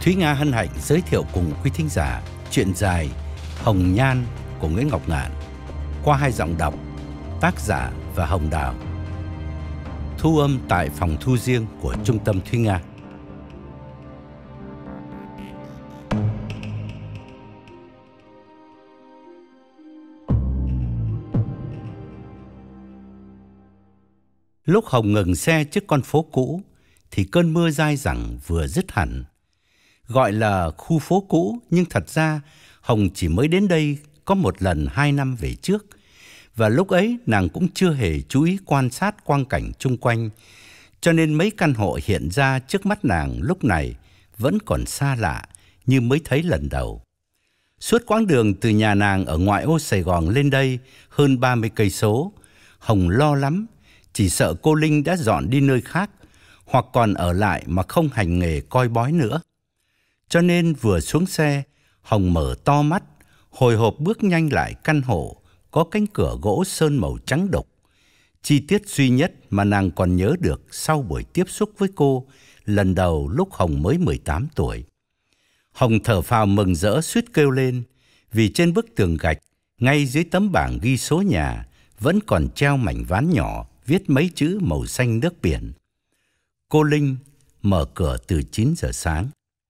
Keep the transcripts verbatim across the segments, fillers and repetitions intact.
Thúy Nga hân hạnh giới thiệu cùng quý thính giả truyện dài Hồng Nhan của Nguyễn Ngọc Ngạn qua hai giọng đọc, tác giả và Hồng Đào. Thu âm tại phòng thu riêng của Trung tâm Thúy Nga. Lúc Hồng ngừng xe trước con phố cũ thì cơn mưa dai dẳng vừa dứt hẳn. Gọi là khu phố cũ nhưng thật ra Hồng chỉ mới đến đây có một lần hai năm về trước. Và lúc ấy nàng cũng chưa hề chú ý quan sát quang cảnh chung quanh, cho nên mấy căn hộ hiện ra trước mắt nàng lúc này vẫn còn xa lạ như mới thấy lần đầu. Suốt quãng đường từ nhà nàng ở ngoại ô Sài Gòn lên đây hơn ba mươi cây số, Hồng lo lắm, chỉ sợ cô Linh đã dọn đi nơi khác hoặc còn ở lại mà không hành nghề coi bói nữa. Cho nên vừa xuống xe, Hồng mở to mắt, hồi hộp bước nhanh lại căn hộ có cánh cửa gỗ sơn màu trắng đục. Chi tiết duy nhất mà nàng còn nhớ được sau buổi tiếp xúc với cô lần đầu lúc Hồng mới mười tám tuổi. Hồng thở phào mừng rỡ suýt kêu lên, vì trên bức tường gạch, ngay dưới tấm bảng ghi số nhà, vẫn còn treo mảnh ván nhỏ viết mấy chữ màu xanh nước biển. Cô Linh mở cửa từ chín giờ sáng.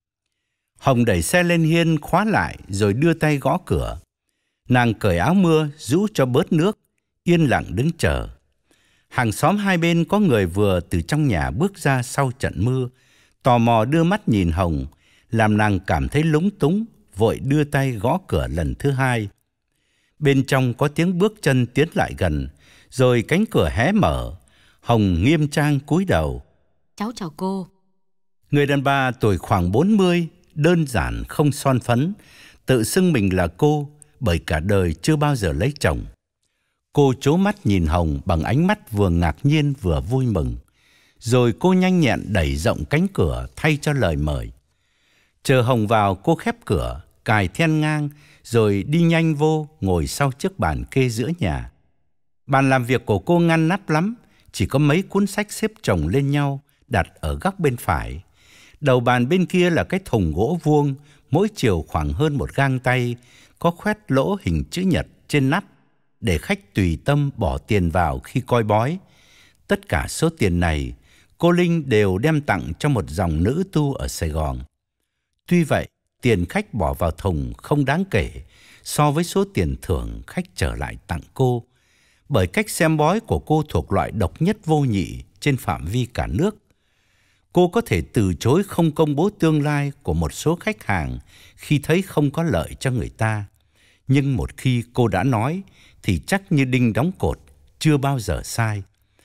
Hồng đẩy xe lên hiên khóa lại rồi đưa tay gõ cửa. Nàng cởi áo mưa rũ cho bớt nước, yên lặng đứng chờ. Hàng xóm hai bên có người vừa từ trong nhà bước ra sau trận mưa, tò mò đưa mắt nhìn Hồng, làm nàng cảm thấy lúng túng, vội đưa tay gõ cửa lần thứ hai. Bên trong có tiếng bước chân tiến lại gần, rồi cánh cửa hé mở. Hồng nghiêm trang cúi đầu. Cháu chào cô. Người đàn bà tuổi khoảng bốn mươi, đơn giản không son phấn, tự xưng mình là cô bởi cả đời chưa bao giờ lấy chồng. Cô trố mắt nhìn Hồng bằng ánh mắt vừa ngạc nhiên vừa vui mừng. Rồi cô nhanh nhẹn đẩy rộng cánh cửa thay cho lời mời. Chờ Hồng vào, cô khép cửa, cài then ngang, rồi đi nhanh vô ngồi sau chiếc bàn kê giữa nhà. Bàn làm việc của cô ngăn nắp lắm, chỉ có mấy cuốn sách xếp chồng lên nhau đặt ở góc bên phải. Đầu bàn bên kia là cái thùng gỗ vuông, mỗi chiều khoảng hơn một gang tay, có khoét lỗ hình chữ nhật trên nắp để khách tùy tâm bỏ tiền vào khi coi bói. Tất cả số tiền này cô Linh đều đem tặng cho một dòng nữ tu ở Sài Gòn. Tuy vậy, tiền khách bỏ vào thùng không đáng kể so với số tiền thưởng khách trở lại tặng cô, bởi cách xem bói của cô thuộc loại độc nhất vô nhị trên phạm vi cả nước. Cô có thể từ chối không công bố tương lai của một số khách hàng khi thấy không có lợi cho người ta. Nhưng một khi cô đã nói thì chắc như đinh đóng cột, chưa bao giờ sai.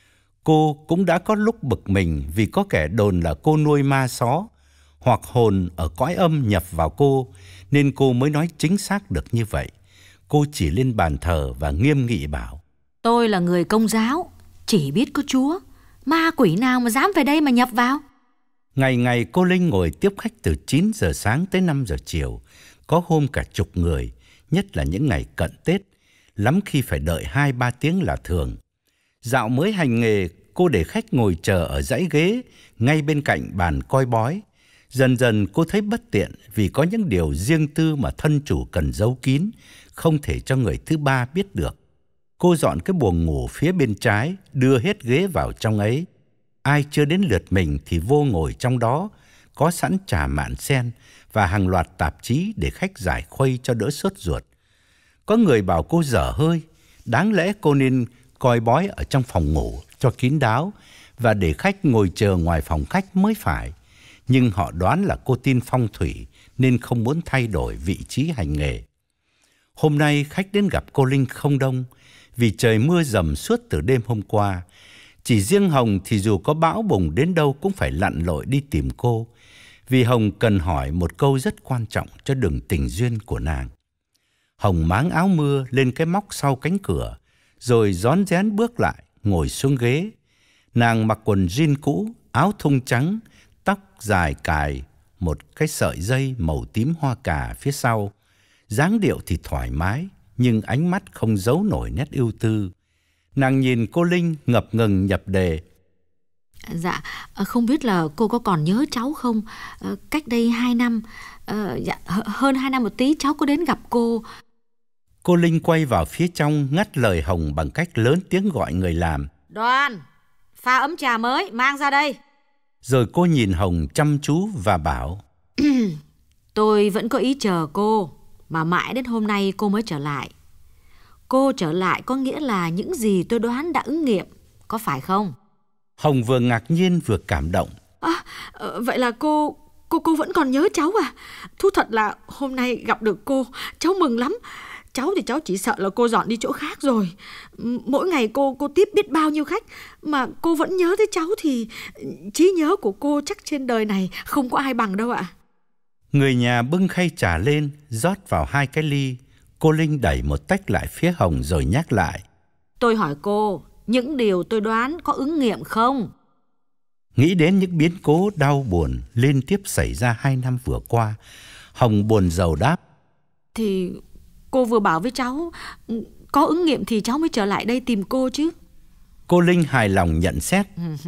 Cô cũng đã có lúc bực mình vì có kẻ đồn là cô nuôi ma só hoặc hồn ở cõi âm nhập vào cô, nên cô mới nói chính xác được như vậy. Cô chỉ lên bàn thờ và nghiêm nghị bảo: Tôi là người Công giáo, chỉ biết có Chúa, ma quỷ nào mà dám về đây mà nhập vào. Ngày ngày cô Linh ngồi tiếp khách từ chín giờ sáng tới năm giờ chiều, có hôm cả chục người, nhất là những ngày cận Tết, lắm khi phải đợi hai ba tiếng là thường. Dạo mới hành nghề, cô để khách ngồi chờ ở dãy ghế ngay bên cạnh bàn coi bói. Dần dần cô thấy bất tiện vì có những điều riêng tư mà thân chủ cần giấu kín, không thể cho người thứ ba biết được. Cô dọn cái buồng ngủ phía bên trái, đưa hết ghế vào trong ấy. Ai chưa đến lượt mình thì vô ngồi trong đó, có sẵn trà mạn sen và hàng loạt tạp chí để khách giải khuây cho đỡ sốt ruột. Có người bảo cô dở hơi, đáng lẽ cô nên coi bói ở trong phòng ngủ cho kín đáo và để khách ngồi chờ ngoài phòng khách mới phải. Nhưng họ đoán là cô tin phong thủy nên không muốn thay đổi vị trí hành nghề. Hôm nay khách đến gặp cô Linh không đông vì trời mưa dầm suốt từ đêm hôm qua. Chỉ riêng Hồng thì dù có bão bùng đến đâu cũng phải lặn lội đi tìm cô, vì Hồng cần hỏi một câu rất quan trọng cho đường tình duyên của nàng. Hồng máng áo mưa lên cái móc sau cánh cửa, rồi rón rén bước lại, ngồi xuống ghế. Nàng mặc quần jean cũ, áo thun trắng, tóc dài cài một cái sợi dây màu tím hoa cà phía sau. Dáng điệu thì thoải mái, nhưng ánh mắt không giấu nổi nét ưu tư. Nàng nhìn cô Linh ngập ngừng nhập đề: Dạ, không biết là cô có còn nhớ cháu không? Cách đây hai năm, dạ, hơn hai năm một tí cháu có đến gặp cô. Cô Linh quay vào phía trong ngắt lời Hồng bằng cách lớn tiếng gọi người làm. Đoàn, pha ấm trà mới, mang ra đây. Rồi cô nhìn Hồng chăm chú và bảo. Tôi vẫn có ý chờ cô, mà mãi đến hôm nay cô mới trở lại. Cô trở lại có nghĩa là những gì tôi đoán đã ứng nghiệm, có phải không? Hồng vừa ngạc nhiên vừa cảm động. À, vậy là cô, cô, cô vẫn còn nhớ cháu à? Thú thật là hôm nay gặp được cô, cháu mừng lắm. Cháu thì cháu chỉ sợ là cô dọn đi chỗ khác rồi. Mỗi ngày cô cô tiếp biết bao nhiêu khách, mà cô vẫn nhớ tới cháu thì trí nhớ của cô chắc trên đời này không có ai bằng đâu ạ. Người nhà bưng khay trà lên, rót vào hai cái ly. Cô Linh đẩy một tách lại phía Hồng rồi nhắc lại. Tôi hỏi cô, những điều tôi đoán có ứng nghiệm không? Nghĩ đến những biến cố đau buồn liên tiếp xảy ra hai năm vừa qua, Hồng buồn rầu đáp. Thì cô vừa bảo với cháu, có ứng nghiệm thì cháu mới trở lại đây tìm cô chứ. Cô Linh hài lòng nhận xét.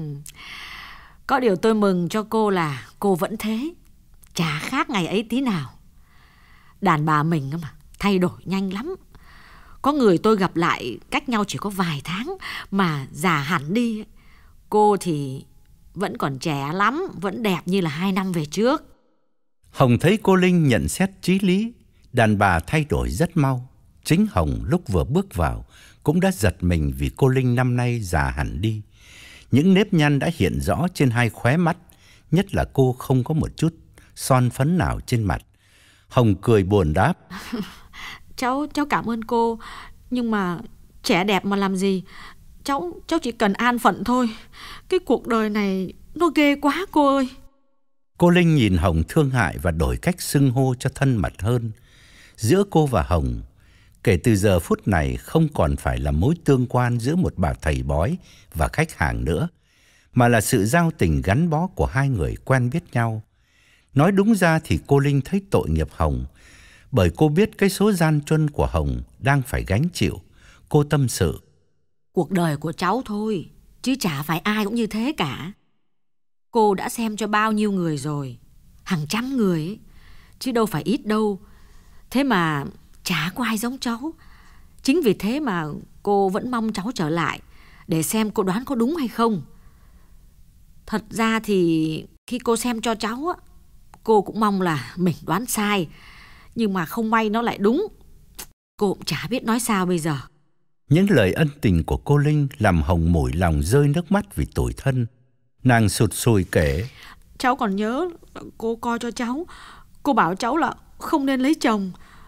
Có điều tôi mừng cho cô là cô vẫn thế, chả khác ngày ấy tí nào. Đàn bà mình mà thay đổi nhanh lắm. Có người tôi gặp lại cách nhau chỉ có vài tháng mà già hẳn đi. Cô thì vẫn còn trẻ lắm, vẫn đẹp như là hai năm về trước. Hồng thấy cô Linh nhận xét chí lý. Đàn bà thay đổi rất mau. Chính Hồng lúc vừa bước vào cũng đã giật mình vì cô Linh năm nay già hẳn đi. Những nếp nhăn đã hiện rõ trên hai khóe mắt, nhất là cô không có một chút son phấn nào trên mặt. Hồng cười buồn đáp. Cháu cháu cảm ơn cô, nhưng mà trẻ đẹp mà làm gì. Cháu cháu chỉ cần an phận thôi. Cái cuộc đời này nó ghê quá cô ơi. Cô Linh nhìn Hồng thương hại và đổi cách xưng hô cho thân mật hơn. Giữa cô và Hồng, kể từ giờ phút này không còn phải là mối tương quan giữa một bà thầy bói và khách hàng nữa, mà là sự giao tình gắn bó của hai người quen biết nhau. Nói đúng ra thì cô Linh thấy tội nghiệp Hồng, bởi cô biết cái số gian truân của Hồng đang phải gánh chịu. Cô tâm sự. Cuộc đời của cháu thôi, chứ chả phải ai cũng như thế cả. Cô đã xem cho bao nhiêu người rồi, hàng trăm người ấy, chứ đâu phải ít đâu. Thế mà chả có ai giống cháu. Chính vì thế mà cô vẫn mong cháu trở lại để xem cô đoán có đúng hay không. Thật ra thì khi cô xem cho cháu á, cô cũng mong là mình đoán sai, nhưng mà không may nó lại đúng. Cô cũng chả biết nói sao bây giờ. Những lời ân tình của cô Linh làm Hồng mủi lòng rơi nước mắt vì tủi thân. Nàng sụt sùi kể. Cháu còn nhớ cô coi cho cháu. Cô bảo cháu là không nên lấy chồng.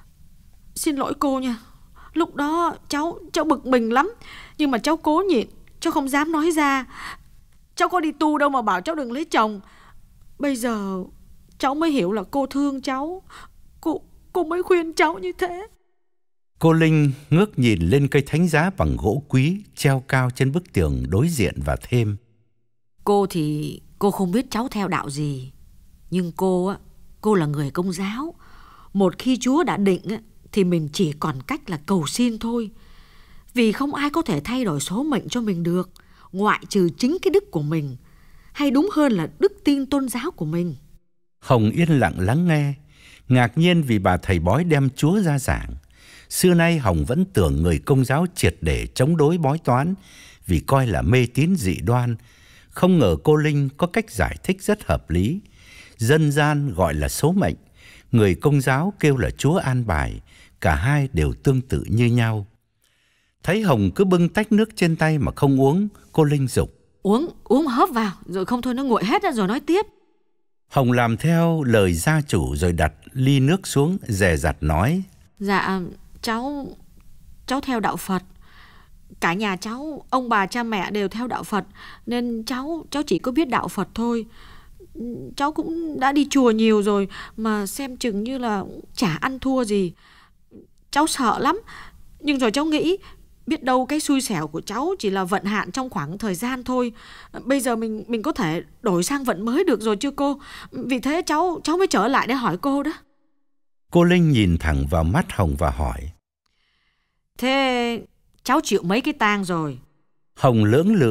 Xin lỗi cô nha. Lúc đó cháu cháu bực mình lắm, nhưng mà cháu cố nhịn, cháu không dám nói ra. Cháu có đi tu đâu mà bảo cháu đừng lấy chồng. Bây giờ cháu mới hiểu là cô thương cháu. Cô, cô mới khuyên cháu như thế. Cô Linh ngước nhìn lên cây thánh giá bằng gỗ quý treo cao trên bức tường đối diện và thêm. Cô thì cô không biết cháu theo đạo gì, nhưng cô á, cô là người Công giáo. Một khi Chúa đã định á, thì mình chỉ còn cách là cầu xin thôi. Vì không ai có thể thay đổi số mệnh cho mình được, ngoại trừ chính cái đức của mình, hay đúng hơn là đức tin tôn giáo của mình. Hồng yên lặng lắng nghe, ngạc nhiên vì bà thầy bói đem Chúa ra giảng. Xưa nay Hồng vẫn tưởng người Công giáo triệt để chống đối bói toán vì coi là mê tín dị đoan. Không ngờ cô Linh có cách giải thích rất hợp lý. Dân gian gọi là số mệnh, người Công giáo kêu là Chúa an bài, cả hai đều tương tự như nhau. Thấy Hồng cứ bưng tách nước trên tay mà không uống, cô Linh dục. Uống, uống hớp vào, rồi không thôi nó nguội hết ra rồi nói tiếp. Hồng làm theo lời gia chủ rồi đặt ly nước xuống, dè dặt nói. Dạ, cháu, cháu theo đạo Phật. Cả nhà cháu, ông bà cha mẹ đều theo đạo Phật, nên cháu, cháu chỉ có biết đạo Phật thôi. Cháu cũng đã đi chùa nhiều rồi, mà xem chừng như là chả ăn thua gì. Cháu sợ lắm, nhưng rồi cháu nghĩ biết đâu cái xui xẻo của cháu chỉ là vận hạn trong khoảng thời gian thôi. Bây giờ mình mình có thể đổi sang vận mới được rồi chưa cô? Vì thế cháu cháu mới trở lại để hỏi cô đó. Cô Linh nhìn thẳng vào mắt Hồng và hỏi. Thế cháu chịu mấy cái tang rồi? Hồng lưỡng lự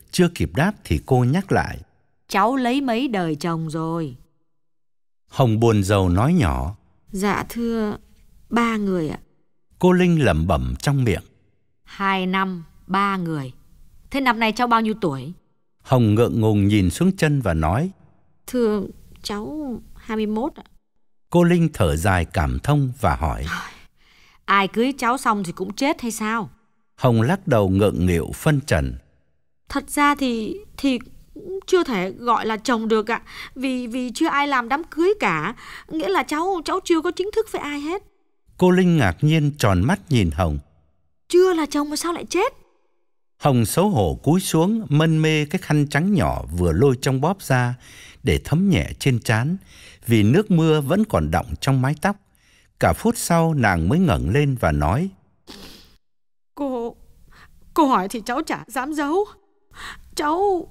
Chưa kịp đáp thì cô nhắc lại. Cháu lấy mấy đời chồng rồi? Hồng buồn rầu nói nhỏ. Dạ thưa, ba người ạ. Cô Linh lẩm bẩm trong miệng. Hai năm, ba người. Thế năm nay cháu bao nhiêu tuổi? Hồng ngượng ngùng nhìn xuống chân và nói. Thưa, cháu hai mươi mốt ạ. Cô Linh thở dài cảm thông và hỏi. Ai cưới cháu xong thì cũng chết hay sao? Hồng lắc đầu ngượng nghịu phân trần. Thật ra thì thì chưa thể gọi là chồng được ạ, vì vì chưa ai làm đám cưới cả, nghĩa là cháu cháu chưa có chính thức với ai hết. Cô Linh ngạc nhiên tròn mắt nhìn Hồng. Chưa là chồng mà sao lại chết? Hồng xấu hổ cúi xuống mân mê cái khăn trắng nhỏ vừa lôi trong bóp ra để thấm nhẹ trên trán, vì nước mưa vẫn còn đọng trong mái tóc. Cả phút sau nàng mới ngẩng lên và nói. Cô Cô hỏi thì cháu chả dám giấu. Cháu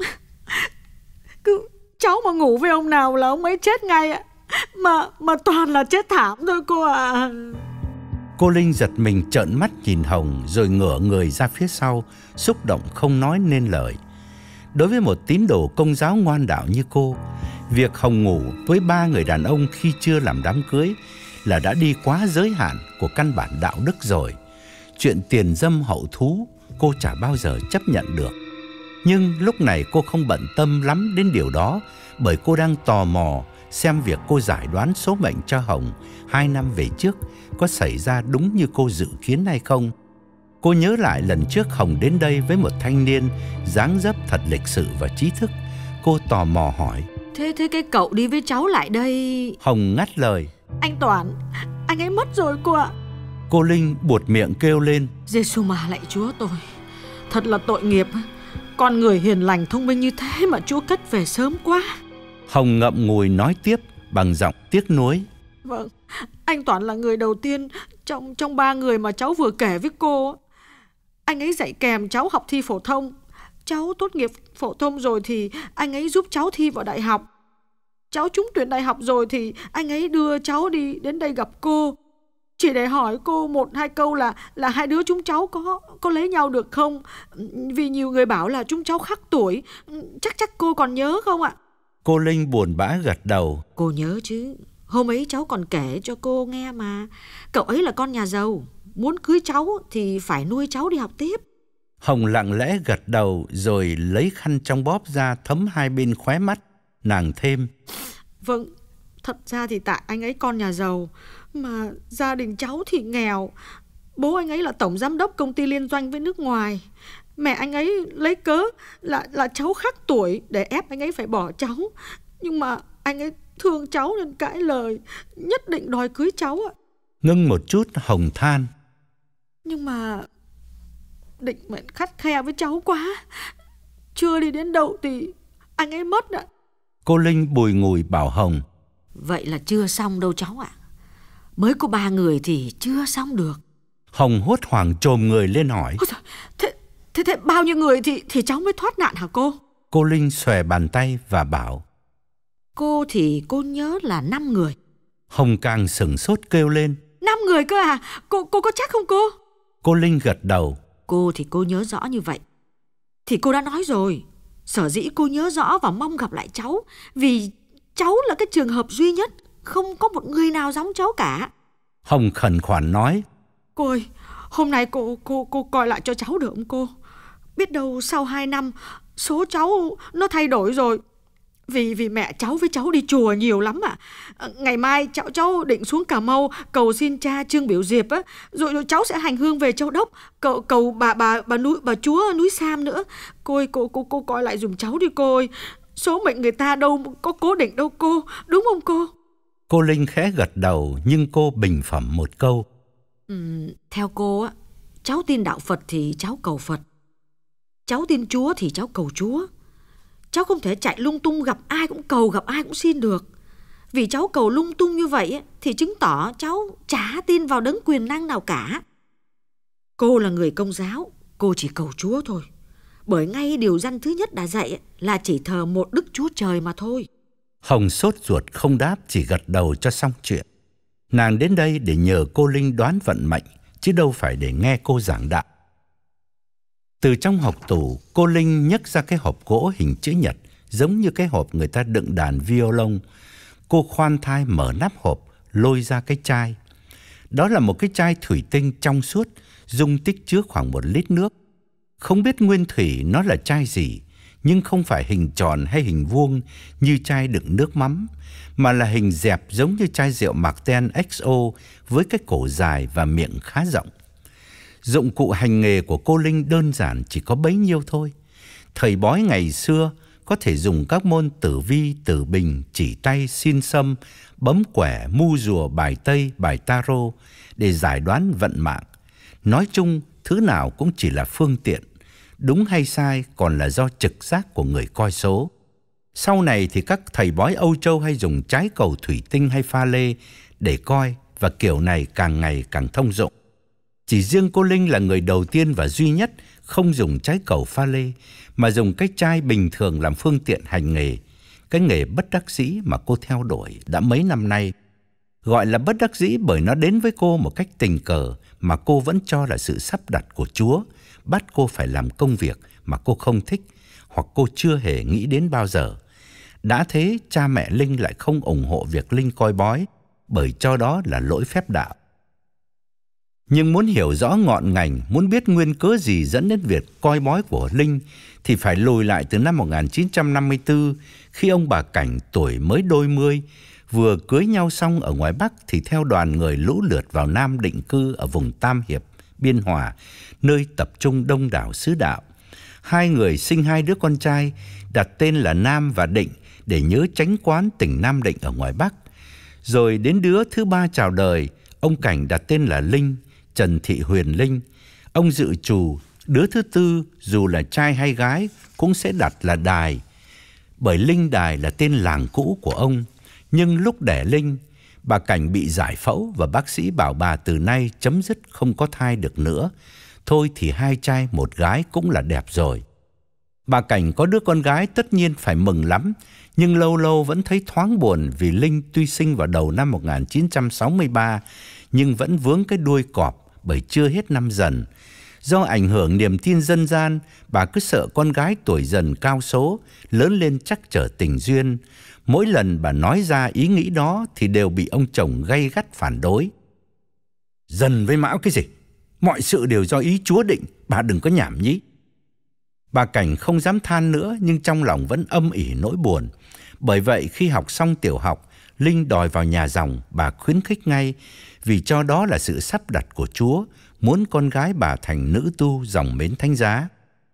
cứ cháu mà ngủ với ông nào là ông ấy chết ngay ạ. Mà mà toàn là chết thảm thôi cô ạ. À. Cô Linh giật mình trợn mắt nhìn Hồng rồi ngửa người ra phía sau, xúc động không nói nên lời. Đối với một tín đồ Công giáo ngoan đạo như cô, việc Hồng ngủ với ba người đàn ông khi chưa làm đám cưới là đã đi quá giới hạn của căn bản đạo đức rồi. Chuyện tiền dâm hậu thú cô chả bao giờ chấp nhận được. Nhưng lúc này cô không bận tâm lắm đến điều đó, bởi cô đang tò mò xem việc cô giải đoán số mệnh cho Hồng hai năm về trước có xảy ra đúng như cô dự kiến hay không. Cô nhớ lại lần trước Hồng đến đây với một thanh niên dáng dấp thật lịch sự và trí thức. Cô tò mò hỏi. Thế thế cái cậu đi với cháu lại đây? Hồng ngắt lời. Anh Toán, anh ấy mất rồi cô ạ. Cô Linh buột miệng kêu lên. Giê-xu mà lạy Chúa tôi, thật là tội nghiệp. Con người hiền lành thông minh như thế mà Chúa cất về sớm quá. Hồng ngậm ngùi nói tiếp bằng giọng tiếc nuối. Vâng, anh Toán là người đầu tiên trong trong ba người mà cháu vừa kể với cô. Anh ấy dạy kèm cháu học thi phổ thông. Cháu tốt nghiệp phổ thông rồi thì anh ấy giúp cháu thi vào đại học. Cháu trúng tuyển đại học rồi thì anh ấy đưa cháu đi đến đây gặp cô, chỉ để hỏi cô một hai câu là là hai đứa chúng cháu có có lấy nhau được không? Vì nhiều người bảo là chúng cháu khác tuổi. Chắc chắc cô còn nhớ không ạ? Cô Linh buồn bã gật đầu. Cô nhớ chứ. Hôm ấy cháu còn kể cho cô nghe mà. Cậu ấy là con nhà giàu, muốn cưới cháu thì phải nuôi cháu đi học tiếp. Hồng lặng lẽ gật đầu rồi lấy khăn trong bóp ra thấm hai bên khóe mắt. Nàng thêm. Vâng, thật ra thì tại anh ấy con nhà giàu, mà gia đình cháu thì nghèo. Bố anh ấy là tổng giám đốc công ty liên doanh với nước ngoài. Mẹ anh ấy lấy cớ là, là cháu khác tuổi để ép anh ấy phải bỏ cháu. Nhưng mà anh ấy thương cháu nên cãi lời, nhất định đòi cưới cháu ạ. Ngưng một chút, Hồng than. Nhưng mà định mệnh khắt khe với cháu quá. Chưa đi đến đâu thì anh ấy mất ạ. Cô Linh bùi ngùi bảo Hồng. Vậy là chưa xong đâu cháu ạ. Mới có ba người thì chưa xong được. Hồng hốt hoảng chồm người lên hỏi. Ôi trời, thế, thế, thế bao nhiêu người thì, thì cháu mới thoát nạn hả cô? Cô Linh xòe bàn tay và bảo. Cô thì cô nhớ là năm người. Hồng càng sửng sốt kêu lên. Năm người cơ à? Cô, cô có chắc không cô? Cô Linh gật đầu. Cô thì cô nhớ rõ như vậy. Thì cô đã nói rồi, sở dĩ cô nhớ rõ và mong gặp lại cháu vì cháu là cái trường hợp duy nhất, không có một người nào giống cháu cả. Hồng khẩn khoản nói. Cô ơi, hôm nay cô cô cô coi lại cho cháu được không cô? Biết đâu sau hai năm số cháu nó thay đổi rồi. Vì vì mẹ cháu với cháu đi chùa nhiều lắm ạ. À. Ngày mai cháu cháu định xuống Cà Mau cầu xin cha Trương Biểu Diệp á, rồi, rồi cháu sẽ hành hương về Châu Đốc, cầu cầu bà bà bà núi bà Chúa núi Sam nữa. Cô ơi, cô cô cô coi lại giùm cháu đi cô ơi. Số mệnh người ta đâu có cố định đâu cô, đúng không cô? Cô Linh khẽ gật đầu nhưng cô bình phẩm một câu. Ừ, theo cô á, cháu tin đạo Phật thì cháu cầu Phật. Cháu tin Chúa thì cháu cầu Chúa. Cháu không thể chạy lung tung gặp ai cũng cầu, gặp ai cũng xin được. Vì cháu cầu lung tung như vậy thì chứng tỏ cháu chả tin vào đấng quyền năng nào cả. Cô là người Công giáo, cô chỉ cầu Chúa thôi. Bởi ngay điều răn thứ nhất đã dạy là chỉ thờ một Đức Chúa Trời mà thôi. Hồng sốt ruột không đáp, chỉ gật đầu cho xong chuyện. Nàng đến đây để nhờ cô Linh đoán vận mệnh, chứ đâu phải để nghe cô giảng đạo. Từ trong hộc tủ, cô Linh nhấc ra cái hộp gỗ hình chữ nhật, giống như cái hộp người ta đựng đàn violon. Cô khoan thai mở nắp hộp, lôi ra cái chai. Đó là một cái chai thủy tinh trong suốt, dung tích chứa khoảng một lít nước. Không biết nguyên thủy nó là chai gì, nhưng không phải hình tròn hay hình vuông như chai đựng nước mắm, mà là hình dẹp giống như chai rượu Martell ích o với cái cổ dài và miệng khá rộng. Dụng cụ hành nghề của cô Linh đơn giản chỉ có bấy nhiêu thôi. Thầy bói ngày xưa có thể dùng các môn tử vi, tử bình, chỉ tay, xin sâm, bấm quẻ, mu rùa, bài tây, bài tarot để giải đoán vận mạng. Nói chung, thứ nào cũng chỉ là phương tiện. Đúng hay sai còn là do trực giác của người coi số. Sau này thì các thầy bói Âu Châu hay dùng trái cầu thủy tinh hay pha lê để coi, và kiểu này càng ngày càng thông dụng. Chỉ riêng cô Linh là người đầu tiên và duy nhất không dùng trái cầu pha lê, mà dùng cái chai bình thường làm phương tiện hành nghề. Cái nghề bất đắc dĩ mà cô theo đuổi đã mấy năm nay. Gọi là bất đắc dĩ bởi nó đến với cô một cách tình cờ mà cô vẫn cho là sự sắp đặt của Chúa, bắt cô phải làm công việc mà cô không thích hoặc cô chưa hề nghĩ đến bao giờ. Đã thế, cha mẹ Linh lại không ủng hộ việc Linh coi bói, bởi cho đó là lỗi phép đạo. Nhưng muốn hiểu rõ ngọn ngành, muốn biết nguyên cớ gì dẫn đến việc coi bói của Linh thì phải lùi lại từ năm một nghìn chín trăm năm mươi tư, khi ông bà Cảnh tuổi mới đôi mươi, vừa cưới nhau xong ở ngoài Bắc thì theo đoàn người lũ lượt vào Nam định cư ở vùng Tam Hiệp, Biên Hòa, nơi tập trung đông đảo xứ đạo. Hai người sinh hai đứa con trai, đặt tên là Nam và Định để nhớ chánh quán tỉnh Nam Định ở ngoài Bắc. Rồi đến đứa thứ ba chào đời, ông Cảnh đặt tên là Linh, Trần Thị Huyền Linh. Ông dự trù đứa thứ tư dù là trai hay gái cũng sẽ đặt là Đài, bởi Linh Đài là tên làng cũ của ông. Nhưng lúc đẻ Linh, bà Cảnh bị giải phẫu và bác sĩ bảo bà từ nay chấm dứt không có thai được nữa. Thôi thì hai trai một gái cũng là đẹp rồi. Bà Cảnh có đứa con gái tất nhiên phải mừng lắm, nhưng lâu lâu vẫn thấy thoáng buồn vì Linh tuy sinh vào đầu năm một nghìn chín trăm sáu mươi ba nhưng vẫn vướng cái đuôi cọp bởi chưa hết năm Dần. Do ảnh hưởng niềm tin dân gian, bà cứ sợ con gái tuổi Dần cao số, lớn lên chắc trở tình duyên. Mỗi lần bà nói ra ý nghĩ đó thì đều bị ông chồng gay gắt phản đối. Dần với Mão cái gì? Mọi sự đều do ý Chúa định, bà đừng có nhảm nhí. Bà Cảnh không dám than nữa nhưng trong lòng vẫn âm ỉ nỗi buồn. Bởi vậy khi học xong tiểu học, Linh đòi vào nhà dòng, bà khuyến khích ngay vì cho đó là sự sắp đặt của Chúa, muốn con gái bà thành nữ tu dòng Mến Thánh Giá.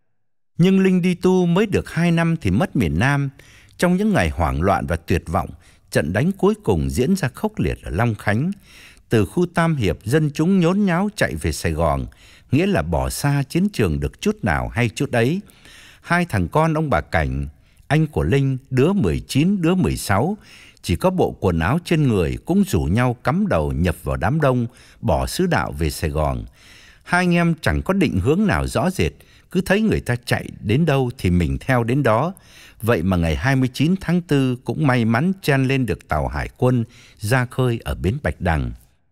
Nhưng Linh đi tu mới được hai năm thì mất miền Nam. Trong những ngày hoảng loạn và tuyệt vọng, trận đánh cuối cùng diễn ra khốc liệt ở Long Khánh. Từ khu Tam Hiệp, dân chúng nhốn nháo chạy về Sài Gòn, nghĩa là bỏ xa chiến trường được chút nào hay chút ấy. Hai thằng con ông bà Cảnh, anh của Linh, đứa mười chín, đứa mười sáu, chỉ có bộ quần áo trên người cũng rủ nhau cắm đầu nhập vào đám đông, bỏ xứ đạo về Sài Gòn. Hai anh em chẳng có định hướng nào rõ rệt, cứ thấy người ta chạy đến đâu thì mình theo đến đó. Vậy mà ngày hai mươi chín tháng tư cũng may mắn chen lên được tàu hải quân ra khơi ở bến Bạch Đằng.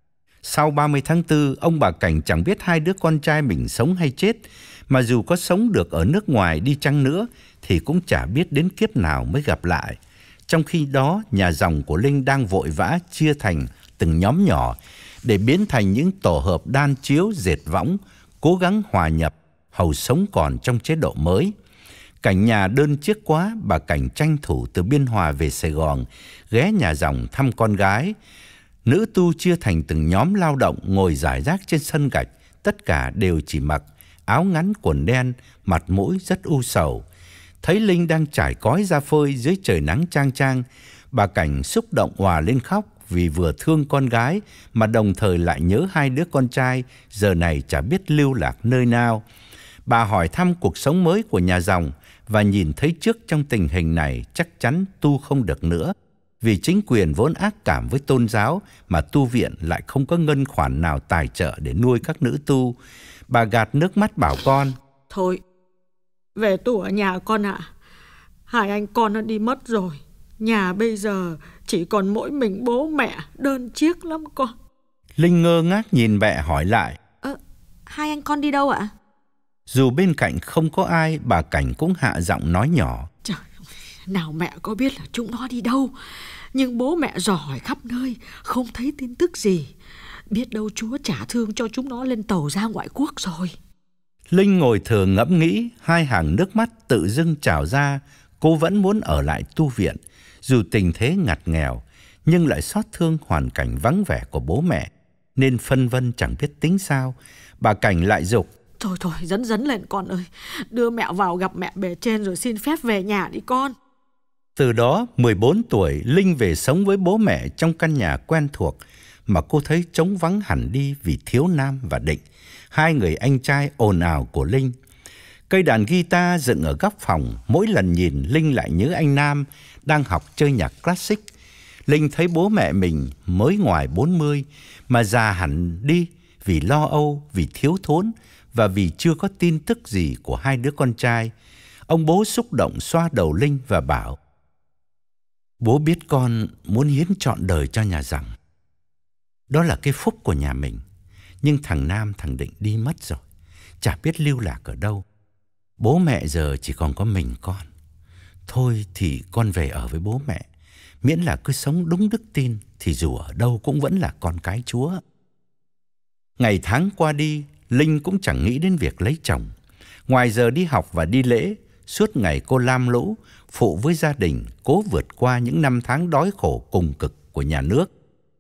Sau ba mươi tháng tư, ông bà Cảnh chẳng biết hai đứa con trai mình sống hay chết, mà dù có sống được ở nước ngoài đi chăng nữa thì cũng chả biết đến kiếp nào mới gặp lại. Trong khi đó, nhà dòng của Linh đang vội vã chia thành từng nhóm nhỏ để biến thành những tổ hợp đan chiếu dệt võng, cố gắng hòa nhập, hầu sống còn trong chế độ mới. Cảnh nhà đơn chiếc quá, bà Cảnh tranh thủ từ Biên Hòa về Sài Gòn, ghé nhà dòng thăm con gái. Nữ tu chia thành từng nhóm lao động ngồi rải rác trên sân gạch, tất cả đều chỉ mặc áo ngắn quần đen, mặt mũi rất u sầu. Thấy Linh đang trải cói ra phơi dưới trời nắng chang chang, bà Cảnh xúc động òa lên khóc vì vừa thương con gái mà đồng thời lại nhớ hai đứa con trai giờ này chả biết lưu lạc nơi nào. Bà hỏi thăm cuộc sống mới của nhà dòng và nhìn thấy trước trong tình hình này chắc chắn tu không được nữa, vì chính quyền vốn ác cảm với tôn giáo mà tu viện lại không có ngân khoản nào tài trợ để nuôi các nữ tu. Bà gạt nước mắt bảo con: Thôi, về tu ở nhà con ạ. À. Hai anh con nó đi mất rồi. Nhà bây giờ chỉ còn mỗi mình bố mẹ, đơn chiếc lắm con. Linh ngơ ngác nhìn mẹ hỏi lại: Ờ, hai anh con đi đâu ạ? Dù bên cạnh không có ai, bà Cảnh cũng hạ giọng nói nhỏ. Trời, nào mẹ có biết là chúng nó đi đâu. Nhưng bố mẹ dò hỏi khắp nơi, không thấy tin tức gì. Biết đâu Chúa trả thương cho chúng nó lên tàu ra ngoại quốc rồi. Linh ngồi thờ ngẫm nghĩ, hai hàng nước mắt tự dưng trào ra. Cô vẫn muốn ở lại tu viện, dù tình thế ngặt nghèo, nhưng lại xót thương hoàn cảnh vắng vẻ của bố mẹ, nên phân vân chẳng biết tính sao. Bà Cảnh lại giục. Thôi thôi, dấn dấn lên con ơi. Đưa mẹ vào gặp mẹ bề trên rồi xin phép về nhà đi con. Từ đó, mười bốn tuổi, Linh về sống với bố mẹ trong căn nhà quen thuộc, mà cô thấy trống vắng hẳn đi vì thiếu Nam và Định, hai người anh trai ồn ào của Linh. Cây đàn guitar dựng ở góc phòng, mỗi lần nhìn Linh lại nhớ anh Nam đang học chơi nhạc classic. Linh thấy bố mẹ mình mới ngoài bốn mươi mà già hẳn đi vì lo âu, vì thiếu thốn và vì chưa có tin tức gì của hai đứa con trai. Ông bố xúc động xoa đầu Linh và bảo: bố biết con muốn hiến trọn đời cho nhà Dòng. Đó là cái phúc của nhà mình. Nhưng thằng Nam, thằng Định đi mất rồi, chả biết lưu lạc ở đâu. Bố mẹ giờ chỉ còn có mình con. Thôi thì con về ở với bố mẹ. Miễn là cứ sống đúng đức tin thì dù ở đâu cũng vẫn là con cái Chúa. Ngày tháng qua đi, Linh cũng chẳng nghĩ đến việc lấy chồng. Ngoài giờ đi học và đi lễ, suốt ngày cô lam lũ, phụ với gia đình, cố vượt qua những năm tháng đói khổ cùng cực của nhà nước.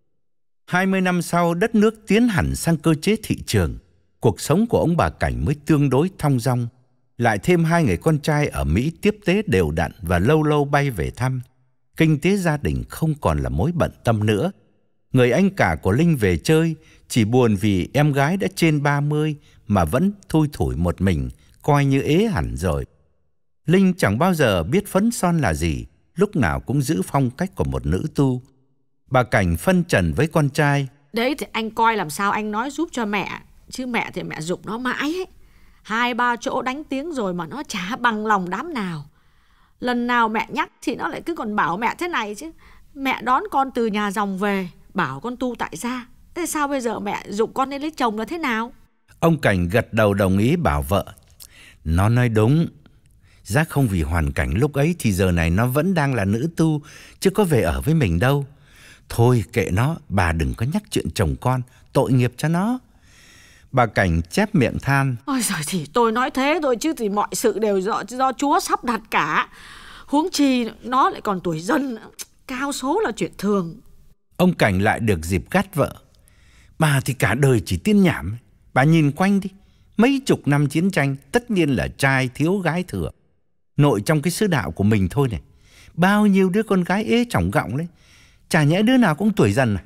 hai mươi năm sau, đất nước tiến hẳn sang cơ chế thị trường. Cuộc sống của ông bà Cảnh mới tương đối thong dong. Lại thêm hai người con trai ở Mỹ tiếp tế đều đặn và lâu lâu bay về thăm. Kinh tế gia đình không còn là mối bận tâm nữa. Người anh cả của Linh về chơi, chỉ buồn vì em gái đã trên ba mươi mà vẫn thui thủi một mình, coi như ế hẳn rồi. Linh chẳng bao giờ biết phấn son là gì, lúc nào cũng giữ phong cách của một nữ tu. Bà Cảnh phân trần với con trai. Đấy thì anh coi làm sao anh nói giúp cho mẹ. Chứ mẹ thì mẹ giục nó mãi ấy. Hai ba chỗ đánh tiếng rồi mà nó chả bằng lòng đám nào. Lần nào mẹ nhắc thì nó lại cứ còn bảo mẹ thế này chứ. Mẹ đón con từ nhà Dòng về, bảo con tu tại gia. Thế sao bây giờ mẹ giục con nên lấy chồng là thế nào? Ông Cảnh gật đầu đồng ý bảo vợ. Nó nói đúng. Giá không vì hoàn cảnh lúc ấy thì giờ này nó vẫn đang là nữ tu, chứ có về ở với mình đâu. Thôi kệ nó, bà đừng có nhắc chuyện chồng con, tội nghiệp cho nó. Bà Cảnh chép miệng than. Ôi giời, thì tôi nói thế thôi chứ thì mọi sự đều do, do Chúa sắp đặt cả. Huống chi nó lại còn tuổi dần, cao số là chuyện thường. Ông Cảnh lại được dịp gắt vợ. Bà thì cả đời chỉ tin nhảm. Bà nhìn quanh đi, mấy chục năm chiến tranh, tất nhiên là trai thiếu gái thừa. Nội trong cái sứ đạo của mình thôi này, bao nhiêu đứa con gái ế chỏng gọng đấy, chả nhẽ đứa nào cũng tuổi dần à.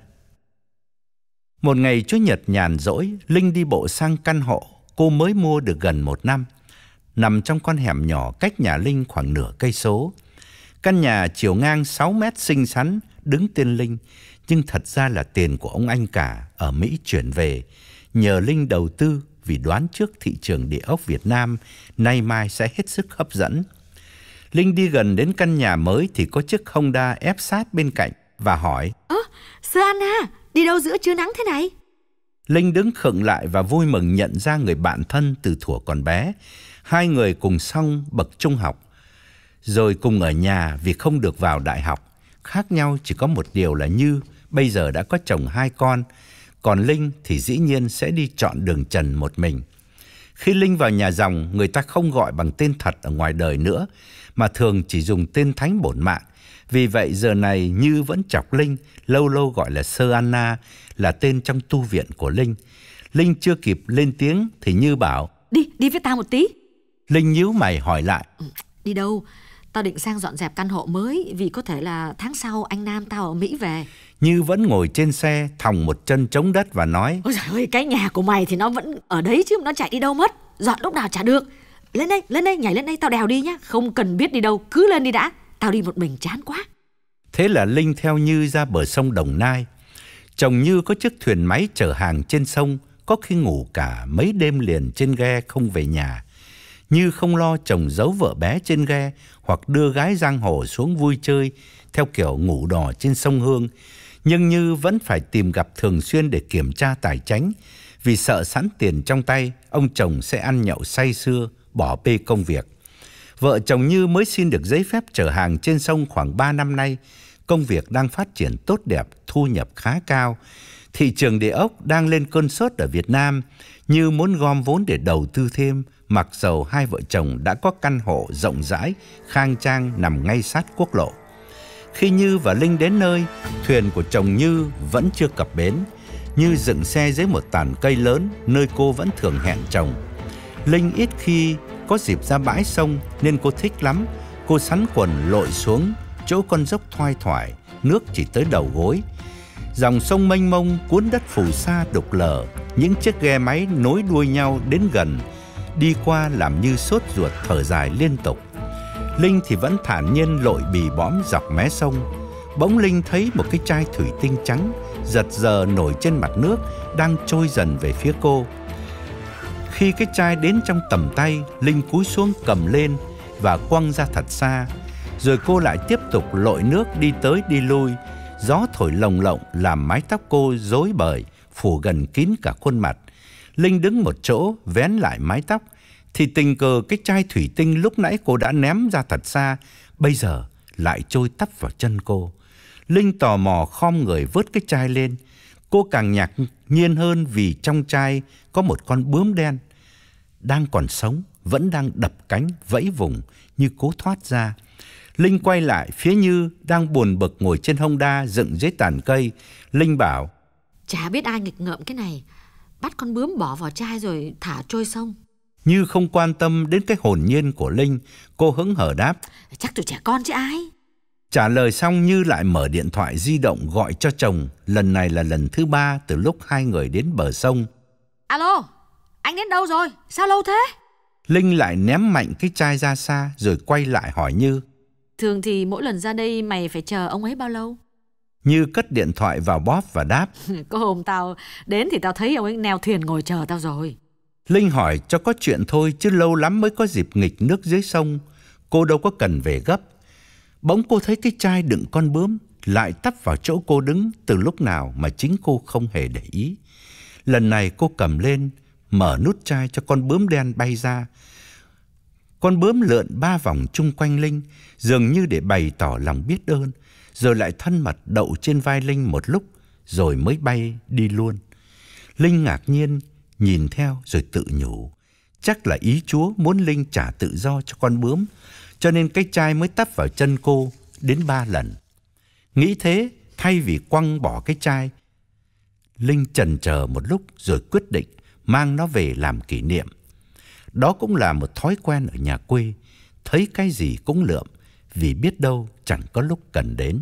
Một ngày Chủ nhật nhàn rỗi, Linh đi bộ sang căn hộ cô mới mua được gần một năm, nằm trong con hẻm nhỏ cách nhà Linh khoảng nửa cây số. Căn nhà chiều ngang sáu mét xinh xắn, đứng tên Linh, nhưng thật ra là tiền của ông anh cả ở Mỹ chuyển về, nhờ Linh đầu tư vì đoán trước thị trường địa ốc Việt Nam nay mai sẽ hết sức hấp dẫn. Linh đi gần đến căn nhà mới thì có chiếc Honda ép sát bên cạnh và hỏi: Ơ, Sơ Anna, đi đâu giữa trưa nắng thế này? Linh đứng khựng lại và vui mừng nhận ra người bạn thân từ thuở còn bé. Hai người cùng xong bậc trung học, rồi cùng ở nhà vì không được vào đại học. Khác nhau chỉ có một điều là Như bây giờ đã có chồng hai con, còn Linh thì dĩ nhiên sẽ đi chọn đường trần một mình. Khi Linh vào nhà Dòng, người ta không gọi bằng tên thật ở ngoài đời nữa, mà thường chỉ dùng tên thánh bổn mạng. Vì vậy giờ này Như vẫn chọc Linh, lâu lâu gọi là Sơ Anna, là tên trong tu viện của Linh. Linh chưa kịp lên tiếng thì Như bảo: Đi, đi với tao một tí. Linh nhíu mày hỏi lại: Ừ, đi đâu? Tao định sang dọn dẹp căn hộ mới, vì có thể là tháng sau anh Nam tao ở Mỹ về. Như vẫn ngồi trên xe, thòng một chân chống đất và nói: Ôi giời ơi, cái nhà của mày thì nó vẫn ở đấy chứ, nó chạy đi đâu mất. Dọn lúc nào chả được. Lên đây, lên đây, nhảy lên đây, tao đèo đi nhá. Không cần biết đi đâu, cứ lên đi đã. Tao đi một mình chán quá. Thế là Linh theo Như ra bờ sông Đồng Nai. Chồng Như có chiếc thuyền máy chở hàng trên sông, có khi ngủ cả mấy đêm liền trên ghe không về nhà. Như không lo chồng giấu vợ bé trên ghe hoặc đưa gái giang hồ xuống vui chơi theo kiểu ngủ đò trên sông Hương. Nhưng Như vẫn phải tìm gặp thường xuyên để kiểm tra tài chánh, Vì sợ sẵn tiền trong tay, ông chồng sẽ ăn nhậu say sưa, bỏ bê công việc. Vợ chồng Như mới xin được giấy phép chở hàng trên sông khoảng ba năm nay. Công việc đang phát triển tốt đẹp, thu nhập khá cao. Thị trường địa ốc đang lên cơn sốt ở Việt Nam. Như muốn gom vốn để đầu tư thêm, mặc dầu hai vợ chồng đã có căn hộ rộng rãi, khang trang nằm ngay sát quốc lộ. Khi Như và Linh đến nơi, thuyền của chồng Như vẫn chưa cập bến. Như dựng xe dưới một tàn cây lớn, nơi cô vẫn thường hẹn chồng. Linh ít khi có dịp ra bãi sông nên cô thích lắm. Cô sắn quần lội xuống chỗ con dốc thoai thoải, nước chỉ tới đầu gối. Dòng sông mênh mông cuốn đất phù sa đục lờ, những chiếc ghe máy nối đuôi nhau đến gần, đi qua làm Như sốt ruột thở dài liên tục. Linh thì vẫn thản nhiên lội bì bõm dọc mé sông. Bỗng Linh thấy một cái chai thủy tinh trắng giật giờ nổi trên mặt nước, đang trôi dần về phía cô. Khi cái chai đến trong tầm tay, Linh cúi xuống cầm lên và quăng ra thật xa. Rồi cô lại tiếp tục lội nước đi tới đi lui. Gió thổi lồng lộng làm mái tóc cô rối bời, phủ gần kín cả khuôn mặt. Linh đứng một chỗ vén lại mái tóc, thì tình cờ cái chai thủy tinh lúc nãy cô đã ném ra thật xa, bây giờ lại trôi tấp vào chân cô. Linh tò mò khom người vớt cái chai lên. Cô càng ngạc nhiên hơn vì trong chai có một con bướm đen, đang còn sống, vẫn đang đập cánh vẫy vùng như cố thoát ra. Linh quay lại phía Như đang buồn bực ngồi trên hông đa dựng dưới tàn cây. Linh bảo: Chả biết ai nghịch ngợm cái này, bắt con bướm bỏ vào chai rồi thả trôi sông. Như không quan tâm đến cái hồn nhiên của Linh, cô hững hờ đáp: Chắc tụi trẻ con chứ ai. Trả lời xong, Như lại mở điện thoại di động gọi cho chồng. Lần này là lần thứ ba từ lúc hai người đến bờ sông. Alo, anh đến đâu rồi? Sao lâu thế? Linh lại ném mạnh cái chai ra xa rồi quay lại hỏi Như: Thường thì mỗi lần ra đây mày phải chờ ông ấy bao lâu? Như cất điện thoại vào bóp và đáp: Có hôm tao đến thì tao thấy ông ấy neo thuyền ngồi chờ tao rồi. Linh hỏi cho có chuyện thôi, chứ lâu lắm mới có dịp nghịch nước dưới sông. Cô đâu có cần về gấp. Bỗng cô thấy cái chai đựng con bướm lại tấp vào chỗ cô đứng từ lúc nào mà chính cô không hề để ý. Lần này cô cầm lên, mở nút chai cho con bướm đen bay ra. Con bướm lượn ba vòng chung quanh Linh, dường như để bày tỏ lòng biết ơn, rồi lại thân mật đậu trên vai Linh một lúc, rồi mới bay đi luôn. Linh ngạc nhiên nhìn theo rồi tự nhủ, chắc là ý Chúa muốn Linh trả tự do cho con bướm, cho nên cái chai mới tấp vào chân cô đến ba lần. Nghĩ thế, thay vì quăng bỏ cái chai, Linh chần chờ một lúc rồi quyết định mang nó về làm kỷ niệm. Đó cũng là một thói quen ở nhà quê, thấy cái gì cũng lượm, vì biết đâu chẳng có lúc cần đến.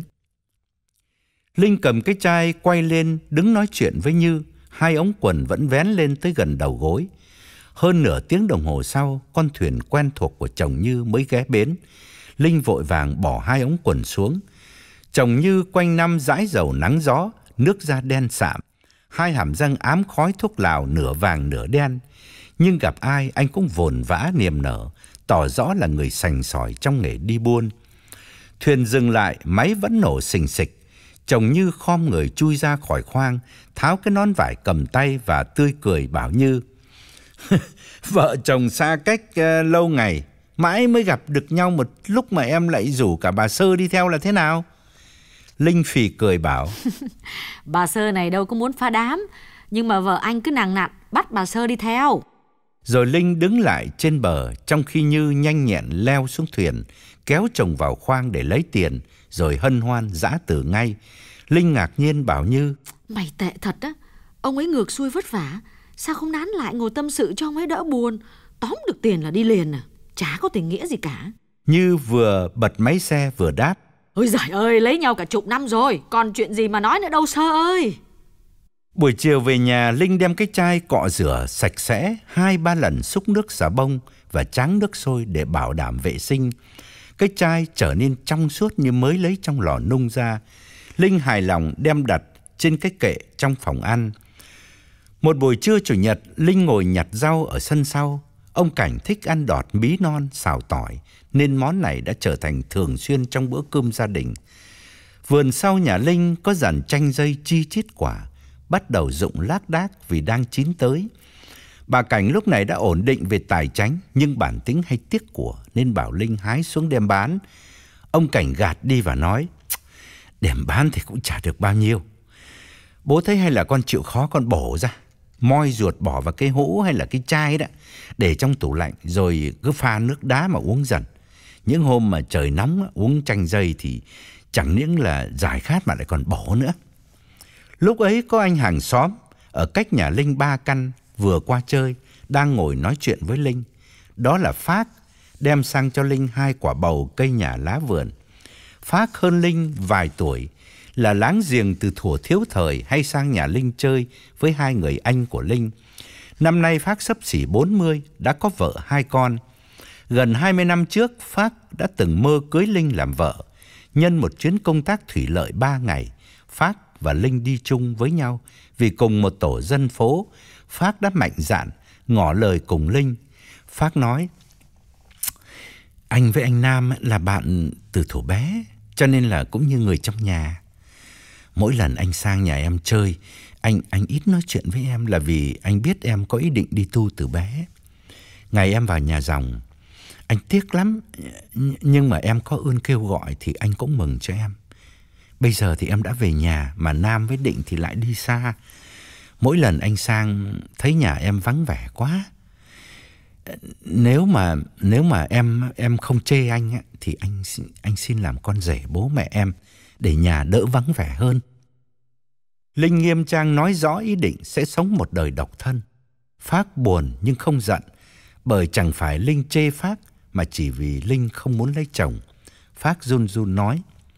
Linh cầm cái chai quay lên đứng nói chuyện với Như, hai ống quần vẫn vén lên tới gần đầu gối. Hơn nửa tiếng đồng hồ sau, con thuyền quen thuộc của chồng Như mới ghé bến. Linh vội vàng bỏ hai ống quần xuống. Chồng Như quanh năm dãi dầu nắng gió, nước da đen sạm, hai hàm răng ám khói thuốc lào nửa vàng nửa đen. Nhưng gặp ai anh cũng vồn vã niềm nở, tỏ rõ là người sành sỏi trong nghề đi buôn. Thuyền dừng lại, máy vẫn nổ xình xịch. Chồng Như khom người chui ra khỏi khoang, tháo cái nón vải cầm tay và tươi cười bảo Như: Vợ chồng xa cách uh, lâu ngày, mãi mới gặp được nhau một lúc mà em lại rủ cả bà Sơ đi theo là thế nào? Linh phì cười bảo: Bà Sơ này đâu có muốn phá đám, nhưng mà vợ anh cứ nằng nặn bắt bà Sơ đi theo. Rồi Linh đứng lại trên bờ, trong khi Như nhanh nhẹn leo xuống thuyền, kéo chồng vào khoang để lấy tiền, rồi hân hoan giã từ ngay. Linh ngạc nhiên bảo Như: Mày tệ thật á, ông ấy ngược xuôi vất vả, sao không nán lại ngồi tâm sự cho ông ấy đỡ buồn? Tóm được tiền là đi liền à, chả có tình nghĩa gì cả. Như vừa bật máy xe vừa đáp: Ôi giời ơi, lấy nhau cả chục năm rồi, còn chuyện gì mà nói nữa đâu Sơ ơi. Buổi chiều về nhà, Linh đem cái chai cọ rửa sạch sẽ, hai ba lần xúc nước xà bông và tráng nước sôi để bảo đảm vệ sinh. Cái chai trở nên trong suốt như mới lấy trong lò nung ra. Linh hài lòng đem đặt trên cái kệ trong phòng ăn. Một buổi trưa chủ nhật, Linh ngồi nhặt rau ở sân sau. Ông Cảnh thích ăn đọt mí non xào tỏi, nên món này đã trở thành thường xuyên trong bữa cơm gia đình. Vườn sau nhà Linh có dàn chanh dây chi chít quả. bắt đầu rụng lác đác vì đang chín tới. Bà Cảnh lúc này đã ổn định về tài chánh, nhưng bản tính hay tiếc của nên bảo Linh hái xuống đem bán. Ông Cảnh gạt đi và nói, đem bán thì cũng chả được bao nhiêu. Bố thấy hay là con chịu khó con bổ ra, moi ruột bỏ vào cái hũ hay là cái chai đó, để trong tủ lạnh rồi cứ pha nước đá mà uống dần. Những hôm mà trời nóng uống chanh dây thì chẳng những là giải khát mà lại còn bổ nữa. Lúc ấy có anh hàng xóm ở cách nhà Linh ba căn vừa qua chơi, đang ngồi nói chuyện với Linh. Đó là Phác, đem sang cho Linh hai quả bầu cây nhà lá vườn. Phác hơn Linh vài tuổi, là láng giềng từ thuở thiếu thời hay sang nhà Linh chơi với hai người anh của Linh. Năm nay Phác xấp xỉ bốn mươi, đã có vợ hai con. Gần hai mươi năm trước, Phác đã từng mơ cưới Linh làm vợ. Nhân một chuyến công tác thủy lợi ba ngày, Phác và Linh đi chung với nhau vì cùng một tổ dân phố. Phác đã mạnh dạn ngỏ lời cùng Linh. Phác nói, anh với anh Nam là bạn từ thuở bé, cho nên là cũng như người trong nhà. Mỗi lần anh sang nhà em chơi, anh anh ít nói chuyện với em là vì anh biết em có ý định đi tu từ bé. Ngày em vào nhà dòng, anh tiếc lắm, nhưng mà em có ơn kêu gọi thì anh cũng mừng cho em. Bây giờ thì em đã về nhà, mà Nam với Định thì lại đi xa. Mỗi lần anh sang thấy nhà em vắng vẻ quá. Nếu mà nếu mà em em không chê anh thì anh anh xin làm con rể bố mẹ em để nhà đỡ vắng vẻ hơn. Linh nghiêm trang nói rõ ý định sẽ sống một đời độc thân. Phác buồn nhưng không giận, bởi chẳng phải Linh chê Phác mà chỉ vì Linh không muốn lấy chồng. Phác run run nói,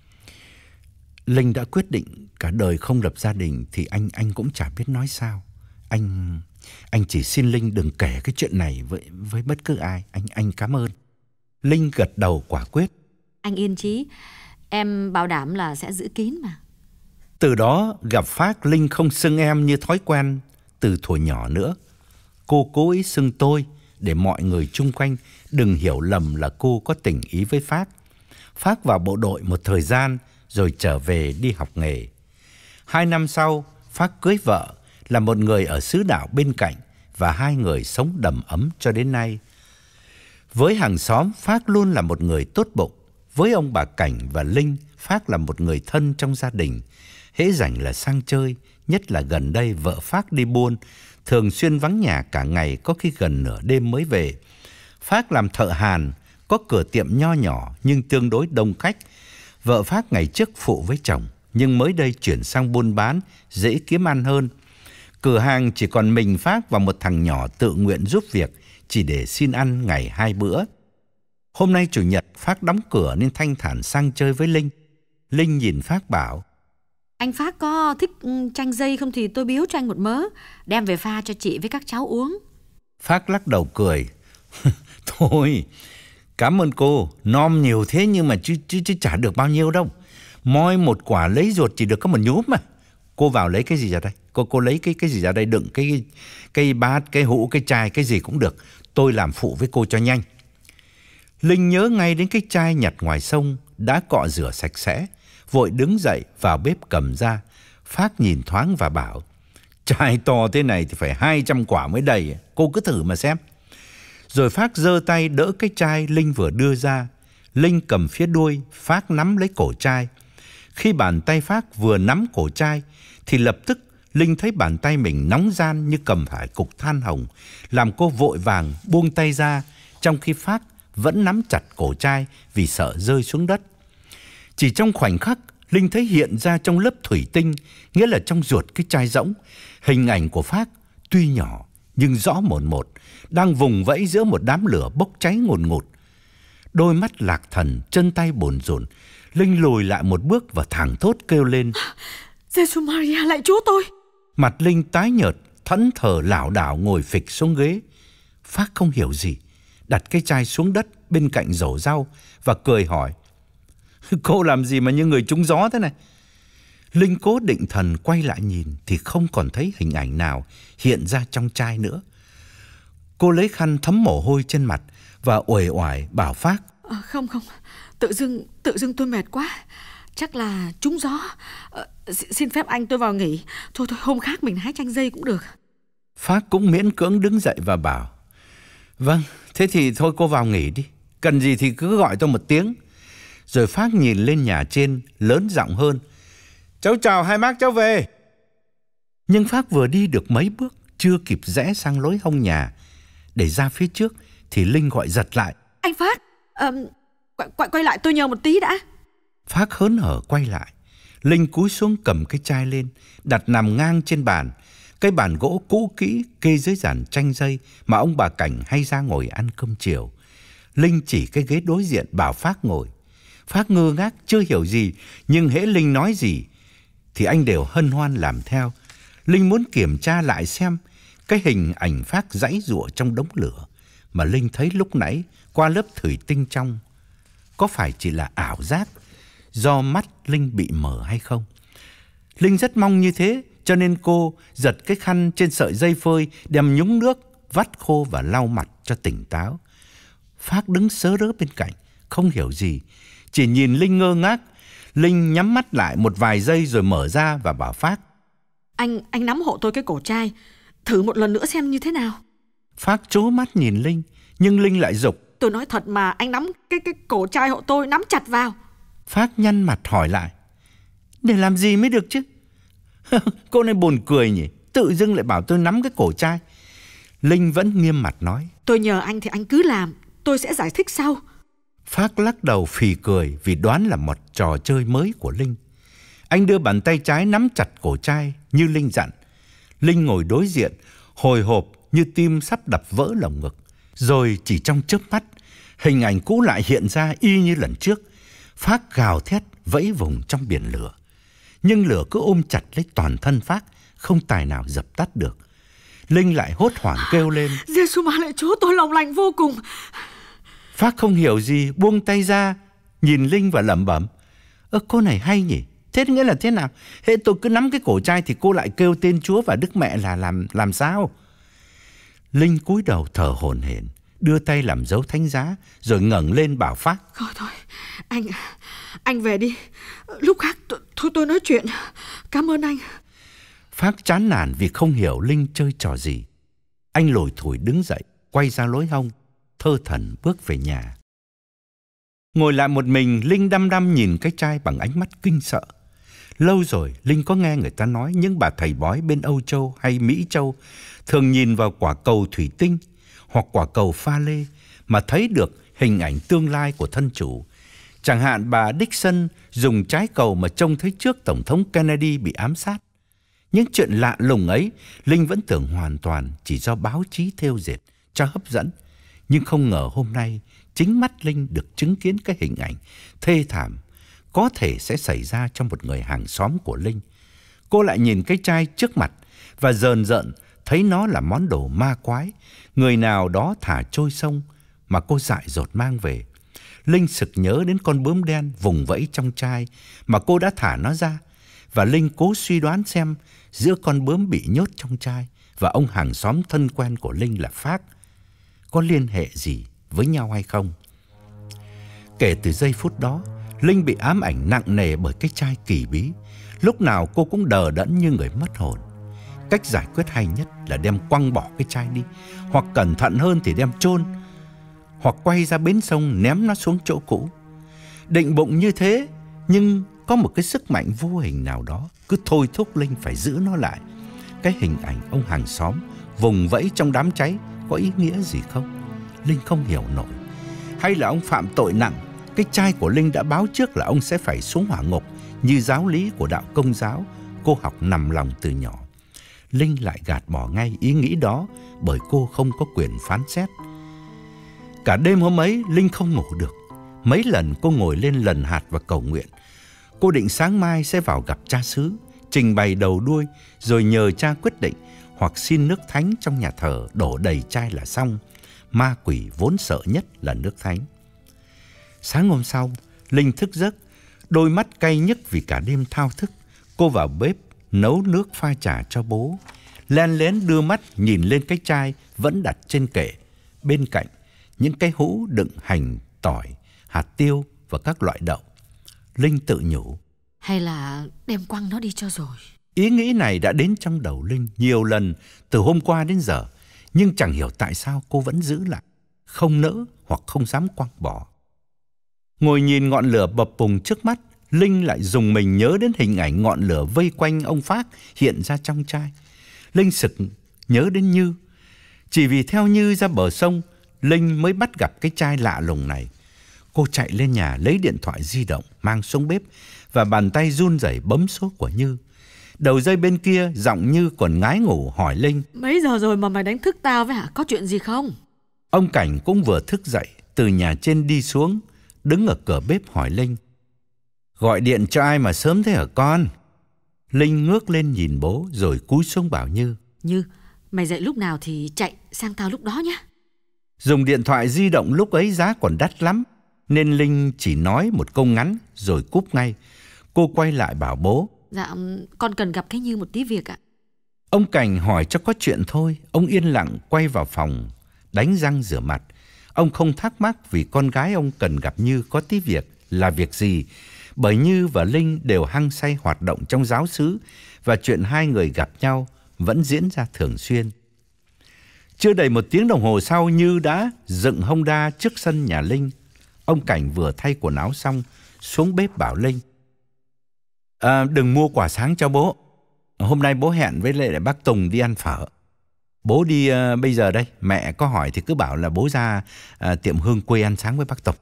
Linh đã quyết định cả đời không lập gia đình thì anh anh cũng chả biết nói sao. Anh anh chỉ xin Linh đừng kể cái chuyện này với với bất cứ ai. Anh anh cảm ơn. Linh gật đầu quả quyết. Anh yên chí, em bảo đảm là sẽ giữ kín mà. Từ đó gặp Phác, Linh không xưng em như thói quen từ thuở nhỏ nữa. Cô cố ý xưng tôi để mọi người chung quanh đừng hiểu lầm là cô có tình ý với Phác. Phác vào bộ đội một thời gian rồi trở về đi học nghề. Hai năm sau, Phác cưới vợ là một người ở xứ đạo bên cạnh và hai người sống đầm ấm cho đến nay. Với hàng xóm, Phác luôn là một người tốt bụng. Với ông bà Cảnh và Linh, Phác là một người thân trong gia đình. Hễ rảnh là sang chơi, nhất là gần đây vợ Phác đi buôn, thường xuyên vắng nhà cả ngày, có khi gần nửa đêm mới về. Phác làm thợ hàn, có cửa tiệm nho nhỏ nhưng tương đối đông khách. Vợ Phác ngày trước phụ với chồng, nhưng mới đây chuyển sang buôn bán, dễ kiếm ăn hơn. Cửa hàng chỉ còn mình Phác và một thằng nhỏ tự nguyện giúp việc, chỉ để xin ăn ngày hai bữa. Hôm nay chủ nhật, Phác đóng cửa nên thanh thản sang chơi với Linh. Linh nhìn Phác bảo, anh Phác có thích chanh dây không thì tôi biếu cho anh một mớ, đem về pha cho chị với các cháu uống. Phác lắc đầu cười. Thôi, cảm ơn cô, nom nhiều thế nhưng mà chứ, chứ, chứ chả được bao nhiêu đâu. Moi một quả lấy ruột chỉ được có một nhúm mà. Cô vào lấy cái gì ra đây? Cô cô lấy cái cái gì ra đây, đựng cái cái bát, cái hũ, cái chai, cái gì cũng được. Tôi làm phụ với cô cho nhanh. Linh nhớ ngay đến cái chai nhặt ngoài sông đã cọ rửa sạch sẽ, vội đứng dậy vào bếp cầm ra. Phác nhìn thoáng và bảo, chai to thế này thì phải hai trăm quả mới đầy, cô cứ thử mà xem. Rồi Phác giơ tay đỡ cái chai Linh vừa đưa ra. Linh cầm phía đuôi, Phác nắm lấy cổ chai. Khi bàn tay Phác vừa nắm cổ chai thì lập tức Linh thấy bàn tay mình nóng ran như cầm phải cục than hồng, làm cô vội vàng buông tay ra, trong khi Phác vẫn nắm chặt cổ chai vì sợ rơi xuống đất. Chỉ trong khoảnh khắc, Linh thấy hiện ra trong lớp thủy tinh, nghĩa là trong ruột cái chai rỗng, hình ảnh của Phác tuy nhỏ nhưng rõ mồn một, đang vùng vẫy giữa một đám lửa bốc cháy ngùn ngụt. Đôi mắt lạc thần, chân tay bồn rộn, Linh lùi lại một bước và thảng thốt kêu lên, Giêsu Maria, lạy Chúa tôi! Mặt Linh tái nhợt, thẫn thờ lảo đảo ngồi phịch xuống ghế. Phác không hiểu gì, đặt cái chai xuống đất bên cạnh rổ rau và cười hỏi, cô làm gì mà như người trúng gió thế này? Linh cố định thần quay lại nhìn thì không còn thấy hình ảnh nào hiện ra trong chai nữa. Cô lấy khăn thấm mồ hôi trên mặt và uể oải bảo Phác, à, Không không, tự dưng, tự dưng tôi mệt quá. Chắc là trúng gió. ờ, Xin phép anh tôi vào nghỉ. Thôi thôi, hôm khác mình hái chanh dây cũng được. Phác cũng miễn cưỡng đứng dậy và bảo: Vâng, thế thì thôi cô vào nghỉ đi. Cần gì thì cứ gọi tôi một tiếng. Rồi Phác nhìn lên nhà trên, lớn giọng hơn: Cháu chào hai bác, cháu về. Nhưng Phác vừa đi được mấy bước, chưa kịp rẽ sang lối hông nhà để ra phía trước, thì Linh gọi giật lại: Anh Phác, uh, quay, quay, quay lại tôi nhờ một tí đã. Phác hớn hở quay lại. Linh cúi xuống cầm cái chai lên, đặt nằm ngang trên bàn. Cái bàn gỗ cũ kỹ kê dưới giàn chanh dây mà ông bà Cảnh hay ra ngồi ăn cơm chiều. Linh chỉ cái ghế đối diện bảo Phác ngồi. Phác ngơ ngác chưa hiểu gì, nhưng hễ Linh nói gì thì anh đều hân hoan làm theo. Linh muốn kiểm tra lại xem cái hình ảnh Phác giãy giụa trong đống lửa mà Linh thấy lúc nãy qua lớp thủy tinh trong có phải chỉ là ảo giác do mắt Linh bị mờ hay không. Linh rất mong như thế, cho nên cô giật cái khăn trên sợi dây phơi, đem nhúng nước vắt khô và lau mặt cho tỉnh táo. Phác đứng sớ rớ bên cạnh, không hiểu gì, chỉ nhìn Linh ngơ ngác. Linh nhắm mắt lại một vài giây rồi mở ra và bảo Phác: Anh anh nắm hộ tôi cái cổ chai, thử một lần nữa xem như thế nào. Phác trố mắt nhìn Linh, nhưng Linh lại giục: Tôi nói thật mà, anh nắm cái cái cổ chai hộ tôi, nắm chặt vào. Phác nhăn mặt hỏi lại: Để làm gì mới được chứ? Cô này buồn cười nhỉ, tự dưng lại bảo tôi nắm cái cổ chai. Linh vẫn nghiêm mặt nói: Tôi nhờ anh thì anh cứ làm, tôi sẽ giải thích sau. Phác lắc đầu phì cười vì đoán là một trò chơi mới của Linh. Anh đưa bàn tay trái nắm chặt cổ chai như Linh dặn. Linh ngồi đối diện, hồi hộp như tim sắp đập vỡ lồng ngực. Rồi chỉ trong chớp mắt, hình ảnh cũ lại hiện ra y như lần trước. Phác gào thét vẫy vùng trong biển lửa, nhưng lửa cứ ôm chặt lấy toàn thân Phác, không tài nào dập tắt được. Linh lại hốt hoảng kêu lên: Giê-xu ma lạy Chúa, tôi lòng lành vô cùng. Phác không hiểu gì, buông tay ra, nhìn Linh và lẩm bẩm: Ơ, cô này hay nhỉ? Thế nghĩa là thế nào? Hễ tôi cứ nắm cái cổ chai thì cô lại kêu tên Chúa và Đức Mẹ là làm làm sao? Linh cúi đầu thở hổn hển, đưa tay làm dấu thánh giá, rồi ngẩng lên bảo Phác: Thôi thôi, anh anh về đi. Lúc khác tôi, thôi tôi nói chuyện. Cảm ơn anh. Phác chán nản vì không hiểu Linh chơi trò gì. Anh lủi thủi đứng dậy, quay ra lối hông, thơ thẩn bước về nhà. Ngồi lại một mình, Linh đăm đăm nhìn cái chai bằng ánh mắt kinh sợ. Lâu rồi Linh có nghe người ta nói những bà thầy bói bên Âu Châu hay Mỹ Châu thường nhìn vào quả cầu thủy tinh hoặc quả cầu pha lê mà thấy được hình ảnh tương lai của thân chủ. Chẳng hạn bà Dixon dùng trái cầu mà trông thấy trước Tổng thống Kennedy bị ám sát. Những chuyện lạ lùng ấy Linh vẫn tưởng hoàn toàn chỉ do báo chí thêu dệt cho hấp dẫn. Nhưng không ngờ hôm nay chính mắt Linh được chứng kiến cái hình ảnh thê thảm có thể sẽ xảy ra trong một người hàng xóm của Linh. Cô lại nhìn cái chai trước mặt và rờn rợn thấy nó là món đồ ma quái, người nào đó thả trôi sông mà cô dại dột mang về. Linh sực nhớ đến con bướm đen vùng vẫy trong chai mà cô đã thả nó ra, và Linh cố suy đoán xem giữa con bướm bị nhốt trong chai và ông hàng xóm thân quen của Linh là Phác có liên hệ gì với nhau hay không. Kể từ giây phút đó, Linh bị ám ảnh nặng nề bởi cái chai kỳ bí. Lúc nào cô cũng đờ đẫn như người mất hồn. Cách giải quyết hay nhất là đem quăng bỏ cái chai đi, hoặc cẩn thận hơn thì đem chôn, hoặc quay ra bến sông ném nó xuống chỗ cũ. Định bụng như thế, nhưng có một cái sức mạnh vô hình nào đó cứ thôi thúc Linh phải giữ nó lại. Cái hình ảnh ông hàng xóm vùng vẫy trong đám cháy có ý nghĩa gì không? Linh không hiểu nổi. Hay là ông phạm tội nặng, cái chai của Linh đã báo trước là ông sẽ phải xuống hỏa ngục như giáo lý của đạo Công giáo cô học nằm lòng từ nhỏ. Linh lại gạt bỏ ngay ý nghĩ đó bởi cô không có quyền phán xét. Cả đêm hôm ấy Linh không ngủ được. Mấy lần cô ngồi lên lần hạt và cầu nguyện. Cô định sáng mai sẽ vào gặp cha xứ, trình bày đầu đuôi, rồi nhờ cha quyết định, hoặc xin nước thánh trong nhà thờ đổ đầy chai là xong. Ma quỷ vốn sợ nhất là nước thánh. Sáng hôm sau, Linh thức giấc, đôi mắt cay nhức vì cả đêm thao thức. Cô vào bếp nấu nước pha trà cho bố, len lén đưa mắt nhìn lên cái chai vẫn đặt trên kệ. Bên cạnh những cái hũ đựng hành, tỏi, hạt tiêu và các loại đậu. Linh tự nhủ, Hay là đem quăng nó đi cho rồi. Ý nghĩ này đã đến trong đầu Linh nhiều lần từ hôm qua đến giờ, nhưng chẳng hiểu tại sao cô vẫn giữ lại, không nỡ hoặc không dám quăng bỏ. Ngồi nhìn ngọn lửa bập bùng trước mắt, Linh lại dùng mình nhớ đến hình ảnh ngọn lửa vây quanh ông Phác hiện ra trong chai. Linh sực nhớ đến Như. Chỉ vì theo Như ra bờ sông, Linh mới bắt gặp cái chai lạ lùng này. Cô chạy lên nhà lấy điện thoại di động, mang xuống bếp và bàn tay run rẩy bấm số của Như. Đầu dây bên kia giọng Như còn ngái ngủ hỏi Linh: Mấy giờ rồi mà mày đánh thức tao vậy hả? Có chuyện gì không? Ông Cảnh cũng vừa thức dậy từ nhà trên đi xuống, đứng ở cửa bếp hỏi Linh: Gọi điện cho ai mà sớm thế hả con? Linh ngước lên nhìn bố rồi cúi xuống bảo Như: Như, mày dậy lúc nào thì chạy sang tao lúc đó nhé. Dùng điện thoại di động lúc ấy giá còn đắt lắm, nên Linh chỉ nói một câu ngắn rồi cúp ngay. Cô quay lại bảo bố: Dạ, con cần gặp cái Như một tí việc ạ. Ông Cảnh hỏi cho có chuyện thôi. Ông yên lặng quay vào phòng, đánh răng rửa mặt. Ông không thắc mắc vì con gái ông cần gặp Như có tí việc là việc gì, bởi Như và Linh đều hăng say hoạt động trong giáo xứ và chuyện hai người gặp nhau vẫn diễn ra thường xuyên. Chưa đầy một tiếng đồng hồ sau, Như đã dựng Honda trước sân nhà Linh. Ông Cảnh vừa thay quần áo xong xuống bếp bảo Linh: à, đừng mua quà sáng cho bố. Hôm nay bố hẹn với lại bác Tùng đi ăn phở. Bố đi uh, bây giờ đây. Mẹ có hỏi thì cứ bảo là bố ra uh, tiệm Hương quê ăn sáng với bác Tùng.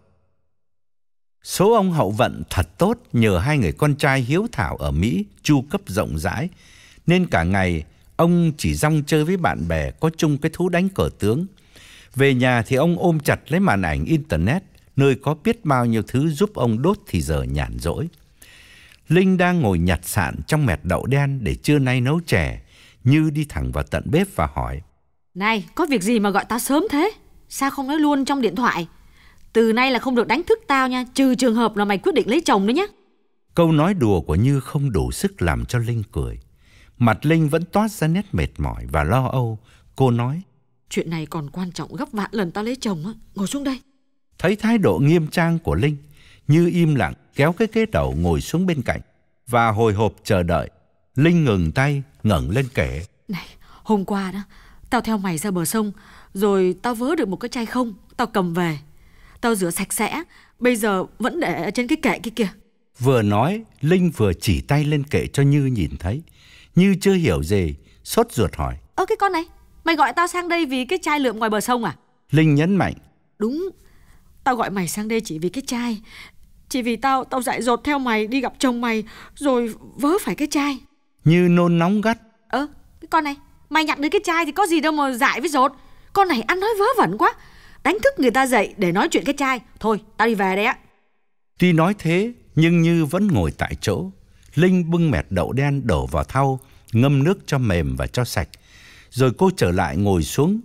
Số ông hậu vận thật tốt, nhờ hai người con trai hiếu thảo ở Mỹ chu cấp rộng rãi, nên cả ngày ông chỉ rong chơi với bạn bè có chung cái thú đánh cờ tướng. Về nhà thì ông ôm chặt lấy màn ảnh internet, nơi có biết bao nhiêu thứ giúp ông đốt thì giờ nhàn rỗi. Linh đang ngồi nhặt sạn trong mẹt đậu đen để trưa nay nấu chè. Như đi thẳng vào tận bếp và hỏi: Này, có việc gì mà gọi tao sớm thế? Sao không nói luôn trong điện thoại? Từ nay là không được đánh thức tao nha, trừ trường hợp là mày quyết định lấy chồng nữa nhé. Câu nói đùa của Như không đủ sức làm cho Linh cười. Mặt Linh vẫn toát ra nét mệt mỏi và lo âu. Cô nói: Chuyện này còn quan trọng gấp vạn lần tao lấy chồng á. Ngồi xuống đây. Thấy thái độ nghiêm trang của Linh, Như im lặng kéo cái ghế đầu ngồi xuống bên cạnh và hồi hộp chờ đợi. Linh ngừng tay, ngẩng lên kể: Này, hôm qua đó, tao theo mày ra bờ sông, rồi tao vớ được một cái chai không, tao cầm về. Tao rửa sạch sẽ, bây giờ vẫn để ở trên cái kệ kia kìa. Vừa nói, Linh vừa chỉ tay lên kệ cho Như nhìn thấy. Như chưa hiểu gì, sốt ruột hỏi: Ơ cái con này, mày gọi tao sang đây vì cái chai lượm ngoài bờ sông à? Linh nhấn mạnh: Đúng, tao gọi mày sang đây chỉ vì cái chai. Chỉ vì tao tao dại dột theo mày đi gặp chồng mày, rồi vớ phải cái chai. Như nôn nóng gắt: Ơ, cái con này, mày nhặt được cái chai thì có gì đâu mà dại với dột. Con này ăn nói vớ vẩn quá, đánh thức người ta dậy để nói chuyện cái chai. Thôi, tao đi về đây á. Tuy nói thế, nhưng Như vẫn ngồi tại chỗ. Linh bưng mẹt đậu đen đổ vào thau, ngâm nước cho mềm và cho sạch. Rồi cô trở lại ngồi xuống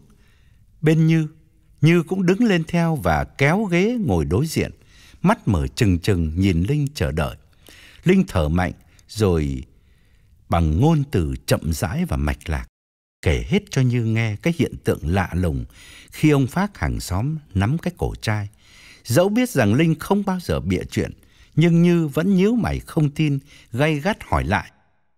bên Như. Như cũng đứng lên theo và kéo ghế ngồi đối diện, mắt mở trừng trừng nhìn Linh chờ đợi. Linh thở mạnh rồi bằng ngôn từ chậm rãi và mạch lạc kể hết cho Như nghe cái hiện tượng lạ lùng khi ông Phác hàng xóm nắm cái cổ trai. Dẫu biết rằng Linh không bao giờ bịa chuyện, nhưng Như vẫn nhíu mày không tin, gay gắt hỏi lại: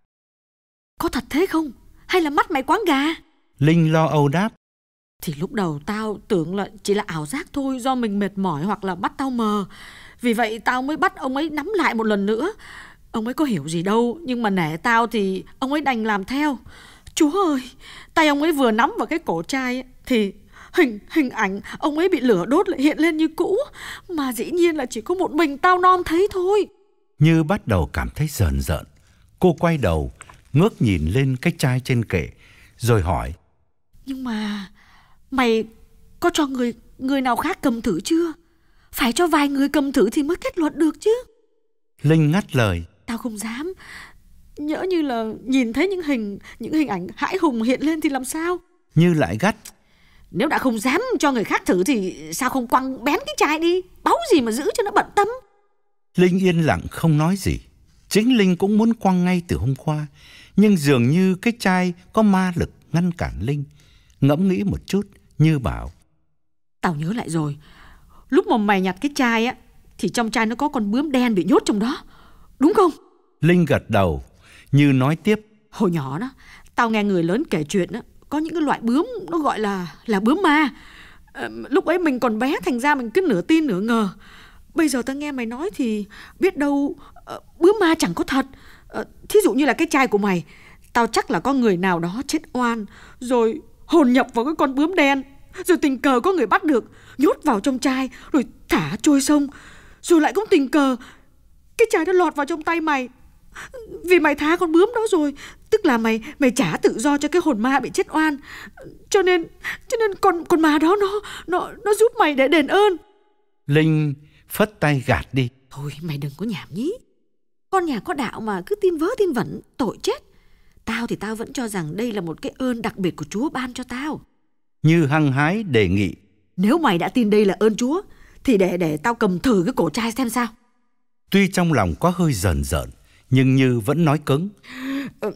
Có thật thế không? Hay là mắt mày quáng gà? Linh lo âu đáp: Thì lúc đầu tao tưởng là chỉ là ảo giác thôi, do mình mệt mỏi hoặc là mắt tao mờ. Vì vậy tao mới bắt ông ấy nắm lại một lần nữa. Ông ấy có hiểu gì đâu, nhưng mà nể tao thì ông ấy đành làm theo. Chúa ơi, tay ông ấy vừa nắm vào cái cổ trai thì hình hình ảnh ông ấy bị lửa đốt lại hiện lên như cũ. Mà dĩ nhiên là chỉ có một mình tao non thấy thôi. Như bắt đầu cảm thấy rờn rợn. Cô quay đầu, ngước nhìn lên cái chai trên kệ, rồi hỏi: Nhưng mà mày có cho người người nào khác cầm thử chưa? Phải cho vài người cầm thử thì mới kết luận được chứ. Linh ngắt lời: Tao không dám. Nhỡ như là nhìn thấy những hình những hình ảnh hãi hùng hiện lên thì làm sao? Như lại gắt: Nếu đã không dám cho người khác thử thì sao không quăng bén cái chai đi, báu gì mà giữ cho nó bận tâm. Linh yên lặng không nói gì. Chính Linh cũng muốn quăng ngay từ hôm qua, nhưng dường như cái chai có ma lực ngăn cản Linh. Ngẫm nghĩ một chút, Như bảo: Tao nhớ lại rồi, lúc mà mày nhặt cái chai á thì trong chai nó có con bướm đen bị nhốt trong đó, đúng không? Linh gật đầu, Như nói tiếp. Hồi nhỏ đó, tao nghe người lớn kể chuyện đó, có những cái loại bướm nó gọi là là bướm ma. À, lúc ấy mình còn bé, thành ra mình cứ nửa tin nửa ngờ. Bây giờ tao nghe mày nói thì biết đâu uh, bướm ma chẳng có thật. uh, Thí dụ như là cái chai của mày, tao chắc là có người nào đó chết oan, rồi hồn nhập vào cái con bướm đen, rồi tình cờ có người bắt được, nhốt vào trong chai, rồi thả trôi sông. Rồi lại cũng tình cờ cái chai nó lọt vào trong tay mày. Vì mày tha con bướm đó rồi, tức là mày mày trả tự do cho cái hồn ma bị chết oan. Cho nên cho nên con con ma đó nó nó nó giúp mày để đền ơn. Linh phất tay gạt đi. Thôi mày đừng có nhảm nhí. Con nhà có đạo mà cứ tin vớ tin vẩn, tội chết. Tao thì tao vẫn cho rằng đây là một cái ơn đặc biệt của Chúa ban cho tao. Như hăng hái đề nghị. Nếu mày đã tin đây là ơn Chúa thì để để tao cầm thử cái cổ chai xem sao. Tuy trong lòng có hơi rờn rợn, nhưng Như vẫn nói cứng. Ừ,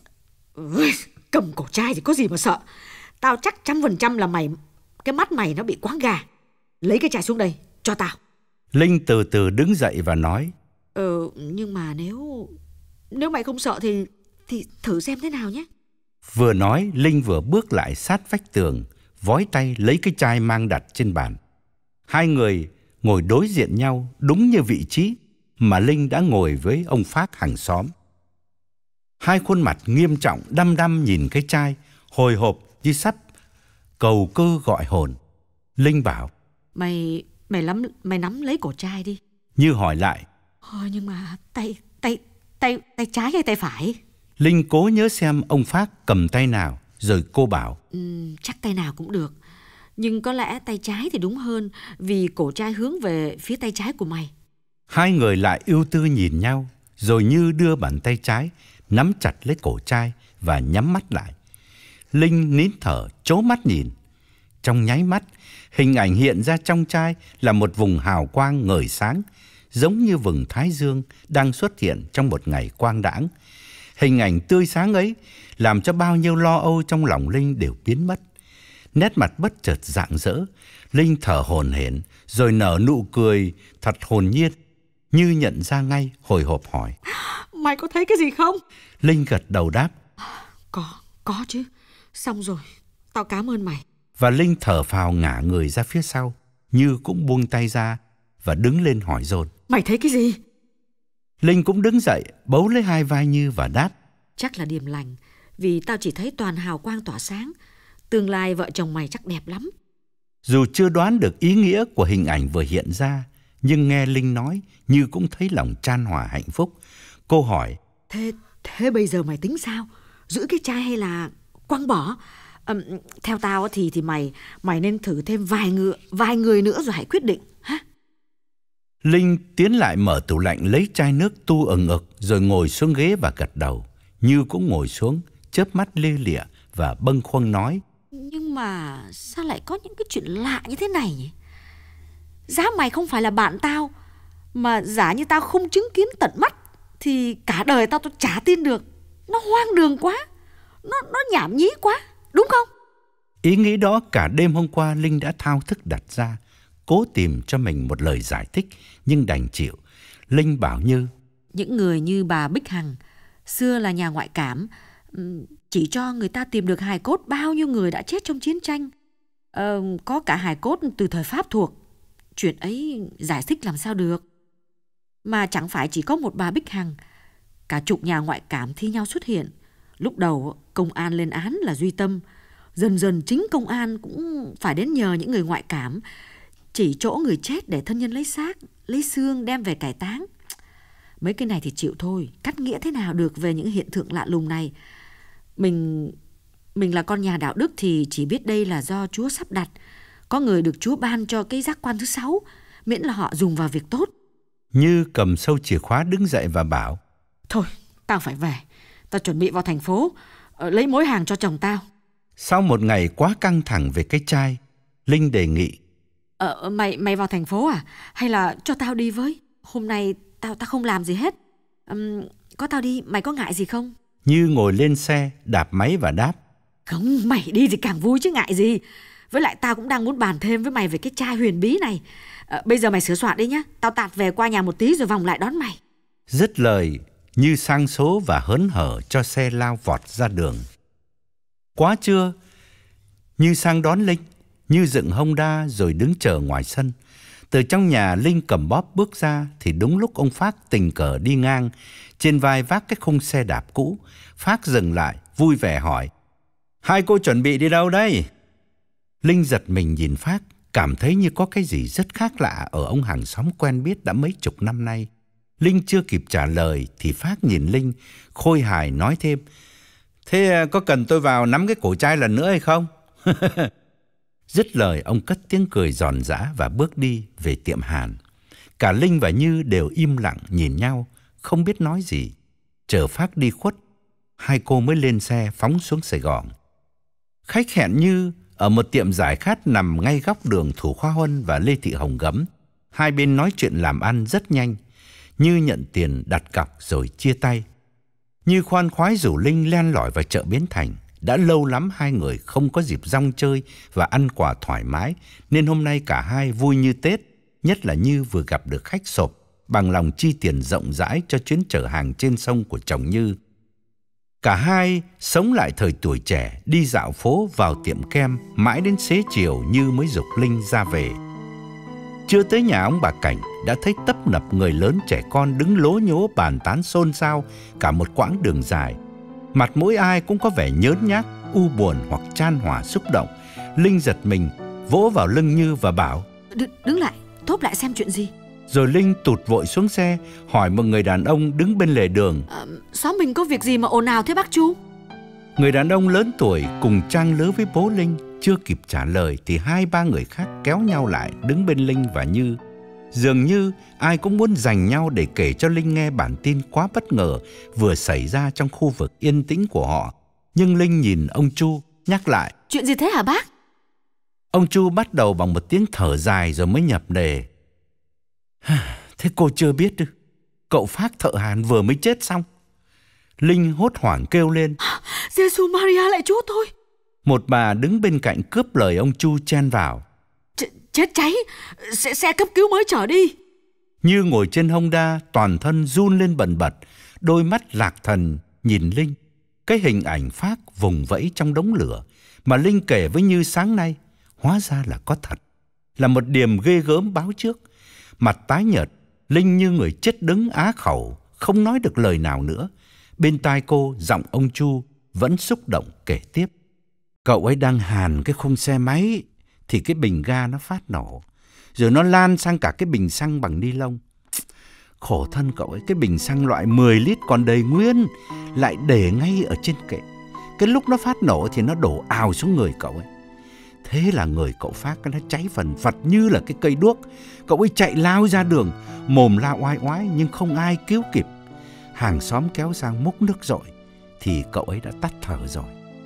cầm cổ chai thì có gì mà sợ. Tao chắc trăm phần trăm là mày, cái mắt mày nó bị quáng gà. Lấy cái chai xuống đây cho tao. Linh từ từ đứng dậy và nói. Ừ, nhưng mà nếu Nếu mày không sợ thì Thì thử xem thế nào nhé. Vừa nói, Linh vừa bước lại sát vách tường, vói tay lấy cái chai mang đặt trên bàn. Hai người ngồi đối diện nhau đúng như vị trí mà Linh đã ngồi với ông Phác hàng xóm. Hai khuôn mặt nghiêm trọng đăm đăm nhìn cái chai, hồi hộp như sắp cầu cơ gọi hồn. Linh bảo. Mày mày nắm mày nắm lấy cổ chai đi. Như hỏi lại. Ờ, nhưng mà tay tay tay tay trái hay tay phải? Linh cố nhớ xem ông Phác cầm tay nào, rồi cô bảo. Ừ, chắc tay nào cũng được, nhưng có lẽ tay trái thì đúng hơn, vì cổ chai hướng về phía tay trái của mày. Hai người lại ưu tư nhìn nhau, rồi Như đưa bàn tay trái nắm chặt lấy cổ chai và nhắm mắt lại. Linh nín thở trố mắt nhìn. Trong nháy mắt, hình ảnh hiện ra trong chai là một vùng hào quang ngời sáng, giống như vầng thái dương đang xuất hiện trong một ngày quang đãng. Hình ảnh tươi sáng ấy làm cho bao nhiêu lo âu trong lòng Linh đều biến mất. Nét mặt bất chợt rạng rỡ, Linh thở hổn hển rồi nở nụ cười thật hồn nhiên. Như nhận ra ngay, hồi hộp hỏi. Mày có thấy cái gì không? Linh gật đầu đáp. Có, có chứ. Xong rồi, tao cảm ơn mày. Và Linh thở phào ngả người ra phía sau. Như cũng buông tay ra và đứng lên hỏi dồn. Mày thấy cái gì? Linh cũng đứng dậy, bấu lấy hai vai Như và đáp. Chắc là điềm lành, vì tao chỉ thấy toàn hào quang tỏa sáng. Tương lai vợ chồng mày chắc đẹp lắm. Dù chưa đoán được ý nghĩa của hình ảnh vừa hiện ra, nhưng nghe Linh nói, Như cũng thấy lòng chan hòa hạnh phúc. Cô hỏi. Thế, thế bây giờ mày tính sao? Giữ cái chai hay là quăng bỏ? À, theo tao thì thì mày mày nên thử thêm vài người, vài người nữa rồi hãy quyết định. Ha? Linh tiến lại mở tủ lạnh lấy chai nước tu ừng ực rồi ngồi xuống ghế và gật đầu. Như cũng ngồi xuống, chớp mắt lia lịa và bâng khuâng nói. Nhưng mà sao lại có những cái chuyện lạ như thế này nhỉ? Giá mày không phải là bạn tao, mà giả như tao không chứng kiến tận mắt thì cả đời tao tao chả tin được. Nó hoang đường quá, Nó, nó nhảm nhí quá, đúng không? Ý nghĩ đó cả đêm hôm qua Linh đã thao thức đặt ra, cố tìm cho mình một lời giải thích, nhưng đành chịu. Linh bảo Như. Những người như bà Bích Hằng, xưa là nhà ngoại cảm, chỉ cho người ta tìm được hài cốt bao nhiêu người đã chết trong chiến tranh. Ờ, có cả hài cốt từ thời Pháp thuộc. Chuyện ấy giải thích làm sao được. Mà chẳng phải chỉ có một bà Bích Hằng, cả chục nhà ngoại cảm thi nhau xuất hiện. Lúc đầu công an lên án là Duy Tâm, dần dần chính công an cũng phải đến nhờ những người ngoại cảm, chỉ chỗ người chết để thân nhân lấy xác, lấy xương đem về cải táng. Mấy cái này thì chịu thôi, cắt nghĩa thế nào được về những hiện tượng lạ lùng này. Mình mình là con nhà đạo đức thì chỉ biết đây là do Chúa sắp đặt. Có người được Chúa ban cho cái giác quan thứ sáu, miễn là họ dùng vào việc tốt. Như cầm sâu chìa khóa đứng dậy và bảo. Thôi, tao phải về. Tao chuẩn bị vào thành phố, lấy mối hàng cho chồng tao. Sau một ngày quá căng thẳng về cái chai, Linh đề nghị. Ờ, mày mày vào thành phố à? Hay là cho tao đi với? Hôm nay tao tao không làm gì hết. Uhm, có tao đi, mày có ngại gì không? Như ngồi lên xe, đạp máy và đáp. Không, mày đi thì càng vui chứ ngại gì. Với lại tao cũng đang muốn bàn thêm với mày về cái chai huyền bí này. à, Bây giờ mày sửa soạn đi nhá. Tao tạt về qua nhà một tí rồi vòng lại đón mày. Dứt lời, Như sang số và hớn hở cho xe lao vọt ra đường. Quá trưa, Như sang đón Linh. Như dựng Honda rồi đứng chờ ngoài sân. Từ trong nhà, Linh cầm bóp bước ra thì đúng lúc ông Phác tình cờ đi ngang, trên vai vác cái khung xe đạp cũ. Phác dừng lại, vui vẻ hỏi: "Hai cô chuẩn bị đi đâu đây?" Linh giật mình nhìn Phác, cảm thấy như có cái gì rất khác lạ ở ông hàng xóm quen biết đã mấy chục năm nay. Linh chưa kịp trả lời thì Phác nhìn Linh, khôi hài nói thêm: "Thế có cần tôi vào nắm cái cổ trai lần nữa hay không?" Dứt lời, ông cất tiếng cười giòn giã và bước đi về tiệm Hàn. Cả Linh và Như đều im lặng nhìn nhau, không biết nói gì. Chờ Phác đi khuất, hai cô mới lên xe phóng xuống Sài Gòn. Khách hẹn Như ở một tiệm giải khát nằm ngay góc đường Thủ Khoa Huân và Lê Thị Hồng Gấm. Hai bên nói chuyện làm ăn rất nhanh. Như nhận tiền đặt cọc rồi chia tay. Như khoan khoái rủ Linh len lỏi vào chợ Bến Thành. Đã lâu lắm hai người không có dịp rong chơi và ăn quà thoải mái, nên hôm nay cả hai vui như Tết. Nhất là Như vừa gặp được khách sộp, bằng lòng chi tiền rộng rãi cho chuyến chở hàng trên sông của chồng Như. Cả hai sống lại thời tuổi trẻ, đi dạo phố, vào tiệm kem, mãi đến xế chiều Như mới giục Linh ra về. Chưa tới nhà ông bà Cảnh đã thấy tấp nập người lớn trẻ con đứng lố nhố bàn tán xôn xao cả một quãng đường dài. Mặt mỗi ai cũng có vẻ nhớn nhác, u buồn hoặc chan hòa xúc động. Linh giật mình, vỗ vào lưng Như và bảo: Đ đứng lại, thốt lại xem chuyện gì. Rồi Linh tụt vội xuống xe, hỏi một người đàn ông đứng bên lề đường: à, Xóm mình có việc gì mà ồn ào thế bác Chu? Người đàn ông lớn tuổi cùng trang lứa với bố Linh. Chưa kịp trả lời thì hai ba người khác kéo nhau lại đứng bên Linh và Như. Dường như ai cũng muốn giành nhau để kể cho Linh nghe bản tin quá bất ngờ vừa xảy ra trong khu vực yên tĩnh của họ. Nhưng Linh nhìn ông Chu, nhắc lại: Chuyện gì thế hả bác? Ông Chu bắt đầu bằng một tiếng thở dài rồi mới nhập đề: Thế cô chưa biết ư? Cậu Phác thợ Hàn vừa mới chết xong. Linh hốt hoảng kêu lên: Giê-xu Maria lạy Chúa tôi! Một bà đứng bên cạnh cướp lời ông Chu chen vào: Ch Chết cháy, xe, xe cấp cứu mới chở đi. Như ngồi trên Honda, toàn thân run lên bần bật, đôi mắt lạc thần nhìn Linh. Cái hình ảnh Phác vùng vẫy trong đống lửa mà Linh kể với Như sáng nay, hóa ra là có thật, là một điềm ghê gớm báo trước. Mặt tái nhợt, Linh như người chết đứng á khẩu, không nói được lời nào nữa. Bên tai cô, giọng ông Chu vẫn xúc động kể tiếp: Cậu ấy đang hàn cái khung xe máy thì cái bình ga nó phát nổ, rồi nó lan sang cả cái bình xăng bằng ni lông. Khổ thân cậu ấy, cái bình xăng loại mười lít còn đầy nguyên lại để ngay ở trên kệ. Cái lúc nó phát nổ thì nó đổ ào xuống người cậu ấy. Thế là người cậu Phác nó cháy phần phật như là cái cây đuốc. Cậu ấy chạy lao ra đường, mồm la oai oái nhưng không ai cứu kịp. Hàng xóm kéo sang múc nước dội thì cậu ấy đã tắt thở rồi.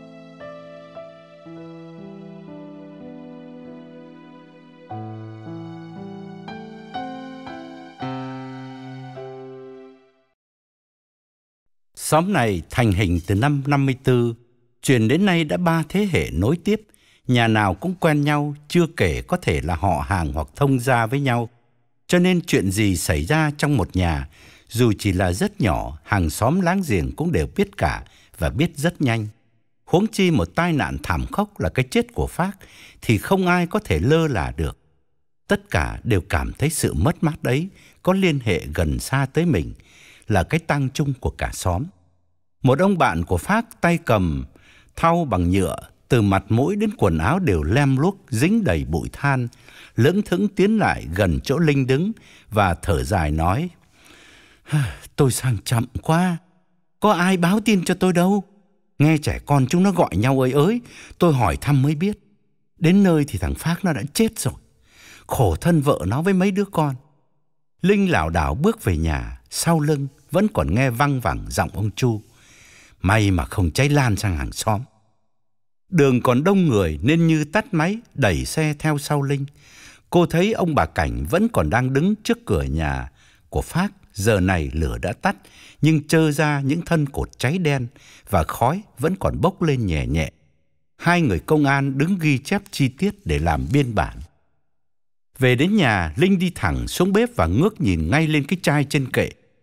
Xóm này thành hình từ năm năm mươi tư, truyền đến nay đã ba thế hệ nối tiếp. Nhà nào cũng quen nhau, chưa kể có thể là họ hàng hoặc thông gia với nhau. Cho nên chuyện gì xảy ra trong một nhà, dù chỉ là rất nhỏ, hàng xóm láng giềng cũng đều biết cả và biết rất nhanh. Huống chi một tai nạn thảm khốc là cái chết của Phác thì không ai có thể lơ là được. Tất cả đều cảm thấy sự mất mát ấy có liên hệ gần xa tới mình, là cái tang chung của cả xóm. Một ông bạn của Phác tay cầm thau bằng nhựa, từ mặt mũi đến quần áo đều lem luốc dính đầy bụi than, lững thững tiến lại gần chỗ Linh đứng và thở dài nói: Tôi sang chậm quá, có ai báo tin cho tôi đâu. Nghe trẻ con chúng nó gọi nhau ơi ới, tôi hỏi thăm mới biết. Đến nơi thì thằng Phác nó đã chết rồi. Khổ thân vợ nó với mấy đứa con. Linh lảo đảo bước về nhà, sau lưng vẫn còn nghe văng vẳng giọng ông Chu: May mà không cháy lan sang hàng xóm. Đường còn đông người nên Như tắt máy, đẩy xe theo sau Linh. Cô thấy ông bà Cảnh vẫn còn đang đứng trước cửa nhà của Phác. Giờ này lửa đã tắt, nhưng trơ ra những thân cột cháy đen và khói vẫn còn bốc lên nhẹ nhẹ. Hai người công an đứng ghi chép chi tiết để làm biên bản. Về đến nhà, Linh đi thẳng xuống bếp và ngước nhìn ngay lên cái chai trên kệ.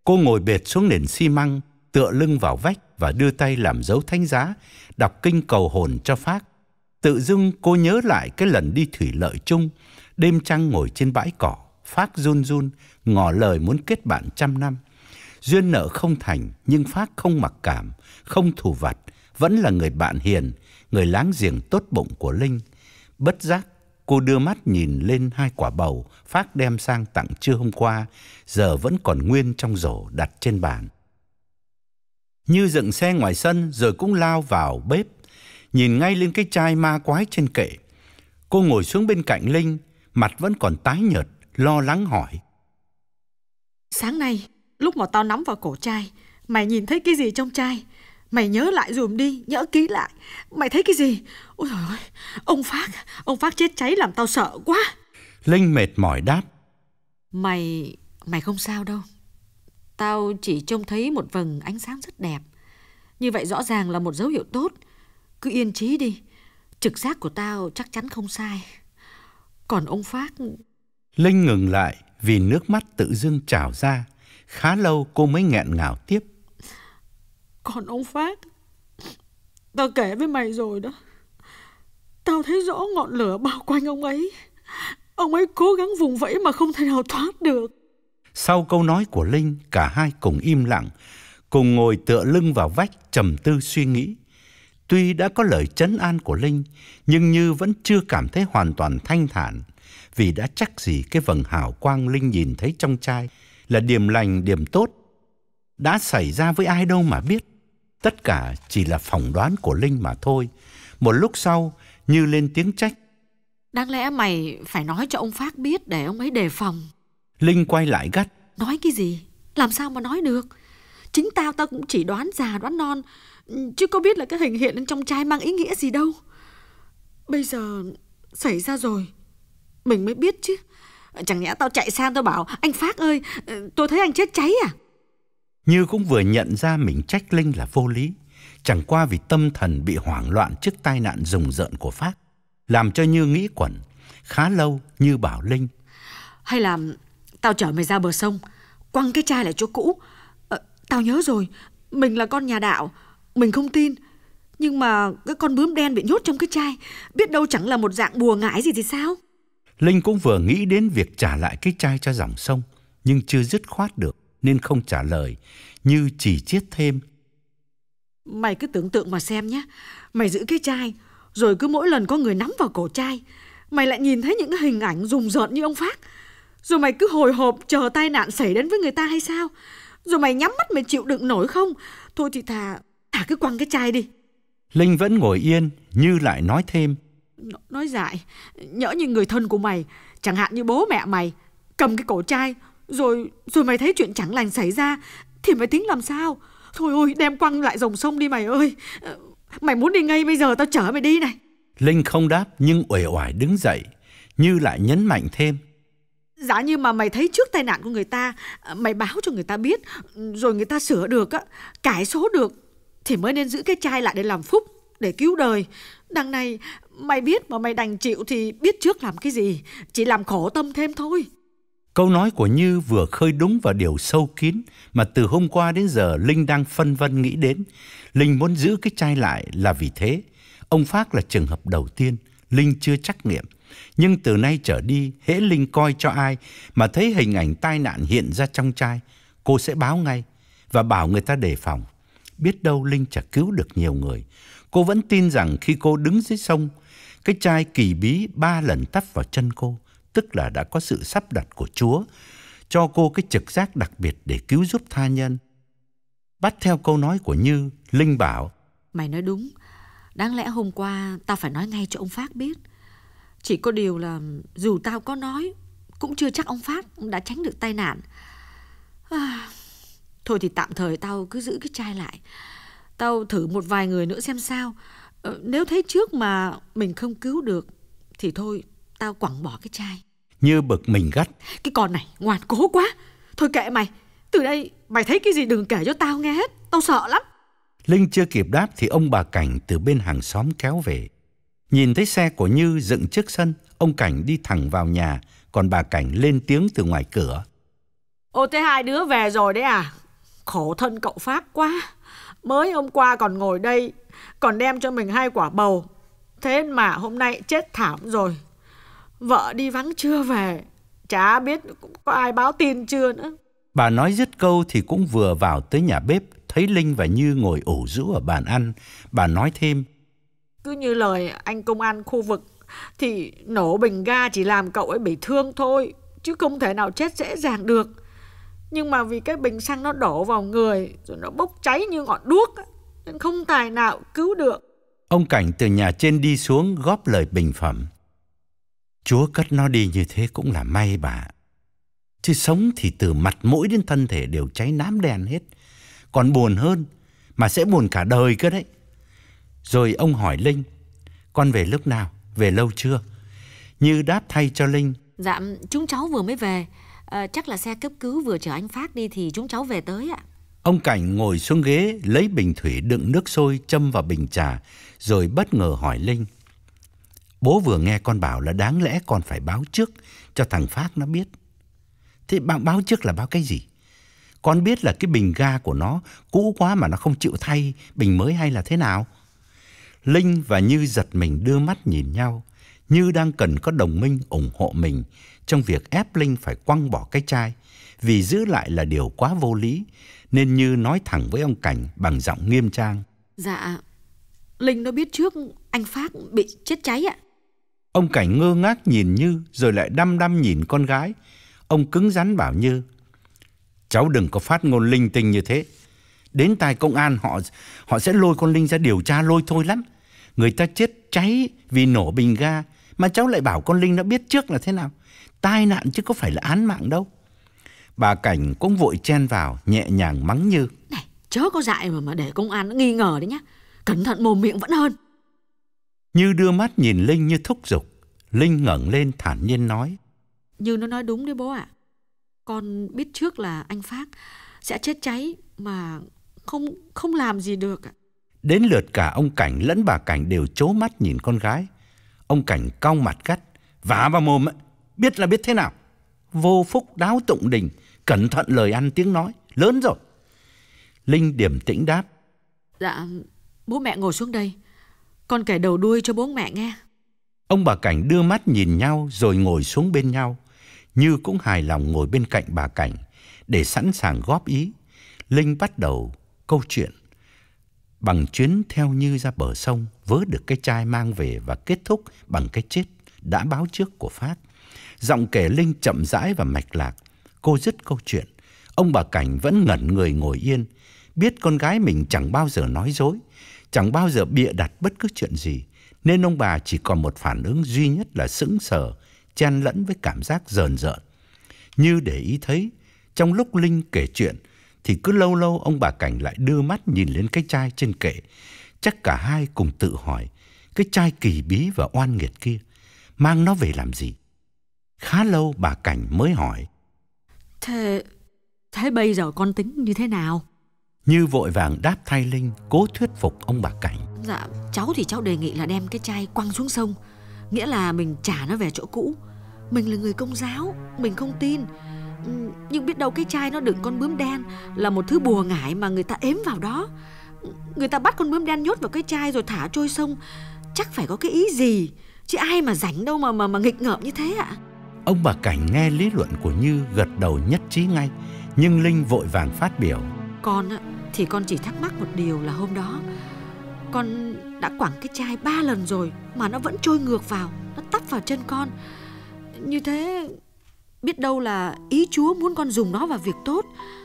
Cô ngồi bệt xuống nền xi măng, tựa lưng vào vách và đưa tay làm dấu thánh giá, đọc kinh cầu hồn cho Phác. Tự dưng cô nhớ lại cái lần đi thủy lợi chung, đêm trăng ngồi trên bãi cỏ, Phác run run, ngỏ lời muốn kết bạn trăm năm. Duyên nợ không thành, nhưng Phác không mặc cảm, không thù vặt, vẫn là người bạn hiền, người láng giềng tốt bụng của Linh. Bất giác, cô đưa mắt nhìn lên hai quả bầu Phác đem sang tặng trưa hôm qua, giờ vẫn còn nguyên trong rổ đặt trên bàn. Như dựng xe ngoài sân rồi cũng lao vào bếp, nhìn ngay lên cái chai ma quái trên kệ. Cô ngồi xuống bên cạnh Linh, mặt vẫn còn tái nhợt, lo lắng hỏi. Sáng nay, lúc mà tao nắm vào cổ chai, mày nhìn thấy cái gì trong chai? Mày nhớ lại dùm đi, nhớ kỹ lại. Mày thấy cái gì? Ôi trời ơi, ông Phác, ông Phác chết cháy làm tao sợ quá. Linh mệt mỏi đáp. Mày, mày không sao đâu. Tao chỉ trông thấy một vầng ánh sáng rất đẹp. Như vậy rõ ràng là một dấu hiệu tốt. Cứ yên trí đi, trực giác của tao chắc chắn không sai. Còn ông Phác... Linh ngừng lại vì nước mắt tự dưng trào ra. Khá lâu cô mới nghẹn ngào tiếp. Còn ông Phác, tao kể với mày rồi đó. Tao thấy rõ ngọn lửa bao quanh ông ấy. Ông ấy cố gắng vùng vẫy mà không thể nào thoát được. Sau câu nói của Linh, cả hai cùng im lặng, cùng ngồi tựa lưng vào vách trầm tư suy nghĩ. Tuy đã có lời trấn an của Linh, nhưng Như vẫn chưa cảm thấy hoàn toàn thanh thản, vì đã chắc gì cái vầng hào quang Linh nhìn thấy trong chai là điềm lành, điềm tốt. Đã xảy ra với ai đâu mà biết. Tất cả chỉ là phỏng đoán của Linh mà thôi. Một lúc sau, Như lên tiếng trách. Đáng lẽ mày phải nói cho ông Phác biết để ông ấy đề phòng. Linh quay lại gắt. Nói cái gì? Làm sao mà nói được? Chính tao tao cũng chỉ đoán già đoán non, chứ có biết là cái hình hiện lên trong chai mang ý nghĩa gì đâu. Bây giờ xảy ra rồi, mình mới biết chứ. Chẳng nhẽ tao chạy sang tao bảo, anh Phác ơi, tôi thấy anh chết cháy à? Như cũng vừa nhận ra mình trách Linh là vô lý. Chẳng qua vì tâm thần bị hoảng loạn trước tai nạn rùng rợn của Phác, làm cho Như nghĩ quẩn. Khá lâu Như bảo Linh. Hay là tao chở mày ra bờ sông, quăng cái chai lại chỗ cũ. ờ, Tao nhớ rồi, mình là con nhà đạo, mình không tin. Nhưng mà cái con bướm đen bị nhốt trong cái chai, biết đâu chẳng là một dạng bùa ngải gì thì sao? Linh cũng vừa nghĩ đến việc trả lại cái chai cho dòng sông, nhưng chưa dứt khoát được nên không trả lời. Như chỉ chiết thêm. Mày cứ tưởng tượng mà xem nhé. Mày giữ cái chai, rồi cứ mỗi lần có người nắm vào cổ chai, mày lại nhìn thấy những cái hình ảnh rùng rợn như ông Phác. Rồi mày cứ hồi hộp chờ tai nạn xảy đến với người ta hay sao? Rồi mày nhắm mắt mày chịu đựng nổi không? Thôi thì thà, thà cứ quăng cái chai đi. Linh vẫn ngồi yên, Như lại nói thêm. Nói dại, nhỡ như người thân của mày, chẳng hạn như bố mẹ mày, cầm cái cổ chai, rồi rồi mày thấy chuyện chẳng lành xảy ra, thì mày tính làm sao? Thôi ôi, đem quăng lại dòng sông đi mày ơi. Mày muốn đi ngay bây giờ tao chở mày đi này. Linh không đáp nhưng uể oải đứng dậy. Như lại nhấn mạnh thêm. Giả như mà mày thấy trước tai nạn của người ta, mày báo cho người ta biết, rồi người ta sửa được á, cải số được, thì mới nên giữ cái chai lại để làm phúc, để cứu đời. Đằng này mày biết mà mày đành chịu thì biết trước làm cái gì, chỉ làm khổ tâm thêm thôi. Câu nói của Như vừa khơi đúng vào điều sâu kín mà từ hôm qua đến giờ Linh đang phân vân nghĩ đến. Linh muốn giữ cái chai lại là vì thế. Ông Phác là trường hợp đầu tiên, Linh chưa trắc nghiệm. Nhưng từ nay trở đi, hễ Linh coi cho ai mà thấy hình ảnh tai nạn hiện ra trong chai, cô sẽ báo ngay và bảo người ta đề phòng. Biết đâu Linh chả cứu được nhiều người. Cô vẫn tin rằng khi cô đứng dưới sông, cái chai kỳ bí ba lần tấp vào chân cô, tức là đã có sự sắp đặt của Chúa, cho cô cái trực giác đặc biệt để cứu giúp tha nhân. Bắt theo câu nói của Như, Linh bảo. Mày nói đúng, đáng lẽ hôm qua tao phải nói ngay cho ông Phác biết. Chỉ có điều là dù tao có nói, cũng chưa chắc ông Phác đã tránh được tai nạn. À, thôi thì tạm thời tao cứ giữ cái chai lại. Tao thử một vài người nữa xem sao. ờ, Nếu thấy trước mà mình không cứu được thì thôi, tao quẳng bỏ cái chai. Như bực mình gắt. Cái con này ngoan cố quá. Thôi kệ mày, từ đây mày thấy cái gì đừng kể cho tao nghe hết, tao sợ lắm. Linh chưa kịp đáp thì ông bà Cảnh từ bên hàng xóm kéo về. Nhìn thấy xe của Như dựng trước sân, ông Cảnh đi thẳng vào nhà, còn bà Cảnh lên tiếng từ ngoài cửa. Ô, thế hai đứa về rồi đấy à? Khổ thân cậu Phác quá. Mới hôm qua còn ngồi đây, còn đem cho mình hai quả bầu. Thế mà hôm nay chết thảm rồi. Vợ đi vắng chưa về, chả biết có ai báo tin chưa nữa. Bà nói dứt câu thì cũng vừa vào tới nhà bếp, thấy Linh và Như ngồi ủ rũ ở bàn ăn. Bà nói thêm: Cứ như lời anh công an khu vực thì nổ bình ga chỉ làm cậu ấy bị thương thôi, chứ không thể nào chết dễ dàng được. Nhưng mà vì cái bình xăng nó đổ vào người rồi nó bốc cháy như ngọn đuốc, nên không tài nào cứu được. Ông Cảnh từ nhà trên đi xuống góp lời bình phẩm: Chúa cất nó đi như thế cũng là may bà. Chứ sống thì từ mặt mũi đến thân thể đều cháy nám đen hết. Còn buồn hơn, mà sẽ buồn cả đời cơ đấy. Rồi ông hỏi Linh: Con về lúc nào? Về lâu chưa? Như đáp thay cho Linh: Dạ, chúng cháu vừa mới về. à, Chắc là xe cấp cứu vừa chở anh Phác đi thì chúng cháu về tới ạ. Ông Cảnh ngồi xuống ghế, lấy bình thủy đựng nước sôi châm vào bình trà, rồi bất ngờ hỏi Linh: Bố vừa nghe con bảo là đáng lẽ con phải báo trước cho thằng Phác nó biết. Thế báo, báo trước là báo cái gì? Con biết là cái bình ga của nó cũ quá mà nó không chịu thay bình mới hay là thế nào? Linh và Như giật mình đưa mắt nhìn nhau. Như đang cần có đồng minh ủng hộ mình trong việc ép Linh phải quăng bỏ cái chai, vì giữ lại là điều quá vô lý, nên Như nói thẳng với ông Cảnh bằng giọng nghiêm trang: Dạ, Linh nó biết trước anh Phác bị chết cháy ạ. Ông Cảnh ngơ ngác nhìn Như, rồi lại đăm đăm nhìn con gái. Ông cứng rắn bảo Như: Cháu đừng có phát ngôn linh tinh như thế. Đến tai công an họ họ sẽ lôi con Linh ra điều tra lôi thôi lắm. Người ta chết cháy vì nổ bình ga, mà cháu lại bảo con Linh nó biết trước là thế nào? Tai nạn chứ có phải là án mạng đâu. Bà Cảnh cũng vội chen vào, nhẹ nhàng mắng Như: Này, chớ có dại mà mà để công an nó nghi ngờ đấy nhá. Cẩn thận mồm miệng vẫn hơn. Như đưa mắt nhìn Linh như thúc giục. Linh ngẩng lên thản nhiên nói: Như nó nói đúng đấy bố ạ. Con biết trước là anh Phác sẽ chết cháy mà không không làm gì được ạ. Đến lượt cả ông Cảnh lẫn bà Cảnh đều trố mắt nhìn con gái. Ông Cảnh cau mặt gắt: Vả vào mồm ấy, biết là biết thế nào? Vô phúc đáo tụng đình, cẩn thận lời ăn tiếng nói, lớn rồi. Linh điềm tĩnh đáp: Dạ, bố mẹ ngồi xuống đây, con kể đầu đuôi cho bố mẹ nghe. Ông bà Cảnh đưa mắt nhìn nhau rồi ngồi xuống bên nhau. Như cũng hài lòng ngồi bên cạnh bà Cảnh để sẵn sàng góp ý. Linh bắt đầu câu chuyện bằng chuyến theo Như ra bờ sông, vớ được cái chai mang về và kết thúc bằng cái chết đã báo trước của Phác. Giọng kể Linh chậm rãi và mạch lạc. Cô dứt câu chuyện, ông bà Cảnh vẫn ngẩn người ngồi yên, biết con gái mình chẳng bao giờ nói dối, chẳng bao giờ bịa đặt bất cứ chuyện gì, nên ông bà chỉ còn một phản ứng duy nhất là sững sờ, chen lẫn với cảm giác rờn rợn. Như để ý thấy, trong lúc Linh kể chuyện, thì cứ lâu lâu ông bà Cảnh lại đưa mắt nhìn lên cái chai trên kệ. Chắc cả hai cùng tự hỏi, cái chai kỳ bí và oan nghiệt kia, mang nó về làm gì? Khá lâu bà Cảnh mới hỏi: Thế, thế bây giờ con tính như thế nào? Như vội vàng đáp thay Linh, cố thuyết phục ông bà Cảnh. Dạ, cháu thì cháu đề nghị là đem cái chai quăng xuống sông, nghĩa là mình trả nó về chỗ cũ. Mình là người Công giáo, mình không tin. Nhưng biết đâu cái chai nó đựng con bướm đen là một thứ bùa ngải mà người ta ếm vào đó. Người ta bắt con bướm đen nhốt vào cái chai rồi thả trôi sông, chắc phải có cái ý gì, chứ ai mà rảnh đâu mà mà, mà nghịch ngợm như thế ạ. Ông bà Cảnh nghe lý luận của Như gật đầu nhất trí ngay. Nhưng Linh vội vàng phát biểu: Con thì con chỉ thắc mắc một điều là hôm đó con đã quẳng cái chai ba lần rồi mà nó vẫn trôi ngược vào, nó tắp vào chân con. Như thế biết đâu là ý Chúa muốn con dùng nó vào việc tốt.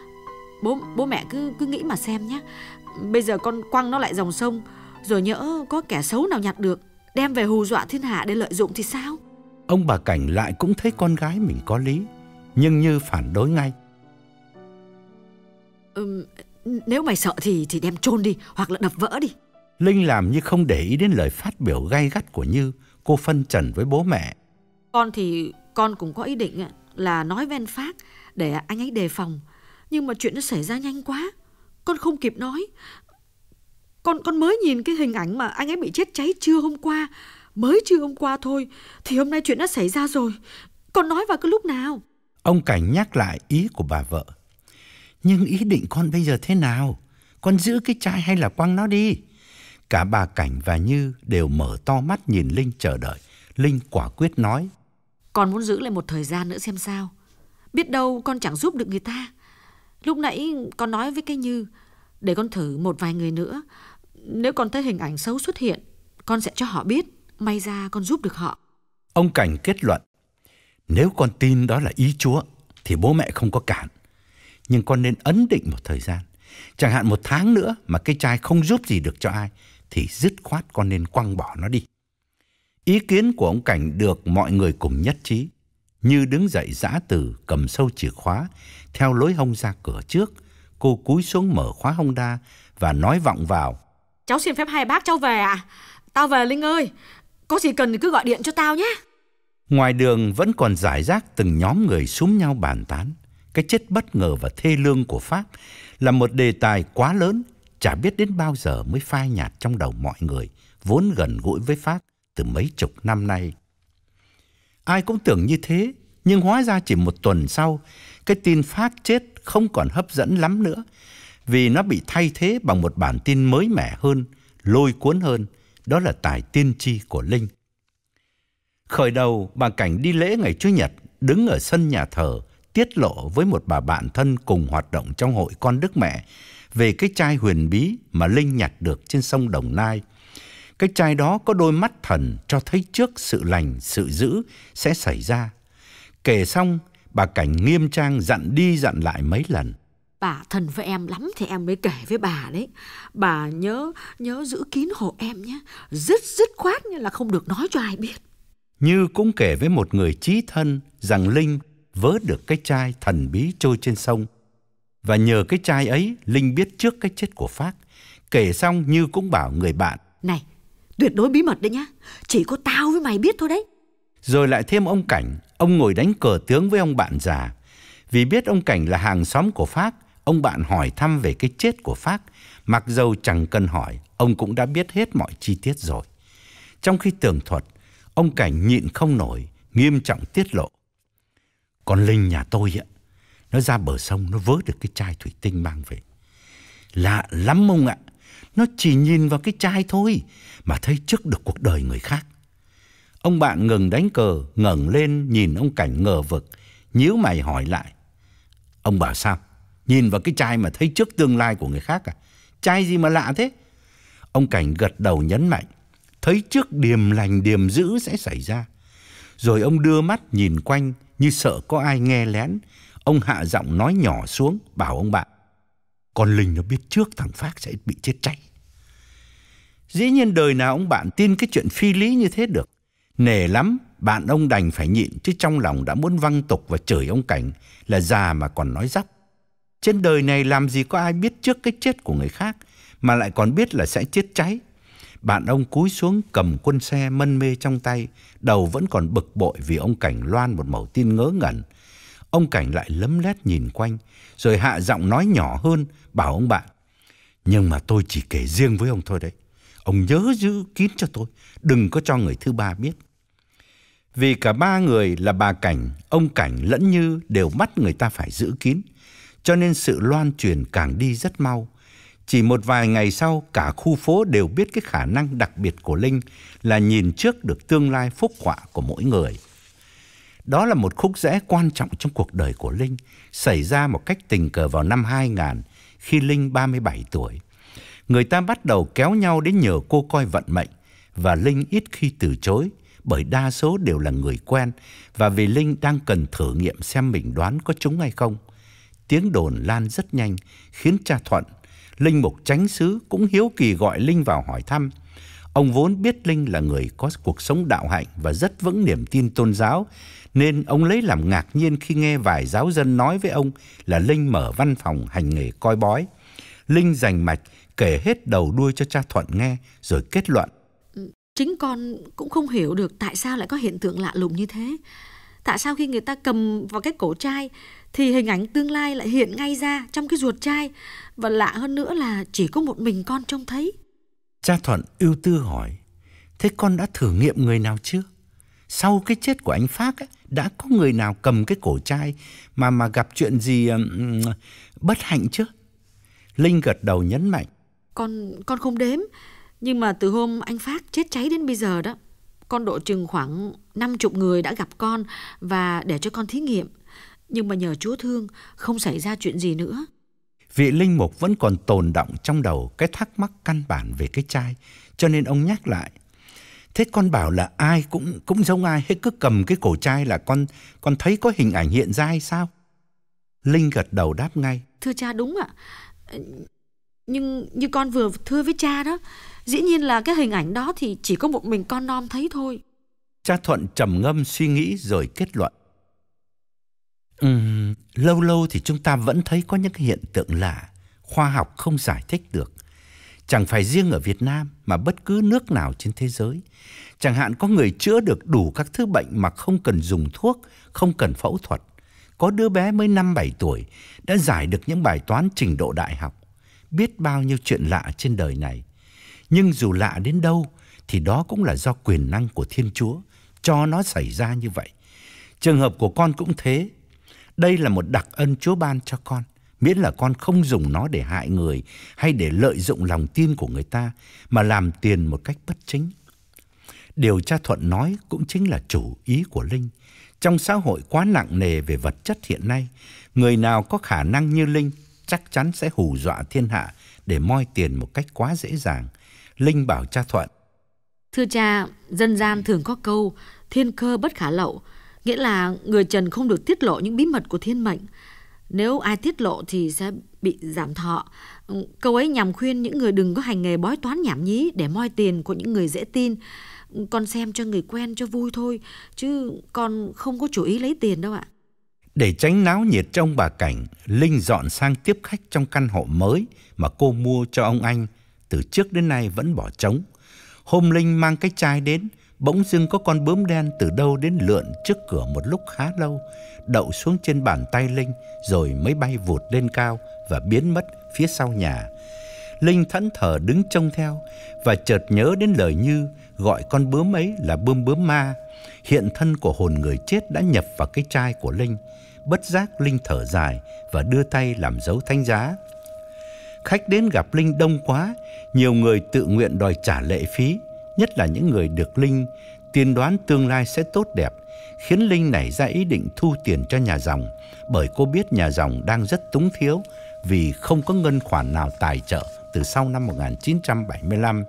Bố bố mẹ cứ cứ nghĩ mà xem nhé. Bây giờ con quăng nó lại dòng sông, rồi nhỡ có kẻ xấu nào nhặt được, đem về hù dọa thiên hạ để lợi dụng thì sao? Ông bà Cảnh lại cũng thấy con gái mình có lý, nhưng Như phản đối ngay: Ừ, nếu mày sợ thì thì đem chôn đi hoặc là đập vỡ đi. Linh làm như không để ý đến lời phát biểu gay gắt của Như. Cô phân trần với bố mẹ: Con thì con cũng có ý định là nói với anh Phác để anh ấy đề phòng, nhưng mà chuyện nó xảy ra nhanh quá, con không kịp nói. Con con mới nhìn cái hình ảnh mà anh ấy bị chết cháy trưa hôm qua, mới trưa hôm qua thôi, thì hôm nay chuyện đã xảy ra rồi. Con nói vào cái lúc nào? Ông Cảnh nhắc lại ý của bà vợ. Nhưng ý định con bây giờ thế nào? Con giữ cái chai hay là quăng nó đi? Cả bà Cảnh và Như đều mở to mắt nhìn Linh chờ đợi. Linh quả quyết nói: Con muốn giữ lại một thời gian nữa xem sao. Biết đâu con chẳng giúp được người ta. Lúc nãy con nói với cái Như, để con thử một vài người nữa. Nếu con thấy hình ảnh xấu xuất hiện, con sẽ cho họ biết. May ra con giúp được họ. Ông Cảnh kết luận: Nếu con tin đó là ý Chúa thì bố mẹ không có cản. Nhưng con nên ấn định một thời gian. Chẳng hạn một tháng nữa mà cái chai không giúp gì được cho ai, thì dứt khoát con nên quăng bỏ nó đi. Ý kiến của ông Cảnh được mọi người cùng nhất trí. Như đứng dậy giã từ, cầm sâu chìa khóa, theo lối hông ra cửa trước. Cô cúi xuống mở khóa Honda và nói vọng vào: Cháu xin phép hai bác cháu về ạ. À? Tao về Linh ơi. Có gì cần thì cứ gọi điện cho tao nhé. Ngoài đường vẫn còn rải rác từng nhóm người xúm nhau bàn tán. Cái chết bất ngờ và thê lương của Pháp là một đề tài quá lớn, chả biết đến bao giờ mới phai nhạt trong đầu mọi người, vốn gần gũi với Pháp từ mấy chục năm nay. Ai cũng tưởng như thế, nhưng hóa ra chỉ một tuần sau, cái tin Pháp chết không còn hấp dẫn lắm nữa, vì nó bị thay thế bằng một bản tin mới mẻ hơn, lôi cuốn hơn, đó là tài tiên tri của Linh. Khởi đầu, bà Cảnh đi lễ ngày Chủ nhật, đứng ở sân nhà thờ, tiết lộ với một bà bạn thân cùng hoạt động trong hội Con Đức Mẹ về cái chai huyền bí mà Linh nhặt được trên sông Đồng Nai. Cái chai đó có đôi mắt thần cho thấy trước sự lành, sự dữ sẽ xảy ra. Kể xong, bà Cảnh nghiêm trang dặn đi dặn lại mấy lần. Bà thân với em lắm thì em mới kể với bà đấy. Bà nhớ nhớ giữ kín hộ em nhé. Dứt dứt khoát như là không được nói cho ai biết. Như cũng kể với một người chí thân rằng Linh vớ được cái chai thần bí trôi trên sông. Và nhờ cái chai ấy, Linh biết trước cái chết của Phác. Kể xong Như cũng bảo người bạn: Này, tuyệt đối bí mật đấy nhá. Chỉ có tao với mày biết thôi đấy. Rồi lại thêm ông Cảnh. Ông ngồi đánh cờ tướng với ông bạn già. Vì biết ông Cảnh là hàng xóm của Phác, ông bạn hỏi thăm về cái chết của Phác. Mặc dầu chẳng cần hỏi, ông cũng đã biết hết mọi chi tiết rồi. Trong khi tường thuật, ông Cảnh nhịn không nổi, nghiêm trọng tiết lộ: Con Linh nhà tôi ạ, nó ra bờ sông, nó vớ được cái chai thủy tinh mang về. Lạ lắm ông ạ, nó chỉ nhìn vào cái chai thôi mà thấy trước được cuộc đời người khác. Ông bạn ngừng đánh cờ, ngẩng lên nhìn ông Cảnh ngờ vực, nhíu mày hỏi lại: Ông bảo sao? Nhìn vào cái chai mà thấy trước tương lai của người khác à? Chai gì mà lạ thế? Ông Cảnh gật đầu nhấn mạnh: Thấy trước điềm lành điềm dữ sẽ xảy ra. Rồi ông đưa mắt nhìn quanh như sợ có ai nghe lén. Ông hạ giọng nói nhỏ xuống, bảo ông bạn: Con Linh nó biết trước thằng Phác sẽ bị chết cháy. Dĩ nhiên đời nào ông bạn tin cái chuyện phi lý như thế được. Nể lắm, bạn ông đành phải nhịn, chứ trong lòng đã muốn văng tục và chửi ông Cảnh là già mà còn nói dóc. Trên đời này làm gì có ai biết trước cái chết của người khác, mà lại còn biết là sẽ chết cháy. Bạn ông cúi xuống cầm quân xe mân mê trong tay, đầu vẫn còn bực bội vì ông Cảnh loan một mẩu tin ngớ ngẩn. Ông Cảnh lại lấm lét nhìn quanh, rồi hạ giọng nói nhỏ hơn, bảo ông bạn: Nhưng mà tôi chỉ kể riêng với ông thôi đấy. Ông nhớ giữ kín cho tôi, đừng có cho người thứ ba biết. Vì cả ba người là bà Cảnh, ông Cảnh lẫn Như đều bắt người ta phải giữ kín, cho nên sự loan truyền càng đi rất mau. Chỉ một vài ngày sau, cả khu phố đều biết cái khả năng đặc biệt của Linh là nhìn trước được tương lai phúc họa của mỗi người. Đó là một khúc rẽ quan trọng trong cuộc đời của Linh, xảy ra một cách tình cờ vào năm hai nghìn, khi Linh ba mươi bảy tuổi. Người ta bắt đầu kéo nhau đến nhờ cô coi vận mệnh, và Linh ít khi từ chối, bởi đa số đều là người quen, và vì Linh đang cần thử nghiệm xem mình đoán có trúng hay không. Tiếng đồn lan rất nhanh, khiến cha Thuận, linh mục chánh xứ, cũng hiếu kỳ gọi Linh vào hỏi thăm. Ông vốn biết Linh là người có cuộc sống đạo hạnh và rất vững niềm tin tôn giáo, nên ông lấy làm ngạc nhiên khi nghe vài giáo dân nói với ông là Linh mở văn phòng hành nghề coi bói. Linh rành mạch kể hết đầu đuôi cho cha Thuận nghe, rồi kết luận: Chính con cũng không hiểu được tại sao lại có hiện tượng lạ lùng như thế. Tại sao khi người ta cầm vào cái cổ chai thì hình ảnh tương lai lại hiện ngay ra trong cái ruột chai, và lạ hơn nữa là chỉ có một mình con trông thấy. Cha Thuận ưu tư hỏi: Thế con đã thử nghiệm người nào chưa? Sau cái chết của anh Phác ấy, đã có người nào cầm cái cổ chai mà mà gặp chuyện gì Bất hạnh chứ? Linh gật đầu nhấn mạnh. Con con không đếm, nhưng mà từ hôm anh Phát chết cháy đến bây giờ đó, con độ chừng khoảng năm chục người đã gặp con và để cho con thí nghiệm. Nhưng mà nhờ Chúa thương, không xảy ra chuyện gì nữa. Vị linh mục vẫn còn tồn đọng trong đầu cái thắc mắc căn bản về cái chai, cho nên ông nhắc lại. Thế con bảo là ai cũng cũng giống ai hết, cứ cầm cái cổ chai là con con thấy có hình ảnh hiện ra hay sao? Linh gật đầu đáp ngay. Thưa cha, đúng ạ. Nhưng như con vừa thưa với cha đó, dĩ nhiên là cái hình ảnh đó thì chỉ có một mình con non thấy thôi. Cha Thuận trầm ngâm suy nghĩ rồi kết luận. Uhm, lâu lâu thì chúng ta vẫn thấy có những hiện tượng lạ, khoa học không giải thích được. Chẳng phải riêng ở Việt Nam mà bất cứ nước nào trên thế giới. Chẳng hạn có người chữa được đủ các thứ bệnh mà không cần dùng thuốc, không cần phẫu thuật. Có đứa bé mới năm bảy tuổi đã giải được những bài toán trình độ đại học. Biết bao nhiêu chuyện lạ trên đời này. Nhưng dù lạ đến đâu thì đó cũng là do quyền năng của Thiên Chúa cho nó xảy ra như vậy. Trường hợp của con cũng thế. Đây là một đặc ân Chúa ban cho con, miễn là con không dùng nó để hại người hay để lợi dụng lòng tin của người ta mà làm tiền một cách bất chính. Điều cha Thuận nói cũng chính là chủ ý của Linh. Trong xã hội quá nặng nề về vật chất hiện nay, người nào có khả năng như Linh chắc chắn sẽ hù dọa thiên hạ để moi tiền một cách quá dễ dàng. Linh bảo cha Thuận. Thưa cha, dân gian thường có câu thiên cơ bất khả lậu, nghĩa là người trần không được tiết lộ những bí mật của thiên mệnh. Nếu ai tiết lộ thì sẽ bị giảm thọ. Câu ấy nhằm khuyên những người đừng có hành nghề bói toán nhảm nhí để moi tiền của những người dễ tin. Con xem cho người quen cho vui thôi, chứ con không có chủ ý lấy tiền đâu ạ. Để tránh náo nhiệt trong bà Cảnh, Linh dọn sang tiếp khách trong căn hộ mới mà cô mua cho ông anh, từ trước đến nay vẫn bỏ trống. Hôm Linh mang cái chai đến, bỗng dưng có con bướm đen từ đâu đến lượn trước cửa một lúc khá lâu, đậu xuống trên bàn tay Linh rồi mới bay vụt lên cao và biến mất phía sau nhà. Linh thẫn thờ đứng trông theo và chợt nhớ đến lời Như gọi con bướm ấy là bướm bướm ma. Hiện thân của hồn người chết đã nhập vào cái chai của Linh. Bất giác Linh thở dài và đưa tay làm dấu thánh giá. Khách đến gặp Linh đông quá, nhiều người tự nguyện đòi trả lệ phí, nhất là những người được Linh tiên đoán tương lai sẽ tốt đẹp, khiến Linh nảy ra ý định thu tiền cho nhà dòng, bởi cô biết nhà dòng đang rất túng thiếu vì không có ngân khoản nào tài trợ từ sau năm một nghìn chín trăm bảy mươi lăm.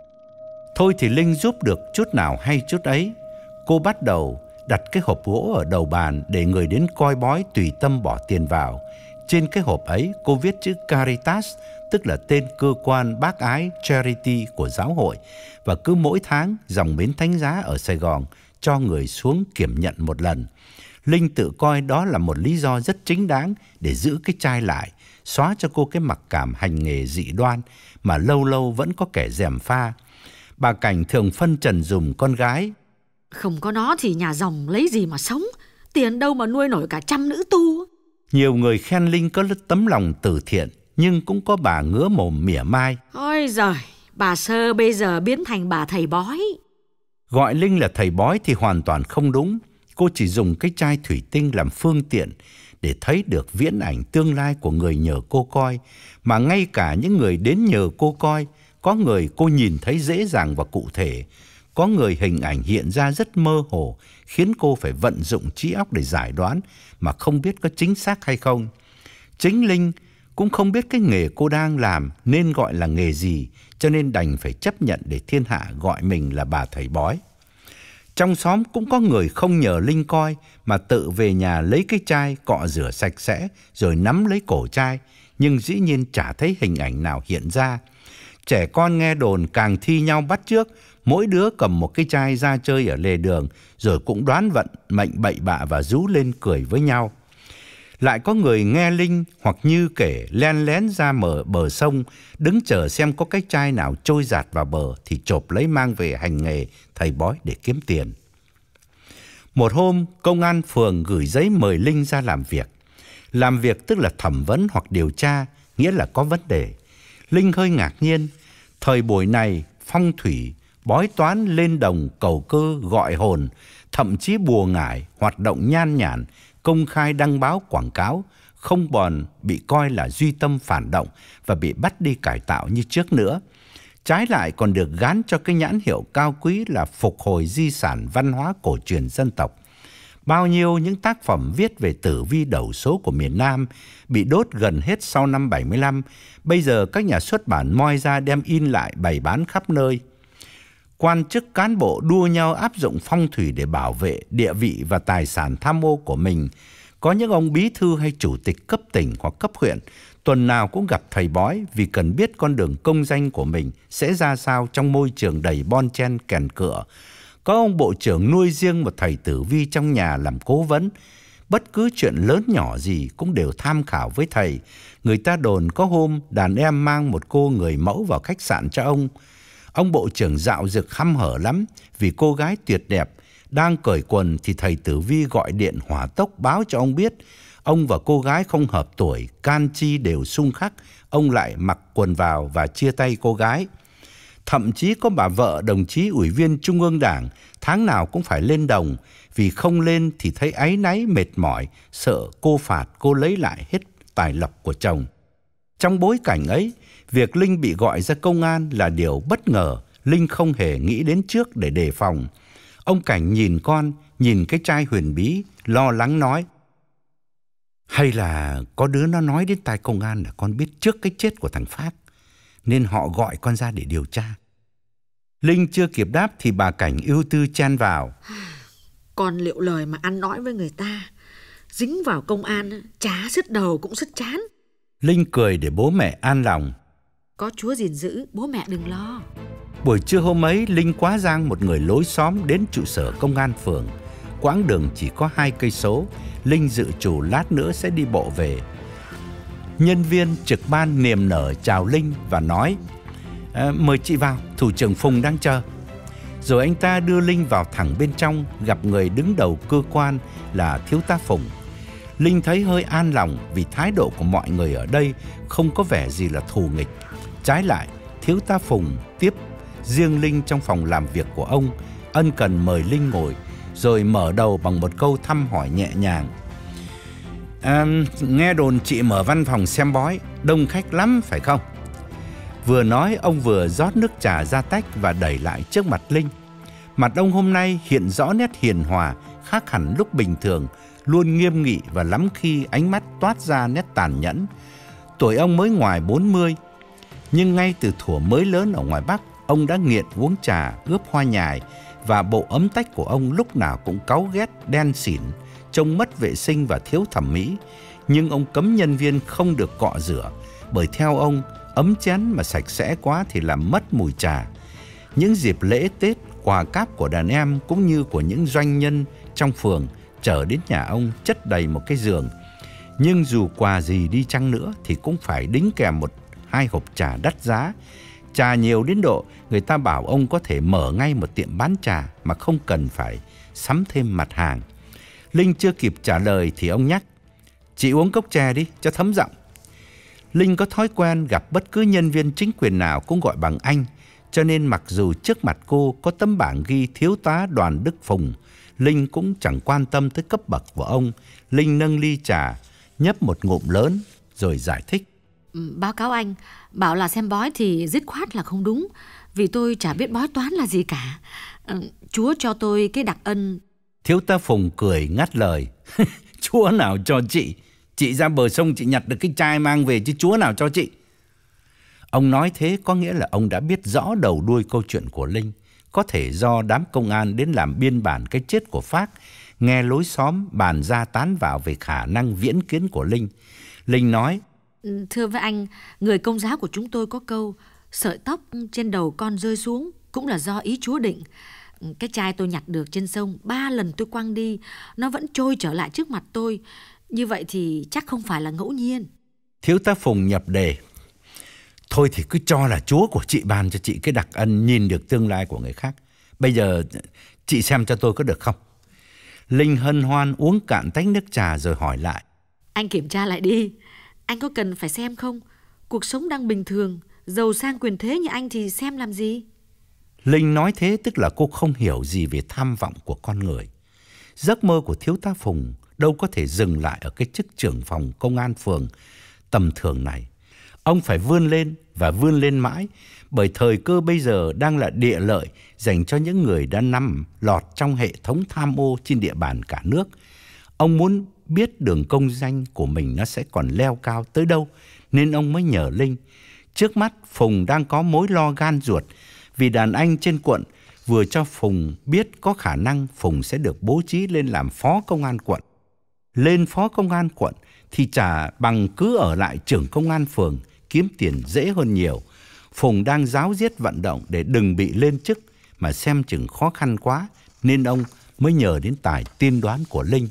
Thôi thì Linh giúp được chút nào hay chút ấy. Cô bắt đầu đặt cái hộp gỗ ở đầu bàn để người đến coi bói tùy tâm bỏ tiền vào. Trên cái hộp ấy cô viết chữ Caritas, tức là tên cơ quan bác ái Charity của giáo hội, và cứ mỗi tháng dòng bến Thánh Giá ở Sài Gòn cho người xuống kiểm nhận một lần. Linh tự coi đó là một lý do rất chính đáng để giữ cái chai lại, xóa cho cô cái mặc cảm hành nghề dị đoan mà lâu lâu vẫn có kẻ gièm pha. Bà Cảnh thường phân trần dùm con gái. Không có nó thì nhà dòng lấy gì mà sống, tiền đâu mà nuôi nổi cả trăm nữ tu. Nhiều người khen Linh có tấm lòng từ thiện, nhưng cũng có bà ngứa mồm mỉa mai. Ôi giời, bà Sơ bây giờ biến thành bà thầy bói. Gọi Linh là thầy bói thì hoàn toàn không đúng. Cô chỉ dùng cái chai thủy tinh làm phương tiện để thấy được viễn ảnh tương lai của người nhờ cô coi. Mà ngay cả những người đến nhờ cô coi, có người cô nhìn thấy dễ dàng và cụ thể, có người hình ảnh hiện ra rất mơ hồ, khiến cô phải vận dụng trí óc để giải đoán mà không biết có chính xác hay không. Chính Linh cũng không biết cái nghề cô đang làm nên gọi là nghề gì, cho nên đành phải chấp nhận để thiên hạ gọi mình là bà thầy bói. Trong xóm cũng có người không nhờ Linh coi mà tự về nhà lấy cái chai cọ rửa sạch sẽ rồi nắm lấy cổ chai, nhưng dĩ nhiên chả thấy hình ảnh nào hiện ra. Trẻ con nghe đồn càng thi nhau bắt chước, mỗi đứa cầm một cái chai ra chơi ở lề đường rồi cũng đoán vận mệnh bậy bạ và rú lên cười với nhau. Lại có người nghe Linh hoặc Như kể len lén ra mở bờ sông, đứng chờ xem có cái chai nào trôi dạt vào bờ thì chộp lấy mang về hành nghề thầy bói để kiếm tiền. Một hôm, công an phường gửi giấy mời Linh ra làm việc. Làm việc tức là thẩm vấn hoặc điều tra, nghĩa là có vấn đề. Linh hơi ngạc nhiên. Thời buổi này, phong thủy, bói toán, lên đồng, cầu cơ, gọi hồn, thậm chí bùa ngải, hoạt động nhan nhản, công khai đăng báo quảng cáo, không còn bị coi là duy tâm phản động và bị bắt đi cải tạo như trước nữa. Trái lại còn được gán cho cái nhãn hiệu cao quý là phục hồi di sản văn hóa cổ truyền dân tộc. Bao nhiêu những tác phẩm viết về tử vi đầu số của miền Nam bị đốt gần hết sau năm bảy mươi lăm, bây giờ các nhà xuất bản moi ra đem in lại bày bán khắp nơi. Quan chức cán bộ đua nhau áp dụng phong thủy để bảo vệ địa vị và tài sản tham ô của mình. Có những ông bí thư hay chủ tịch cấp tỉnh hoặc cấp huyện tuần nào cũng gặp thầy bói vì cần biết con đường công danh của mình sẽ ra sao trong môi trường đầy bon chen kèn cựa. Có ông bộ trưởng nuôi riêng một thầy tử vi trong nhà làm cố vấn. Bất cứ chuyện lớn nhỏ gì cũng đều tham khảo với thầy. Người ta đồn có hôm đàn em mang một cô người mẫu vào khách sạn cho ông. Ông bộ trưởng dạo dực hăm hở lắm vì cô gái tuyệt đẹp. Đang cởi quần thì thầy tử vi gọi điện hỏa tốc báo cho ông biết ông và cô gái không hợp tuổi, can chi đều xung khắc. Ông lại mặc quần vào và chia tay cô gái. Thậm chí có bà vợ đồng chí ủy viên Trung ương Đảng tháng nào cũng phải lên đồng, vì không lên thì thấy áy náy mệt mỏi, sợ cô phạt cô lấy lại hết tài lộc của chồng. Trong bối cảnh ấy, việc Linh bị gọi ra công an là điều bất ngờ. Linh không hề nghĩ đến trước để đề phòng. Ông Cảnh nhìn con, nhìn cái trai huyền bí, lo lắng nói: hay là có đứa nó nói đến tai công an là con biết trước cái chết của thằng Phát, nên họ gọi con ra để điều tra. Linh chưa kịp đáp thì bà Cảnh ưu tư chen vào: Con liệu lời mà ăn nói với người ta, dính vào công an chả sứt đầu cũng sứt chán. Linh cười để bố mẹ an lòng: Có Chúa gìn giữ, bố mẹ đừng lo. Buổi trưa hôm ấy, Linh quá giang một người lối xóm đến trụ sở công an phường. Quãng đường chỉ có hai cây số. Linh dự trù lát nữa sẽ đi bộ về. Nhân viên trực ban niềm nở chào Linh và nói: à, mời chị vào, thủ trưởng Phùng đang chờ. Rồi anh ta đưa Linh vào thẳng bên trong, gặp người đứng đầu cơ quan là thiếu tá Phùng. Linh thấy hơi an lòng vì thái độ của mọi người ở đây không có vẻ gì là thù nghịch. Trái lại, thiếu tá Phùng tiếp riêng Linh trong phòng làm việc của ông, ân cần mời Linh ngồi, rồi mở đầu bằng một câu thăm hỏi nhẹ nhàng: à, nghe đồn chị mở văn phòng xem bói, đông khách lắm phải không? Vừa nói ông vừa rót nước trà ra tách và đẩy lại trước mặt Linh. Mặt ông hôm nay hiện rõ nét hiền hòa, khác hẳn lúc bình thường, luôn nghiêm nghị và lắm khi ánh mắt toát ra nét tàn nhẫn. Tuổi ông mới ngoài bốn mươi, nhưng ngay từ thuở mới lớn ở ngoài Bắc, ông đã nghiện uống trà, ướp hoa nhài, và bộ ấm tách của ông lúc nào cũng cáu ghét, đen xỉn, trông mất vệ sinh và thiếu thẩm mỹ. Nhưng ông cấm nhân viên không được cọ rửa, bởi theo ông, ấm chén mà sạch sẽ quá thì làm mất mùi trà. Những dịp lễ Tết, quà cáp của đàn em cũng như của những doanh nhân trong phường chở đến nhà ông chất đầy một cái giường. Nhưng dù quà gì đi chăng nữa thì cũng phải đính kèm một hai hộp trà đắt giá. Trà nhiều đến độ người ta bảo ông có thể mở ngay một tiệm bán trà mà không cần phải sắm thêm mặt hàng. Linh chưa kịp trả lời thì ông nhắc: chị uống cốc trà đi cho thấm giọng. Linh có thói quen gặp bất cứ nhân viên chính quyền nào cũng gọi bằng anh, cho nên mặc dù trước mặt cô có tấm bảng ghi thiếu tá Đoàn Đức Phùng, Linh cũng chẳng quan tâm tới cấp bậc của ông. Linh nâng ly trà, nhấp một ngụm lớn rồi giải thích: ừ, báo cáo anh, bảo là xem bói thì dứt khoát là không đúng, vì tôi chả biết bói toán là gì cả. ừ, Chúa cho tôi cái đặc ân. Thiếu tá Phùng cười ngắt lời: Chúa nào cho chị? Chị ra bờ sông chị nhặt được cái chai mang về chứ Chúa nào cho chị? Ông nói thế có nghĩa là ông đã biết rõ đầu đuôi câu chuyện của Linh. Có thể do đám công an đến làm biên bản cái chết của Phác, nghe lối xóm bàn ra tán vào về khả năng viễn kiến của Linh. Linh nói: Thưa với anh, người Công giáo của chúng tôi có câu sợi tóc trên đầu con rơi xuống cũng là do ý Chúa định. Cái chai tôi nhặt được trên sông, ba lần tôi quăng đi, nó vẫn trôi trở lại trước mặt tôi. Như vậy thì chắc không phải là ngẫu nhiên. Thiếu tá Phùng nhập đề: thôi thì cứ cho là Chúa của chị ban cho chị cái đặc ân nhìn được tương lai của người khác. Bây giờ chị xem cho tôi có được không? Linh hân hoan uống cạn tách nước trà rồi hỏi lại: anh kiểm tra lại đi. Anh có cần phải xem không? Cuộc sống đang bình thường, giàu sang quyền thế như anh thì xem làm gì? Linh nói thế tức là cô không hiểu gì về tham vọng của con người. Giấc mơ của thiếu tá Phùng đâu có thể dừng lại ở cái chức trưởng phòng công an phường tầm thường này. Ông phải vươn lên và vươn lên mãi, bởi thời cơ bây giờ đang là địa lợi dành cho những người đã nằm lọt trong hệ thống tham ô trên địa bàn cả nước. Ông muốn biết đường công danh của mình nó sẽ còn leo cao tới đâu, nên ông mới nhờ Linh. Trước mắt Phùng đang có mối lo gan ruột, vì đàn anh trên quận vừa cho Phùng biết có khả năng Phùng sẽ được bố trí lên làm phó công an quận. Lên phó công an quận thì chả bằng cứ ở lại trưởng công an phường, kiếm tiền dễ hơn nhiều. Phùng đang ráo riết vận động để đừng bị lên chức, mà xem chừng khó khăn quá, nên ông mới nhờ đến tài tiên đoán của Linh.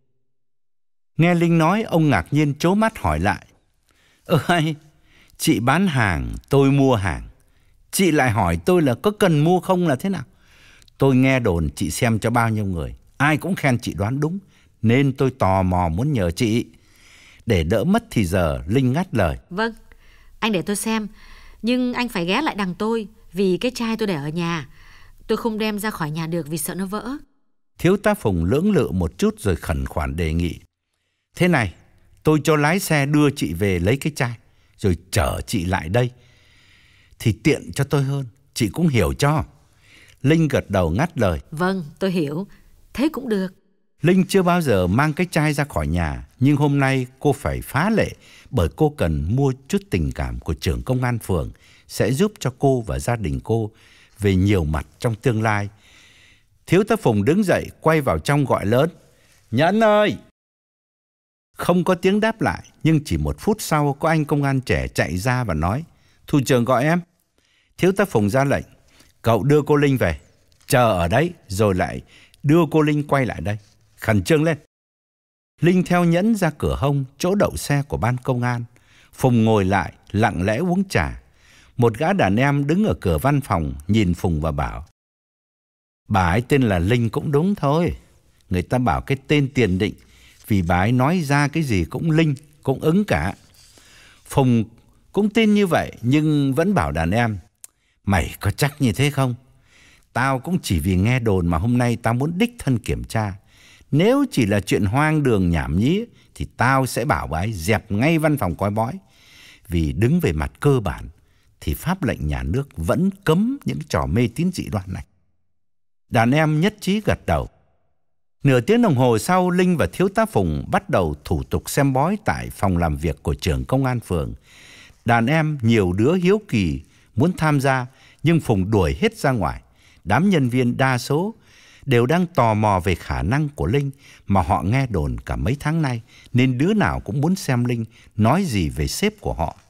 Nghe Linh nói, ông ngạc nhiên trố mắt hỏi lại: Ơ hay, chị bán hàng, tôi mua hàng. Chị lại hỏi tôi là có cần mua không là thế nào? Tôi nghe đồn chị xem cho bao nhiêu người, ai cũng khen chị đoán đúng, nên tôi tò mò muốn nhờ chị. Để đỡ mất thì giờ, Linh ngắt lời: Vâng, anh để tôi xem, nhưng anh phải ghé lại đằng tôi, vì cái chai tôi để ở nhà. Tôi không đem ra khỏi nhà được vì sợ nó vỡ. Thiếu tá Phùng lưỡng lự một chút rồi khẩn khoản đề nghị: Thế này, tôi cho lái xe đưa chị về lấy cái chai, rồi chở chị lại đây, thì tiện cho tôi hơn, chị cũng hiểu cho. Linh gật đầu ngắt lời: Vâng, tôi hiểu, thế cũng được. Linh chưa bao giờ mang cái chai ra khỏi nhà, nhưng hôm nay cô phải phá lệ, bởi cô cần mua chút tình cảm của trưởng công an phường, sẽ giúp cho cô và gia đình cô về nhiều mặt trong tương lai. Thiếu tá Phùng đứng dậy, quay vào trong gọi lớn: Nhẫn ơi! Không có tiếng đáp lại, nhưng chỉ một phút sau có anh công an trẻ chạy ra và nói: Thủ trưởng gọi em. Thiếu tá Phùng ra lệnh: Cậu đưa cô Linh về, chờ ở đấy, rồi lại đưa cô Linh quay lại đây. Khẩn trương lên. Linh theo Nhẫn ra cửa hông, chỗ đậu xe của ban công an. Phùng ngồi lại, lặng lẽ uống trà. Một gã đàn em đứng ở cửa văn phòng, nhìn Phùng và bảo: Bà ấy tên là Linh cũng đúng thôi. Người ta bảo cái tên tiền định, vì bà ấy nói ra cái gì cũng linh, cũng ứng cả. Phùng cũng tin như vậy, nhưng vẫn bảo đàn em: Mày có chắc như thế không? Tao cũng chỉ vì nghe đồn mà hôm nay tao muốn đích thân kiểm tra. Nếu chỉ là chuyện hoang đường nhảm nhí thì tao sẽ bảo bà ấy dẹp ngay văn phòng coi bói. Vì đứng về mặt cơ bản thì pháp lệnh nhà nước vẫn cấm những trò mê tín dị đoan này. Đàn em nhất trí gật đầu. Nửa tiếng đồng hồ sau, Linh và thiếu tá Phùng bắt đầu thủ tục xem bói tại phòng làm việc của trưởng công an phường. Đàn em nhiều đứa hiếu kỳ muốn tham gia, nhưng Phùng đuổi hết ra ngoài. Đám nhân viên đa số đều đang tò mò về khả năng của Linh, mà họ nghe đồn cả mấy tháng nay, nên đứa nào cũng muốn xem Linh nói gì về sếp của họ.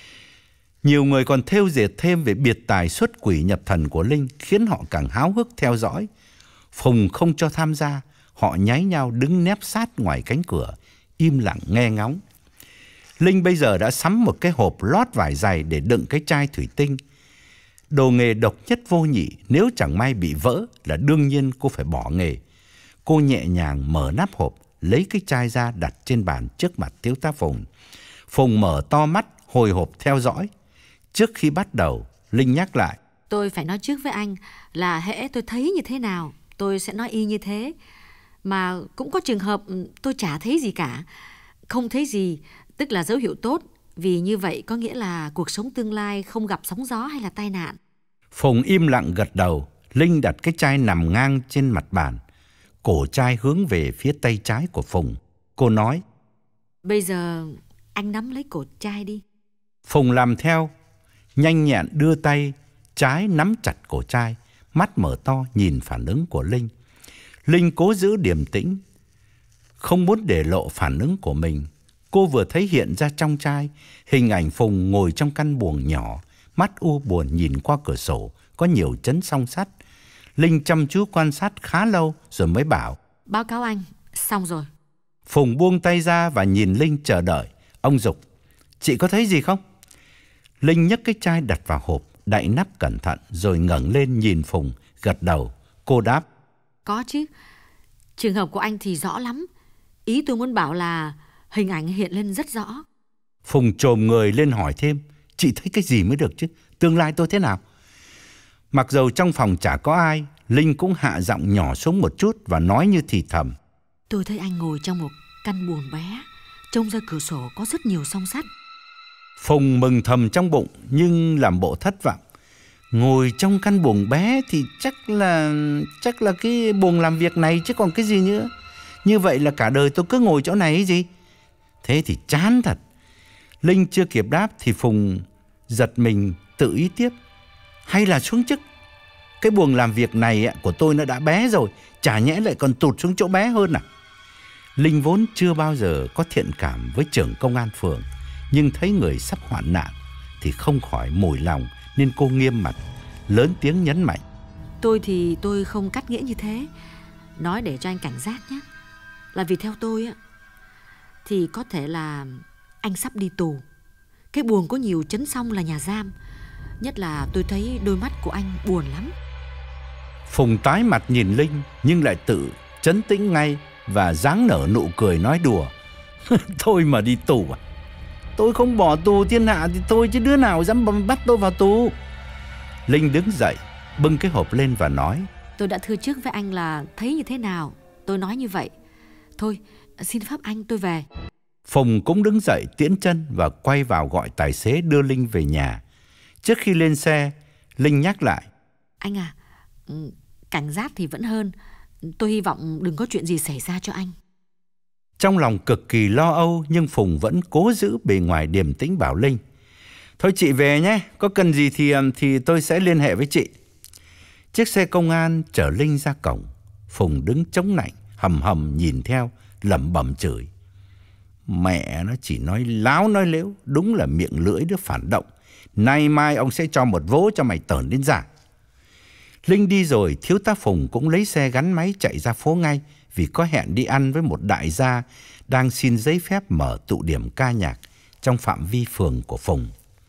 Nhiều người còn thêu dệt thêm về biệt tài xuất quỷ nhập thần của Linh, khiến họ càng háo hức theo dõi. Phùng không cho tham gia, họ nháy nhau đứng nép sát ngoài cánh cửa, im lặng nghe ngóng. Linh bây giờ đã sắm một cái hộp lót vải dày để đựng cái chai thủy tinh. Đồ nghề độc nhất vô nhị, nếu chẳng may bị vỡ là đương nhiên cô phải bỏ nghề. Cô nhẹ nhàng mở nắp hộp, lấy cái chai ra đặt trên bàn trước mặt thiếu tá Phùng. Phùng mở to mắt, hồi hộp theo dõi. Trước khi bắt đầu, Linh nhắc lại: Tôi phải nói trước với anh là hễ tôi thấy như thế nào, tôi sẽ nói y như thế. Mà cũng có trường hợp tôi chả thấy gì cả. Không thấy gì, tức là dấu hiệu tốt, vì như vậy có nghĩa là cuộc sống tương lai không gặp sóng gió hay là tai nạn. Phùng im lặng gật đầu. Linh đặt cái chai nằm ngang trên mặt bàn, cổ chai hướng về phía tay trái của Phùng. Cô nói: Bây giờ anh nắm lấy cổ chai đi. Phùng làm theo, nhanh nhẹn đưa tay trái nắm chặt cổ chai, mắt mở to nhìn phản ứng của Linh. Linh cố giữ điềm tĩnh, không muốn để lộ phản ứng của mình. Cô vừa thấy hiện ra trong chai hình ảnh Phùng ngồi trong căn buồng nhỏ, mắt u buồn nhìn qua cửa sổ, có nhiều chấn song sắt. Linh chăm chú quan sát khá lâu rồi mới bảo: Báo cáo anh, xong rồi. Phùng buông tay ra và nhìn Linh chờ đợi. Ông giục: Chị có thấy gì không? Linh nhấc cái chai đặt vào hộp, đậy nắp cẩn thận rồi ngẩng lên nhìn Phùng, gật đầu. Cô đáp: Có chứ. Trường hợp của anh thì rõ lắm. Ý tôi muốn bảo là hình ảnh hiện lên rất rõ. Phùng chồm người lên hỏi thêm: Chị thấy cái gì mới được chứ? Tương lai tôi thế nào? Mặc dầu trong phòng chả có ai, Linh cũng hạ giọng nhỏ xuống một chút và nói như thì thầm: Tôi thấy anh ngồi trong một căn buồng bé, trông ra cửa sổ có rất nhiều song sắt. Phùng mừng thầm trong bụng nhưng làm bộ thất vọng. Ngồi trong căn buồng bé thì chắc là chắc là cái buồng làm việc này chứ còn cái gì nữa. Như vậy là cả đời tôi cứ ngồi chỗ này ấy gì. Thế thì chán thật. Linh chưa kịp đáp thì Phùng giật mình tự ý tiếp. Hay là xuống chức? Cái buồng làm việc này của tôi nó đã bé rồi, chả nhẽ lại còn tụt xuống chỗ bé hơn à? Linh vốn chưa bao giờ có thiện cảm với trưởng công an phường, nhưng thấy người sắp hoạn nạn thì không khỏi mủi lòng, nên cô nghiêm mặt, lớn tiếng nhấn mạnh. Tôi thì tôi không cắt nghĩa như thế. Nói để cho anh cảnh giác nhé. Là vì theo tôi á, thì có thể là anh sắp đi tù. Cái buồng có nhiều chấn song là nhà giam. Nhất là tôi thấy đôi mắt của anh buồn lắm. Phùng tái mặt nhìn Linh nhưng lại tự trấn tĩnh ngay và dáng nở nụ cười nói đùa. Thôi mà đi tù à? Tôi không bỏ tù thiên hạ thì thôi, chứ đứa nào dám bắt tôi vào tù. Linh đứng dậy, bưng cái hộp lên và nói. Tôi đã thưa trước với anh là thấy như thế nào tôi nói như vậy. Thôi, xin phép anh tôi về. Phùng cũng đứng dậy tiễn chân và quay vào gọi tài xế đưa Linh về nhà. Trước khi lên xe, Linh nhắc lại. Anh à, cảnh giác thì vẫn hơn. Tôi hy vọng đừng có chuyện gì xảy ra cho anh. Trong lòng cực kỳ lo âu, nhưng Phùng vẫn cố giữ bề ngoài điềm tĩnh bảo Linh. Thôi chị về nhé, có cần gì thì, thì tôi sẽ liên hệ với chị. Chiếc xe công an chở Linh ra cổng. Phùng đứng chống nạnh, hầm hầm nhìn theo, lẩm bẩm chửi. Mẹ nó chỉ nói láo nói lếu, đúng là miệng lưỡi đứa phản động. Nay mai ông sẽ cho một vố cho mày tởn đến già. Linh đi rồi, thiếu tá Phùng cũng lấy xe gắn máy chạy ra phố ngay, vì có hẹn đi ăn với một đại gia đang xin giấy phép mở tụ điểm ca nhạc trong phạm vi phường của Phùng.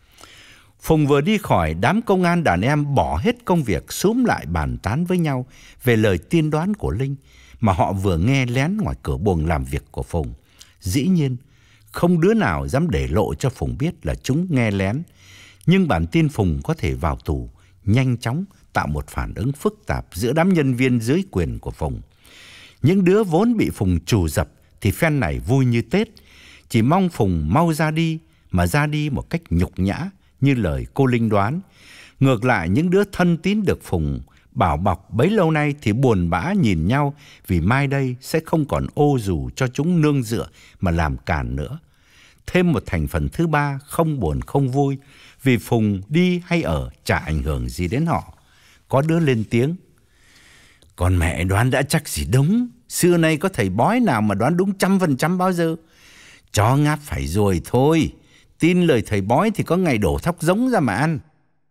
Phùng vừa đi khỏi, đám công an đàn em bỏ hết công việc xúm lại bàn tán với nhau về lời tiên đoán của Linh mà họ vừa nghe lén ngoài cửa buồng làm việc của Phùng. Dĩ nhiên, không đứa nào dám để lộ cho Phùng biết là chúng nghe lén, nhưng bản tin Phùng có thể vào tù nhanh chóng tạo một phản ứng phức tạp giữa đám nhân viên dưới quyền của Phùng. Những đứa vốn bị Phùng trù dập thì phen này vui như Tết, chỉ mong Phùng mau ra đi, mà ra đi một cách nhục nhã như lời cô Linh đoán. Ngược lại, những đứa thân tín được Phùng bảo bọc bấy lâu nay thì buồn bã nhìn nhau, vì mai đây sẽ không còn ô dù cho chúng nương dựa mà làm càn nữa. Thêm một thành phần thứ ba không buồn không vui, vì Phùng đi hay ở chả ảnh hưởng gì đến họ. Có đứa lên tiếng. Còn mẹ đoán đã chắc gì đúng. Xưa nay có thầy bói nào mà đoán đúng trăm phần trăm bao giờ. Chó ngáp phải rồi thôi. Tin lời thầy bói thì có ngày đổ thóc giống ra mà ăn.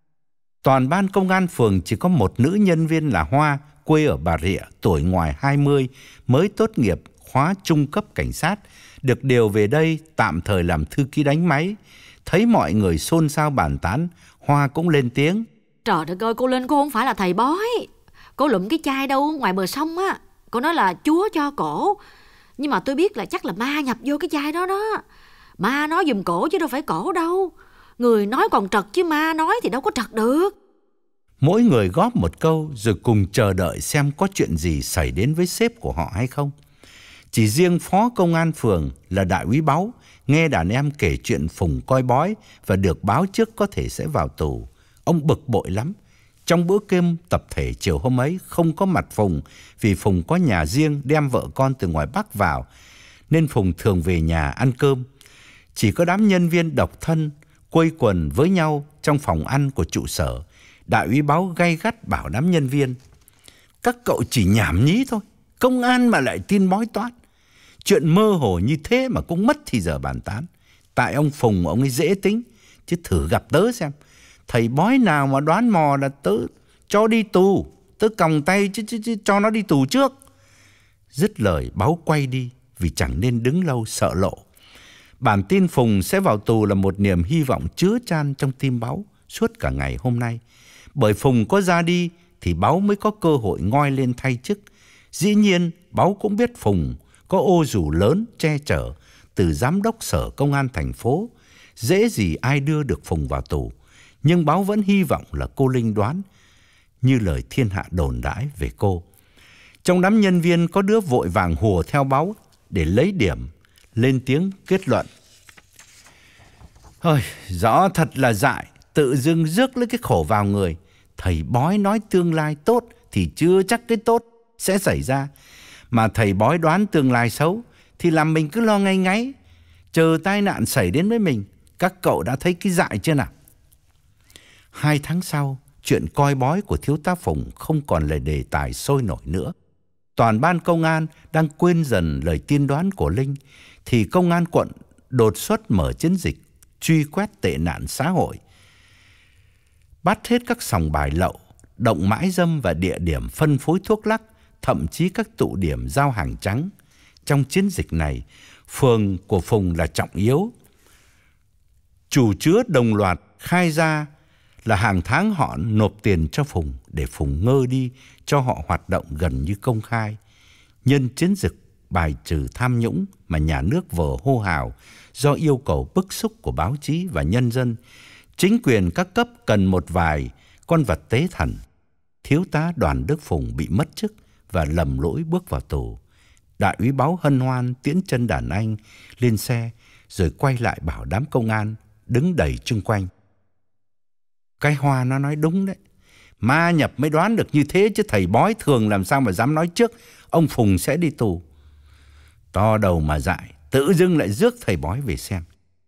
Toàn ban công an phường chỉ có một nữ nhân viên là Hoa, quê ở Bà Rịa, tuổi ngoài hai mươi, mới tốt nghiệp khóa trung cấp cảnh sát, được điều về đây tạm thời làm thư ký đánh máy. Thấy mọi người xôn xao bàn tán, Hoa cũng lên tiếng. Trời đất ơi, cô Linh, cô không phải là thầy bói. Cô lụm cái chai đâu ngoài bờ sông á. Cô nói là Chúa cho cổ. Nhưng mà tôi biết là chắc là ma nhập vô cái chai đó đó. Ma nói giùm cổ chứ đâu phải cổ đâu. Người nói còn trật chứ ma nói thì đâu có trật được. Mỗi người góp một câu rồi cùng chờ đợi xem có chuyện gì xảy đến với sếp của họ hay không. Chỉ riêng phó công an phường là đại úy Báu nghe đàn em kể chuyện Phùng coi bói và được báo trước có thể sẽ vào tù. Ông bực bội lắm. Trong bữa cơm tập thể chiều hôm ấy không có mặt Phùng, vì Phùng có nhà riêng đem vợ con từ ngoài Bắc vào, nên Phùng thường về nhà ăn cơm. Chỉ có đám nhân viên độc thân quây quần với nhau trong phòng ăn của trụ sở. Đại úy Báu gay gắt bảo đám nhân viên. Các cậu chỉ nhảm nhí thôi. Công an mà lại tin bói toán. Chuyện mơ hồ như thế mà cũng mất thì giờ bàn tán. Tại ông Phùng ông ấy dễ tính, chứ thử gặp tớ xem. Thầy bói nào mà đoán mò là tớ cho đi tù. Tớ còng tay chứ, chứ, chứ cho nó đi tù trước. Dứt lời Báu quay đi, vì chẳng nên đứng lâu sợ lộ. Bản tin Phùng sẽ vào tù là một niềm hy vọng chứa chan trong tim Báu suốt cả ngày hôm nay. Bởi Phùng có ra đi thì Báu mới có cơ hội ngoi lên thay chức. Dĩ nhiên Báu cũng biết Phùng có ô dù lớn che chở từ giám đốc sở công an thành phố. Dễ gì ai đưa được Phùng vào tù. Nhưng Báu vẫn hy vọng là cô Linh đoán như lời thiên hạ đồn đãi về cô. Trong đám nhân viên có đứa vội vàng hùa theo báu để lấy điểm, lên tiếng kết luận. Ôi, rõ thật là dại, tự dưng rước lấy cái khổ vào người. Thầy bói nói tương lai tốt thì chưa chắc cái tốt sẽ xảy ra. Mà thầy bói đoán tương lai xấu thì làm mình cứ lo ngay ngáy, chờ tai nạn xảy đến với mình. Các cậu đã thấy cái dại chưa nào? Hai tháng sau, chuyện coi bói của thiếu tá Phùng không còn là đề tài sôi nổi nữa. Toàn ban công an đang quên dần lời tiên đoán của Linh, thì công an quận đột xuất mở chiến dịch truy quét tệ nạn xã hội, bắt hết các sòng bài lậu, động mãi dâm và địa điểm phân phối thuốc lắc, thậm chí các tụ điểm giao hàng trắng. Trong chiến dịch này, phường của Phùng là trọng yếu. Chủ chứa đồng loạt khai ra là hàng tháng họ nộp tiền cho Phùng để Phùng ngơ đi, cho họ hoạt động gần như công khai. Nhân chiến dịch bài trừ tham nhũng mà nhà nước vờ hô hào do yêu cầu bức xúc của báo chí và nhân dân, chính quyền các cấp cần một vài con vật tế thần. Thiếu tá Đoàn Đức Phùng bị mất chức và lầm lỗi bước vào tù. Đại úy Báo hân hoan tiễn chân đàn anh lên xe, rồi quay lại bảo đám công an đứng đầy chung quanh. Cái Hoa nó nói đúng đấy. Ma nhập mới đoán được như thế, chứ thầy bói thường làm sao mà dám nói trước ông Phùng sẽ đi tù. To đầu mà dại, tự dưng lại rước thầy bói về xem.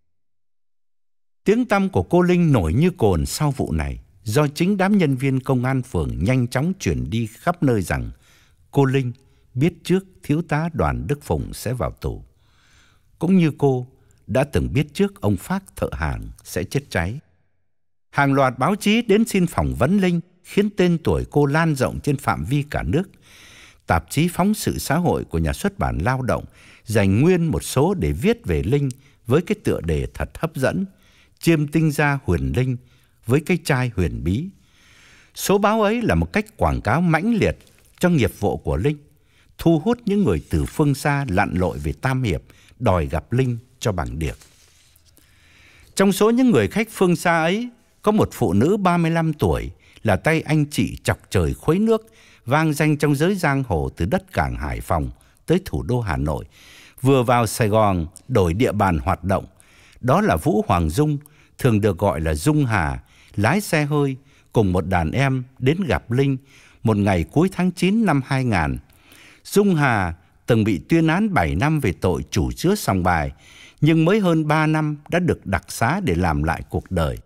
Tiếng tăm của cô Linh nổi như cồn sau vụ này, do chính đám nhân viên công an phường nhanh chóng chuyển đi khắp nơi rằng cô Linh biết trước thiếu tá Đoàn Đức Phùng sẽ vào tù. Cũng như cô đã từng biết trước ông Phác thợ hàng sẽ chết cháy. Hàng loạt báo chí đến xin phỏng vấn Linh, khiến tên tuổi cô lan rộng trên phạm vi cả nước. Tạp chí Phóng sự xã hội của nhà xuất bản Lao động dành nguyên một số để viết về Linh với cái tựa đề thật hấp dẫn: Chiêm tinh gia huyền linh với cái chai huyền bí. Số báo ấy là một cách quảng cáo mãnh liệt cho nghiệp vụ của Linh, thu hút những người từ phương xa lặn lội về Tam Hiệp đòi gặp Linh cho bằng được. Trong số những người khách phương xa ấy, có một phụ nữ ba mươi lăm tuổi là tay anh chị chọc trời khuấy nước, vang danh trong giới giang hồ từ đất cảng Hải Phòng tới thủ đô Hà Nội, vừa vào Sài Gòn đổi địa bàn hoạt động. Đó là Vũ Hoàng Dung, thường được gọi là Dung Hà, lái xe hơi cùng một đàn em đến gặp Linh một ngày cuối tháng chín năm hai nghìn. Dung Hà từng bị tuyên án bảy năm về tội chủ chứa sòng bài, nhưng mới hơn ba năm đã được đặc xá để làm lại cuộc đời.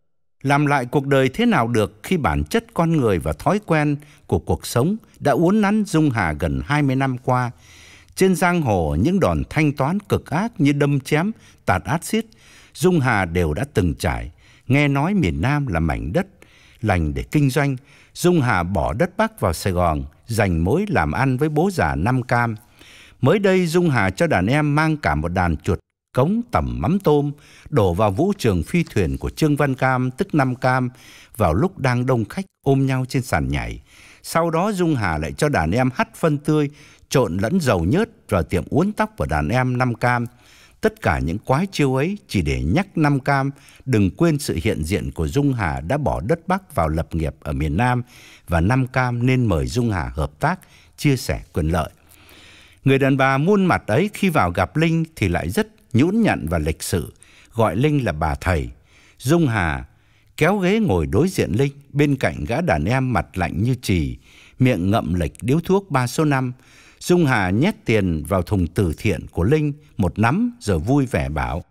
Làm lại cuộc đời thế nào được khi bản chất con người và thói quen của cuộc sống đã uốn nắn Dung Hà gần hai mươi năm qua. Trên giang hồ, những đòn thanh toán cực ác như đâm chém, tạt axit, Dung Hà đều đã từng trải. Nghe nói miền Nam là mảnh đất lành để kinh doanh, Dung Hà bỏ đất Bắc vào Sài Gòn, dành mối làm ăn với bố già Nam Cam. Mới đây, Dung Hà cho đàn em mang cả một đàn chuột cống tẩm mắm tôm đổ vào vũ trường phi thuyền của Trương Văn Cam, tức Nam Cam, vào lúc đang đông khách ôm nhau trên sàn nhảy. Sau đó Dung Hà lại cho đàn em hắt phân tươi trộn lẫn dầu nhớt vào tiệm uốn tóc của đàn em Nam Cam. Tất cả những quái chiêu ấy chỉ để nhắc Nam Cam đừng quên sự hiện diện của Dung Hà đã bỏ đất Bắc vào lập nghiệp ở miền Nam, và Nam Cam nên mời Dung Hà hợp tác, chia sẻ quyền lợi. Người đàn bà muôn mặt ấy khi vào gặp Linh thì lại rất nhũn nhặn và lịch sự, gọi Linh là bà thầy. Dung Hà kéo ghế ngồi đối diện Linh, bên cạnh gã đàn em mặt lạnh như chì, miệng ngậm lệch điếu thuốc ba số năm. Dung Hà nhét tiền vào thùng từ thiện của Linh một nắm rồi vui vẻ bảo: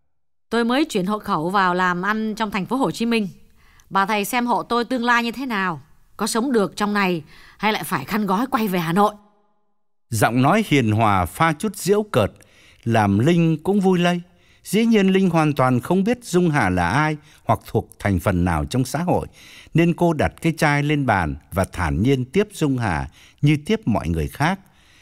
Tôi mới chuyển hộ khẩu vào làm ăn trong thành phố Hồ Chí Minh. Bà thầy xem hộ tôi tương lai như thế nào, có sống được trong này hay lại phải khăn gói quay về Hà Nội. Giọng nói hiền hòa pha chút giễu cợt làm Linh cũng vui lây. Dĩ nhiên Linh hoàn toàn không biết Dung Hà là ai hoặc thuộc thành phần nào trong xã hội, nên cô đặt cái chai lên bàn và thản nhiên tiếp Dung Hà như tiếp mọi người khác.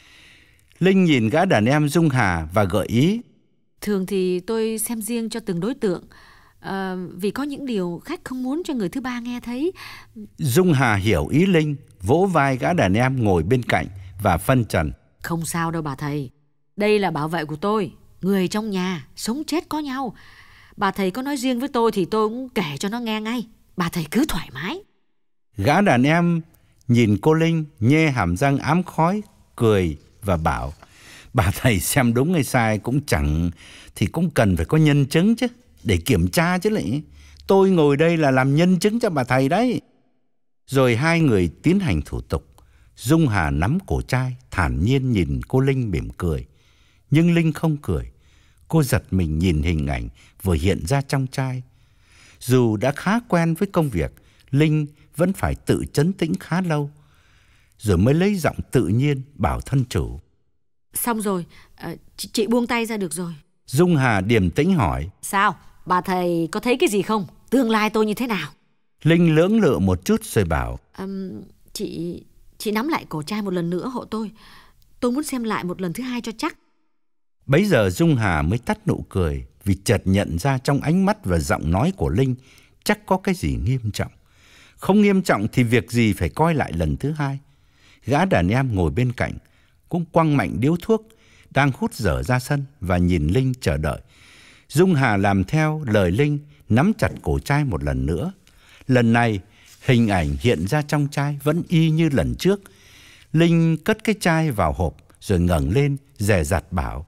Linh nhìn gã đàn em Dung Hà và gợi ý: Thường thì tôi xem riêng cho từng đối tượng, à, vì có những điều khách không muốn cho người thứ ba nghe thấy. Dung Hà hiểu ý Linh, vỗ vai gã đàn em ngồi bên cạnh và phân trần: Không sao đâu bà thầy, đây là bảo vệ của tôi, người trong nhà, sống chết có nhau. Bà thầy có nói riêng với tôi thì tôi cũng kể cho nó nghe ngay, bà thầy cứ thoải mái. Gã đàn em nhìn cô Linh nhe hàm răng ám khói, cười và bảo: bà thầy xem đúng hay sai cũng chẳng, thì cũng cần phải có nhân chứng chứ, để kiểm tra chứ lại. Tôi ngồi đây là làm nhân chứng cho bà thầy đấy. Rồi hai người tiến hành thủ tục. Dung Hà nắm cổ trai, thản nhiên nhìn cô Linh mỉm cười. Nhưng Linh không cười. Cô giật mình nhìn hình ảnh vừa hiện ra trong trai. Dù đã khá quen với công việc, Linh vẫn phải tự trấn tĩnh khá lâu, rồi mới lấy giọng tự nhiên bảo thân chủ: Xong rồi, à, chị, chị buông tay ra được rồi. Dung Hà điềm tĩnh hỏi: Sao? Bà thầy có thấy cái gì không? Tương lai tôi như thế nào? Linh lưỡng lự một chút rồi bảo: à, Chị chị nắm lại cổ trai một lần nữa hộ tôi. Tôi muốn xem lại một lần thứ hai cho chắc. Bấy giờ Dung Hà mới tắt nụ cười, vì chợt nhận ra trong ánh mắt và giọng nói của Linh chắc có cái gì nghiêm trọng. Không nghiêm trọng thì việc gì phải coi lại lần thứ hai. Gã đàn em ngồi bên cạnh cũng quăng mạnh điếu thuốc đang hút dở ra sân và nhìn Linh chờ đợi. Dung Hà làm theo lời Linh, nắm chặt cổ trai một lần nữa. Lần này hình ảnh hiện ra trong chai vẫn y như lần trước. Linh cất cái chai vào hộp rồi ngẩng lên dè dặt bảo: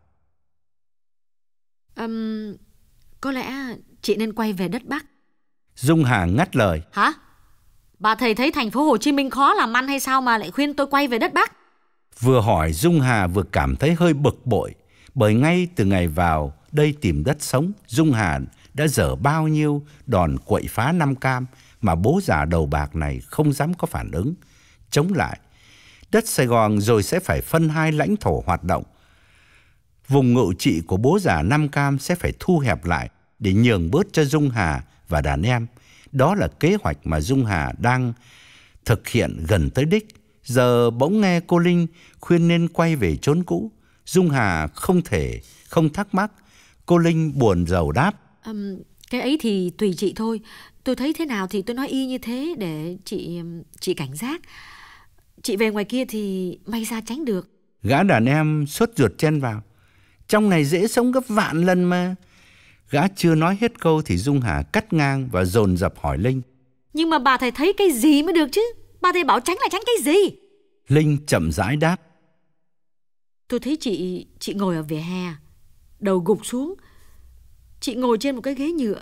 um, Có lẽ chị nên quay về đất Bắc. Dung Hà ngắt lời: Hả? Bà thầy thấy thành phố Hồ Chí Minh khó làm ăn hay sao mà lại khuyên tôi quay về đất Bắc? Vừa hỏi, Dung Hà vừa cảm thấy hơi bực bội, bởi ngay từ ngày vào đây tìm đất sống, Dung Hà đã dở bao nhiêu đòn quậy phá Nam Cam mà bố già đầu bạc này không dám có phản ứng chống lại. Đất Sài Gòn rồi sẽ phải phân hai lãnh thổ hoạt động. Vùng ngự trị của bố già Nam Cam sẽ phải thu hẹp lại để nhường bớt cho Dung Hà và đàn em. Đó là kế hoạch mà Dung Hà đang thực hiện gần tới đích. Giờ bỗng nghe cô Linh khuyên nên quay về chốn cũ. Dung Hà không thể không thắc mắc. Cô Linh buồn rầu đáp: um, Cái ấy thì tùy chị thôi. Tôi thấy thế nào thì tôi nói y như thế để chị chị cảnh giác. Chị về ngoài kia thì may ra tránh được. Gã đàn em sốt ruột chen vào: Trong này dễ sống gấp vạn lần mà. Gã chưa nói hết câu thì Dung Hà cắt ngang và dồn dập hỏi Linh: Nhưng mà bà thầy thấy cái gì mới được chứ? Bà thầy bảo tránh là tránh cái gì? Linh chậm rãi đáp: Tôi thấy chị chị ngồi ở vỉa hè, đầu gục xuống. Chị ngồi trên một cái ghế nhựa.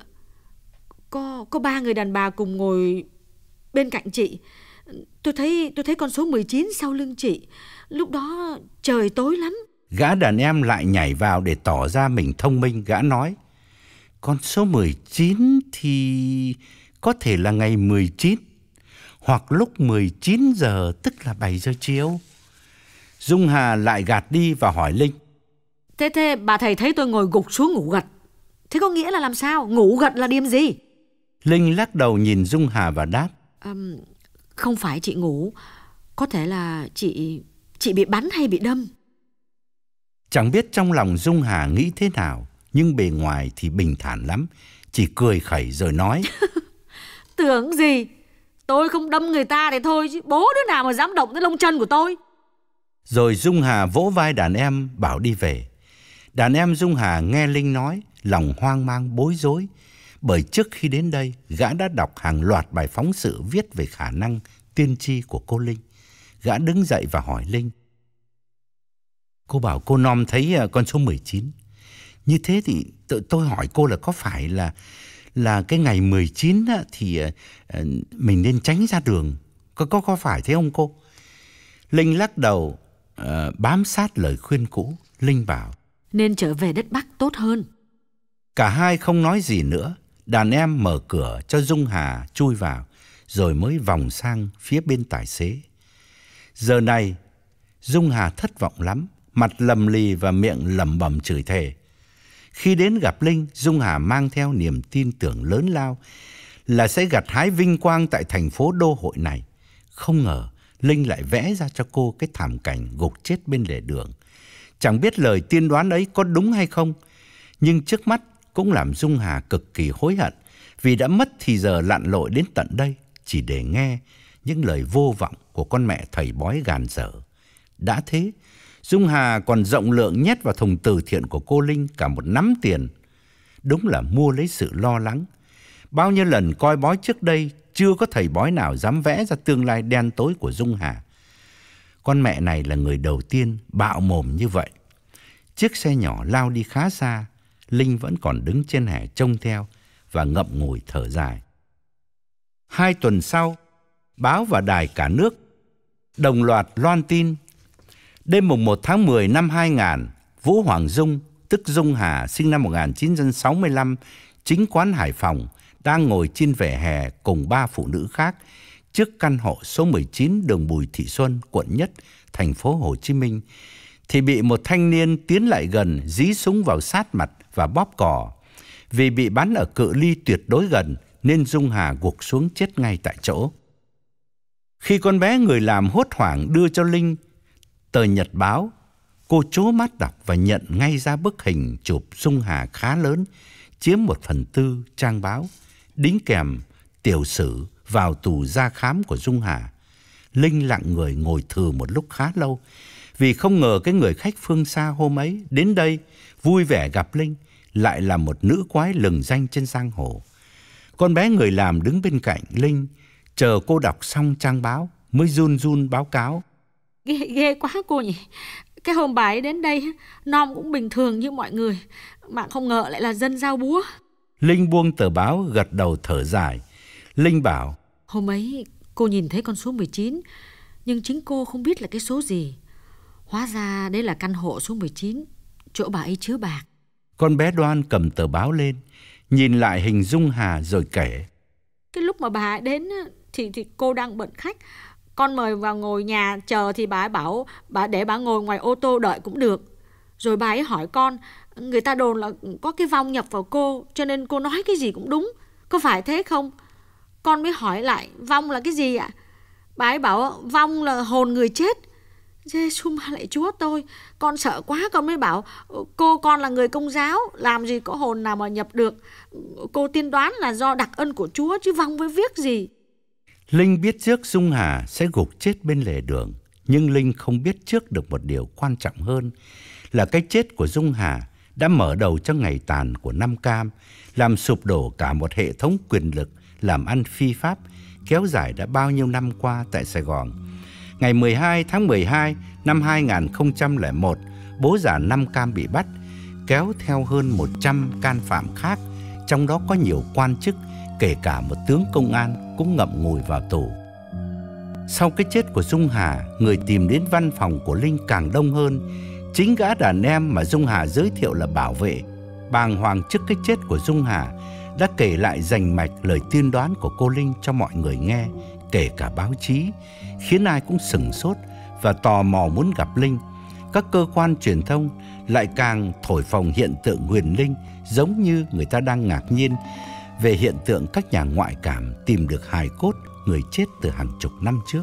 Có có ba người đàn bà cùng ngồi bên cạnh chị. Tôi thấy tôi thấy con số mười chín sau lưng chị. Lúc đó trời tối lắm. Gã đàn em lại nhảy vào để tỏ ra mình thông minh. Gã nói: Con số mười chín thì có thể là ngày mười chín, hoặc lúc mười chín giờ, tức là bảy giờ chiều. Dung Hà lại gạt đi và hỏi Linh: Thế thế bà thầy thấy tôi ngồi gục xuống ngủ gật, thế có nghĩa là làm sao? Ngủ gật là điềm gì? Linh lắc đầu nhìn Dung Hà và đáp: à, Không phải chị ngủ. Có thể là chị Chị bị bắn hay bị đâm. Chẳng biết trong lòng Dung Hà nghĩ thế nào, nhưng bề ngoài thì bình thản lắm, chỉ cười khẩy rồi nói: Tưởng gì? Tôi không đâm người ta thì thôi chứ bố đứa nào mà dám động tới lông chân của tôi. Rồi Dung Hà vỗ vai đàn em bảo đi về. Đàn em Dung Hà nghe Linh nói, lòng hoang mang bối rối, bởi trước khi đến đây, gã đã đọc hàng loạt bài phóng sự viết về khả năng tiên tri của cô Linh. Gã đứng dậy và hỏi Linh: Cô bảo cô Nom thấy con số mười chín. Như thế thì tự tôi hỏi cô là có phải là là cái ngày mười chín á, thì uh, mình nên tránh ra đường. Có, có, có phải thế không cô? Linh lắc đầu, uh, bám sát lời khuyên cũ. Linh bảo: Nên trở về đất Bắc tốt hơn. Cả hai không nói gì nữa. Đàn em mở cửa cho Dung Hà chui vào, rồi mới vòng sang phía bên tài xế. Giờ này, Dung Hà thất vọng lắm, mặt lầm lì và miệng lẩm bẩm chửi thề. Khi đến gặp Linh, Dung Hà mang theo niềm tin tưởng lớn lao là sẽ gặt hái vinh quang tại thành phố đô hội này. Không ngờ, Linh lại vẽ ra cho cô cái thảm cảnh gục chết bên lề đường. Chẳng biết lời tiên đoán ấy có đúng hay không, nhưng trước mắt cũng làm Dung Hà cực kỳ hối hận vì đã mất thì giờ lặn lội đến tận đây chỉ để nghe những lời vô vọng của con mẹ thầy bói gàn dở. Đã thế, Dung Hà còn rộng lượng nhét vào thùng từ thiện của cô Linh cả một nắm tiền. Đúng là mua lấy sự lo lắng. Bao nhiêu lần coi bói trước đây chưa có thầy bói nào dám vẽ ra tương lai đen tối của Dung Hà. Con mẹ này là người đầu tiên bạo mồm như vậy. Chiếc xe nhỏ lao đi khá xa, Linh vẫn còn đứng trên hè trông theo và ngậm ngùi thở dài. Hai tuần sau, báo và đài cả nước đồng loạt loan tin. Đêm mùng một tháng mười năm hai nghìn, Vũ Hoàng Dung, tức Dung Hà, sinh năm một nghìn chín trăm sáu mươi lăm, chính quán Hải Phòng, đang ngồi trên vỉa hè cùng ba phụ nữ khác trước căn hộ số mười chín đường Bùi Thị Xuân, quận Nhất, thành phố Hồ Chí Minh, thì bị một thanh niên tiến lại gần, dí súng vào sát mặt và bóp cò. Vì bị bắn ở cự ly tuyệt đối gần nên Dung Hà gục xuống chết ngay tại chỗ. Khi con bé người làm hốt hoảng đưa cho Linh tờ nhật báo, cô trố mắt đọc và nhận ngay ra bức hình chụp Dung Hà khá lớn, chiếm một phần tư trang báo, đính kèm tiểu sử vào tù gia khám của Dung Hà. Linh lặng người ngồi thừ một lúc khá lâu, vì không ngờ cái người khách phương xa hôm ấy đến đây vui vẻ gặp Linh lại là một nữ quái lừng danh trên giang hồ. Con bé người làm đứng bên cạnh Linh, chờ cô đọc xong trang báo mới run run báo cáo. Ghê, ghê quá cô nhỉ. Cái hôm bà ấy đến đây, nom cũng bình thường như mọi người, mà không ngờ lại là dân giao búa. Linh buông tờ báo gật đầu thở dài. Linh bảo, hôm ấy cô nhìn thấy con số mười chín, nhưng chính cô không biết là cái số gì. Hóa ra đấy là căn hộ số mười chín, chỗ bà ấy chứa bạc. Con bé Đoan cầm tờ báo lên, nhìn lại hình Dung Hà rồi kể. Cái lúc mà bà ấy đến thì, thì cô đang bận khách. Con mời vào ngồi nhà chờ thì bà ấy bảo bà để bà ngồi ngoài ô tô đợi cũng được. Rồi bà ấy hỏi con, người ta đồn là có cái vong nhập vào cô, cho nên cô nói cái gì cũng đúng. Có phải thế không? Con mới hỏi lại, vong là cái gì ạ? Bà ấy bảo vong là hồn người chết. Giê-xu ma lạy Chúa tôi, con sợ quá, con mới bảo cô con là người Công giáo, làm gì có hồn nào mà nhập được. Cô tiên đoán là do đặc ân của Chúa chứ vong với viết gì. Linh biết trước Dung Hà sẽ gục chết bên lề đường, nhưng Linh không biết trước được một điều quan trọng hơn là cái chết của Dung Hà đã mở đầu cho ngày tàn của Nam Cam, làm sụp đổ cả một hệ thống quyền lực làm ăn phi pháp kéo dài đã bao nhiêu năm qua tại Sài Gòn. Ngày mười hai tháng mười hai năm hai nghìn không trăm lẻ một, bố già Nam Cam bị bắt, kéo theo hơn một trăm can phạm khác, trong đó có nhiều quan chức, kể cả một tướng công an cũng ngậm ngùi vào tù. Sau cái chết của Dung Hà, người tìm đến văn phòng của Linh càng đông hơn. Chính gã đàn em mà Dung Hà giới thiệu là bảo vệ, bàng hoàng trước cái chết của Dung Hà, đã kể lại rành mạch lời tiên đoán của cô Linh cho mọi người nghe, kể cả báo chí, khiến ai cũng sửng sốt và tò mò muốn gặp Linh. Các cơ quan truyền thông lại càng thổi phồng hiện tượng huyền linh, giống như người ta đang ngạc nhiên về hiện tượng các nhà ngoại cảm tìm được hài cốt người chết từ hàng chục năm trước.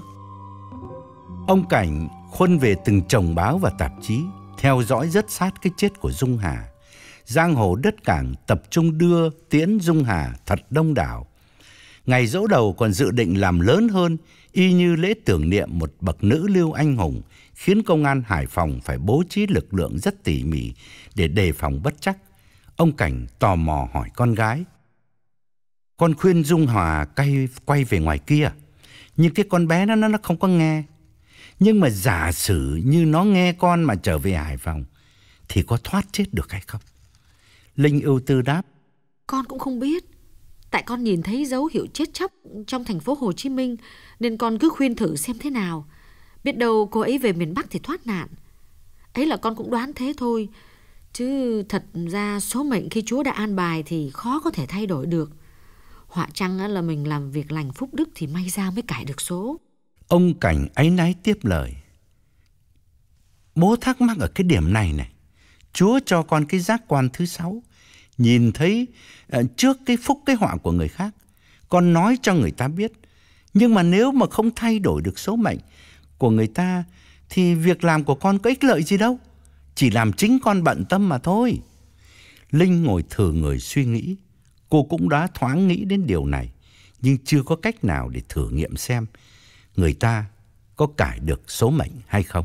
Ông Cảnh khuân về từng chồng báo và tạp chí, theo dõi rất sát cái chết của Dung Hà. Giang hồ đất cảng tập trung đưa tiễn Dung Hà thật đông đảo. Ngày giỗ đầu còn dự định làm lớn hơn, y như lễ tưởng niệm một bậc nữ lưu anh hùng, khiến công an Hải Phòng phải bố trí lực lượng rất tỉ mỉ để đề phòng bất trắc. Ông Cảnh tò mò hỏi con gái, con khuyên Dung Hà quay, quay về ngoài kia, nhưng cái con bé nó, nó không có nghe. Nhưng mà giả sử như nó nghe con mà trở về Hải Phòng thì có thoát chết được hay không? Linh ưu tư đáp, con cũng không biết. Tại con nhìn thấy dấu hiệu chết chóc trong thành phố Hồ Chí Minh, nên con cứ khuyên thử xem thế nào. Biết đâu cô ấy về miền Bắc thì thoát nạn. Ấy là con cũng đoán thế thôi, chứ thật ra số mệnh khi Chúa đã an bài thì khó có thể thay đổi được. Họa chăng là mình làm việc lành phúc đức thì may ra mới cải được số. Ông Cảnh áy náy tiếp lời, bố thắc mắc ở cái điểm này này. Chúa cho con cái giác quan thứ sáu, nhìn thấy uh, trước cái phúc cái họa của người khác. Con nói cho người ta biết, nhưng mà nếu mà không thay đổi được số mệnh của người ta thì việc làm của con có ích lợi gì đâu, chỉ làm chính con bận tâm mà thôi. Linh ngồi thử người suy nghĩ. Cô cũng đã thoáng nghĩ đến điều này, nhưng chưa có cách nào để thử nghiệm xem người ta có cải được số mệnh hay không.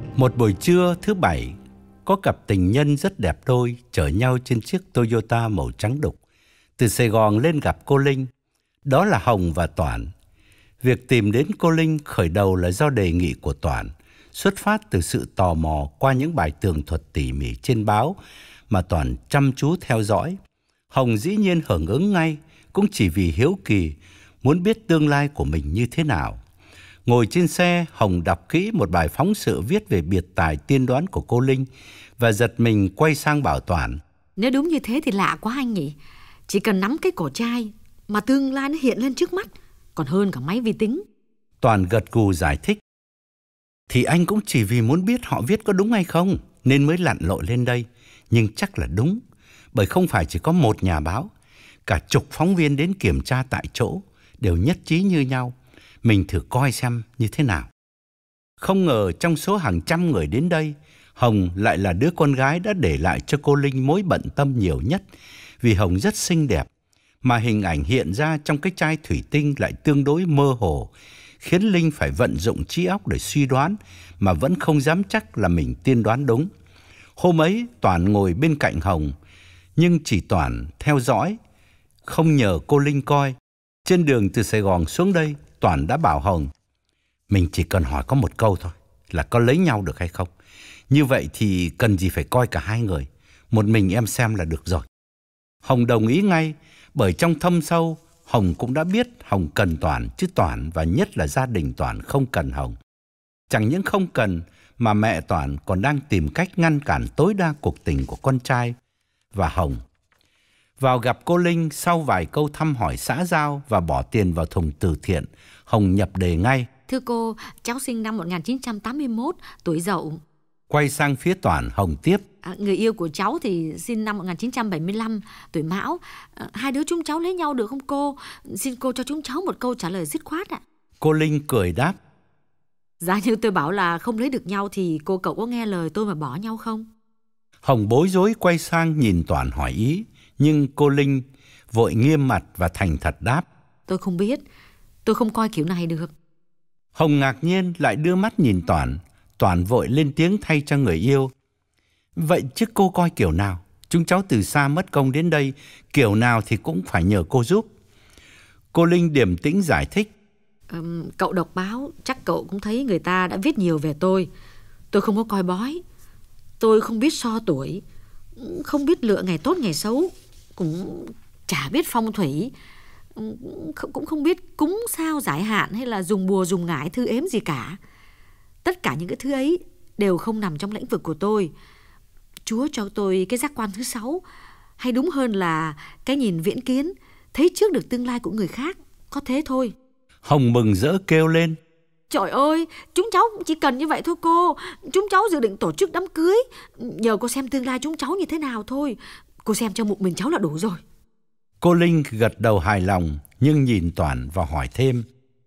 Một buổi trưa thứ bảy, có cặp tình nhân rất đẹp đôi chở nhau trên chiếc Toyota màu trắng đục từ Sài Gòn lên gặp cô Linh. Đó là Hồng và Toản. Việc tìm đến cô Linh khởi đầu là do đề nghị của Toản, xuất phát từ sự tò mò qua những bài tường thuật tỉ mỉ trên báo mà Toản chăm chú theo dõi. Hồng dĩ nhiên hưởng ứng ngay, cũng chỉ vì hiếu kỳ, muốn biết tương lai của mình như thế nào. Ngồi trên xe, Hồng đọc kỹ một bài phóng sự viết về biệt tài tiên đoán của cô Linh và giật mình quay sang bảo Toản. Nếu đúng như thế thì lạ quá anh nhỉ. Chỉ cần nắm cái cổ chai mà tương lai nó hiện lên trước mắt, còn hơn cả máy vi tính. Toản gật gù giải thích. Thì anh cũng chỉ vì muốn biết họ viết có đúng hay không nên mới lặn lội lên đây. Nhưng chắc là đúng, bởi không phải chỉ có một nhà báo. Cả chục phóng viên đến kiểm tra tại chỗ đều nhất trí như nhau. Mình thử coi xem như thế nào. Không ngờ trong số hàng trăm người đến đây, Hồng lại là đứa con gái đã để lại cho cô Linh mối bận tâm nhiều nhất. Vì Hồng rất xinh đẹp, mà hình ảnh hiện ra trong cái chai thủy tinh lại tương đối mơ hồ, khiến Linh phải vận dụng trí óc để suy đoán mà vẫn không dám chắc là mình tiên đoán đúng. Hôm ấy Toản ngồi bên cạnh Hồng, nhưng chỉ Toản theo dõi, không nhờ cô Linh coi. Trên đường từ Sài Gòn xuống đây, Toản đã bảo Hồng, mình chỉ cần hỏi có một câu thôi, là có lấy nhau được hay không. Như vậy thì cần gì phải coi cả hai người, một mình em xem là được rồi. Hồng đồng ý ngay, bởi trong thâm sâu, Hồng cũng đã biết Hồng cần Toản, chứ Toản và nhất là gia đình Toản không cần Hồng. Chẳng những không cần, mà mẹ Toản còn đang tìm cách ngăn cản tối đa cuộc tình của con trai và Hồng. Vào gặp cô Linh, sau vài câu thăm hỏi xã giao và bỏ tiền vào thùng từ thiện, Hồng nhập đề ngay. Thưa cô, cháu sinh năm một nghìn chín trăm tám mươi mốt, tuổi Dậu. Quay sang phía Toản, Hồng tiếp. À, người yêu của cháu thì sinh năm một nghìn chín trăm bảy mươi lăm, tuổi Mão. À, hai đứa chúng cháu lấy nhau được không cô? Xin cô cho chúng cháu một câu trả lời dứt khoát ạ. Cô Linh cười đáp. Giá như tôi bảo là không lấy được nhau thì cô cậu có nghe lời tôi mà bỏ nhau không? Hồng bối rối quay sang nhìn Toản hỏi ý, nhưng cô Linh vội nghiêm mặt và thành thật đáp. Tôi không biết, tôi không coi kiểu này được. Hồng ngạc nhiên lại đưa mắt nhìn Toản. Toản vội lên tiếng thay cho người yêu. Vậy chứ cô coi kiểu nào? Chúng cháu từ xa mất công đến đây, kiểu nào thì cũng phải nhờ cô giúp. Cô Linh điềm tĩnh giải thích. Um, cậu đọc báo, chắc cậu cũng thấy người ta đã viết nhiều về tôi. Tôi không có coi bói. Tôi không biết so tuổi, không biết lựa ngày tốt ngày xấu, cũng chả biết phong thủy, cũng không biết cúng sao giải hạn hay là dùng bùa dùng ngải thư ếm gì cả. Tất cả những cái thứ ấy đều không nằm trong lĩnh vực của tôi. Chúa cho tôi cái giác quan thứ sáu, hay đúng hơn là cái nhìn viễn kiến, thấy trước được tương lai của người khác. Có thế thôi. Hồng mừng rỡ kêu lên. Trời ơi, chúng cháu chỉ cần như vậy thôi cô. Chúng cháu dự định tổ chức đám cưới, nhờ cô xem tương lai chúng cháu như thế nào thôi. Cô xem cho một mình cháu là đủ rồi. Cô Linh gật đầu hài lòng, nhưng nhìn Toản và hỏi thêm.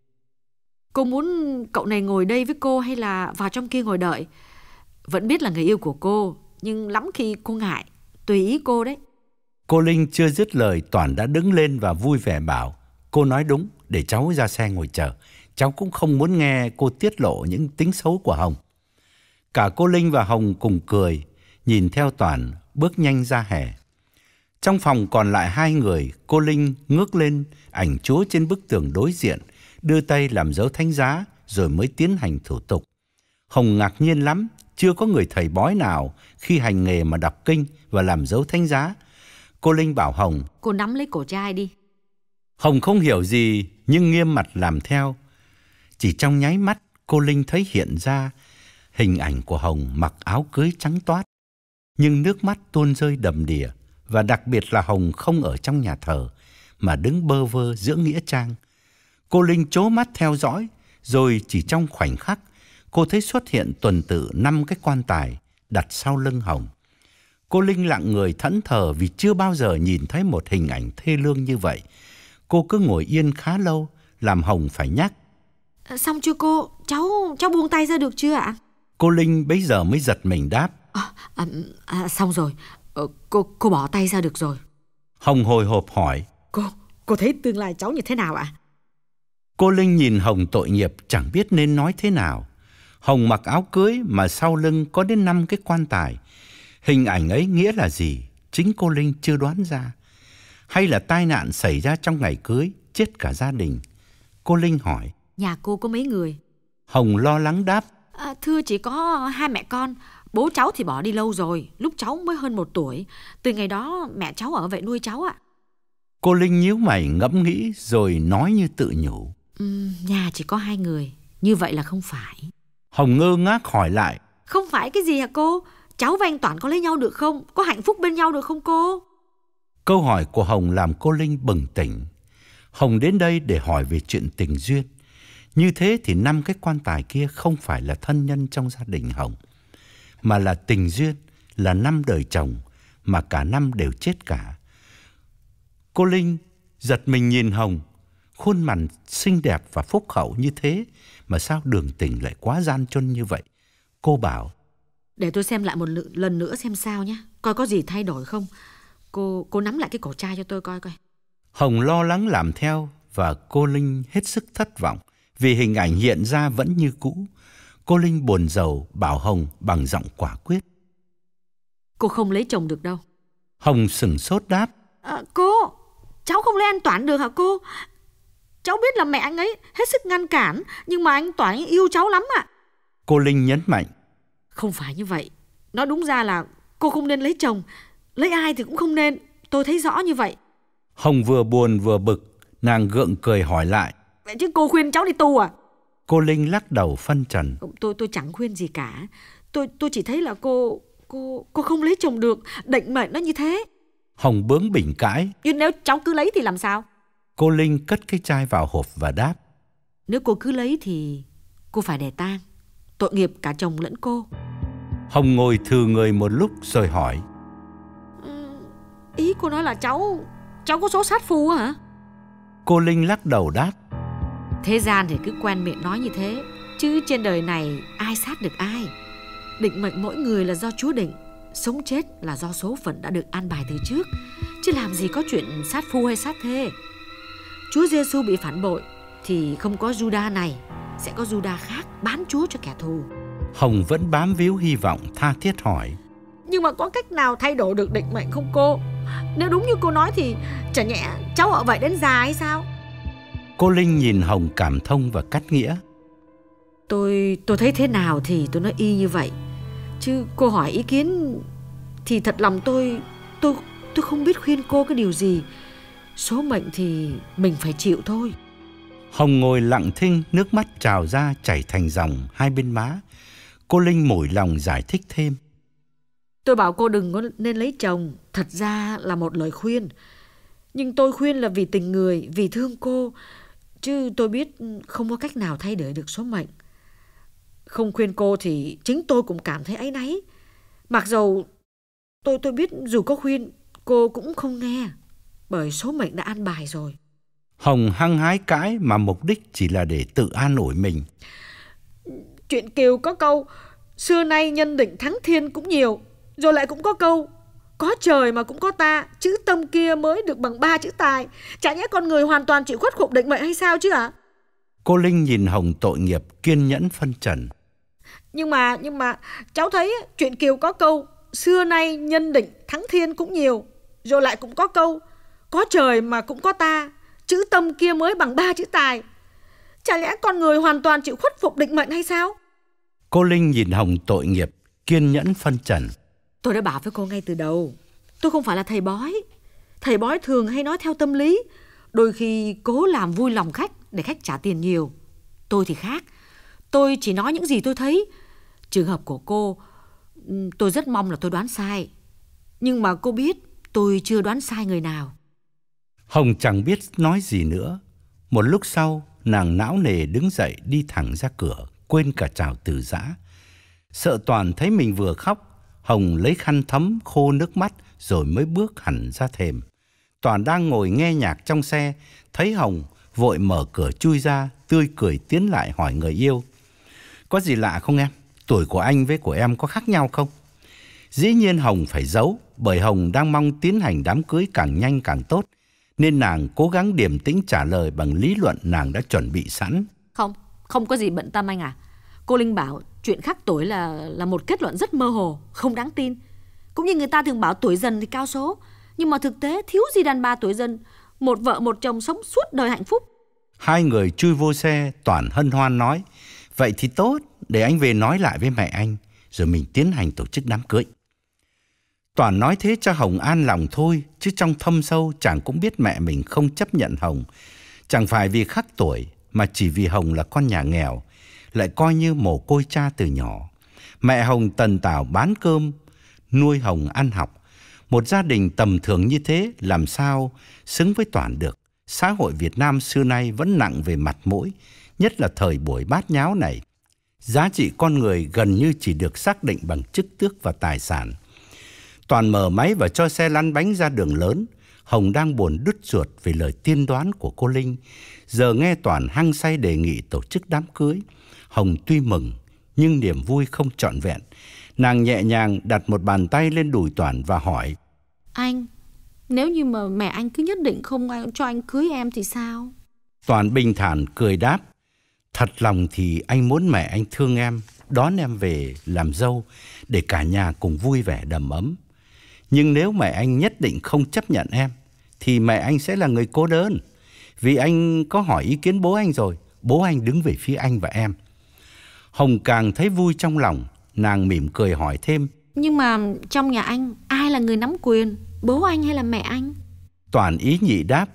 Cô muốn cậu này ngồi đây với cô hay là vào trong kia ngồi đợi? Vẫn biết là người yêu của cô, nhưng lắm khi cô ngại. Tùy ý cô đấy. Cô Linh chưa dứt lời, Toản đã đứng lên và vui vẻ bảo. Cô nói đúng, để cháu ra xe ngồi chờ. Cháu cũng không muốn nghe cô tiết lộ những tính xấu của Hồng. Cả cô Linh và Hồng cùng cười, nhìn theo Toản bước nhanh ra hè. Trong phòng còn lại hai người, cô Linh ngước lên ảnh Chúa trên bức tường đối diện, đưa tay làm dấu thánh giá rồi mới tiến hành thủ tục. Hồng ngạc nhiên lắm, chưa có người thầy bói nào khi hành nghề mà đọc kinh và làm dấu thánh giá. Cô Linh bảo Hồng. Cô nắm lấy cổ trai đi. Hồng không hiểu gì nhưng nghiêm mặt làm theo. Chỉ trong nháy mắt, cô Linh thấy hiện ra hình ảnh của Hồng mặc áo cưới trắng toát, nhưng nước mắt tuôn rơi đầm đìa. Và đặc biệt là Hồng không ở trong nhà thờ, mà đứng bơ vơ giữa nghĩa trang. Cô Linh trố mắt theo dõi, rồi chỉ trong khoảnh khắc, cô thấy xuất hiện tuần tự năm cái quan tài đặt sau lưng Hồng. Cô Linh lặng người thẫn thờ vì chưa bao giờ nhìn thấy một hình ảnh thê lương như vậy. Cô cứ ngồi yên khá lâu, làm Hồng phải nhắc. À, xong chưa cô? Cháu cháu buông tay ra được chưa ạ? Cô Linh bấy giờ mới giật mình đáp. À, à, à, xong rồi. Ờ, cô cô bỏ tay ra được rồi. Hồng hồi hộp hỏi. Cô, cô thấy tương lai cháu như thế nào ạ? Cô Linh nhìn Hồng tội nghiệp, chẳng biết nên nói thế nào. Hồng mặc áo cưới mà sau lưng có đến năm cái quan tài. Hình ảnh ấy nghĩa là gì? Chính cô Linh chưa đoán ra. Hay là tai nạn xảy ra trong ngày cưới, chết cả gia đình? Cô Linh hỏi. Nhà cô có mấy người? Hồng lo lắng đáp. À, thưa chỉ có hai mẹ con. Bố cháu thì bỏ đi lâu rồi, lúc cháu mới hơn một tuổi. Từ ngày đó mẹ cháu ở vậy nuôi cháu ạ. Cô Linh nhíu mày ngẫm nghĩ rồi nói như tự nhủ. Ừ, nhà chỉ có hai người, như vậy là không phải. Hồng ngơ ngác hỏi lại. Không phải cái gì hả cô? Cháu và anh Toản có lấy nhau được không? Có hạnh phúc bên nhau được không cô? Câu hỏi của Hồng làm cô Linh bừng tỉnh. Hồng đến đây để hỏi về chuyện tình duyên. Như thế thì năm cái quan tài kia không phải là thân nhân trong gia đình Hồng, mà là tình duyên, là năm đời chồng mà cả năm đều chết cả. Cô Linh giật mình nhìn Hồng. Khuôn mặt xinh đẹp và phúc hậu như thế mà sao đường tình lại quá gian truân như vậy? Cô bảo. Để tôi xem lại một lần nữa xem sao nhé, coi có gì thay đổi không. Cô cô nắm lại cái cổ trai cho tôi coi coi. Hồng lo lắng làm theo và cô Linh hết sức thất vọng vì hình ảnh hiện ra vẫn như cũ. Cô Linh buồn rầu bảo Hồng bằng giọng quả quyết. Cô không lấy chồng được đâu. Hồng sửng sốt đáp. À, cô, cháu không lấy anh Toản được hả cô? Cháu biết là mẹ anh ấy hết sức ngăn cản, nhưng mà anh Toản yêu cháu lắm ạ. Cô Linh nhấn mạnh. Không phải như vậy. Nói đúng ra là cô không nên lấy chồng. Lấy ai thì cũng không nên. Tôi thấy rõ như vậy. Hồng vừa buồn vừa bực. Nàng gượng cười hỏi lại. Vậy chứ cô khuyên cháu đi tu à? Cô Linh lắc đầu phân trần. Tôi tôi chẳng khuyên gì cả. Tôi tôi chỉ thấy là cô cô cô không lấy chồng được. Định mệnh nó như thế. Hồng bướng bỉnh cãi. Nhưng nếu cháu cứ lấy thì làm sao? Cô Linh cất cái chai vào hộp và đáp. Nếu cô cứ lấy thì cô phải đẻ tang. Tội nghiệp cả chồng lẫn cô. Hồng ngồi thừ người một lúc rồi hỏi. Ừ, ý cô nói là cháu Cháu có số sát phu hả? Cô Linh lắc đầu đáp. Thế gian thì cứ quen miệng nói như thế, chứ trên đời này ai sát được ai. Định mệnh mỗi người là do Chúa định. Sống chết là do số phận đã được an bài từ trước, chứ làm gì có chuyện sát phu hay sát thê. Chúa Giêsu bị phản bội thì không có Juda này, sẽ có Juda khác bán Chúa cho kẻ thù. Hồng vẫn bám víu hy vọng tha thiết hỏi. Nhưng mà có cách nào thay đổi được định mệnh không cô? Nếu đúng như cô nói thì chả nhẽ cháu ở vậy đến già hay sao? Cô Linh nhìn Hồng cảm thông và cắt nghĩa. Tôi tôi thấy thế nào thì tôi nói y như vậy. Chứ cô hỏi ý kiến thì thật lòng tôi tôi tôi không biết khuyên cô cái điều gì. Số mệnh thì mình phải chịu thôi. Hồng ngồi lặng thinh, nước mắt trào ra chảy thành dòng hai bên má. Cô Linh mỏi lòng giải thích thêm. Tôi bảo cô đừng có nên lấy chồng, thật ra là một lời khuyên. Nhưng tôi khuyên là vì tình người, vì thương cô. Chứ tôi biết không có cách nào thay đổi được số mệnh. Không khuyên cô thì chính tôi cũng cảm thấy áy náy. Mặc dầu tôi tôi biết dù có khuyên cô cũng không nghe, bởi số mệnh đã an bài rồi. Hồng hăng hái cãi mà mục đích chỉ là để tự an ủi mình. Chuyện Kiều có câu xưa nay nhân định thắng thiên cũng nhiều. Rồi lại cũng có câu có trời mà cũng có ta, chữ tâm kia mới được bằng ba chữ tài. Chả nhẽ con người hoàn toàn chịu khuất phục định mệnh hay sao chứ ạ? À? Cô Linh nhìn Hồng tội nghiệp kiên nhẫn phân trần. Nhưng mà nhưng mà cháu thấy chuyện Kiều có câu xưa nay nhân định thắng thiên cũng nhiều. Rồi lại cũng có câu có trời mà cũng có ta, chữ tâm kia mới bằng ba chữ tài. Chả lẽ con người hoàn toàn chịu khuất phục định mệnh hay sao? Cô Linh nhìn Hồng tội nghiệp kiên nhẫn phân trần. Tôi đã bảo với cô ngay từ đầu, tôi không phải là thầy bói. Thầy bói thường hay nói theo tâm lý, đôi khi cố làm vui lòng khách để khách trả tiền nhiều. Tôi thì khác, tôi chỉ nói những gì tôi thấy. Trường hợp của cô, tôi rất mong là tôi đoán sai. Nhưng mà cô biết tôi chưa đoán sai người nào. Hồng chẳng biết nói gì nữa. Một lúc sau, nàng não nề đứng dậy đi thẳng ra cửa, quên cả chào từ giã. Sợ Toàn thấy mình vừa khóc, Hồng lấy khăn thấm khô nước mắt rồi mới bước hẳn ra thềm. Toàn đang ngồi nghe nhạc trong xe, thấy Hồng vội mở cửa chui ra, tươi cười tiến lại hỏi người yêu. Có gì lạ không em? Tuổi của anh với của em có khác nhau không? Dĩ nhiên Hồng phải giấu, bởi Hồng đang mong tiến hành đám cưới càng nhanh càng tốt, nên nàng cố gắng điềm tĩnh trả lời bằng lý luận nàng đã chuẩn bị sẵn. Không, không có gì bận tâm anh à. Cô Linh bảo chuyện khắc tuổi là là một kết luận rất mơ hồ, không đáng tin. Cũng như người ta thường bảo tuổi dần thì cao số, nhưng mà thực tế thiếu gì đàn bà tuổi dần, một vợ một chồng sống suốt đời hạnh phúc. Hai người chui vô xe, Toản hân hoan nói: vậy thì tốt, để anh về nói lại với mẹ anh, rồi mình tiến hành tổ chức đám cưới. Toản nói thế cho Hồng an lòng thôi, chứ trong thâm sâu chàng cũng biết mẹ mình không chấp nhận Hồng. Chẳng phải vì khắc tuổi, mà chỉ vì Hồng là con nhà nghèo, lại coi như mồ côi cha từ nhỏ. Mẹ Hồng tần tảo bán cơm, nuôi Hồng ăn học. Một gia đình tầm thường như thế làm sao xứng với Toản được. Xã hội Việt Nam xưa nay vẫn nặng về mặt mũi, nhất là thời buổi bát nháo này. Giá trị con người gần như chỉ được xác định bằng chức tước và tài sản. Toản mở máy và cho xe lăn bánh ra đường lớn. Hồng đang buồn đứt ruột vì lời tiên đoán của cô Linh. Giờ nghe Toản hăng say đề nghị tổ chức đám cưới, Hồng tuy mừng nhưng niềm vui không trọn vẹn. Nàng nhẹ nhàng đặt một bàn tay lên đùi Toản và hỏi: Anh, nếu như mà mẹ anh cứ nhất định không cho anh cưới em thì sao? Toản bình thản cười đáp: thật lòng thì anh muốn mẹ anh thương em, đón em về làm dâu để cả nhà cùng vui vẻ đầm ấm. Nhưng nếu mẹ anh nhất định không chấp nhận em, thì mẹ anh sẽ là người cô đơn. Vì anh có hỏi ý kiến bố anh rồi, bố anh đứng về phía anh và em. Hồng càng thấy vui trong lòng, nàng mỉm cười hỏi thêm: nhưng mà trong nhà anh, ai là người nắm quyền, bố anh hay là mẹ anh? Toản ý nhị đáp: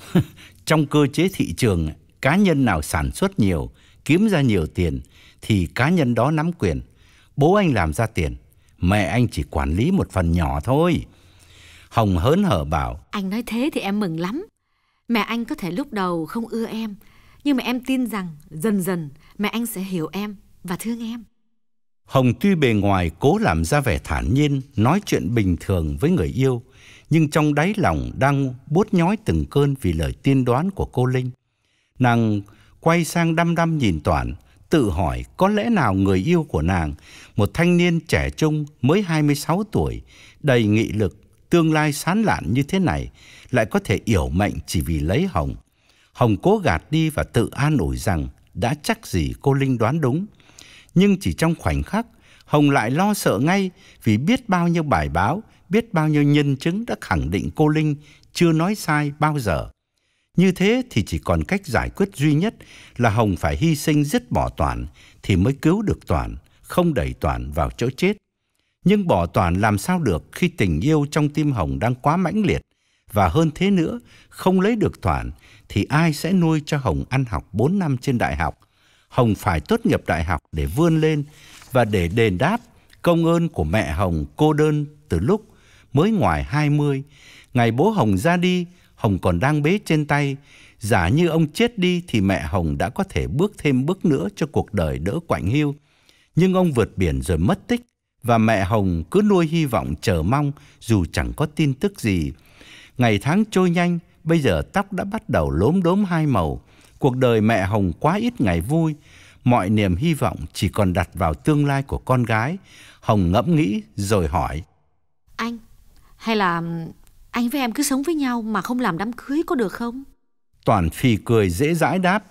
trong cơ chế thị trường, cá nhân nào sản xuất nhiều, kiếm ra nhiều tiền, thì cá nhân đó nắm quyền. Bố anh làm ra tiền, mẹ anh chỉ quản lý một phần nhỏ thôi. Hồng hớn hở bảo: anh nói thế thì em mừng lắm. Mẹ anh có thể lúc đầu không ưa em, nhưng mà em tin rằng dần dần mẹ anh sẽ hiểu em và thương em. Hồng tuy bề ngoài cố làm ra vẻ thản nhiên, nói chuyện bình thường với người yêu, nhưng trong đáy lòng đang buốt nhói từng cơn vì lời tiên đoán của cô Linh. Nàng quay sang đăm đăm nhìn Toản, tự hỏi có lẽ nào người yêu của nàng, một thanh niên trẻ trung mới hai mươi sáu tuổi, đầy nghị lực, tương lai sáng lạn như thế này, lại có thể yểu mệnh chỉ vì lấy Hồng. Hồng cố gạt đi và tự an ủi rằng đã chắc gì cô Linh đoán đúng. Nhưng chỉ trong khoảnh khắc, Hồng lại lo sợ ngay, vì biết bao nhiêu bài báo, biết bao nhiêu nhân chứng đã khẳng định cô Linh chưa nói sai bao giờ. Như thế thì chỉ còn cách giải quyết duy nhất là Hồng phải hy sinh dứt bỏ Toản thì mới cứu được Toản, không đẩy Toản vào chỗ chết. Nhưng bỏ Toản làm sao được khi tình yêu trong tim Hồng đang quá mãnh liệt, và hơn thế nữa, không lấy được Toản thì ai sẽ nuôi cho Hồng ăn học bốn năm trên đại học. Hồng phải tốt nghiệp đại học để vươn lên và để đền đáp công ơn của mẹ Hồng cô đơn từ lúc mới ngoài hai mươi. Ngày bố Hồng ra đi, Hồng còn đang bế trên tay. Giả như ông chết đi thì mẹ Hồng đã có thể bước thêm bước nữa cho cuộc đời đỡ quạnh hiu. Nhưng ông vượt biển rồi mất tích, và mẹ Hồng cứ nuôi hy vọng chờ mong dù chẳng có tin tức gì. Ngày tháng trôi nhanh, bây giờ tóc đã bắt đầu lốm đốm hai màu. Cuộc đời mẹ Hồng quá ít ngày vui, mọi niềm hy vọng chỉ còn đặt vào tương lai của con gái. Hồng ngẫm nghĩ rồi hỏi: Anh, hay là anh với em cứ sống với nhau mà không làm đám cưới có được không? Toản phì cười dễ dãi đáp: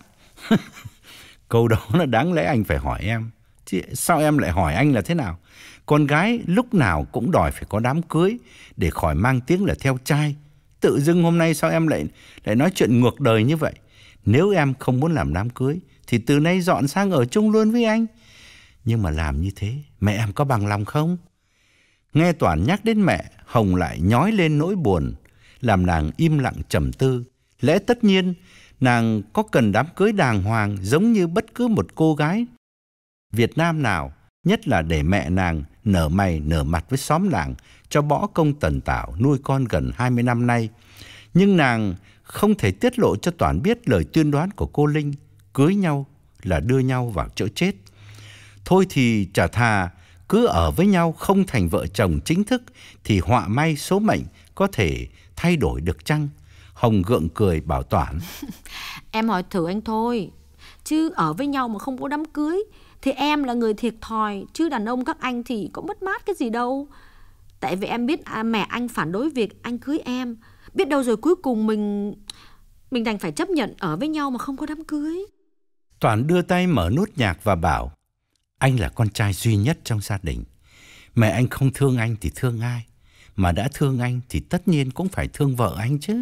câu đó là đáng lẽ anh phải hỏi em, chứ sao em lại hỏi anh là thế nào? Con gái lúc nào cũng đòi phải có đám cưới để khỏi mang tiếng là theo trai. Tự dưng hôm nay sao em lại lại nói chuyện ngược đời như vậy? Nếu em không muốn làm đám cưới thì từ nay dọn sang ở chung luôn với anh. Nhưng mà làm như thế, mẹ em có bằng lòng không? Nghe Toản nhắc đến mẹ, Hồng lại nhói lên nỗi buồn, làm nàng im lặng trầm tư. Lẽ tất nhiên, nàng có cần đám cưới đàng hoàng giống như bất cứ một cô gái Việt Nam nào, nhất là để mẹ nàng nở mày nở mặt với xóm làng, cho bỏ công tần tảo nuôi con gần hai mươi năm nay. Nhưng nàng không thể tiết lộ cho Toản biết lời tuyên đoán của cô Linh, cưới nhau là đưa nhau vào chỗ chết. Thôi thì chả thà cứ ở với nhau không thành vợ chồng chính thức, thì họa may số mệnh có thể thay đổi được chăng? Hồng gượng cười bảo Toản: Em hỏi thử anh thôi, chứ ở với nhau mà không có đám cưới thì em là người thiệt thòi, chứ đàn ông các anh thì có mất mát cái gì đâu. Tại vì em biết à, mẹ anh phản đối việc anh cưới em. Biết đâu rồi cuối cùng mình Mình đành phải chấp nhận ở với nhau mà không có đám cưới. Toản đưa tay mở nút nhạc và bảo: Anh là con trai duy nhất trong gia đình. Mẹ anh không thương anh thì thương ai? Mà đã thương anh thì tất nhiên cũng phải thương vợ anh chứ.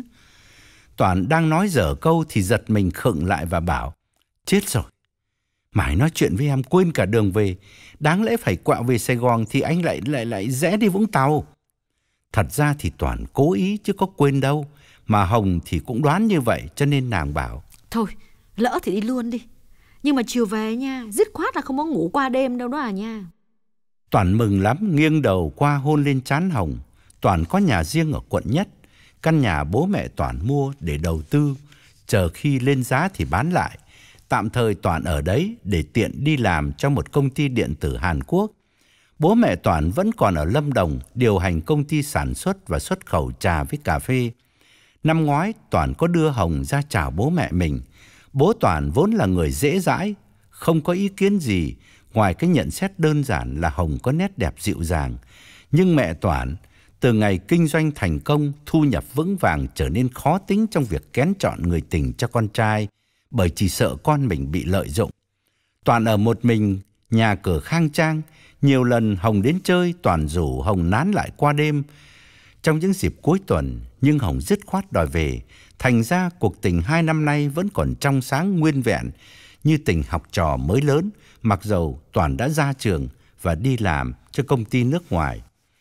Toản đang nói dở câu thì giật mình khựng lại và bảo: chết rồi, mãi nói chuyện với em quên cả đường về. Đáng lẽ phải quẹo về Sài Gòn thì anh lại lại lại rẽ đi Vũng Tàu. Thật ra thì Toản cố ý chứ có quên đâu. Mà Hồng thì cũng đoán như vậy, cho nên nàng bảo: thôi, lỡ thì đi luôn đi. Nhưng mà chiều về nha, dứt khoát là không có ngủ qua đêm đâu đó à nha. Toản mừng lắm, nghiêng đầu qua hôn lên trán Hồng. Toản có nhà riêng ở quận Nhất. Căn nhà bố mẹ Toản mua để đầu tư, chờ khi lên giá thì bán lại. Tạm thời Toản ở đấy để tiện đi làm cho một công ty điện tử Hàn Quốc. Bố mẹ Toản vẫn còn ở Lâm Đồng điều hành công ty sản xuất và xuất khẩu trà với cà phê. Năm ngoái Toản có đưa Hồng ra chào bố mẹ mình. Bố Toản vốn là người dễ dãi, không có ý kiến gì ngoài cái nhận xét đơn giản là Hồng có nét đẹp dịu dàng. Nhưng mẹ Toản từ ngày kinh doanh thành công, thu nhập vững vàng trở nên khó tính trong việc kén chọn người tình cho con trai, bởi chỉ sợ con mình bị lợi dụng. Toản ở một mình, nhà cửa khang trang. Nhiều lần Hồng đến chơi, Toản rủ Hồng nán lại qua đêm trong những dịp cuối tuần, nhưng Hồng dứt khoát đòi về. Thành ra cuộc tình hai năm nay vẫn còn trong sáng nguyên vẹn như tình học trò mới lớn, mặc dầu Toản đã ra trường và đi làm cho công ty nước ngoài.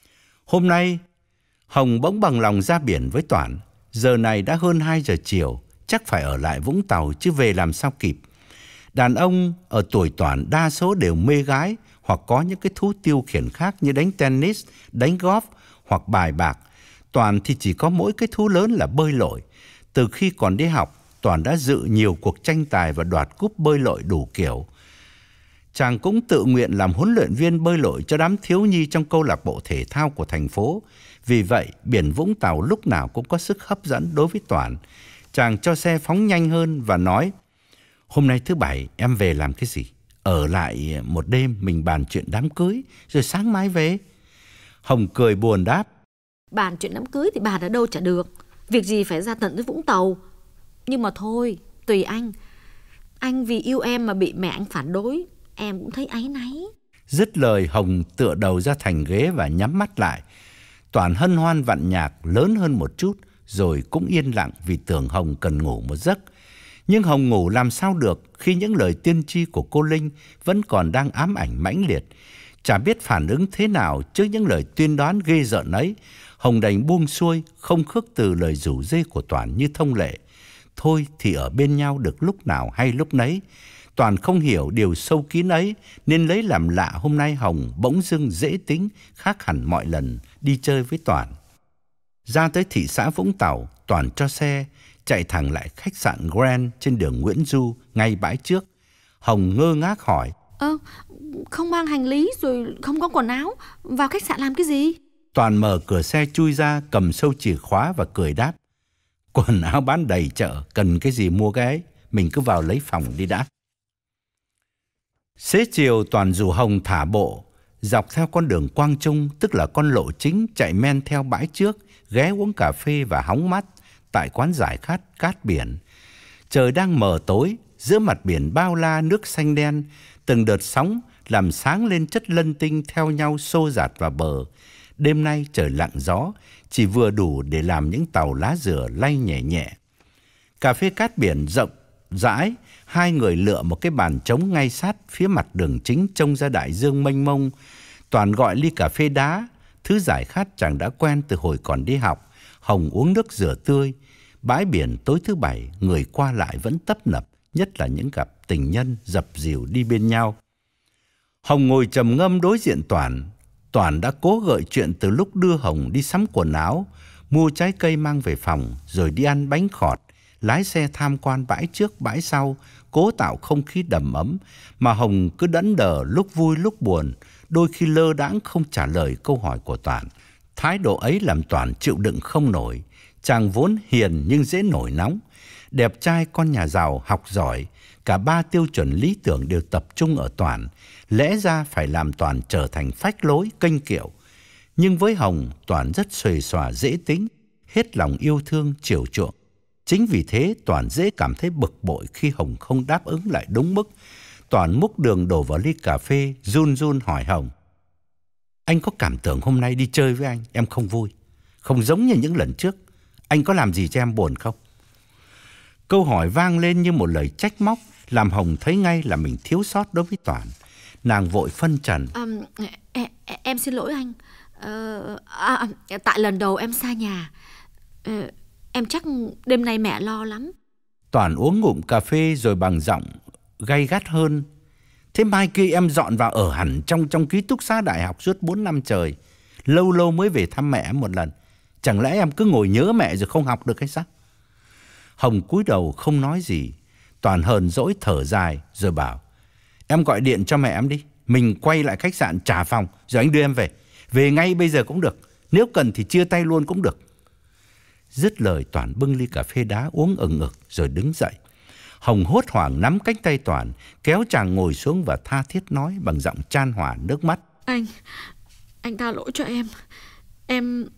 Hôm nay Hồng bỗng bằng lòng ra biển với Toản. Giờ này đã hơn hai giờ chiều, chắc phải ở lại Vũng Tàu chứ về làm sao kịp. Đàn ông ở tuổi Toản đa số đều mê gái hoặc có những cái thú tiêu khiển khác như đánh tennis, đánh golf hoặc bài bạc. Toản thì chỉ có mỗi cái thú lớn là bơi lội. Từ khi còn đi học, Toản đã dự nhiều cuộc tranh tài và đoạt cúp bơi lội đủ kiểu. Chàng cũng tự nguyện làm huấn luyện viên bơi lội cho đám thiếu nhi trong câu lạc bộ thể thao của thành phố. Vì vậy, biển Vũng Tàu lúc nào cũng có sức hấp dẫn đối với Toản. Chàng cho xe phóng nhanh hơn và nói: hôm nay thứ bảy em về làm cái gì? Ở lại một đêm mình bàn chuyện đám cưới, rồi sáng mai về. Hồng cười buồn đáp: bàn chuyện đám cưới thì bàn ở đâu chả được. Việc gì phải ra tận tới Vũng Tàu. Nhưng mà thôi, tùy anh. Anh vì yêu em mà bị mẹ anh phản đối, em cũng thấy áy náy. Dứt lời, Hồng tựa đầu ra thành ghế và nhắm mắt lại. Toản hân hoan vặn nhạc lớn hơn một chút, rồi cũng yên lặng vì tưởng Hồng cần ngủ một giấc. Nhưng Hồng ngủ làm sao được khi những lời tiên tri của cô Linh vẫn còn đang ám ảnh mãnh liệt. Chả biết phản ứng thế nào trước những lời tuyên đoán ghê rợn ấy. Hồng đành buông xuôi, không khước từ lời rủ rê của Toản như thông lệ. Thôi thì ở bên nhau được lúc nào hay lúc nấy. Toản không hiểu điều sâu kín ấy, nên lấy làm lạ hôm nay Hồng bỗng dưng dễ tính, khác hẳn mọi lần đi chơi với Toản. Ra tới thị xã Vũng Tàu, Toản cho xe chạy thẳng lại khách sạn Grand trên đường Nguyễn Du, ngay bãi trước. Hồng ngơ ngác hỏi: Ơ, không mang hành lý rồi không có quần áo, vào khách sạn làm cái gì? Toản mở cửa xe chui ra, cầm sâu chìa khóa và cười đáp: quần áo bán đầy chợ, cần cái gì mua cái ấy, mình cứ vào lấy phòng đi đã. Xế chiều, Toản rủ Hồng thả bộ dọc theo con đường Quang Trung, tức là con lộ chính chạy men theo bãi trước, ghé uống cà phê và hóng mát tại quán giải khát Cát Biển. Trời đang mờ tối, giữa mặt biển bao la nước xanh đen, từng đợt sóng làm sáng lên chất lân tinh theo nhau xô dạt vào bờ. Đêm nay trời lặng gió, chỉ vừa đủ để làm những tàu lá dừa lay nhẹ nhẹ. Cà phê Cát Biển rộng rãi, hai người lựa một cái bàn trống ngay sát phía mặt đường chính trông ra đại dương mênh mông. Toản gọi ly cà phê đá, thứ giải khát chàng đã quen từ hồi còn đi học. Hồng uống nước dừa tươi. Bãi biển tối thứ bảy, người qua lại vẫn tấp nập, nhất là những cặp tình nhân dập dìu đi bên nhau. Hồng ngồi trầm ngâm đối diện Toản. Toản đã cố gợi chuyện từ lúc đưa Hồng đi sắm quần áo, mua trái cây mang về phòng, rồi đi ăn bánh khọt, lái xe tham quan bãi trước bãi sau, cố tạo không khí đầm ấm, mà Hồng cứ đẫn đờ lúc vui lúc buồn, đôi khi lơ đãng không trả lời câu hỏi của Toản. Thái độ ấy làm Toản chịu đựng không nổi. Chàng vốn hiền nhưng dễ nổi nóng, đẹp trai, con nhà giàu, học giỏi, cả ba tiêu chuẩn lý tưởng đều tập trung ở Toản. Lẽ ra phải làm Toản trở thành phách lối, kênh kiệu. Nhưng với Hồng, Toản rất xuề xòa dễ tính, hết lòng yêu thương, chiều chuộng. Chính vì thế Toản dễ cảm thấy bực bội khi Hồng không đáp ứng lại đúng mức. Toàn múc đường đổ vào ly cà phê, run run hỏi Hồng. Anh có cảm tưởng hôm nay đi chơi với anh, em không vui. Không giống như những lần trước. Anh có làm gì cho em buồn không? Câu hỏi vang lên như một lời trách móc, làm Hồng thấy ngay là mình thiếu sót đối với Toàn. Nàng vội phân trần. À, em, em xin lỗi anh. Ờ, à, tại lần đầu em xa nhà. Ờ, em chắc đêm nay mẹ lo lắm. Toàn uống ngụm cà phê rồi bằng giọng gay gắt hơn. Thế mai kia em dọn vào ở hẳn trong trong ký túc xá đại học suốt bốn năm trời. Lâu lâu mới về thăm mẹ một lần. Chẳng lẽ em cứ ngồi nhớ mẹ rồi không học được hay sao? Hồng cúi đầu không nói gì. Toàn hờn dỗi thở dài rồi bảo. Em gọi điện cho mẹ em đi. Mình quay lại khách sạn trả phòng rồi anh đưa em về. Về ngay bây giờ cũng được. Nếu cần thì chia tay luôn cũng được. Dứt lời Toàn bưng ly cà phê đá uống ừng ực rồi đứng dậy. Hồng hốt hoảng nắm cánh tay Toàn, kéo chàng ngồi xuống và tha thiết nói bằng giọng chan hòa nước mắt. Anh, anh tha lỗi cho em. Em,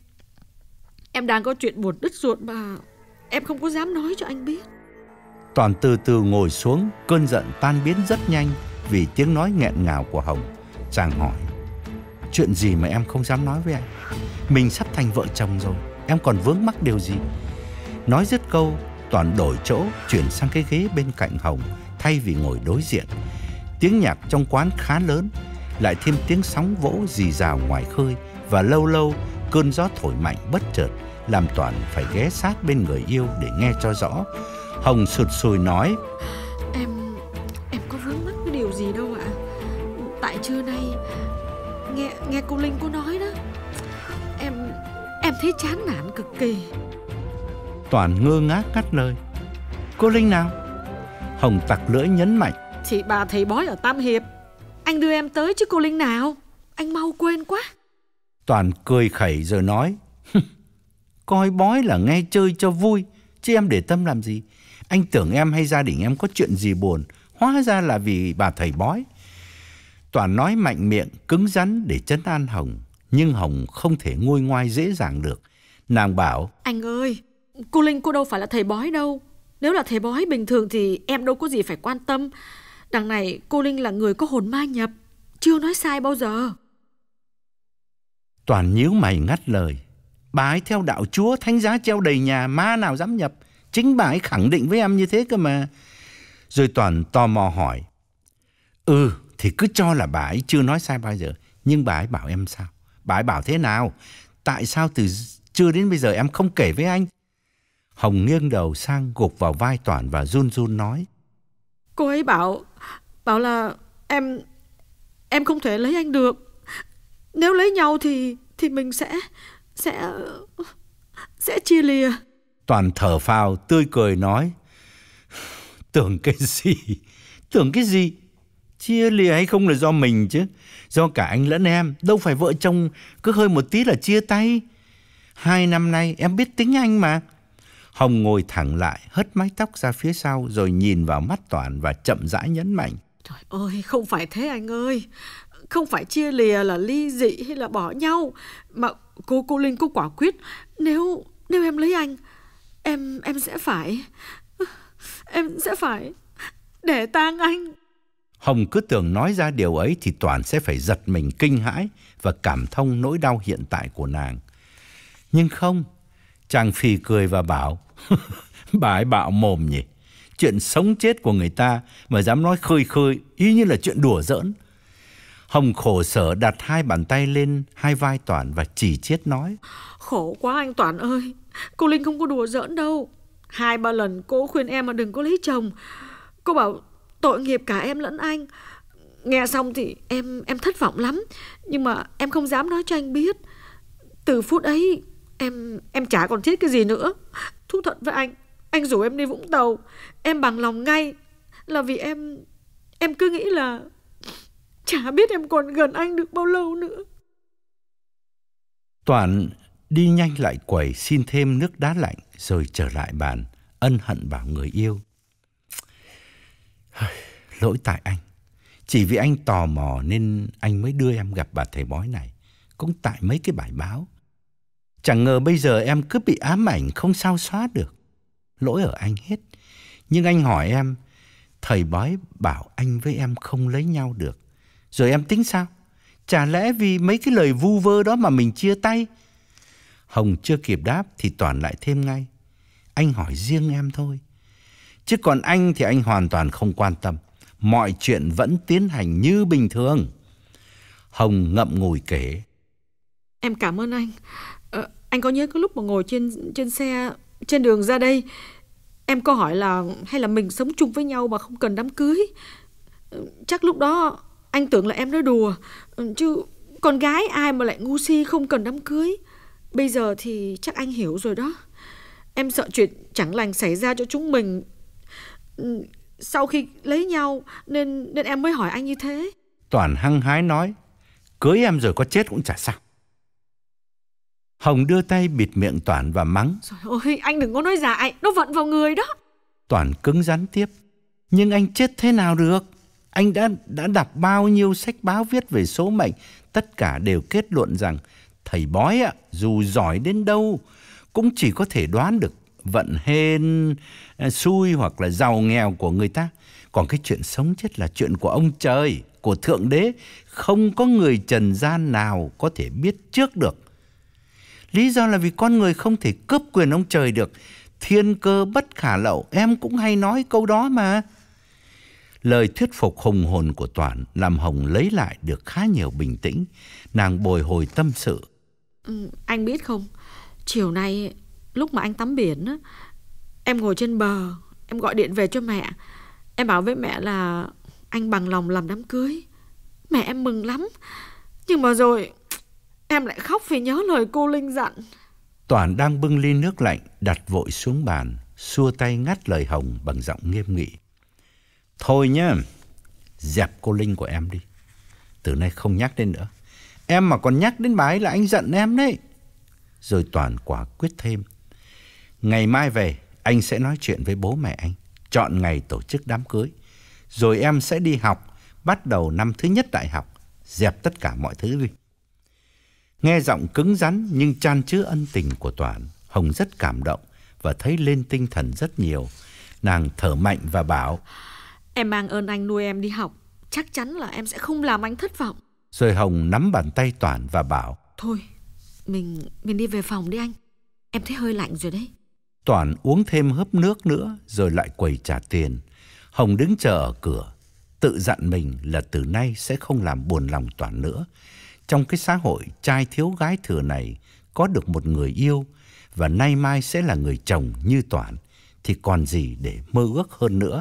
em đang có chuyện buồn đứt ruột mà em không có dám nói cho anh biết. Toàn từ từ ngồi xuống, cơn giận tan biến rất nhanh vì tiếng nói nghẹn ngào của Hồng. Chàng hỏi, chuyện gì mà em không dám nói với anh? Mình sắp thành vợ chồng rồi, em còn vướng mắc điều gì? Nói dứt câu, Toàn đổi chỗ, chuyển sang cái ghế bên cạnh Hồng thay vì ngồi đối diện. Tiếng nhạc trong quán khá lớn, lại thêm tiếng sóng vỗ rì rào ngoài khơi, và lâu lâu cơn gió thổi mạnh bất chợt làm Toàn phải ghé sát bên người yêu để nghe cho rõ. Hồng sụt sùi nói, Em, em có vướng mắc cái điều gì đâu ạ. Tại trưa nay nghe nghe cô Linh cô nói đó, em em thấy chán nản cực kỳ. Toàn ngơ ngác ngắt lời. Cô Linh nào? Hồng tặc lưỡi nhấn mạnh. Thì bà thầy bói ở Tam Hiệp. Anh đưa em tới chứ cô Linh nào. Anh mau quên quá. Toàn cười khẩy rồi nói, coi bói là nghe chơi cho vui, chứ em để tâm làm gì? Anh tưởng em hay gia đình em có chuyện gì buồn, hóa ra là vì bà thầy bói. Toàn nói mạnh miệng, cứng rắn để trấn an Hồng, nhưng Hồng không thể nguôi ngoai dễ dàng được. Nàng bảo, anh ơi, cô Linh cô đâu phải là thầy bói đâu. Nếu là thầy bói bình thường thì em đâu có gì phải quan tâm. Đằng này cô Linh là người có hồn ma nhập, chưa nói sai bao giờ. Toàn nhíu mày ngắt lời. Bà ấy theo đạo Chúa, thánh giá treo đầy nhà, ma nào dám nhập. Chính bà ấy khẳng định với em như thế cơ mà. Rồi Toàn tò mò hỏi, Ừ thì cứ cho là bà ấy chưa nói sai bao giờ, nhưng bà ấy bảo em sao? Bà ấy bảo thế nào? Tại sao từ trưa đến bây giờ em không kể với anh? Hồng nghiêng đầu sang gục vào vai Toàn và run run nói, Cô ấy bảo Bảo là em Em không thể lấy anh được. Nếu lấy nhau thì Thì mình sẽ Sẽ Sẽ chia lìa. Toàn thở phào tươi cười nói, Tưởng cái gì? Tưởng cái gì? Chia lìa hay không là do mình chứ. Do cả anh lẫn em. Đâu phải vợ chồng cứ hơi một tí là chia tay. Hai năm nay em biết tính anh mà. Hồng ngồi thẳng lại, hất mái tóc ra phía sau rồi nhìn vào mắt Toàn và chậm rãi nhấn mạnh, Trời ơi, không phải thế anh ơi. Không phải chia lìa là ly dị hay là bỏ nhau, mà cô cô Linh cô quả quyết. Nếu Nếu em lấy anh, Em em sẽ phải Em sẽ phải để tang anh. Hồng cứ tưởng nói ra điều ấy thì Toàn sẽ phải giật mình kinh hãi và cảm thông nỗi đau hiện tại của nàng. Nhưng không, chàng phì cười và bảo, Bà ấy bạo mồm nhỉ. Chuyện sống chết của người ta mà dám nói khơi khơi, y như là chuyện đùa giỡn. Hồng khổ sở đặt hai bàn tay lên hai vai Toàn và chỉ chiết nói, Khổ quá anh Toàn ơi. Cô Linh không có đùa giỡn đâu. Hai ba lần cô khuyên em mà đừng có lấy chồng. Cô bảo tội nghiệp cả em lẫn anh. Nghe xong thì em em thất vọng lắm. Nhưng mà em không dám nói cho anh biết. Từ phút ấy Em em chả còn thiết cái gì nữa. Thú thật với anh, anh rủ em đi Vũng Tàu, em bằng lòng ngay. Là vì em Em cứ nghĩ là chả biết em còn gần anh được bao lâu nữa. Toàn đi nhanh lại quầy xin thêm nước đá lạnh rồi trở lại bàn, ân hận bảo người yêu, Lỗi tại anh. Chỉ vì anh tò mò nên anh mới đưa em gặp bà thầy bói này. Cũng tại mấy cái bài báo. Chẳng ngờ bây giờ em cứ bị ám ảnh không sao xóa được. Lỗi ở anh hết. Nhưng anh hỏi em, Thầy bói bảo anh với em không lấy nhau được. Rồi em tính sao? Chả lẽ vì mấy cái lời vu vơ đó mà mình chia tay? Hồng chưa kịp đáp thì Toản lại thêm ngay. Anh hỏi riêng em thôi. Chứ còn anh thì anh hoàn toàn không quan tâm. Mọi chuyện vẫn tiến hành như bình thường. Hồng ngậm ngùi kể. Em cảm ơn anh. Ờ, anh có nhớ cái lúc mà ngồi trên trên xe trên đường ra đây, em có hỏi là hay là mình sống chung với nhau mà không cần đám cưới. Chắc lúc đó anh tưởng là em nói đùa, chứ con gái ai mà lại ngu si không cần đám cưới. Bây giờ thì chắc anh hiểu rồi đó. Em sợ chuyện chẳng lành xảy ra cho chúng mình sau khi lấy nhau, nên nên em mới hỏi anh như thế. Toản hăng hái nói, cưới em rồi có chết cũng chả sao. Hồng đưa tay bịt miệng Toản và mắng. Trời ơi, anh đừng có nói dại, nó vận vào người đó. Toản cứng rắn tiếp. Nhưng anh chết thế nào được? Anh đã, đã đọc bao nhiêu sách báo viết về số mệnh. Tất cả đều kết luận rằng thầy bói ạ, dù giỏi đến đâu cũng chỉ có thể đoán được vận hên, xui hoặc là giàu nghèo của người ta. Còn cái chuyện sống chết là chuyện của ông trời, của Thượng Đế. Không có người trần gian nào có thể biết trước được. Lý do là vì con người không thể cướp quyền ông trời được. Thiên cơ bất khả lậu, em cũng hay nói câu đó mà. Lời thuyết phục hùng hồn của Toản làm Hồng lấy lại được khá nhiều bình tĩnh. Nàng bồi hồi tâm sự. Ừ, anh biết không, chiều nay lúc mà anh tắm biển á, em ngồi trên bờ, em gọi điện về cho mẹ. Em bảo với mẹ là anh bằng lòng làm đám cưới. Mẹ em mừng lắm. Nhưng mà rồi em lại khóc vì nhớ lời cô Linh dặn. Toản đang bưng ly nước lạnh đặt vội xuống bàn, xua tay ngắt lời Hồng bằng giọng nghiêm nghị. Thôi nhá, dẹp cô Linh của em đi. Từ nay không nhắc đến nữa. Em mà còn nhắc đến bà ấy là anh giận em đấy. Rồi Toản quả quyết thêm. Ngày mai về, anh sẽ nói chuyện với bố mẹ anh, chọn ngày tổ chức đám cưới. Rồi em sẽ đi học, bắt đầu năm thứ nhất đại học. Dẹp tất cả mọi thứ đi. Nghe giọng cứng rắn nhưng chan chứa ân tình của Toản, Hồng rất cảm động và thấy lên tinh thần rất nhiều. Nàng thở mạnh và bảo. Em mang ơn anh nuôi em đi học, chắc chắn là em sẽ không làm anh thất vọng. Rồi Hồng nắm bàn tay Toản và bảo. Thôi, mình mình đi về phòng đi anh. Em thấy hơi lạnh rồi đấy. Toản uống thêm hớp nước nữa rồi lại quầy trả tiền. Hồng đứng chờ ở cửa, tự dặn mình là từ nay sẽ không làm buồn lòng Toản nữa. Trong cái xã hội trai thiếu gái thừa này, có được một người yêu và nay mai sẽ là người chồng như Toản thì còn gì để mơ ước hơn nữa.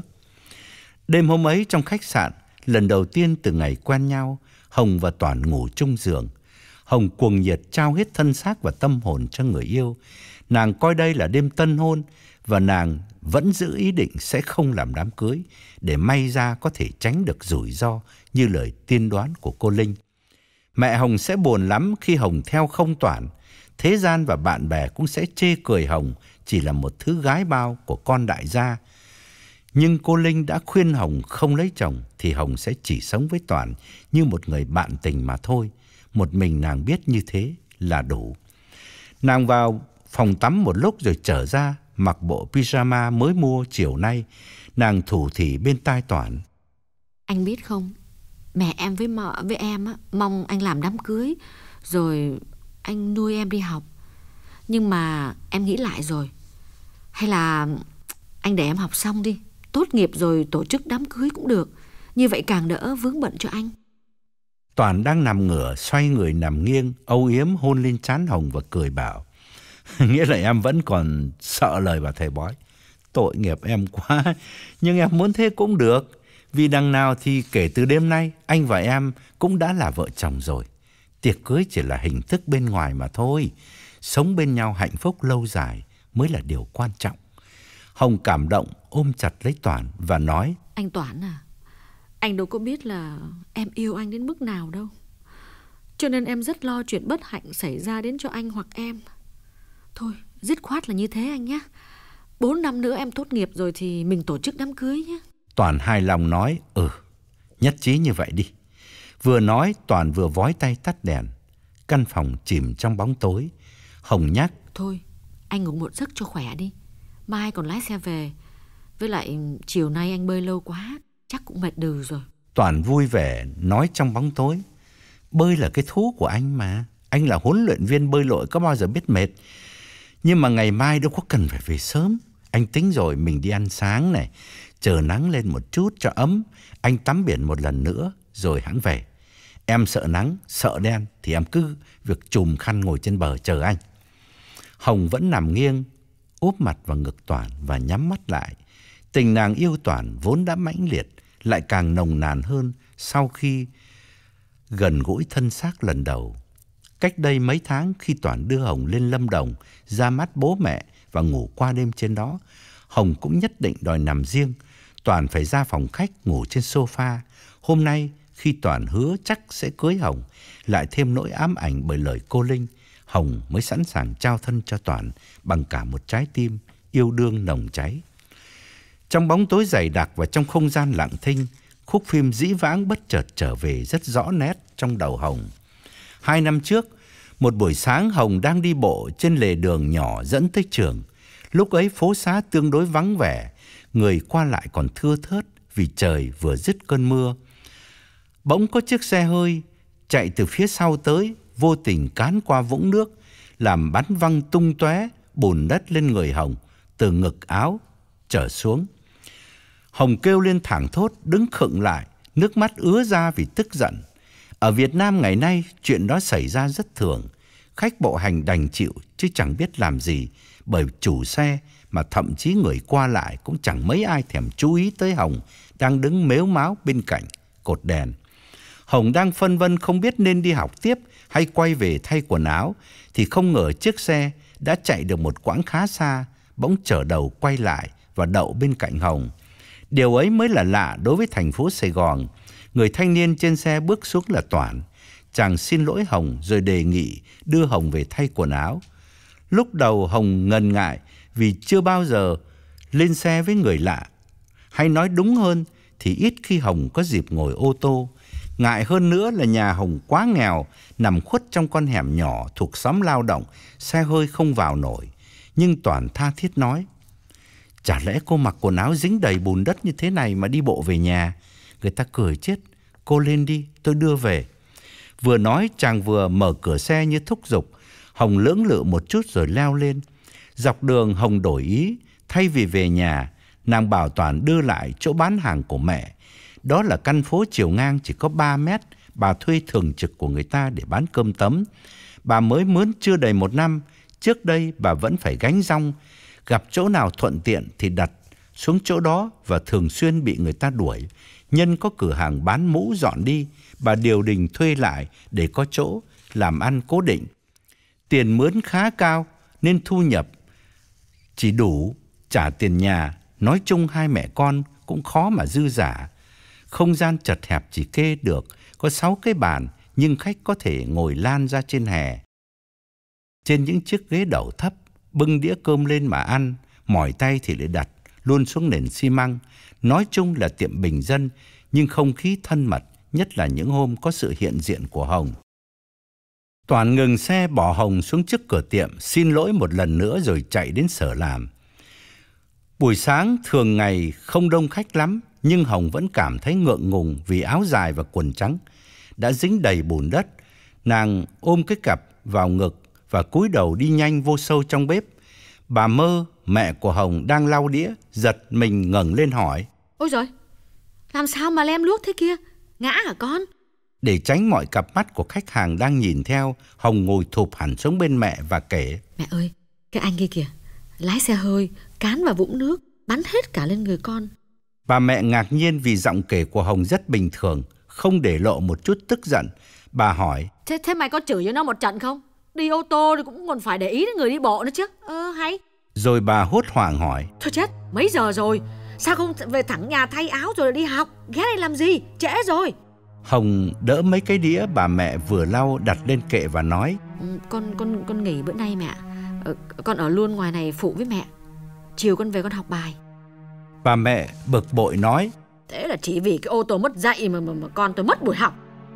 Đêm hôm ấy trong khách sạn, lần đầu tiên từ ngày quen nhau, Hồng và Toản ngủ chung giường. Hồng cuồng nhiệt trao hết thân xác và tâm hồn cho người yêu. Nàng coi đây là đêm tân hôn và nàng vẫn giữ ý định sẽ không làm đám cưới để may ra có thể tránh được rủi ro như lời tiên đoán của cô Linh. Mẹ Hồng sẽ buồn lắm khi Hồng theo không Toản. Thế gian và bạn bè cũng sẽ chê cười Hồng chỉ là một thứ gái bao của con đại gia. Nhưng cô Linh đã khuyên Hồng không lấy chồng thì Hồng sẽ chỉ sống với Toản như một người bạn tình mà thôi. Một mình nàng biết như thế là đủ. Nàng vào phòng tắm một lúc rồi trở ra, mặc bộ pyjama mới mua chiều nay. Nàng thủ thỉ bên tai Toản. Anh biết không, mẹ em với mợ với em á, mong anh làm đám cưới rồi anh nuôi em đi học. Nhưng mà em nghĩ lại rồi, hay là anh để em học xong đi, tốt nghiệp rồi tổ chức đám cưới cũng được. Như vậy càng đỡ vướng bận cho anh. Toản đang nằm ngửa, xoay người nằm nghiêng, âu yếm hôn lên trán Hồng và cười bảo. Nghĩa là em vẫn còn sợ lời bà thầy bói. Tội nghiệp em quá. Nhưng em muốn thế cũng được. Vì đằng nào thì kể từ đêm nay, anh và em cũng đã là vợ chồng rồi. Tiệc cưới chỉ là hình thức bên ngoài mà thôi. Sống bên nhau hạnh phúc lâu dài mới là điều quan trọng. Hồng cảm động ôm chặt lấy Toản và nói. Anh Toản à, anh đâu có biết là em yêu anh đến mức nào đâu. Cho nên em rất lo chuyện bất hạnh xảy ra đến cho anh hoặc em. Thôi, dứt khoát là như thế anh nhé. Bốn năm nữa em tốt nghiệp rồi thì mình tổ chức đám cưới nhé. Toản hài lòng nói. Ừ, nhất trí như vậy đi. Vừa nói Toản vừa vói tay tắt đèn. Căn phòng chìm trong bóng tối. Hồng nhắc. Thôi, anh ngủ một giấc cho khỏe đi. Mai còn lái xe về. Với lại chiều nay anh bơi lâu quá, chắc cũng mệt đừ rồi. Toàn vui vẻ nói trong bóng tối. Bơi là cái thú của anh mà. Anh là huấn luyện viên bơi lội, có bao giờ biết mệt. Nhưng mà ngày mai đâu có cần phải về sớm. Anh tính rồi, mình đi ăn sáng này, chờ nắng lên một chút cho ấm. Anh tắm biển một lần nữa rồi hẵng về. Em sợ nắng, sợ đen thì em cứ việc chùm khăn ngồi trên bờ chờ anh. Hồng vẫn nằm nghiêng, úp mặt vào ngực Toàn và nhắm mắt lại. Tình nàng yêu Toàn vốn đã mãnh liệt, lại càng nồng nàn hơn sau khi gần gũi thân xác lần đầu. Cách đây mấy tháng, khi Toàn đưa Hồng lên Lâm Đồng ra mắt bố mẹ và ngủ qua đêm trên đó, Hồng cũng nhất định đòi nằm riêng. Toàn phải ra phòng khách ngủ trên sofa. Hôm nay, khi Toàn hứa chắc sẽ cưới Hồng, lại thêm nỗi ám ảnh bởi lời cô Linh, Hồng mới sẵn sàng trao thân cho Toàn bằng cả một trái tim yêu đương nồng cháy. Trong bóng tối dày đặc và trong không gian lặng thinh, khúc phim dĩ vãng bất chợt trở về rất rõ nét trong đầu Hồng. Hai năm trước, một buổi sáng Hồng đang đi bộ trên lề đường nhỏ dẫn tới trường. Lúc ấy phố xá tương đối vắng vẻ, người qua lại còn thưa thớt vì trời vừa dứt cơn mưa. Bỗng có chiếc xe hơi chạy từ phía sau tới, vô tình cán qua vũng nước, làm bắn văng tung tóe bùn đất lên người Hồng, từ ngực áo trở xuống. Hồng kêu lên thảng thốt, đứng khựng lại, nước mắt ứa ra vì tức giận. Ở Việt Nam ngày nay, chuyện đó xảy ra rất thường. Khách bộ hành đành chịu chứ chẳng biết làm gì, bởi chủ xe mà thậm chí người qua lại cũng chẳng mấy ai thèm chú ý tới Hồng đang đứng mếu máo bên cạnh cột đèn. Hồng đang phân vân không biết nên đi học tiếp hay quay về thay quần áo, thì không ngờ chiếc xe đã chạy được một quãng khá xa, bỗng trở đầu quay lại và đậu bên cạnh Hồng. Điều ấy mới là lạ đối với thành phố Sài Gòn. Người thanh niên trên xe bước xuống là Toản. Chàng xin lỗi Hồng rồi đề nghị đưa Hồng về thay quần áo. Lúc đầu Hồng ngần ngại vì chưa bao giờ lên xe với người lạ. Hay nói đúng hơn thì ít khi Hồng có dịp ngồi ô tô. Ngại hơn nữa là nhà Hồng quá nghèo, nằm khuất trong con hẻm nhỏ thuộc xóm lao động, xe hơi không vào nổi. Nhưng Toản tha thiết nói, chả lẽ cô mặc quần áo dính đầy bùn đất như thế này mà đi bộ về nhà? Người ta cười chết. Cô lên đi, tôi đưa về. Vừa nói chàng vừa mở cửa xe như thúc giục. Hồng lưỡng lự một chút rồi leo lên. Dọc đường Hồng đổi ý. Thay vì về nhà, nàng bảo Toàn đưa lại chỗ bán hàng của mẹ. Đó là căn phố chiều ngang chỉ có ba mét. Bà thuê thường trực của người ta để bán cơm tấm. Bà mới mướn chưa đầy một năm. Trước đây bà vẫn phải gánh rong. Gặp chỗ nào thuận tiện thì đặt xuống chỗ đó và thường xuyên bị người ta đuổi. Nhân có cửa hàng bán mũ dọn đi, bà điều đình thuê lại để có chỗ làm ăn cố định. Tiền mướn khá cao nên thu nhập chỉ đủ trả tiền nhà. Nói chung hai mẹ con cũng khó mà dư giả. Không gian chật hẹp chỉ kê được có sáu cái bàn, nhưng khách có thể ngồi lan ra trên hè. Trên những chiếc ghế đẩu thấp, bưng đĩa cơm lên mà ăn, mỏi tay thì lại đặt luôn xuống nền xi măng. Nói chung là tiệm bình dân, nhưng không khí thân mật, nhất là những hôm có sự hiện diện của Hồng. Toàn ngừng xe bỏ Hồng xuống trước cửa tiệm, xin lỗi một lần nữa rồi chạy đến sở làm. Buổi sáng thường ngày không đông khách lắm, nhưng Hồng vẫn cảm thấy ngượng ngùng vì áo dài và quần trắng đã dính đầy bùn đất. Nàng ôm cái cặp vào ngực và cúi đầu đi nhanh vô sâu trong bếp. Bà Mơ, mẹ của Hồng đang lau đĩa, giật mình ngẩng lên hỏi, ôi giời, làm sao mà lem luốc thế kia? Ngã hả con? Để tránh mọi cặp mắt của khách hàng đang nhìn theo, Hồng ngồi thụp hẳn xuống bên mẹ và kể, mẹ ơi, cái anh kia kìa, lái xe hơi, cán vào vũng nước, bắn hết cả lên người con. Bà mẹ ngạc nhiên vì giọng kể của Hồng rất bình thường, không để lộ một chút tức giận. Bà hỏi, Thế, thế mày có chửi cho nó một trận không? Đi ô tô thì cũng còn phải để ý đến người đi bộ nữa chứ. Ơ hay. Rồi bà hốt hoảng hỏi, thôi chết, mấy giờ rồi? Sao không về thẳng nhà thay áo rồi đi học? Ghé đây làm gì? Trễ rồi. Hồng đỡ mấy cái đĩa bà mẹ vừa lau đặt lên kệ và nói, ừ, Con con con nghỉ bữa nay mẹ. ờ, Con ở luôn ngoài này phụ với mẹ. Chiều con về con học bài. Bà mẹ bực bội nói, thế là chỉ vì cái ô tô mất dạy mà, mà, mà con tôi mất buổi học.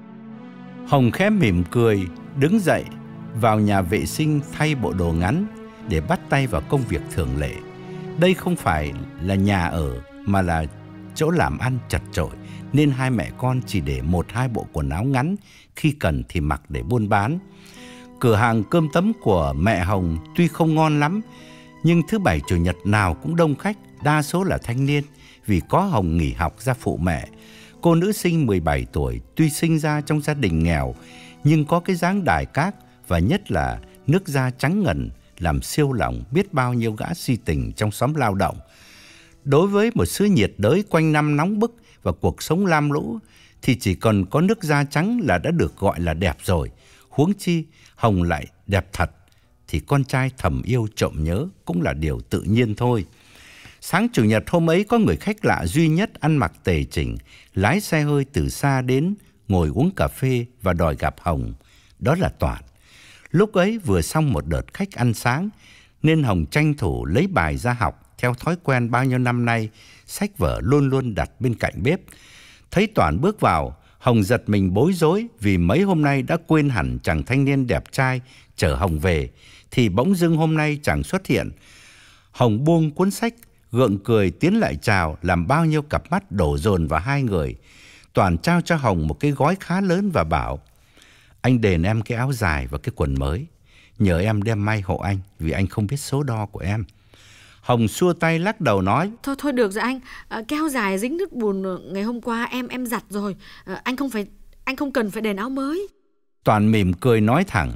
Hồng khẽ mỉm cười, đứng dậy vào nhà vệ sinh thay bộ đồ ngắn để bắt tay vào công việc thường lệ. Đây không phải là nhà ở mà là chỗ làm ăn chật chội, nên hai mẹ con chỉ để một hai bộ quần áo ngắn, khi cần thì mặc để buôn bán. Cửa hàng cơm tấm của mẹ Hồng tuy không ngon lắm, nhưng thứ bảy chủ nhật nào cũng đông khách, đa số là thanh niên, vì có Hồng nghỉ học ra phụ mẹ. Cô nữ sinh mười bảy tuổi, tuy sinh ra trong gia đình nghèo, nhưng có cái dáng đài cát và nhất là nước da trắng ngần, làm siêu lòng biết bao nhiêu gã si tình trong xóm lao động. Đối với một xứ nhiệt đới quanh năm nóng bức và cuộc sống lam lũ, thì chỉ cần có nước da trắng là đã được gọi là đẹp rồi. Huống chi Hồng lại đẹp thật, thì con trai thầm yêu trộm nhớ cũng là điều tự nhiên thôi. Sáng chủ nhật hôm ấy, có người khách lạ duy nhất ăn mặc tề chỉnh, lái xe hơi từ xa đến, ngồi uống cà phê và đòi gặp Hồng. Đó là Toản. Lúc ấy vừa xong một đợt khách ăn sáng, nên Hồng tranh thủ lấy bài ra học theo thói quen bao nhiêu năm nay, sách vở luôn luôn đặt bên cạnh bếp. Thấy Toản bước vào, Hồng giật mình bối rối vì mấy hôm nay đã quên hẳn chàng thanh niên đẹp trai chở Hồng về, thì bỗng dưng hôm nay chẳng xuất hiện. Hồng buông cuốn sách, gượng cười tiến lại chào, làm bao nhiêu cặp mắt đổ dồn vào hai người. Toản trao cho Hồng một cái gói khá lớn và bảo: anh đền em cái áo dài và cái quần mới, nhờ em đem may hộ anh vì anh không biết số đo của em. Hồng xua tay lắc đầu nói: Thôi thôi được rồi anh, à, cái áo dài dính nước bùn ngày hôm qua em em giặt rồi, à, anh không phải anh không cần phải đền áo mới. Toàn mỉm cười nói thẳng: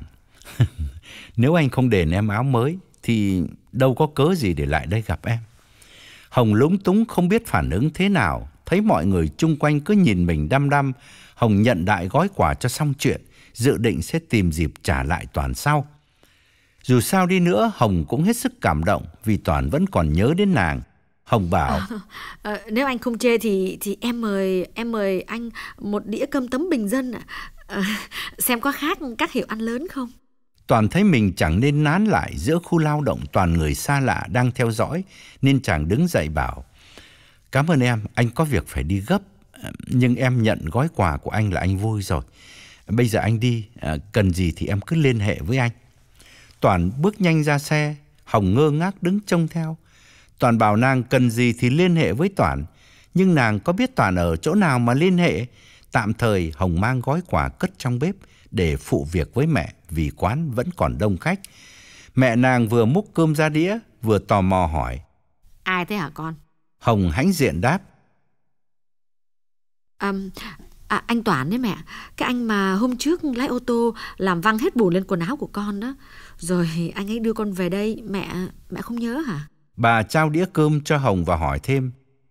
nếu anh không đền em áo mới thì đâu có cớ gì để lại đây gặp em. Hồng lúng túng không biết phản ứng thế nào. Thấy mọi người chung quanh cứ nhìn mình đăm đăm, Hồng nhận đại gói quà cho xong chuyện, dự định sẽ tìm dịp trả lại Toàn sau. Dù sao đi nữa, Hồng cũng hết sức cảm động vì Toàn vẫn còn nhớ đến nàng. Hồng bảo: à, à, nếu anh không chê thì thì em mời em mời anh một đĩa cơm tấm bình dân ạ. À, xem có khác các hiệu ăn lớn không? Toàn thấy mình chẳng nên nán lại giữa khu lao động toàn người xa lạ đang theo dõi, nên chàng đứng dậy bảo: cảm ơn em, anh có việc phải đi gấp, nhưng em nhận gói quà của anh là anh vui rồi. Bây giờ anh đi, cần gì thì em cứ liên hệ với anh. Toàn bước nhanh ra xe. Hồng ngơ ngác đứng trông theo. Toàn bảo nàng cần gì thì liên hệ với Toàn, nhưng nàng có biết Toàn ở chỗ nào mà liên hệ. Tạm thời Hồng mang gói quà cất trong bếp để phụ việc với mẹ, vì quán vẫn còn đông khách. Mẹ nàng vừa múc cơm ra đĩa, vừa tò mò hỏi: ai thế hả con? Hồng hãnh diện đáp: à, à, anh Toản đấy mẹ, cái anh mà hôm trước lái ô tô làm văng hết bùn lên quần áo của con đó, rồi anh ấy đưa con về đây. Mẹ mẹ không nhớ hả? Bà trao đĩa cơm cho Hồng và hỏi thêm: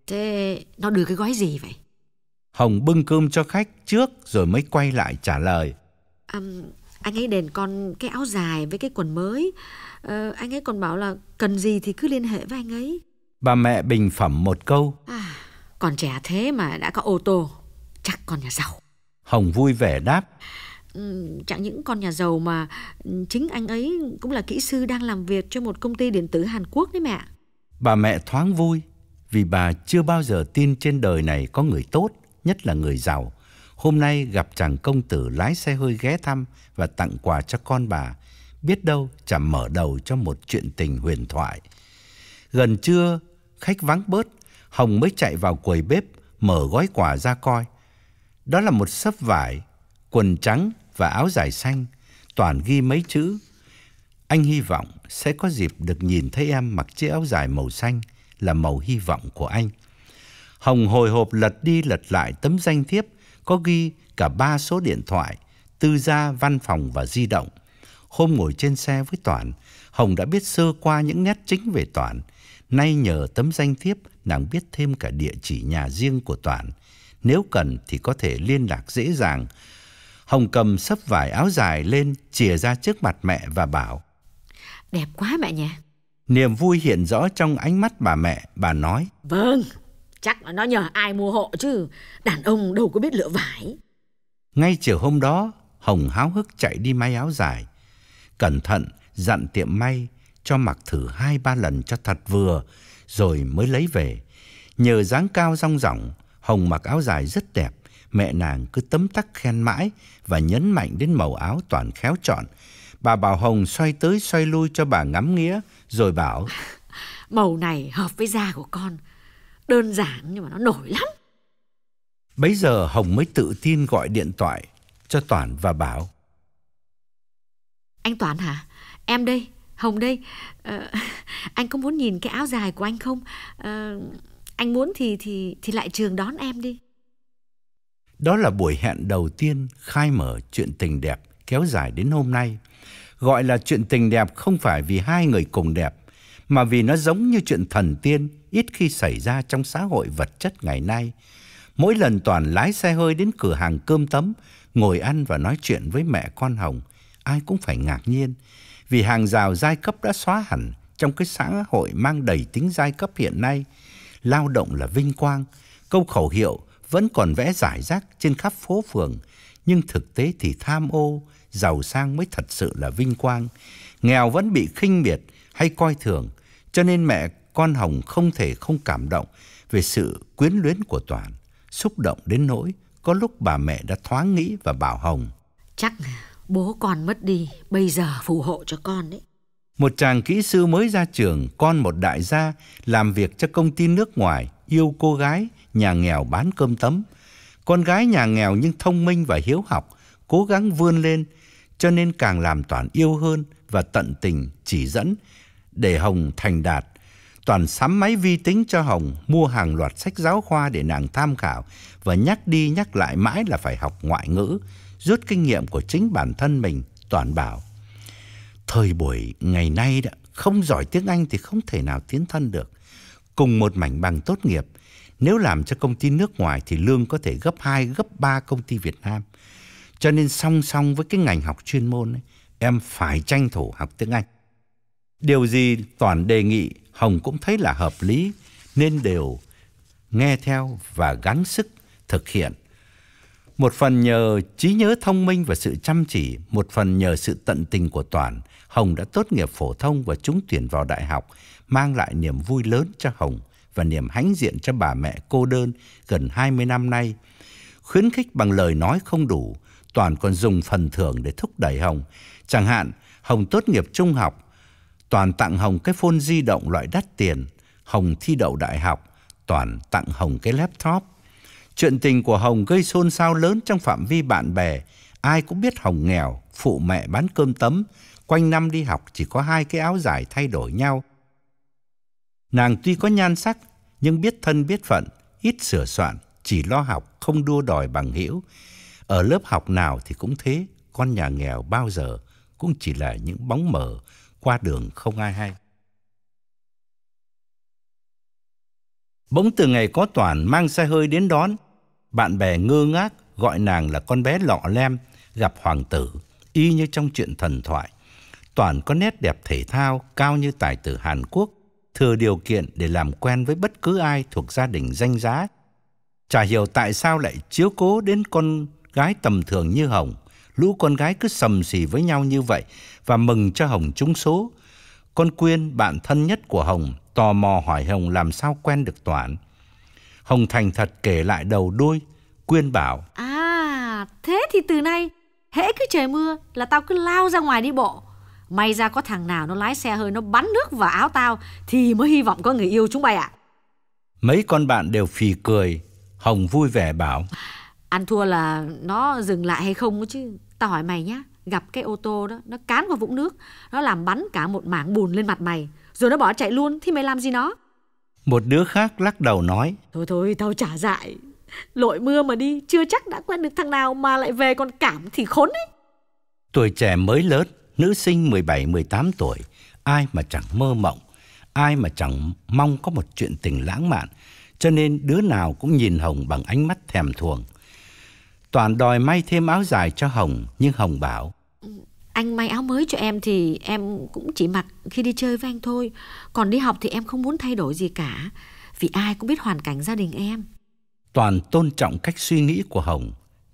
thế nó đưa cái gói gì vậy? Hồng bưng cơm cho khách trước rồi mới quay lại trả lời: à, anh ấy đền con cái áo dài với cái quần mới. à, Anh ấy còn bảo là cần gì thì cứ liên hệ với anh ấy. Bà mẹ bình phẩm một câu: à, còn trẻ thế mà đã có ô tô, chắc con nhà giàu. Hồng vui vẻ đáp: ừ, chẳng những con nhà giàu mà chính anh ấy cũng là kỹ sư đang làm việc cho một công ty điện tử Hàn Quốc đấy mẹ. Bà mẹ thoáng vui, vì bà chưa bao giờ tin trên đời này có người tốt, nhất là người giàu. Hôm nay gặp chàng công tử lái xe hơi ghé thăm và tặng quà cho con bà, biết đâu chẳng mở đầu cho một chuyện tình huyền thoại. Gần trưa, khách vắng bớt, Hồng mới chạy vào quầy bếp mở gói quà ra coi. Đó là một xấp vải, quần trắng và áo dài xanh. Toàn ghi mấy chữ: anh hy vọng sẽ có dịp được nhìn thấy em mặc chiếc áo dài màu xanh, là màu hy vọng của anh. Hồng hồi hộp lật đi lật lại tấm danh thiếp, có ghi cả ba số điện thoại: tư gia, văn phòng và di động. Hôm ngồi trên xe với Toàn, Hồng đã biết sơ qua những nét chính về Toàn. Nay nhờ tấm danh thiếp, nàng biết thêm cả địa chỉ nhà riêng của Toàn. Nếu cần thì có thể liên lạc dễ dàng. Hồng cầm xấp vải áo dài lên, chìa ra trước mặt mẹ và bảo: đẹp quá mẹ nhỉ. Niềm vui hiện rõ trong ánh mắt bà mẹ. Bà nói: vâng, chắc là nó nhờ ai mua hộ chứ, đàn ông đâu có biết lựa vải. Ngay chiều hôm đó, Hồng háo hức chạy đi may áo dài. Cẩn thận dặn tiệm may cho mặc thử hai ba lần cho thật vừa, rồi mới lấy về. Nhờ dáng cao dong dỏng, Hồng mặc áo dài rất đẹp. Mẹ nàng cứ tấm tắc khen mãi và nhấn mạnh đến màu áo Toàn khéo chọn. Bà bảo Hồng xoay tới xoay lui cho bà ngắm nghía, rồi bảo: Màu này hợp với da của con. Đơn giản nhưng mà nó nổi lắm. Bấy giờ Hồng mới tự tin gọi điện thoại cho Toản và bảo: Anh Toản hả? Em đây, Hồng đây. Ờ, anh có muốn nhìn cái áo dài của anh không? Ờ, anh muốn thì thì thì lại trường đón em đi. Đó là buổi hẹn đầu tiên khai mở chuyện tình đẹp kéo dài đến hôm nay. Gọi là chuyện tình đẹp không phải vì hai người cùng đẹp, mà vì nó giống như chuyện thần tiên ít khi xảy ra trong xã hội vật chất ngày nay. Mỗi lần Toản lái xe hơi đến cửa hàng cơm tấm, ngồi ăn và nói chuyện với mẹ con Hồng, ai cũng phải ngạc nhiên, vì hàng rào giai cấp đã xóa hẳn trong cái xã hội mang đầy tính giai cấp hiện nay. Lao động là vinh quang, câu khẩu hiệu vẫn còn vẽ rải rác trên khắp phố phường, nhưng thực tế thì tham ô, giàu sang mới thật sự là vinh quang. Nghèo vẫn bị khinh miệt hay coi thường, cho nên mẹ con Hồng không thể không cảm động về sự quyến luyến của Toản. Xúc động đến nỗi có lúc bà mẹ đã thoáng nghĩ và bảo Hồng: Chắc bố con mất đi, bây giờ phù hộ cho con đấy. Một chàng kỹ sư mới ra trường, con một đại gia, làm việc cho công ty nước ngoài, yêu cô gái nhà nghèo bán cơm tấm. Con gái nhà nghèo nhưng thông minh và hiếu học, cố gắng vươn lên, cho nên càng làm Toản yêu hơn và tận tình chỉ dẫn để Hồng thành đạt. Toản sắm máy vi tính cho Hồng, mua hàng loạt sách giáo khoa để nàng tham khảo và nhắc đi nhắc lại mãi là phải học ngoại ngữ. Rút kinh nghiệm của chính bản thân mình, Toản bảo: Thời buổi ngày nay đã, không giỏi tiếng Anh thì không thể nào tiến thân được. Cùng một mảnh bằng tốt nghiệp, nếu làm cho công ty nước ngoài thì lương có thể gấp hai, gấp ba công ty Việt Nam. Cho nên song song với cái ngành học chuyên môn ấy, em phải tranh thủ học tiếng Anh. Điều gì Toản đề nghị Hồng cũng thấy là hợp lý, nên đều nghe theo và gắng sức thực hiện. Một phần nhờ trí nhớ thông minh và sự chăm chỉ, một phần nhờ sự tận tình của Toản, Hồng đã tốt nghiệp phổ thông và trúng tuyển vào đại học, mang lại niềm vui lớn cho Hồng và niềm hãnh diện cho bà mẹ cô đơn gần hai mươi năm nay. Khuyến khích bằng lời nói không đủ, Toản còn dùng phần thưởng để thúc đẩy Hồng. Chẳng hạn, Hồng tốt nghiệp trung học, Toản tặng Hồng cái phone di động loại đắt tiền. Hồng thi đậu đại học, Toản tặng Hồng cái laptop. Chuyện tình của Hồng gây xôn xao lớn trong phạm vi bạn bè. Ai cũng biết Hồng nghèo, phụ mẹ bán cơm tấm, quanh năm đi học chỉ có hai cái áo dài thay đổi nhau. Nàng tuy có nhan sắc, nhưng biết thân biết phận, ít sửa soạn, chỉ lo học, không đua đòi bằng hữu. Ở lớp học nào thì cũng thế, con nhà nghèo bao giờ cũng chỉ là những bóng mờ qua đường không ai hay. Bỗng từ ngày có Toản mang xe hơi đến đón, bạn bè ngơ ngác gọi nàng là con bé lọ lem gặp hoàng tử, y như trong chuyện thần thoại. Toản có nét đẹp thể thao, cao như tài tử Hàn Quốc, thừa điều kiện để làm quen với bất cứ ai thuộc gia đình danh giá. Chả hiểu tại sao lại chiếu cố đến con gái tầm thường như Hồng. Lũ con gái cứ sầm xì với nhau như vậy và mừng cho Hồng trúng số. Con Quyên, bạn thân nhất của Hồng, tò mò hỏi Hồng làm sao quen được Toản. Hồng thành thật kể lại đầu đuôi. Quyên bảo: À, thế thì từ nay hễ cứ trời mưa là tao cứ lao ra ngoài đi bộ. May ra có thằng nào nó lái xe hơi, nó bắn nước vào áo tao thì mới hy vọng có người yêu chúng bay ạ. Mấy con bạn đều phì cười. Hồng vui vẻ bảo: Ăn thua là nó dừng lại hay không chứ. Tao hỏi mày nhá, gặp cái ô tô đó, nó cán vào vũng nước, nó làm bắn cả một mảng bùn lên mặt mày, rồi nó bỏ chạy luôn, thì mày làm gì nó? Một đứa khác lắc đầu nói: Thôi thôi, tao chả dại. Lội mưa mà đi, chưa chắc đã quen được thằng nào mà lại về còn cảm thì khốn ấy. Tuổi trẻ mới lớn, nữ sinh mười bảy mười tám tuổi, ai mà chẳng mơ mộng, ai mà chẳng mong có một chuyện tình lãng mạn, cho nên đứa nào cũng nhìn Hồng bằng ánh mắt thèm thuồng. Toản đòi may thêm áo dài cho Hồng, nhưng Hồng bảo: Anh may áo mới cho em thì em cũng chỉ mặc khi đi chơi với anh thôi. Còn đi học thì em không muốn thay đổi gì cả, vì ai cũng biết hoàn cảnh gia đình em. Toản tôn trọng cách suy nghĩ của Hồng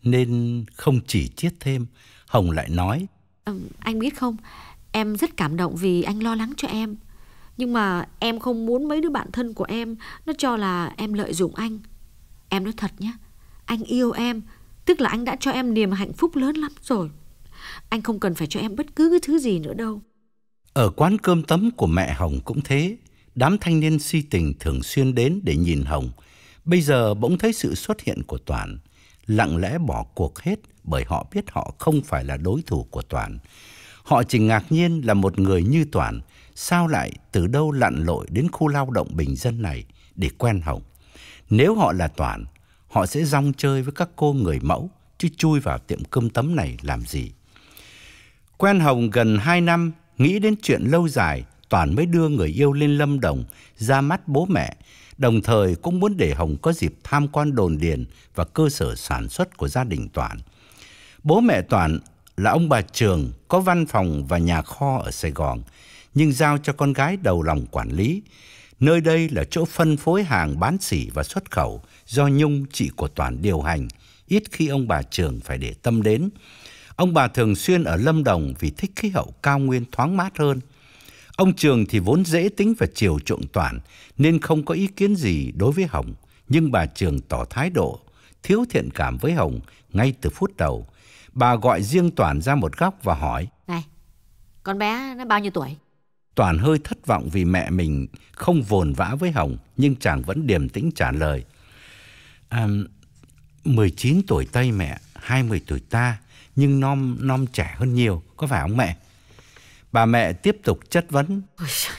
nên không chỉ chiết thêm. Hồng lại nói: à, Anh biết không, em rất cảm động vì anh lo lắng cho em. Nhưng mà em không muốn mấy đứa bạn thân của em nó cho là em lợi dụng anh. Em nói thật nhé, anh yêu em, tức là anh đã cho em niềm hạnh phúc lớn lắm rồi. Anh không cần phải cho em bất cứ cái thứ gì nữa đâu. Ở quán cơm tấm của mẹ Hồng cũng thế. Đám thanh niên si tình thường xuyên đến để nhìn Hồng, bây giờ bỗng thấy sự xuất hiện của Toàn, lặng lẽ bỏ cuộc hết bởi họ biết họ không phải là đối thủ của Toàn. Họ chỉ ngạc nhiên là một người như Toàn sao lại từ đâu lặn lội đến khu lao động bình dân này để quen Hồng. Nếu họ là Toàn, họ sẽ rong chơi với các cô người mẫu, chứ chui vào tiệm cơm tấm này làm gì. Quen Hồng gần hai năm, nghĩ đến chuyện lâu dài, Toàn mới đưa người yêu lên Lâm Đồng ra mắt bố mẹ, đồng thời cũng muốn để Hồng có dịp tham quan đồn điền và cơ sở sản xuất của gia đình Toàn. Bố mẹ Toàn là ông bà Trường, có văn phòng và nhà kho ở Sài Gòn, nhưng giao cho con gái đầu lòng quản lý. Nơi đây là chỗ phân phối hàng bán sỉ và xuất khẩu do Nhung, chị của Toàn điều hành, ít khi ông bà Trường phải để tâm đến. Ông bà thường xuyên ở Lâm Đồng vì thích khí hậu cao nguyên thoáng mát hơn. Ông Trường thì vốn dễ tính và chiều chuộng Toàn nên không có ý kiến gì đối với Hồng, nhưng bà Trường tỏ thái độ thiếu thiện cảm với Hồng ngay từ phút đầu. Bà gọi riêng Toàn ra một góc và hỏi: Này, con bé nó bao nhiêu tuổi? Toàn hơi thất vọng vì mẹ mình không vồn vã với Hồng, nhưng chàng vẫn điềm tĩnh trả lời: à, mười chín tuổi Tây mẹ, hai mươi tuổi ta, nhưng non non trẻ hơn nhiều, có phải không mẹ? Bà mẹ tiếp tục chất vấn: Ôi trời,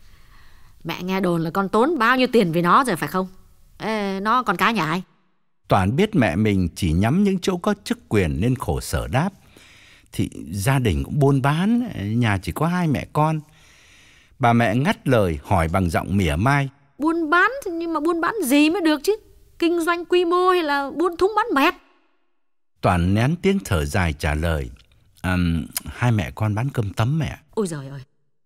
mẹ nghe đồn là con tốn bao nhiêu tiền vì nó rồi phải không? Ê, nó con cái nhà ai? Toàn biết mẹ mình chỉ nhắm những chỗ có chức quyền nên khổ sở đáp: Thì gia đình cũng buôn bán, nhà chỉ có hai mẹ con. Bà mẹ ngắt lời hỏi bằng giọng mỉa mai: Buôn bán nhưng mà buôn bán gì mới được chứ? Kinh doanh quy mô hay là buôn thúng bán mẹt? Toàn nén tiếng thở dài trả lời: à, hai mẹ con bán cơm tấm mẹ. Ôi giời ơi!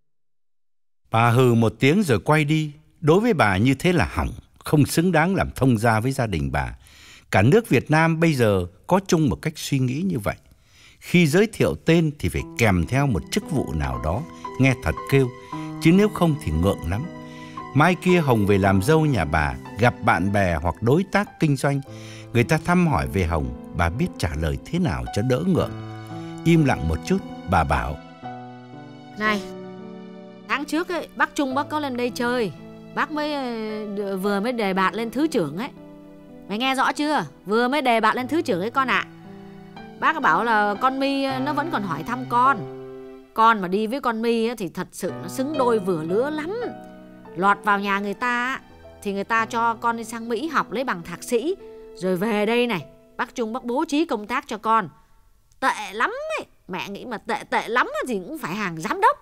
Bà hừ một tiếng rồi quay đi. Đối với bà như thế là hỏng, không xứng đáng làm thông gia với gia đình bà. Cả nước Việt Nam bây giờ có chung một cách suy nghĩ như vậy. Khi giới thiệu tên thì phải kèm theo một chức vụ nào đó, nghe thật kêu, chứ nếu không thì ngượng lắm. Mai kia Hồng về làm dâu nhà bà, gặp bạn bè hoặc đối tác kinh doanh, người ta thăm hỏi về Hồng, bà biết trả lời thế nào cho đỡ ngượng. Im lặng một chút, bà bảo: Này, tháng trước ấy, bác Trung bác có lên đây chơi, bác mới vừa mới đề bạt lên thứ trưởng ấy. Mày nghe rõ chưa? Vừa mới đề bạt lên thứ trưởng ấy con ạ. À. Bác bảo là con My nó vẫn còn hỏi thăm con. Con mà đi với con My thì thật sự nó xứng đôi vừa lứa lắm. Lọt vào nhà người ta thì người ta cho con đi sang Mỹ học lấy bằng thạc sĩ, rồi về đây này, bác Trung bác bố trí công tác cho con. Tệ lắm ấy. Mẹ nghĩ mà tệ tệ lắm thì cũng phải hàng giám đốc.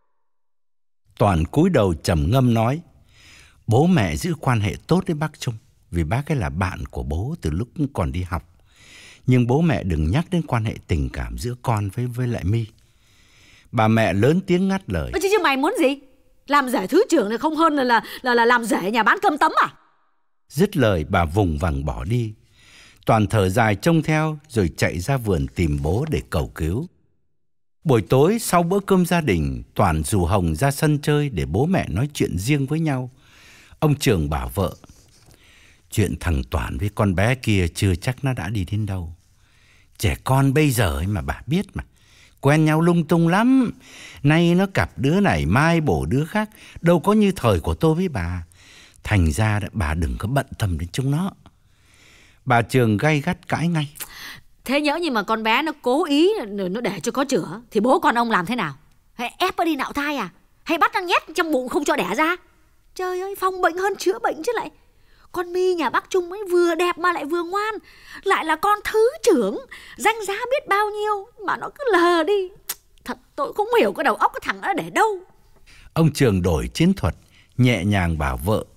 Toàn cúi đầu trầm ngâm nói: Bố mẹ giữ quan hệ tốt với bác Trung, vì bác ấy là bạn của bố từ lúc còn đi học. Nhưng bố mẹ đừng nhắc đến quan hệ tình cảm giữa con với với lại My. Bà mẹ lớn tiếng ngắt lời: Chứ, chứ mày muốn gì? Làm rể thứ trưởng này không hơn là, là, là, là làm rể nhà bán cơm tấm à? Dứt lời bà vùng vằng bỏ đi. Toàn thở dài trông theo rồi chạy ra vườn tìm bố để cầu cứu. Buổi tối sau bữa cơm gia đình, Toàn rủ Hồng ra sân chơi để bố mẹ nói chuyện riêng với nhau. Ông Trường bảo vợ: Chuyện thằng Toàn với con bé kia chưa chắc nó đã đi đến đâu. Trẻ con bây giờ ấy mà bà biết mà, quen nhau lung tung lắm. Nay nó cặp đứa này, mai bổ đứa khác, đâu có như thời của tôi với bà. Thành ra bà đừng có bận tâm đến chúng nó. Bà Trường gay gắt cãi ngay: Thế nhỡ như mà con bé nó cố ý nó để cho có chữa thì bố con ông làm thế nào? Hay ép nó đi nạo thai à? Hay bắt nó nhét trong bụng không cho đẻ ra? Trời ơi, phòng bệnh hơn chữa bệnh chứ lại. Con My nhà bác Trung ấy vừa đẹp mà lại vừa ngoan, lại là con thứ trưởng, danh giá biết bao nhiêu mà nó cứ lờ đi. Thật tôi không hiểu cái đầu óc cái thằng đó để đâu. Ông Trường đổi chiến thuật, nhẹ nhàng bảo vợ: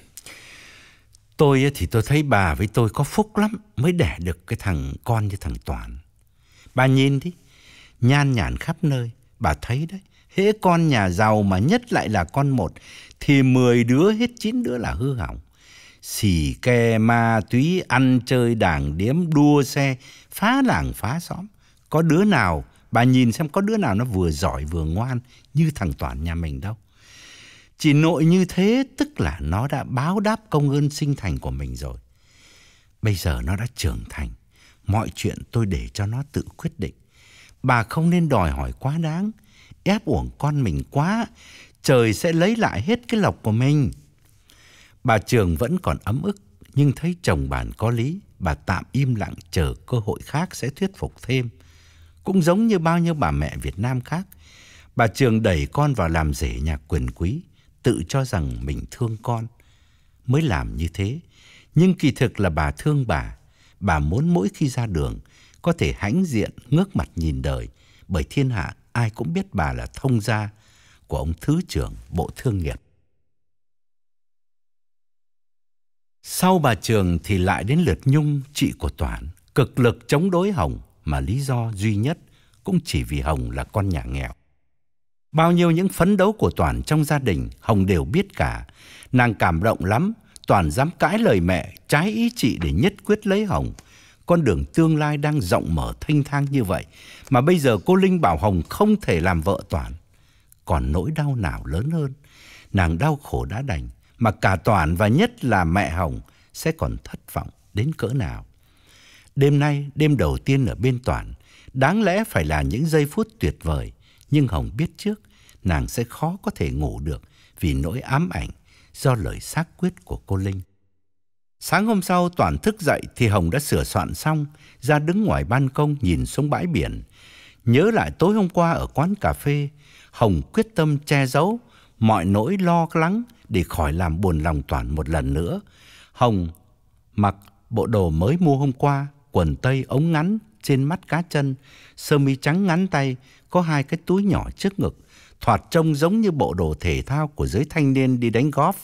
Tôi thì tôi thấy bà với tôi có phúc lắm mới đẻ được cái thằng con như thằng Toàn. Bà nhìn đi, nhan nhản khắp nơi, bà thấy đấy. Hễ con nhà giàu mà nhất lại là con một thì mười đứa hết chín đứa là hư hỏng. Xì ke, ma túy, ăn chơi đảng điếm, đua xe, phá làng phá xóm. Có đứa nào, bà nhìn xem có đứa nào nó vừa giỏi vừa ngoan như thằng Toàn nhà mình đâu. Chỉ nội như thế tức là nó đã báo đáp công ơn sinh thành của mình rồi. Bây giờ nó đã trưởng thành, mọi chuyện tôi để cho nó tự quyết định. Bà không nên đòi hỏi quá đáng, ép uổng con mình quá. trời sẽ lấy lại hết cái lộc của mình. Bà Trường vẫn còn ấm ức, nhưng thấy chồng bàn có lý, bà tạm im lặng chờ cơ hội khác sẽ thuyết phục thêm. Cũng giống như bao nhiêu bà mẹ Việt Nam khác, bà Trường đẩy con vào làm rể nhà quyền quý, tự cho rằng mình thương con mới làm như thế. Nhưng kỳ thực là bà thương bà. Bà muốn mỗi khi ra đường có thể hãnh diện ngước mặt nhìn đời, bởi thiên hạ ai cũng biết bà là thông gia của ông Thứ trưởng Bộ Thương nghiệp. Sau bà Trường thì lại đến lượt Nhung, chị của Toản, cực lực chống đối Hồng, mà lý do duy nhất cũng chỉ vì Hồng là con nhà nghèo. Bao nhiêu những phấn đấu của Toản trong gia đình, Hồng đều biết cả. Nàng cảm động lắm, Toản dám cãi lời mẹ, trái ý chị để nhất quyết lấy Hồng. Con đường tương lai đang rộng mở thênh thang như vậy, mà bây giờ cô Linh bảo Hồng không thể làm vợ Toản. Còn nỗi đau nào lớn hơn, nàng đau khổ đã đành, mà cả Toản và nhất là mẹ Hồng sẽ còn thất vọng đến cỡ nào. Đêm nay, đêm đầu tiên ở bên Toản, đáng lẽ phải là những giây phút tuyệt vời, nhưng Hồng biết trước nàng sẽ khó có thể ngủ được vì nỗi ám ảnh do lời xác quyết của cô Linh. Sáng hôm sau Toản thức dậy thì Hồng đã sửa soạn xong, ra đứng ngoài ban công nhìn xuống bãi biển. Nhớ lại tối hôm qua ở quán cà phê, Hồng quyết tâm che giấu mọi nỗi lo lắng để khỏi làm buồn lòng Toản một lần nữa. Hồng mặc bộ đồ mới mua hôm qua, quần tây ống ngắn trên mắt cá chân, sơ mi trắng ngắn tay, có hai cái túi nhỏ trước ngực, thoạt trông giống như bộ đồ thể thao của giới thanh niên đi đánh golf.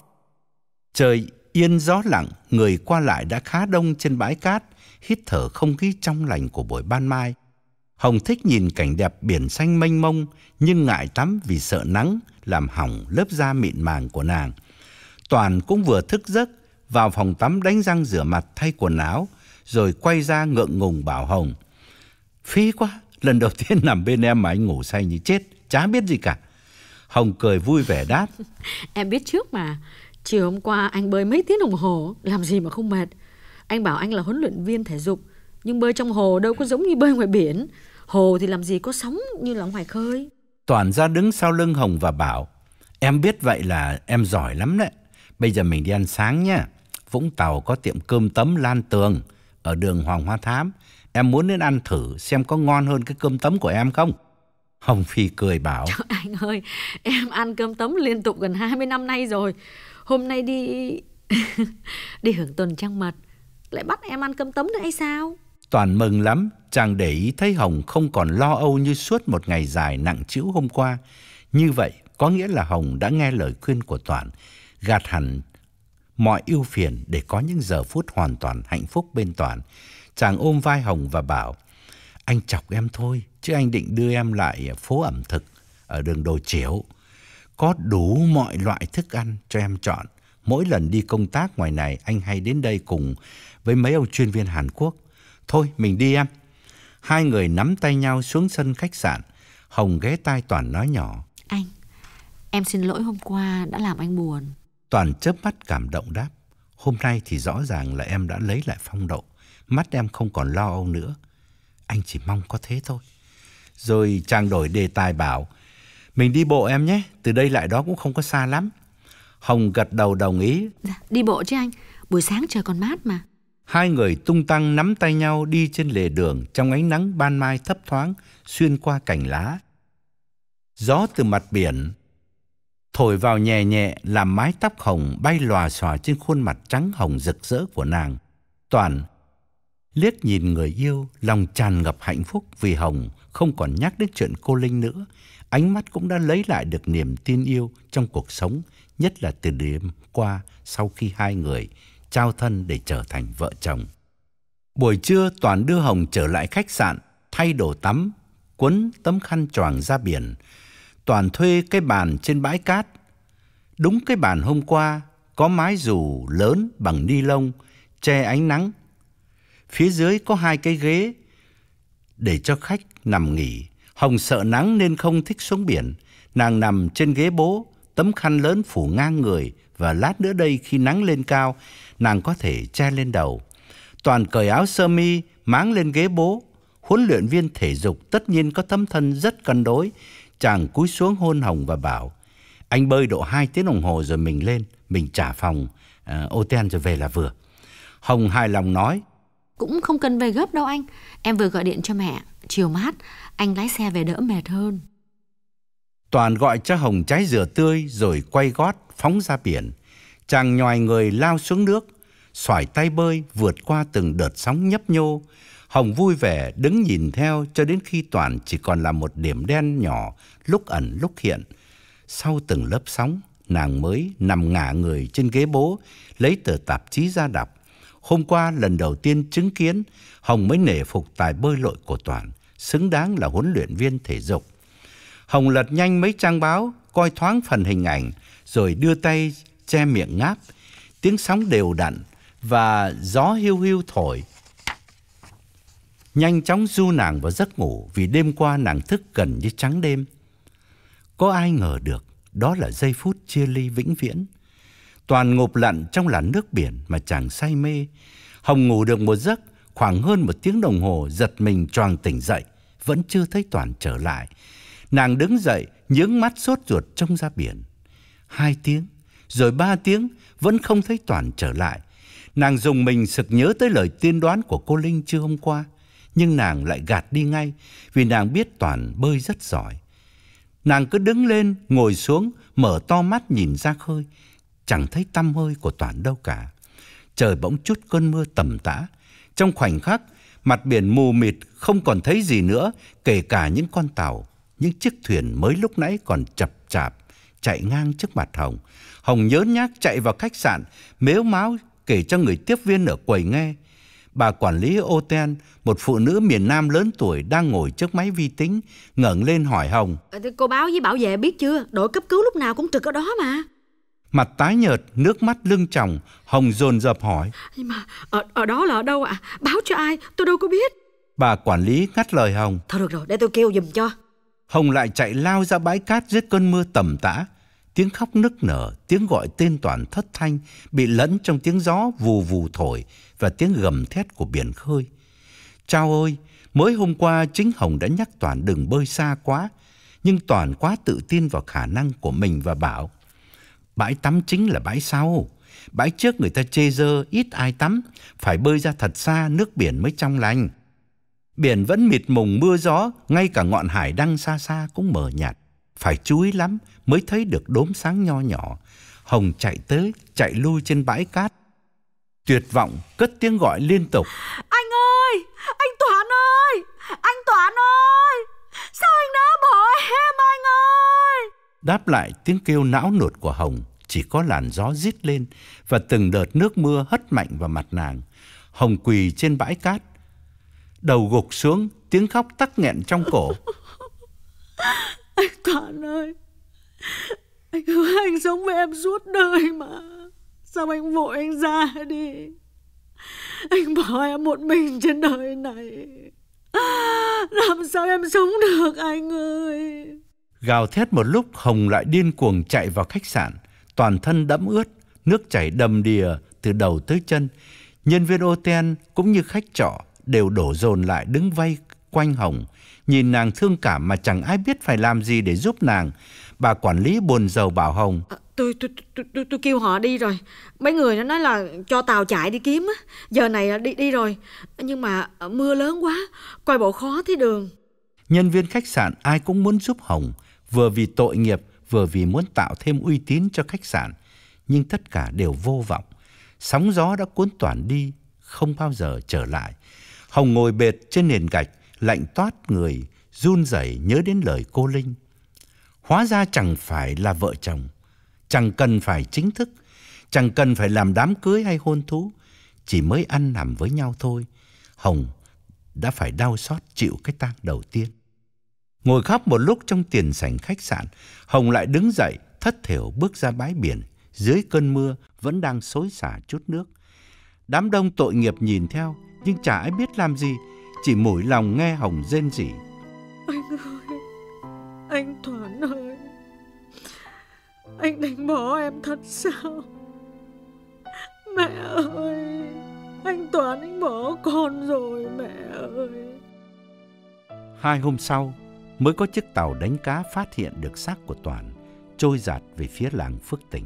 Trời yên gió lặng, người qua lại đã khá đông trên bãi cát, hít thở không khí trong lành của buổi ban mai. Hồng thích nhìn cảnh đẹp biển xanh mênh mông, nhưng ngại tắm vì sợ nắng làm hỏng lớp da mịn màng của nàng. Toản cũng vừa thức giấc, vào phòng tắm đánh răng rửa mặt thay quần áo, rồi quay ra ngượng ngùng bảo Hồng: "Phí quá, lần đầu tiên nằm bên em mà anh ngủ say như chết, chả biết gì cả." Hồng cười vui vẻ đáp: "Em biết trước mà, chiều hôm qua anh bơi mấy tiếng đồng hồ, làm gì mà không mệt. Anh bảo anh là huấn luyện viên thể dục, nhưng bơi trong hồ đâu có giống như bơi ngoài biển. Hồ thì làm gì có sóng như là ngoài khơi." Toản ra đứng sau lưng Hồng và bảo: "Em biết vậy là em giỏi lắm đấy. Bây giờ mình đi ăn sáng nhé. Vũng Tàu có tiệm cơm tấm Lan Tường ở đường Hoàng Hoa Thám. Em muốn đến ăn thử xem có ngon hơn cái cơm tấm của em không?" Hồng Phi cười bảo: "Trời, anh ơi, em ăn cơm tấm liên tục gần hai mươi năm nay rồi. Hôm nay đi đi hưởng tuần trăng mật, lại bắt em ăn cơm tấm nữa hay sao?" Toản mừng lắm, chàng để ý thấy Hồng không còn lo âu như suốt một ngày dài nặng trĩu hôm qua. Như vậy có nghĩa là Hồng đã nghe lời khuyên của Toản, gạt hẳn mọi ưu phiền để có những giờ phút hoàn toàn hạnh phúc bên Toản. Chàng ôm vai Hồng và bảo: "Anh chọc em thôi, chứ anh định đưa em lại phố ẩm thực ở đường Đồ Chiểu. Có đủ mọi loại thức ăn cho em chọn. Mỗi lần đi công tác ngoài này, anh hay đến đây cùng với mấy ông chuyên viên Hàn Quốc. Thôi, mình đi em." Hai người nắm tay nhau xuống sân khách sạn. Hồng ghé tai Toản nói nhỏ: "Anh, em xin lỗi hôm qua đã làm anh buồn." Toản chớp mắt cảm động đáp: "Hôm nay thì rõ ràng là em đã lấy lại phong độ. Mắt em không còn lo âu nữa. Anh chỉ mong có thế thôi." Rồi chàng đổi đề tài bảo: "Mình đi bộ em nhé, từ đây lại đó cũng không có xa lắm." Hồng gật đầu đồng ý. Dạ, đi bộ chứ anh, buổi sáng trời còn mát mà. Hai người tung tăng nắm tay nhau đi trên lề đường trong ánh nắng ban mai thấp thoáng xuyên qua cành lá. Gió từ mặt biển thổi vào nhẹ nhẹ làm mái tóc Hồng bay lòa xòa trên khuôn mặt trắng hồng rực rỡ của nàng. Toản liếc nhìn người yêu, lòng tràn ngập hạnh phúc vì Hồng không còn nhắc đến chuyện cô Linh nữa. Ánh mắt cũng đã lấy lại được niềm tin yêu trong cuộc sống, nhất là từ đêm qua sau khi hai người trao thân để trở thành vợ chồng. Buổi trưa, Toản đưa Hồng trở lại khách sạn, thay đồ tắm, quấn tấm khăn choàng ra biển. Toản thuê cái bàn trên bãi cát. Đúng cái bàn hôm qua, có mái dù lớn bằng ni lông, che ánh nắng. Phía dưới có hai cái ghế để cho khách nằm nghỉ. Hồng sợ nắng nên không thích xuống biển. Nàng nằm trên ghế bố, tấm khăn lớn phủ ngang người, và lát nữa đây khi nắng lên cao, nàng có thể che lên đầu. Toản cởi áo sơ mi, máng lên ghế bố. Huấn luyện viên thể dục tất nhiên có tấm thân rất cân đối. Chàng cúi xuống hôn Hồng và bảo: Anh bơi độ hai tiếng đồng hồ rồi mình lên, mình trả phòng uh, hotel rồi về là vừa. Hồng hài lòng nói: Cũng không cần về gấp đâu anh. Em vừa gọi điện cho mẹ, chiều mát, anh lái xe về đỡ mệt hơn. Toàn gọi cho Hồng trái dừa tươi rồi quay gót phóng ra biển. Chàng nhòi người lao xuống nước, xoải tay bơi vượt qua từng đợt sóng nhấp nhô. Hồng vui vẻ đứng nhìn theo cho đến khi Toàn chỉ còn là một điểm đen nhỏ, lúc ẩn lúc hiện. Sau từng lớp sóng, nàng mới nằm ngả người trên ghế bố, lấy tờ tạp chí ra đọc. Hôm qua lần đầu tiên chứng kiến, Hồng mới nể phục tài bơi lội của Toàn, xứng đáng là huấn luyện viên thể dục. Hồng lật nhanh mấy trang báo, coi thoáng phần hình ảnh, rồi đưa tay che miệng ngáp. Tiếng sóng đều đặn và gió hiu hiu thổi, nhanh chóng du nàng vào giấc ngủ, vì đêm qua nàng thức gần như trắng đêm. Có ai ngờ được đó là giây phút chia ly vĩnh viễn. Toàn ngụp lặn trong làn nước biển mà chàng say mê. Hồng ngủ được một giấc, khoảng hơn một tiếng đồng hồ, giật mình choàng tỉnh dậy, vẫn chưa thấy Toàn trở lại. Nàng đứng dậy, nhướng mắt sốt ruột trông ra biển. Hai tiếng, rồi ba tiếng, vẫn không thấy Toàn trở lại. Nàng dùng mình sực nhớ tới lời tiên đoán của cô Linh trưa hôm qua, nhưng nàng lại gạt đi ngay, vì nàng biết Toàn bơi rất giỏi. Nàng cứ đứng lên, ngồi xuống, mở to mắt nhìn ra khơi, chẳng thấy tăm hơi của Toàn đâu cả. Trời bỗng chút cơn mưa tầm tã. Trong khoảnh khắc, mặt biển mù mịt, không còn thấy gì nữa, kể cả những con tàu, những chiếc thuyền mới lúc nãy còn chập chạp chạy ngang trước mặt Hồng. Hồng nhớn nhác chạy vào khách sạn, mếu máo kể cho người tiếp viên ở quầy nghe. Bà quản lý hotel, một phụ nữ miền Nam lớn tuổi đang ngồi trước máy vi tính, ngẩng lên hỏi Hồng: Cô báo với bảo vệ biết chưa? Đội cấp cứu lúc nào cũng trực ở đó mà. Mặt tái nhợt, nước mắt lưng tròng, Hồng dồn dập hỏi: Nhưng mà ở, ở đó là ở đâu ạ? À? Báo cho ai? Tôi đâu có biết. Bà quản lý ngắt lời Hồng: Thôi được rồi, để tôi kêu giùm cho. Hồng lại chạy lao ra bãi cát dưới cơn mưa tầm tã. Tiếng khóc nức nở, tiếng gọi tên Toàn thất thanh, bị lẫn trong tiếng gió vù vù thổi và tiếng gầm thét của biển khơi. Chao ơi, mới hôm qua chính Hồng đã nhắc Toàn đừng bơi xa quá, nhưng Toàn quá tự tin vào khả năng của mình và bảo: Bãi tắm chính là bãi sau. Bãi trước người ta chê dơ, ít ai tắm, phải bơi ra thật xa, nước biển mới trong lành. Biển vẫn mịt mùng mưa gió, ngay cả ngọn hải đăng xa xa cũng mờ nhạt. Phải chú ý lắm mới thấy được đốm sáng nho nhỏ. Hồng chạy tới, chạy lui trên bãi cát, tuyệt vọng cất tiếng gọi liên tục: Anh ơi, anh Toán ơi, anh Toán ơi, sao anh đã bỏ em anh ơi? Đáp lại tiếng kêu não nụt của Hồng chỉ có làn gió rít lên và từng đợt nước mưa hất mạnh vào mặt nàng. Hồng quỳ trên bãi cát, đầu gục xuống, tiếng khóc tắc nghẹn trong cổ. Anh Toán ơi, anh hứa anh sống với em suốt đời mà, sao anh vội anh ra đi? Anh bỏ em một mình trên đời này, làm sao em sống được anh ơi? Gào thét một lúc, Hồng lại điên cuồng chạy vào khách sạn, toàn thân đẫm ướt, nước chảy đầm đìa từ đầu tới chân. Nhân viên hotel cũng như khách trọ đều đổ dồn lại đứng vây quanh Hồng, nhìn nàng thương cảm mà chẳng ai biết phải làm gì để giúp nàng. Bà quản lý buồn rầu bảo Hồng: à, tôi, tôi, tôi, tôi, tôi kêu họ đi rồi. Mấy người nó nói là cho tàu chạy đi kiếm á. Giờ này đi đi rồi. Nhưng mà mưa lớn quá, coi bộ khó thấy đường. Nhân viên khách sạn ai cũng muốn giúp Hồng, vừa vì tội nghiệp, vừa vì muốn tạo thêm uy tín cho khách sạn. Nhưng tất cả đều vô vọng. Sóng gió đã cuốn Toàn đi, không bao giờ trở lại. Hồng ngồi bệt trên nền gạch, lạnh toát người, run rẩy nhớ đến lời cô Linh. Hóa ra chẳng phải là vợ chồng, chẳng cần phải chính thức, chẳng cần phải làm đám cưới hay hôn thú, chỉ mới ăn nằm với nhau thôi, Hồng đã phải đau xót chịu cái tang đầu tiên. Ngồi khóc một lúc trong tiền sảnh khách sạn, Hồng lại đứng dậy, thất thểu bước ra bãi biển. Dưới cơn mưa vẫn đang xối xả chút nước. Đám đông tội nghiệp nhìn theo, nhưng chả ai biết làm gì, chỉ mủi lòng nghe Hồng rên rỉ: Anh ơi, anh Toán ơi, anh đánh bỏ em thật sao? Mẹ ơi, anh Toán anh bỏ con rồi mẹ ơi. Hai hôm sau mới có chiếc tàu đánh cá phát hiện được xác của Toàn trôi dạt về phía làng Phước Tỉnh.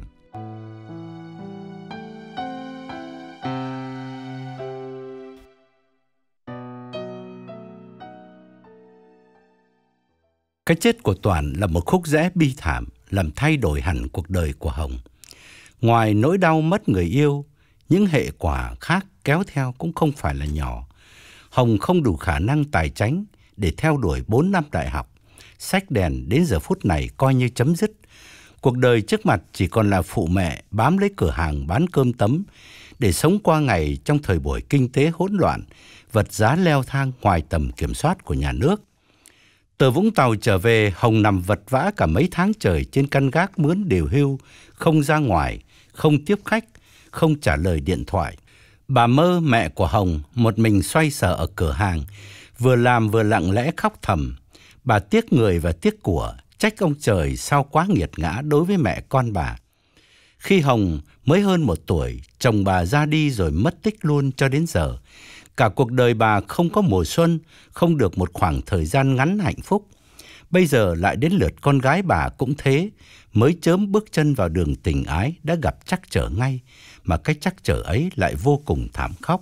Cái chết của Toàn là một khúc rẽ bi thảm, làm thay đổi hẳn cuộc đời của Hồng. Ngoài nỗi đau mất người yêu, những hệ quả khác kéo theo cũng không phải là nhỏ. Hồng không đủ khả năng tài chánh để theo đuổi bốn năm đại học. Sách đèn đến giờ phút này coi như chấm dứt. Cuộc đời trước mặt chỉ còn là phụ mẹ bám lấy cửa hàng bán cơm tấm để sống qua ngày trong thời buổi kinh tế hỗn loạn, vật giá leo thang ngoài tầm kiểm soát của nhà nước. Từ Vũng Tàu trở về, Hồng nằm vật vã cả mấy tháng trời trên căn gác mướn điều hưu, không ra ngoài, không tiếp khách, không trả lời điện thoại. Bà Mơ, mẹ của Hồng, một mình xoay sở ở cửa hàng, vừa làm vừa lặng lẽ khóc thầm. Bà tiếc người và tiếc của, trách ông trời sao quá nghiệt ngã đối với mẹ con bà. Khi Hồng mới hơn một tuổi, chồng bà ra đi rồi mất tích luôn cho đến giờ. Cả cuộc đời bà không có mùa xuân, không được một khoảng thời gian ngắn hạnh phúc. Bây giờ lại đến lượt con gái bà cũng thế, mới chớm bước chân vào đường tình ái đã gặp trắc trở ngay, mà cái trắc trở ấy lại vô cùng thảm khốc.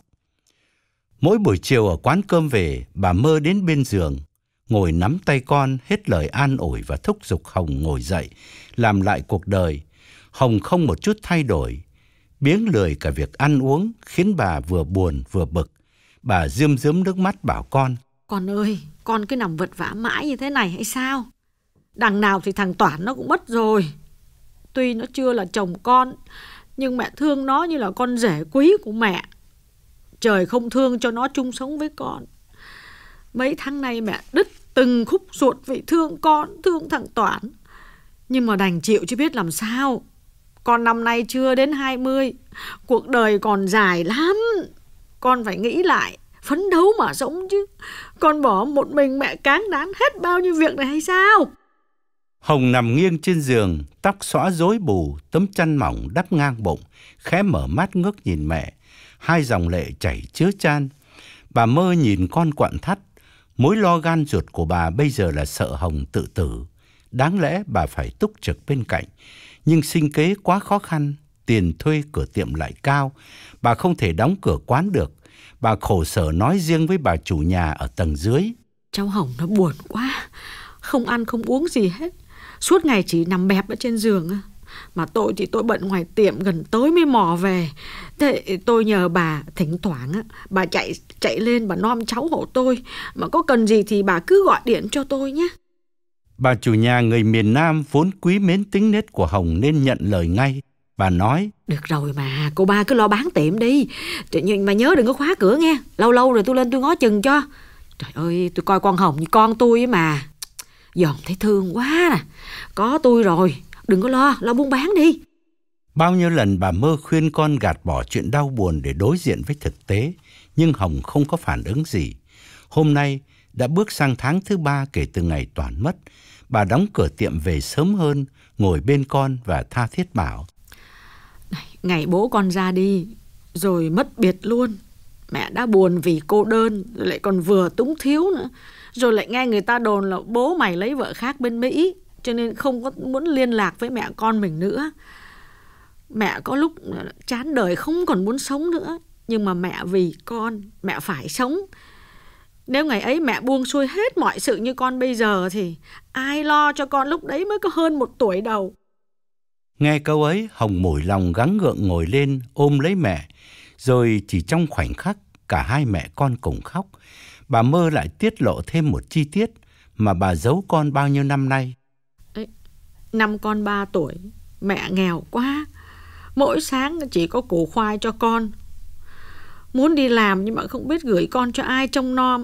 Mỗi buổi chiều ở quán cơm về, bà Mơ đến bên giường, ngồi nắm tay con, hết lời an ủi và thúc giục Hồng ngồi dậy, làm lại cuộc đời. Hồng không một chút thay đổi, biếng lười cả việc ăn uống, khiến bà vừa buồn vừa bực. Bà rơm rớm nước mắt bảo con: Con ơi, con cứ nằm vật vã mãi như thế này hay sao? Đằng nào thì thằng Toản nó cũng mất rồi. Tuy nó chưa là chồng con, nhưng mẹ thương nó như là con rể quý của mẹ. Trời không thương cho nó chung sống với con. Mấy tháng nay mẹ đứt từng khúc ruột vì thương con, thương thằng Toản. Nhưng mà đành chịu chứ biết làm sao. Con năm nay chưa đến hai mươi, cuộc đời còn dài lắm. Con phải nghĩ lại, phấn đấu mà sống chứ. Con bỏ một mình mẹ cáng đáng hết bao nhiêu việc này hay sao? Hồng nằm nghiêng trên giường, tóc xõa rối bù, tấm chăn mỏng đắp ngang bụng, khẽ mở mắt ngước nhìn mẹ. Hai dòng lệ chảy chứa chan. Bà Mơ nhìn con quặn thắt. Mối lo gan ruột của bà bây giờ là sợ Hồng tự tử. Đáng lẽ bà phải túc trực bên cạnh, nhưng sinh kế quá khó khăn, tiền thuê cửa tiệm lại cao. Bà không thể đóng cửa quán được. Bà khổ sở nói riêng với bà chủ nhà ở tầng dưới: Cháu Hồng nó buồn quá, không ăn không uống gì hết, suốt ngày chỉ nằm bẹp ở trên giường. Mà tôi thì tôi bận ngoài tiệm, gần tối mới mò về. Thế tôi nhờ bà thỉnh thoảng bà chạy chạy lên bà nom cháu hộ tôi. Mà có cần gì thì bà cứ gọi điện cho tôi nhé. Bà chủ nhà người miền Nam vốn quý mến tính nết của Hồng nên nhận lời ngay. Bà nói: Được rồi mà, cô ba cứ lo bán tiệm đi. Nhưng mà nhớ đừng có khóa cửa nghe. Lâu lâu rồi tôi lên tôi ngó chừng cho. Trời ơi, tôi coi con Hồng như con tôi ấy mà. Dòm thấy thương quá nè. Có tôi rồi, đừng có lo, lo buôn bán đi. Bao nhiêu lần bà Mơ khuyên con gạt bỏ chuyện đau buồn để đối diện với thực tế, nhưng Hồng không có phản ứng gì. Hôm nay đã bước sang tháng thứ ba kể từ ngày Toản mất. Bà đóng cửa tiệm về sớm hơn, ngồi bên con và tha thiết bảo: Ngày bố con ra đi, rồi mất biệt luôn. Mẹ đã buồn vì cô đơn, rồi lại còn vừa túng thiếu nữa. Rồi lại nghe người ta đồn là bố mày lấy vợ khác bên Mỹ, cho nên không có muốn liên lạc với mẹ con mình nữa. Mẹ có lúc chán đời không còn muốn sống nữa. Nhưng mà mẹ vì con, mẹ phải sống. Nếu ngày ấy mẹ buông xuôi hết mọi sự như con bây giờ thì ai lo cho con lúc đấy mới có hơn một tuổi đầu. Nghe câu ấy, Hồng mủi lòng gắng gượng ngồi lên ôm lấy mẹ. Rồi chỉ trong khoảnh khắc, cả hai mẹ con cùng khóc. Bà Mơ lại tiết lộ thêm một chi tiết mà bà giấu con bao nhiêu năm nay. Đấy, năm con ba tuổi, mẹ nghèo quá. Mỗi sáng chỉ có củ khoai cho con. Muốn đi làm nhưng mà không biết gửi con cho ai trông nom.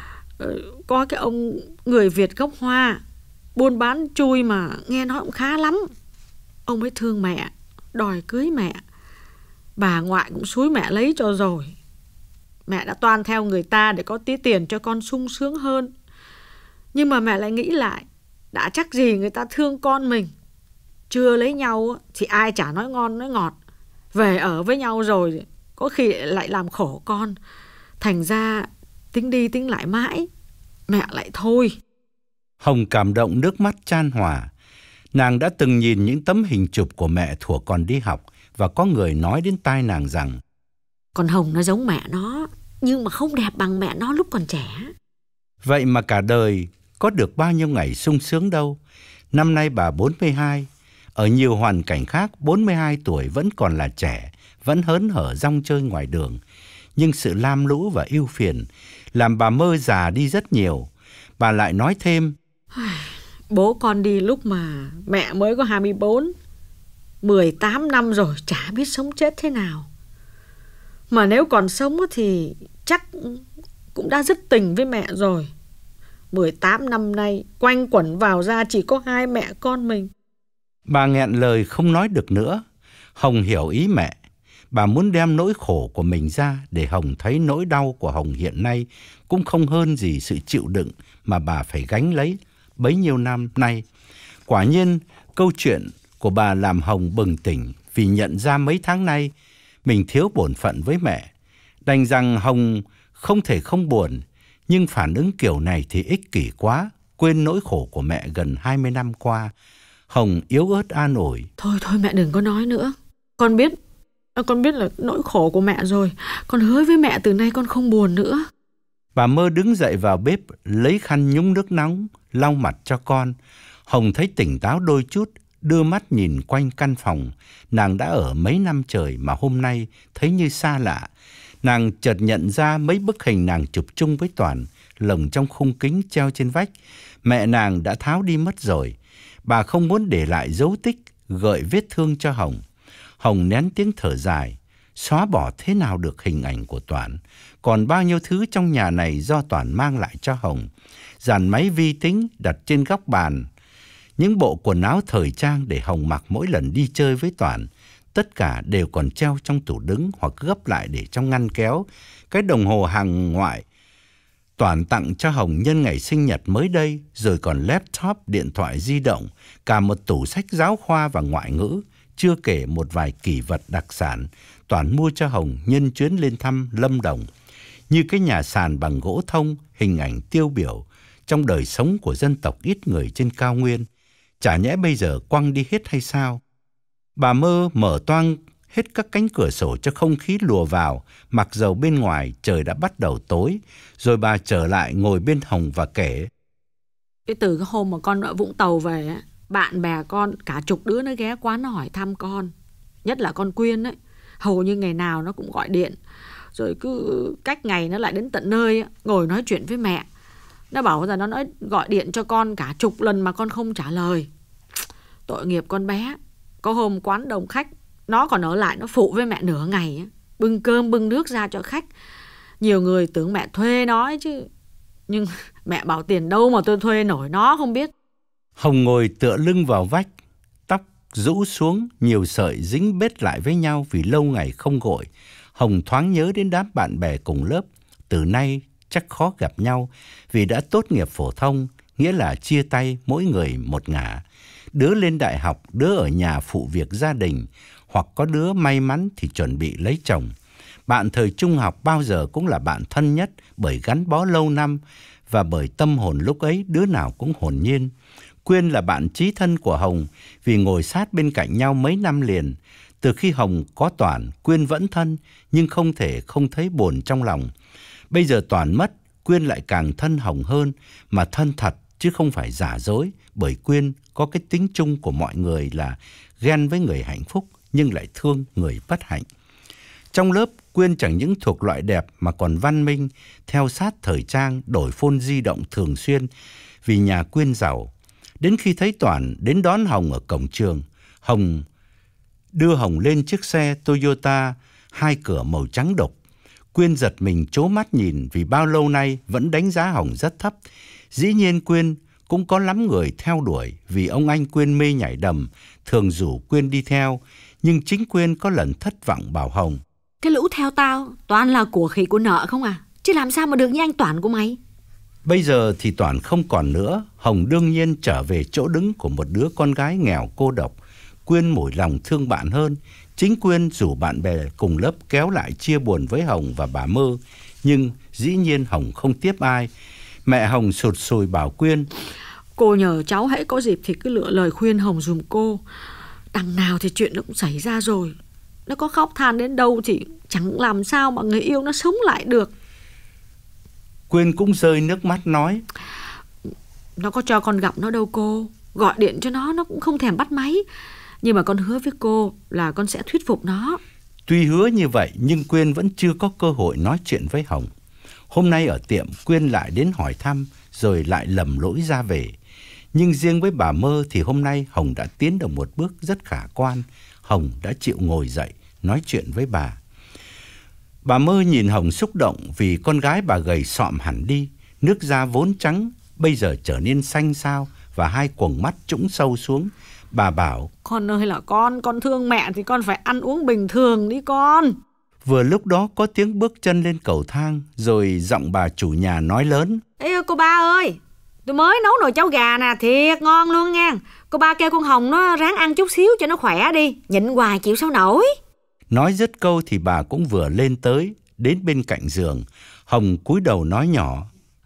Có cái ông người Việt gốc Hoa buôn bán chui mà nghe nói cũng khá lắm. Ông ấy thương mẹ, đòi cưới mẹ. Bà ngoại cũng xúi mẹ lấy cho rồi. Mẹ đã toan theo người ta để có tí tiền cho con sung sướng hơn. Nhưng mà mẹ lại nghĩ lại, đã chắc gì người ta thương con mình. Chưa lấy nhau thì ai chả nói ngon nói ngọt. Về ở với nhau rồi có khi lại làm khổ con. Thành ra tính đi tính lại mãi, mẹ lại thôi. Hồng cảm động nước mắt chan hòa. Nàng đã từng nhìn những tấm hình chụp của mẹ thuở còn đi học, và có người nói đến tai nàng rằng con Hồng nó giống mẹ nó, nhưng mà không đẹp bằng mẹ nó lúc còn trẻ. Vậy mà cả đời có được bao nhiêu ngày sung sướng đâu. Năm nay bà bốn mươi hai, ở nhiều hoàn cảnh khác bốn mươi hai tuổi vẫn còn là trẻ, vẫn hớn hở rong chơi ngoài đường. Nhưng sự lam lũ và ưu phiền làm bà Mơ già đi rất nhiều. Bà lại nói thêm: Bố con đi lúc mà mẹ mới có hai mươi bốn, mười tám năm rồi, chả biết sống chết thế nào. Mà nếu còn sống thì chắc cũng đã dứt tình với mẹ rồi. mười tám năm nay quanh quẩn vào ra chỉ có hai mẹ con mình. Bà nghẹn lời không nói được nữa. Hồng hiểu ý mẹ. Bà muốn đem nỗi khổ của mình ra để Hồng thấy nỗi đau của Hồng hiện nay cũng không hơn gì sự chịu đựng mà bà phải gánh lấy bấy nhiêu năm nay. Quả nhiên, câu chuyện của bà làm Hồng bừng tỉnh vì nhận ra mấy tháng nay mình thiếu bổn phận với mẹ. Đành rằng Hồng không thể không buồn, nhưng phản ứng kiểu này thì ích kỷ quá, quên nỗi khổ của mẹ gần hai mươi năm qua. Hồng yếu ớt an ủi: Thôi thôi mẹ đừng có nói nữa. Con biết, con biết là nỗi khổ của mẹ rồi. Con hứa với mẹ từ nay con không buồn nữa. Bà Mơ đứng dậy vào bếp, lấy khăn nhúng nước nóng, lau mặt cho con. Hồng thấy tỉnh táo đôi chút, đưa mắt nhìn quanh căn phòng. Nàng đã ở mấy năm trời mà hôm nay thấy như xa lạ. Nàng chợt nhận ra mấy bức hình nàng chụp chung với Toàn, lồng trong khung kính treo trên vách. Mẹ nàng đã tháo đi mất rồi. Bà không muốn để lại dấu tích, gợi vết thương cho Hồng. Hồng nén tiếng thở dài. Xóa bỏ thế nào được hình ảnh của Toàn. Còn bao nhiêu thứ trong nhà này do Toàn mang lại cho Hồng. Dàn máy vi tính đặt trên góc bàn, những bộ quần áo thời trang để Hồng mặc mỗi lần đi chơi với Toàn. Tất cả đều còn treo trong tủ đứng hoặc gấp lại để trong ngăn kéo. Cái đồng hồ hàng ngoại Toàn tặng cho Hồng nhân ngày sinh nhật mới đây, rồi còn laptop, điện thoại di động, cả một tủ sách giáo khoa và ngoại ngữ, chưa kể một vài kỷ vật đặc sản Toàn mua cho Hồng nhân chuyến lên thăm Lâm Đồng. Như cái nhà sàn bằng gỗ thông, hình ảnh tiêu biểu trong đời sống của dân tộc ít người trên cao nguyên. Chả nhẽ bây giờ quăng đi hết hay sao? Bà Mơ mở toang hết các cánh cửa sổ cho không khí lùa vào, mặc dầu bên ngoài trời đã bắt đầu tối. Rồi bà trở lại ngồi bên Hồng và kể: Cái từ cái hôm mà con ở Vũng Tàu về, bạn bè con cả chục đứa nó ghé quán nó hỏi thăm con. Nhất là con Quyên ấy, hầu như ngày nào nó cũng gọi điện. Rồi cứ cách ngày nó lại đến tận nơi ngồi nói chuyện với mẹ. Nó bảo rằng nó nói gọi điện cho con cả chục lần mà con không trả lời. Tội nghiệp con bé. Có hôm quán đông khách, nó còn ở lại nó phụ với mẹ nửa ngày, bưng cơm bưng nước ra cho khách. Nhiều người tưởng mẹ thuê nó ấy chứ. Nhưng mẹ bảo tiền đâu mà tôi thuê nổi nó không biết. Hồng ngồi tựa lưng vào vách, tóc rũ xuống, nhiều sợi dính bết lại với nhau vì lâu ngày không gội. Hồng thoáng nhớ đến đám bạn bè cùng lớp. Từ nay chắc khó gặp nhau vì đã tốt nghiệp phổ thông, nghĩa là chia tay mỗi người một ngả. Đứa lên đại học, đứa ở nhà phụ việc gia đình, hoặc có đứa may mắn thì chuẩn bị lấy chồng. Bạn thời trung học bao giờ cũng là bạn thân nhất bởi gắn bó lâu năm và bởi tâm hồn lúc ấy đứa nào cũng hồn nhiên. Quyên là bạn chí thân của Hồng vì ngồi sát bên cạnh nhau mấy năm liền. Từ khi Hồng có Toàn, Quyên vẫn thân nhưng không thể không thấy buồn trong lòng. Bây giờ Toàn mất, Quyên lại càng thân Hồng hơn, mà thân thật chứ không phải giả dối, bởi Quyên có cái tính chung của mọi người là ghen với người hạnh phúc nhưng lại thương người bất hạnh. Trong lớp, Quyên chẳng những thuộc loại đẹp mà còn văn minh, theo sát thời trang, đổi phone di động thường xuyên vì nhà Quyên giàu. Đến khi thấy Toàn đến đón Hồng ở cổng trường, Hồng đưa Hồng lên chiếc xe Toyota hai cửa màu trắng đục. Quyên giật mình trố mắt nhìn vì bao lâu nay vẫn đánh giá Hồng rất thấp. Dĩ nhiên Quyên cũng có lắm người theo đuổi vì ông anh Quyên mê nhảy đầm, thường rủ Quyên đi theo. Nhưng chính Quyên có lần thất vọng bảo Hồng: Cái lũ theo tao toàn là của khỉ của nợ không à, chứ làm sao mà được như anh Toản của mày. Bây giờ thì Toản không còn nữa. Hồng đương nhiên trở về chỗ đứng của một đứa con gái nghèo cô độc. Quyên mủi lòng thương bạn hơn. Chính Quyên rủ bạn bè cùng lớp kéo lại chia buồn với Hồng và bà Mơ. Nhưng dĩ nhiên Hồng không tiếp ai. Mẹ Hồng sụt sùi bảo Quyên: Cô nhờ cháu hãy có dịp thì cứ lựa lời khuyên Hồng dùm cô. Đằng nào thì chuyện nó cũng xảy ra rồi. Nó có khóc than đến đâu thì chẳng làm sao mà người yêu nó sống lại được. Quyên cũng rơi nước mắt nói: Nó có cho con gặp nó đâu cô. Gọi điện cho nó, nó cũng không thèm bắt máy. Nhưng mà con hứa với cô là con sẽ thuyết phục nó. Tuy hứa như vậy nhưng Quyên vẫn chưa có cơ hội nói chuyện với Hồng. Hôm nay ở tiệm, Quyên lại đến hỏi thăm rồi lại lầm lỗi ra về. Nhưng riêng với bà Mơ thì hôm nay Hồng đã tiến được một bước rất khả quan. Hồng đã chịu ngồi dậy nói chuyện với bà. Bà Mơ nhìn Hồng xúc động vì con gái bà gầy xọm hẳn đi. Nước da vốn trắng bây giờ trở nên xanh xao và hai quầng mắt trũng sâu xuống. Bà bảo: Con ơi là con, con thương mẹ thì con phải ăn uống bình thường đi con. Vừa lúc đó có tiếng bước chân lên cầu thang, rồi giọng bà chủ nhà nói lớn: Ê cô ba ơi, tôi mới nấu nồi cháo gà nè, thiệt ngon luôn nha. Cô ba kêu con Hồng nó ráng ăn chút xíu cho nó khỏe đi, nhịn hoài chịu sao nổi. Nói dứt câu thì bà cũng vừa lên tới, đến bên cạnh giường. Hồng cúi đầu nói nhỏ.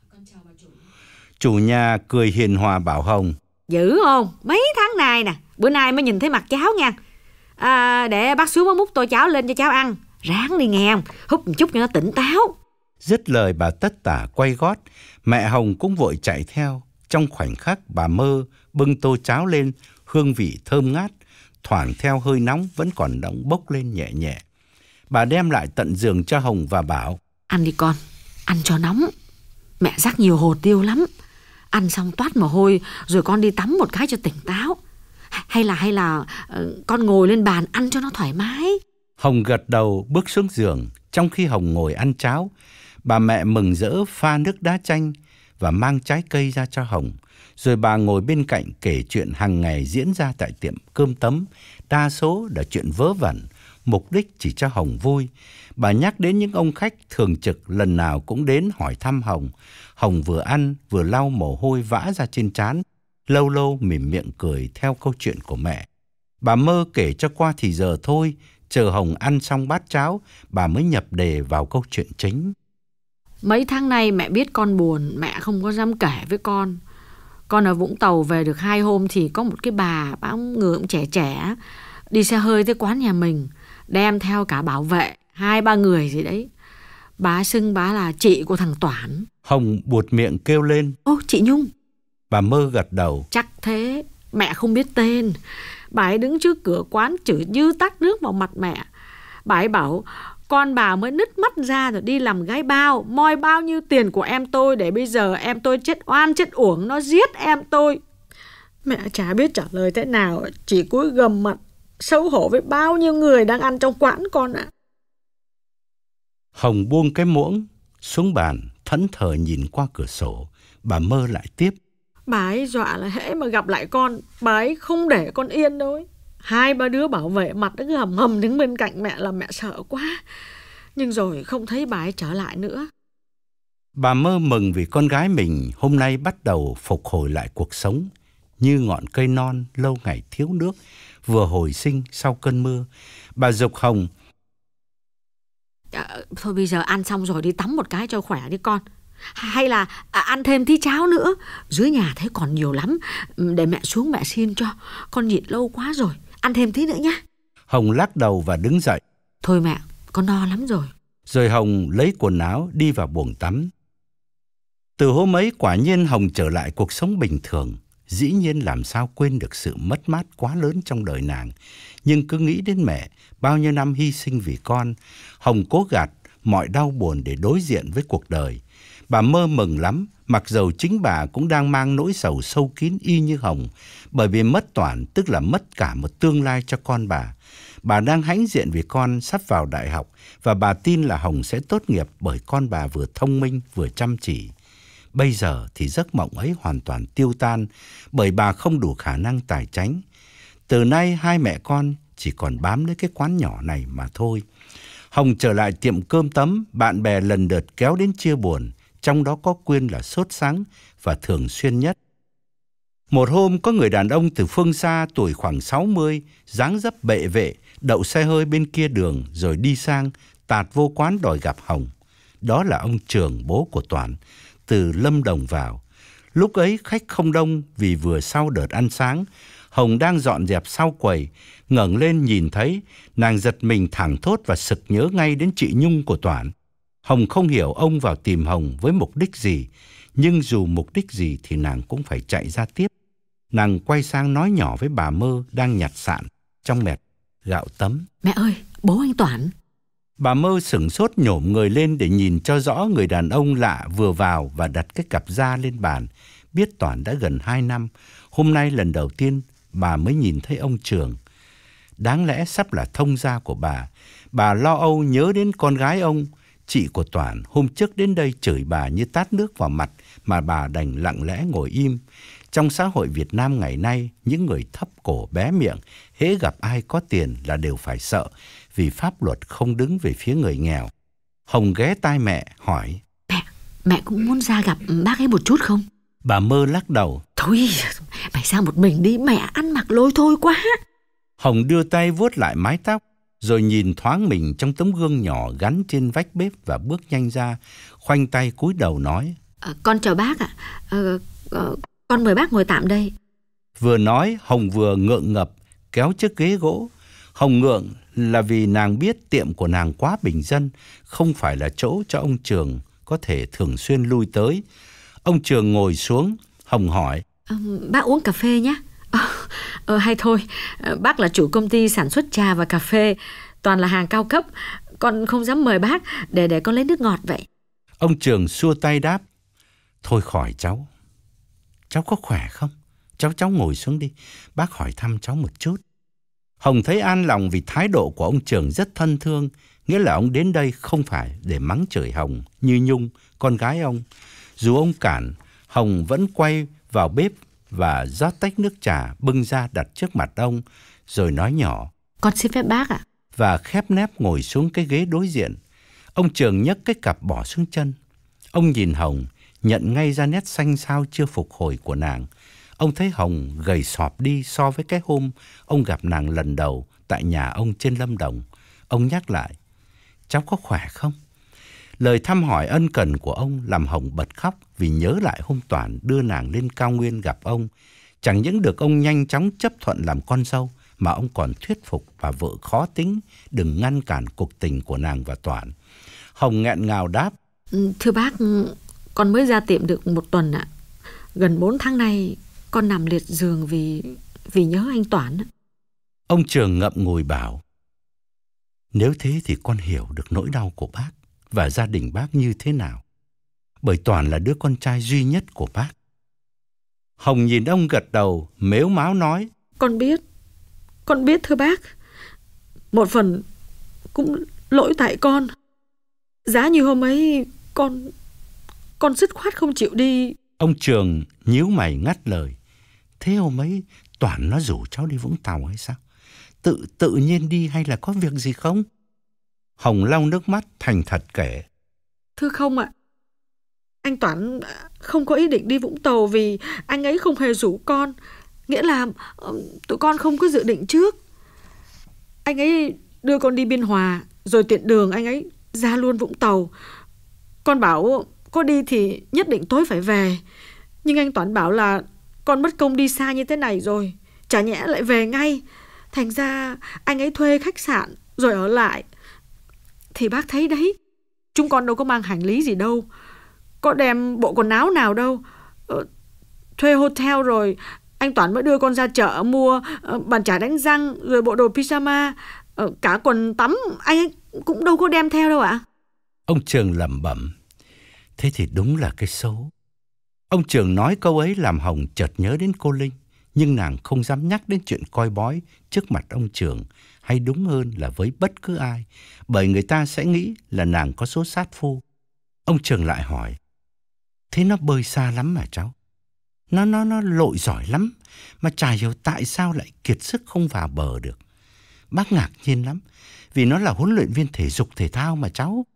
Chủ nhà cười hiền hòa bảo Hồng: Dữ không? Mấy tháng nay nè, bữa nay mới nhìn thấy mặt cháu nha. À, để bác xuống múc tô cháo lên cho cháu ăn. Ráng đi nghe không? Húp một chút cho nó tỉnh táo. Dứt lời bà tất tả quay gót. Mẹ Hồng cũng vội chạy theo. Trong khoảnh khắc bà Mơ bưng tô cháo lên, hương vị thơm ngát, thoảng theo hơi nóng vẫn còn đọng bốc lên nhẹ nhẹ. Bà đem lại tận giường cho Hồng và bảo: Ăn đi con, ăn cho nóng. Mẹ rắc nhiều hồ tiêu lắm. Ăn xong toát mồ hôi rồi con đi tắm một cái cho tỉnh táo. Hay là hay là uh, con ngồi lên bàn ăn cho nó thoải mái. Hồng gật đầu bước xuống giường. Trong khi Hồng ngồi ăn cháo, bà mẹ mừng rỡ pha nước đá chanh và mang trái cây ra cho Hồng. Rồi bà ngồi bên cạnh kể chuyện hàng ngày diễn ra tại tiệm cơm tấm. Đa số là chuyện vớ vẩn, mục đích chỉ cho Hồng vui. Bà nhắc đến những ông khách thường trực lần nào cũng đến hỏi thăm Hồng. Hồng vừa ăn vừa lau mồ hôi vã ra trên trán, lâu lâu mỉm miệng cười theo câu chuyện của mẹ. Bà Mơ kể cho qua thì giờ thôi, chờ Hồng ăn xong bát cháo, bà mới nhập đề vào câu chuyện chính. Mấy tháng nay mẹ biết con buồn, mẹ không có dám kể với con. Con ở Vũng Tàu về được hai hôm thì có một cái bà, bà người cũng trẻ trẻ, đi xe hơi tới quán nhà mình, đem theo cả bảo vệ, hai ba người gì đấy. Bà xưng bà là chị của thằng Toản. Hồng buột miệng kêu lên: Ô, chị Nhung. Bà Mơ gật đầu: Chắc thế, mẹ không biết tên. Bà ấy đứng trước cửa quán chửi như tát nước vào mặt mẹ. Bà ấy bảo con bà mới nứt mắt ra rồi đi làm gái bao, moi bao nhiêu tiền của em tôi để bây giờ em tôi chết oan chết uổng, nó giết em tôi. Mẹ chả biết trả lời thế nào, chỉ cúi gầm mặt xấu hổ với bao nhiêu người đang ăn trong quán con ạ. Hồng buông cái muỗng xuống bàn, thẫn thờ nhìn qua cửa sổ. Bà Mơ lại tiếp: Bà ấy dọa là hễ mà gặp lại con, bà ấy không để con yên đâu ấy. Hai ba đứa bảo vệ mặt nó cứ hầm hầm đứng bên cạnh mẹ làm mẹ sợ quá. Nhưng rồi không thấy bà ấy trở lại nữa. Bà Mơ mừng vì con gái mình hôm nay bắt đầu phục hồi lại cuộc sống, như ngọn cây non lâu ngày thiếu nước, vừa hồi sinh sau cơn mưa. Bà giục Hồng: à, Thôi bây giờ ăn xong rồi đi tắm một cái cho khỏe đi con. Hay là à, ăn thêm tí cháo nữa, dưới nhà thấy còn nhiều lắm, để mẹ xuống mẹ xin cho. Con nhịn lâu quá rồi, ăn thêm tí nữa nhé. Hồng lắc đầu và đứng dậy: Thôi mẹ, con no lắm rồi. Rồi Hồng lấy quần áo đi vào buồng tắm. Từ hôm ấy quả nhiên Hồng trở lại cuộc sống bình thường. Dĩ nhiên làm sao quên được sự mất mát quá lớn trong đời nàng. Nhưng cứ nghĩ đến mẹ, bao nhiêu năm hy sinh vì con, Hồng cố gạt mọi đau buồn để đối diện với cuộc đời. Bà Mơ mừng lắm, mặc dầu chính bà cũng đang mang nỗi sầu sâu kín y như Hồng, bởi vì mất Toản tức là mất cả một tương lai cho con bà. Bà đang hãnh diện vì con sắp vào đại học, và bà tin là Hồng sẽ tốt nghiệp bởi con bà vừa thông minh vừa chăm chỉ. Bây giờ thì giấc mộng ấy hoàn toàn tiêu tan, bởi bà không đủ khả năng tài chánh. Từ nay hai mẹ con chỉ còn bám lấy cái quán nhỏ này mà thôi. Hồng trở lại tiệm cơm tấm, bạn bè lần lượt kéo đến chia buồn, trong đó có Quyên là sốt sắng và thường xuyên nhất. Một hôm có người đàn ông từ phương xa, tuổi khoảng sáu mươi, dáng dấp bệ vệ, đậu xe hơi bên kia đường rồi đi sang, tạt vô quán đòi gặp Hồng. Đó là ông Trường, bố của Toản, từ Lâm Đồng vào. Lúc ấy khách không đông vì vừa sau đợt ăn sáng. Hồng đang dọn dẹp sau quầy, ngẩng lên nhìn thấy, nàng giật mình thảng thốt và sực nhớ ngay đến chị Nhung của Toản. Hồng không hiểu ông vào tìm Hồng với mục đích gì, nhưng dù mục đích gì thì nàng cũng phải chạy ra tiếp. Nàng quay sang nói nhỏ với bà Mơ đang nhặt sạn trong mẹt gạo tấm. Mẹ ơi, bố anh Toản. Bà Mơ sửng sốt nhổm người lên để nhìn cho rõ người đàn ông lạ vừa vào và đặt cái cặp da lên bàn. Biết Toản đã gần hai năm, hôm nay lần đầu tiên bà mới nhìn thấy ông Trường. Đáng lẽ sắp là thông gia của bà. Bà lo âu nhớ đến con gái ông. Chị của Toản hôm trước đến đây chửi bà như tát nước vào mặt mà bà đành lặng lẽ ngồi im. Trong xã hội Việt Nam ngày nay, những người thấp cổ bé miệng, hễ gặp ai có tiền là đều phải sợ, vì pháp luật không đứng về phía người nghèo. Hồng ghé tai mẹ hỏi: Mẹ, mẹ cũng muốn ra gặp bác ấy một chút không? Bà Mơ lắc đầu: Thôi, mày sang một mình đi, mẹ ăn mặc lôi thôi quá. Hồng đưa tay vuốt lại mái tóc, rồi nhìn thoáng mình trong tấm gương nhỏ gắn trên vách bếp và bước nhanh ra, khoanh tay cúi đầu nói: à, Con chào bác ạ. À. À, à, con mời bác ngồi tạm đây. Vừa nói, Hồng vừa ngượng ngập kéo chiếc ghế gỗ. Hồng ngượng là vì nàng biết tiệm của nàng quá bình dân, không phải là chỗ cho ông Trường có thể thường xuyên lui tới. Ông Trường ngồi xuống, Hồng hỏi: à, Bác uống cà phê nhé. À, ờ, hay thôi, bác là chủ công ty sản xuất trà và cà phê, toàn là hàng cao cấp. Con không dám mời bác, để để con lấy nước ngọt vậy. Ông Trường xua tay đáp: Thôi khỏi cháu. Cháu có khỏe không? Cháu cháu ngồi xuống đi, bác hỏi thăm cháu một chút. Hồng thấy an lòng vì thái độ của ông Trường rất thân thương, nghĩa là ông đến đây không phải để mắng chửi Hồng như Nhung, con gái ông. Dù ông cản, Hồng vẫn quay vào bếp và rót tách nước trà bưng ra đặt trước mặt ông, rồi nói nhỏ: Con xin phép bác ạ. Và khép nép ngồi xuống cái ghế đối diện. Ông Trường nhấc cái cặp bỏ xuống chân. Ông nhìn Hồng, nhận ngay ra nét xanh xao chưa phục hồi của nàng. Ông thấy Hồng gầy sọp đi so với cái hôm ông gặp nàng lần đầu tại nhà ông trên Lâm Đồng. Ông nhắc lại: Cháu có khỏe không? Lời thăm hỏi ân cần của ông làm Hồng bật khóc vì nhớ lại hôm Toản đưa nàng lên cao nguyên gặp ông. Chẳng những được ông nhanh chóng chấp thuận làm con dâu, mà ông còn thuyết phục bà vợ khó tính đừng ngăn cản cuộc tình của nàng và Toản. Hồng nghẹn ngào đáp: Thưa bác, con mới ra tiệm được một tuần ạ. Gần bốn tháng nay con nằm liệt giường vì vì nhớ anh Toản. Ông Trường ngậm ngùi bảo: Nếu thế thì con hiểu được nỗi đau của bác và gia đình bác như thế nào, bởi Toản là đứa con trai duy nhất của bác. Hồng nhìn ông gật đầu, mếu máo nói: Con biết, con biết thưa bác. Một phần cũng lỗi tại con. Giá như hôm ấy con Con dứt khoát không chịu đi. Ông Trường nhíu mày ngắt lời: Thế hôm ấy Toản nó rủ cháu đi Vũng Tàu hay sao? Tự tự nhiên đi hay là có việc gì không? Hồng lau nước mắt thành thật kể: Thưa không ạ. Anh Toản không có ý định đi Vũng Tàu vì anh ấy không hề rủ con. Nghĩa là tụi con không có dự định trước. Anh ấy đưa con đi Biên Hòa, rồi tiện đường anh ấy ra luôn Vũng Tàu. Con bảo có đi thì nhất định tối phải về. Nhưng anh Toản bảo là con mất công đi xa như thế này rồi, chả nhẽ lại về ngay. Thành ra anh ấy thuê khách sạn rồi ở lại. Thì bác thấy đấy, chúng con đâu có mang hành lý gì đâu, có đem bộ quần áo nào đâu. ờ, Thuê hotel rồi anh Toản mới đưa con ra chợ mua uh, bàn chải đánh răng, rồi bộ đồ pyjama, uh, cả quần tắm anh ấy cũng đâu có đem theo đâu ạ. Ông Trường lẩm bẩm: Thế thì đúng là cái số. Ông Trường nói câu ấy làm Hồng chợt nhớ đến cô Linh, nhưng nàng không dám nhắc đến chuyện coi bói trước mặt ông Trường, hay đúng hơn là với bất cứ ai, bởi người ta sẽ nghĩ là nàng có số sát phu. Ông Trường lại hỏi: Thế nó bơi xa lắm mà cháu? Nó nó nó lội giỏi lắm, mà chả hiểu tại sao lại kiệt sức không vào bờ được. Bác ngạc nhiên lắm, vì nó là huấn luyện viên thể dục thể thao mà cháu.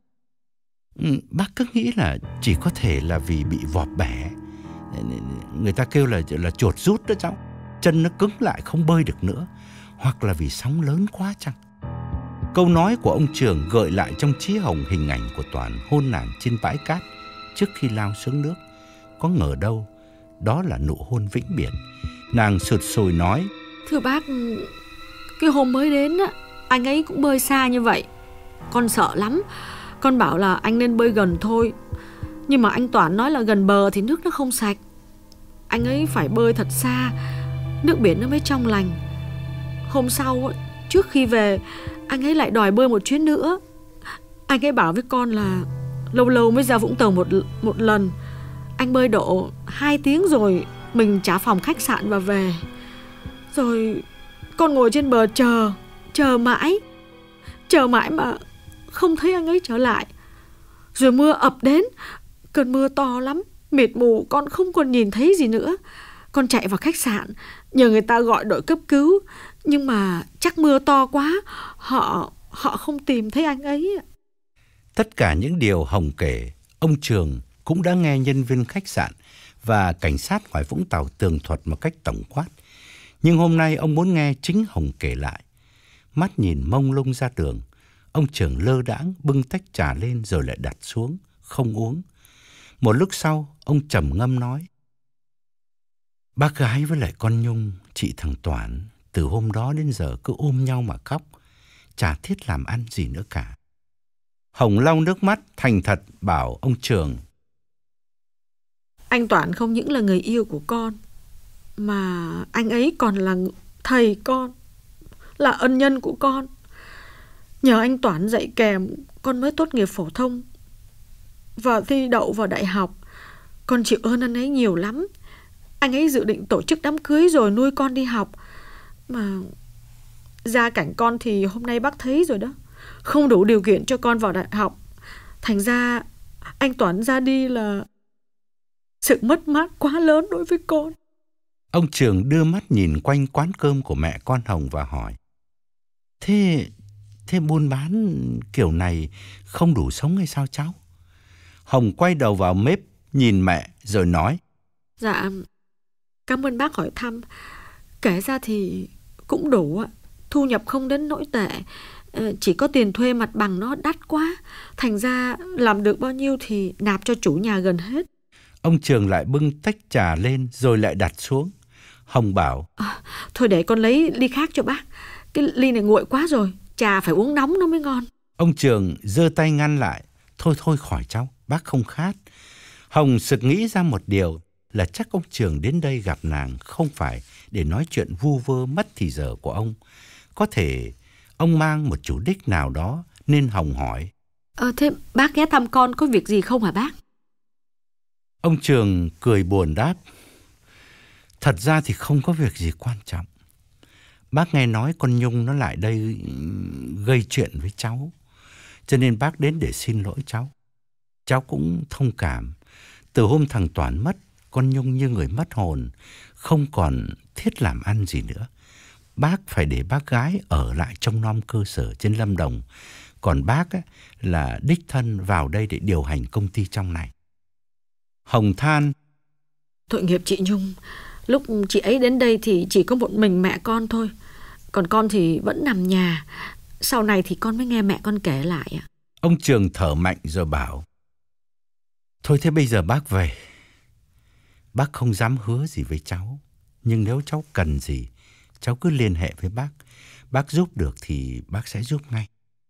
Ừ, bác cứ nghĩ là chỉ có thể là vì bị vọt bẻ. Người ta kêu là là chuột rút đó cháu. Chân nó cứng lại không bơi được nữa. Hoặc là vì sóng lớn quá chăng? Câu nói của ông Trường gợi lại trong trí Hồng hình ảnh của Toản hôn nàng trên bãi cát trước khi lao xuống nước. Có ngờ đâu đó là nụ hôn vĩnh biệt. Nàng sụt sùi nói: Thưa bác, cái hôm mới đến á, anh ấy cũng bơi xa như vậy. Con sợ lắm. Con bảo là anh nên bơi gần thôi, nhưng mà anh Toản nói là gần bờ thì nước nó không sạch. Anh ấy phải bơi thật xa, nước biển nó mới trong lành. Hôm sau, trước khi về, anh ấy lại đòi bơi một chuyến nữa. Anh ấy bảo với con là lâu lâu mới ra Vũng Tàu một, một lần. Anh bơi độ hai tiếng rồi mình trả phòng khách sạn và về. Rồi con ngồi trên bờ chờ, chờ mãi, chờ mãi mà không thấy anh ấy trở lại. Rồi mưa ập đến, cơn mưa to lắm, mịt mù, con không còn nhìn thấy gì nữa. Con chạy vào khách sạn, nhờ người ta gọi đội cấp cứu, nhưng mà chắc mưa to quá, họ họ không tìm thấy anh ấy. Tất cả những điều Hồng kể, ông Trường cũng đã nghe nhân viên khách sạn và cảnh sát ngoài Vũng Tàu tường thuật một cách tổng quát. Nhưng hôm nay ông muốn nghe chính Hồng kể lại. Mắt nhìn mông lung ra tường, ông Trường lơ đãng bưng tách trà lên rồi lại đặt xuống, không uống. Một lúc sau, ông trầm ngâm nói: Bác gái với lại con Nhung, chị thằng Toản, từ hôm đó đến giờ cứ ôm nhau mà khóc, chả thiết làm ăn gì nữa cả. Hồng lau nước mắt thành thật bảo ông Trường: Anh Toản không những là người yêu của con, mà anh ấy còn là thầy con, là ân nhân của con. Nhờ anh Toản dạy kèm, con mới tốt nghiệp phổ thông và thi đậu vào đại học. Con chịu ơn anh ấy nhiều lắm. Anh ấy dự định tổ chức đám cưới rồi nuôi con đi học. Mà gia cảnh con thì hôm nay bác thấy rồi đó, không đủ điều kiện cho con vào đại học. Thành ra anh Toản ra đi là sự mất mát quá lớn đối với con. Ông Trường đưa mắt nhìn quanh quán cơm của mẹ con Hồng và hỏi: Thế, thế buôn bán kiểu này không đủ sống hay sao cháu? Hồng quay đầu vào bếp nhìn mẹ rồi nói: Dạ, cảm ơn bác hỏi thăm. Kể ra thì cũng đủ ạ. Thu nhập không đến nỗi tệ, chỉ có tiền thuê mặt bằng nó đắt quá. Thành ra làm được bao nhiêu thì nạp cho chủ nhà gần hết. Ông Trường lại bưng tách trà lên rồi lại đặt xuống. Hồng bảo: à, Thôi để con lấy ly khác cho bác. Cái ly này nguội quá rồi, trà phải uống nóng nó mới ngon. Ông Trường giơ tay ngăn lại: Thôi thôi khỏi cháu, bác không khát. Hồng sực nghĩ ra một điều là chắc ông Trường đến đây gặp nàng không phải để nói chuyện vu vơ mất thì giờ của ông. Có thể ông mang một chủ đích nào đó nên Hồng hỏi: Ờ thế bác ghé thăm con có việc gì không hả bác? Ông Trường cười buồn đáp: Thật ra thì không có việc gì quan trọng. Bác nghe nói con Nhung nó lại đây gây chuyện với cháu, cho nên bác đến để xin lỗi cháu. Cháu cũng thông cảm. Từ hôm thằng Toản mất, con Nhung như người mất hồn, không còn thiết làm ăn gì nữa. Bác phải để bác gái ở lại trông nom cơ sở trên Lâm Đồng. Còn bác ấy, là đích thân vào đây để điều hành công ty trong này. Hồng than: Tội nghiệp chị Nhung. Lúc chị ấy đến đây thì chỉ có một mình mẹ con thôi. Còn con thì vẫn nằm nhà. Sau này thì con mới nghe mẹ con kể lại. Ông Trường thở mạnh rồi bảo: Thôi thế bây giờ bác về. Bác không dám hứa gì với cháu, nhưng nếu cháu cần gì, cháu cứ liên hệ với bác. Bác giúp được thì bác sẽ giúp ngay.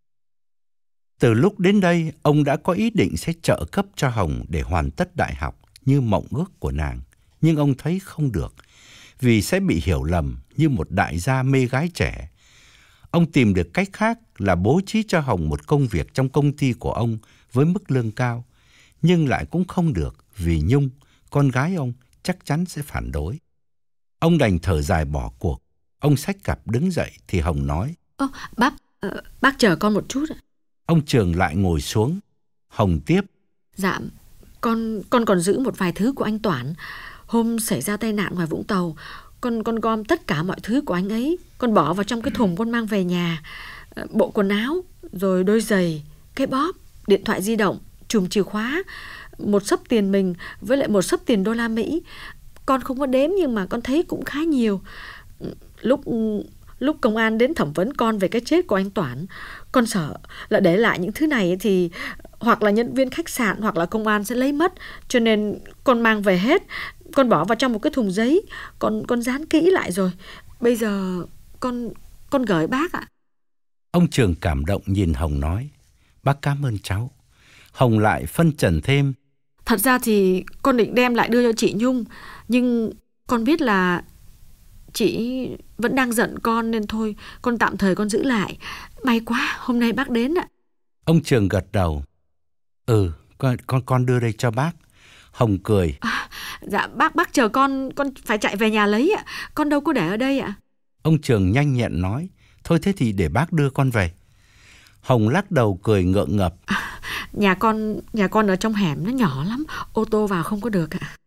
Từ lúc đến đây, ông đã có ý định sẽ trợ cấp cho Hồng để hoàn tất đại học như mộng ước của nàng. Nhưng ông thấy không được, vì sẽ bị hiểu lầm như một đại gia mê gái trẻ. Ông tìm được cách khác là bố trí cho Hồng một công việc trong công ty của ông với mức lương cao. Nhưng lại cũng không được, vì Nhung, con gái ông, chắc chắn sẽ phản đối. Ông đành thở dài bỏ cuộc. Ông xách cặp đứng dậy thì Hồng nói: Ơ, bác, uh, bác chờ con một chút ạ. Ông Trường lại ngồi xuống. Hồng tiếp: Dạ, con con còn giữ một vài thứ của anh Toản. Hôm xảy ra tai nạn ngoài Vũng Tàu, con con gom tất cả mọi thứ của anh ấy, con bỏ vào trong cái thùng con mang về nhà. Bộ quần áo, rồi đôi giày, cái bóp, điện thoại di động, chùm chìa khóa, một xấp tiền mình với lại một xấp tiền đô la Mỹ. Con không có đếm nhưng mà con thấy cũng khá nhiều. Lúc lúc công an đến thẩm vấn con về cái chết của anh Toản, con sợ là để lại những thứ này thì hoặc là nhân viên khách sạn hoặc là công an sẽ lấy mất, cho nên con mang về hết. con bỏ vào trong một cái thùng giấy, con con dán kỹ lại rồi. Bây giờ con con gửi bác ạ. Ông Trường cảm động nhìn Hồng nói, bác cảm ơn cháu. Hồng lại phân trần thêm, thật ra thì con định đem lại đưa cho chị Nhung, nhưng con biết là chị vẫn đang giận con nên thôi, con tạm thời con giữ lại. May quá hôm nay bác đến ạ. Ông Trường gật đầu. Ừ, con con con đưa đây cho bác. Hồng cười. À, dạ bác bác chờ con, con phải chạy về nhà lấy ạ. Con đâu có để ở đây ạ. Ông Trường nhanh nhẹn nói, thôi thế thì để bác đưa con về. Hồng lắc đầu cười ngượng ngập. À, nhà con nhà con ở trong hẻm nó nhỏ lắm, ô tô vào không có được ạ.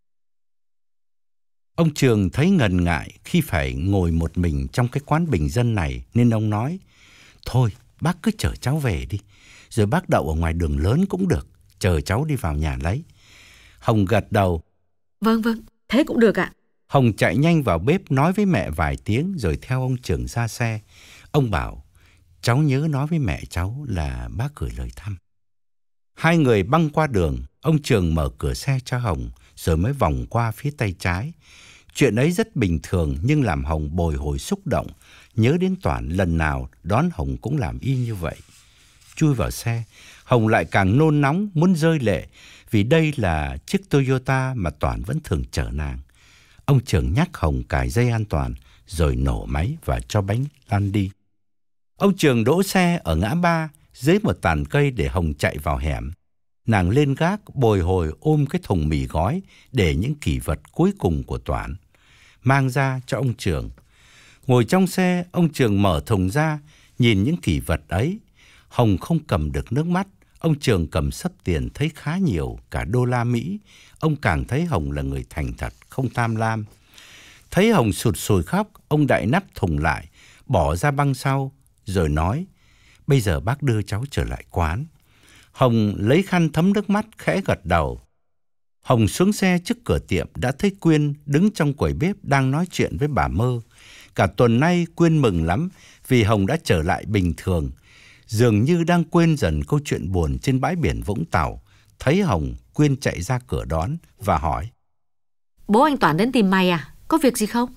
Ông Trường thấy ngần ngại khi phải ngồi một mình trong cái quán bình dân này nên ông nói, thôi bác cứ chở cháu về đi, rồi bác đậu ở ngoài đường lớn cũng được, chờ cháu đi vào nhà lấy. Hồng gật đầu. Vâng vâng, thế cũng được ạ. Hồng chạy nhanh vào bếp nói với mẹ vài tiếng rồi theo ông Trường ra xe. Ông bảo, cháu nhớ nói với mẹ cháu là bác gửi lời thăm. Hai người băng qua đường, ông Trường mở cửa xe cho Hồng rồi mới vòng qua phía tay trái. Chuyện ấy rất bình thường nhưng làm Hồng bồi hồi xúc động, nhớ đến Toản lần nào đón Hồng cũng làm y như vậy. Chui vào xe, Hồng lại càng nôn nóng muốn rơi lệ vì đây là chiếc Toyota mà Toản vẫn thường chở nàng. Ông Trường nhắc Hồng cài dây an toàn rồi nổ máy và cho bánh lăn đi. Ông Trường đỗ xe ở ngã ba dưới một tàn cây để Hồng chạy vào hẻm. Nàng lên gác bồi hồi ôm cái thùng mì gói để những kỷ vật cuối cùng của Toản, mang ra cho ông Trường. Ngồi trong xe, ông Trường mở thùng ra, nhìn những kỷ vật ấy. Hồng không cầm được nước mắt. Ông Trường cầm xấp tiền thấy khá nhiều, cả đô la Mỹ. Ông càng thấy Hồng là người thành thật, không tham lam. Thấy Hồng sụt sùi khóc, ông đậy nắp thùng lại, bỏ ra băng sau, rồi nói, bây giờ bác đưa cháu trở lại quán. Hồng lấy khăn thấm nước mắt, khẽ gật đầu. Hồng xuống xe trước cửa tiệm đã thấy Quyên đứng trong quầy bếp đang nói chuyện với bà Mơ. Cả tuần nay Quyên mừng lắm vì Hồng đã trở lại bình thường. Dường như đang quên dần câu chuyện buồn trên bãi biển Vũng Tàu. Thấy Hồng, Quyên chạy ra cửa đón và hỏi, bố anh Toản đến tìm mày à? Có việc gì không?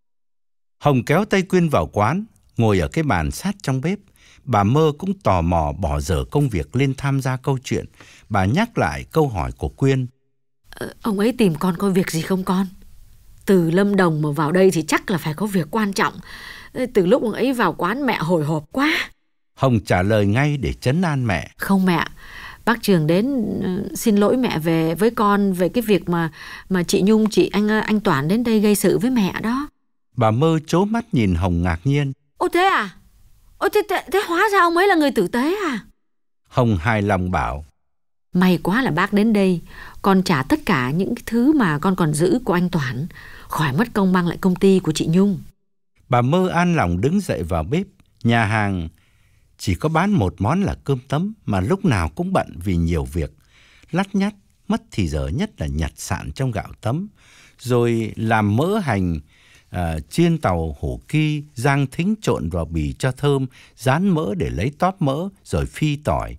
Hồng kéo tay Quyên vào quán, ngồi ở cái bàn sát trong bếp. Bà Mơ cũng tò mò bỏ dở công việc lên tham gia câu chuyện. Bà nhắc lại câu hỏi của Quyên. Ờ, ông ấy tìm con có việc gì không con? Từ Lâm Đồng mà vào đây thì chắc là phải có việc quan trọng. Từ lúc ông ấy vào quán mẹ hồi hộp quá. Hồng trả lời ngay để trấn an mẹ. Không mẹ, bác Trường đến xin lỗi mẹ về với con về cái việc mà mà chị Nhung, chị anh anh Toản đến đây gây sự với mẹ đó. Bà Mơ trố mắt nhìn Hồng ngạc nhiên. Ô thế à? Ôi thế, thế, thế hóa ra ông ấy là người tử tế à? Hồng hài lòng bảo, may quá là bác đến đây. Con trả tất cả những cái thứ mà con còn giữ của anh Toản, khỏi mất công mang lại công ty của chị Nhung. Bà Mơ an lòng đứng dậy vào bếp. Nhà hàng chỉ có bán một món là cơm tấm mà lúc nào cũng bận vì nhiều việc. Lắt nhắt, mất thì giờ nhất là nhặt sạn trong gạo tấm, rồi làm mỡ hành, À, chiên tàu hổ ki, rang thính trộn vào bì cho thơm, rán mỡ để lấy tóp mỡ, rồi phi tỏi.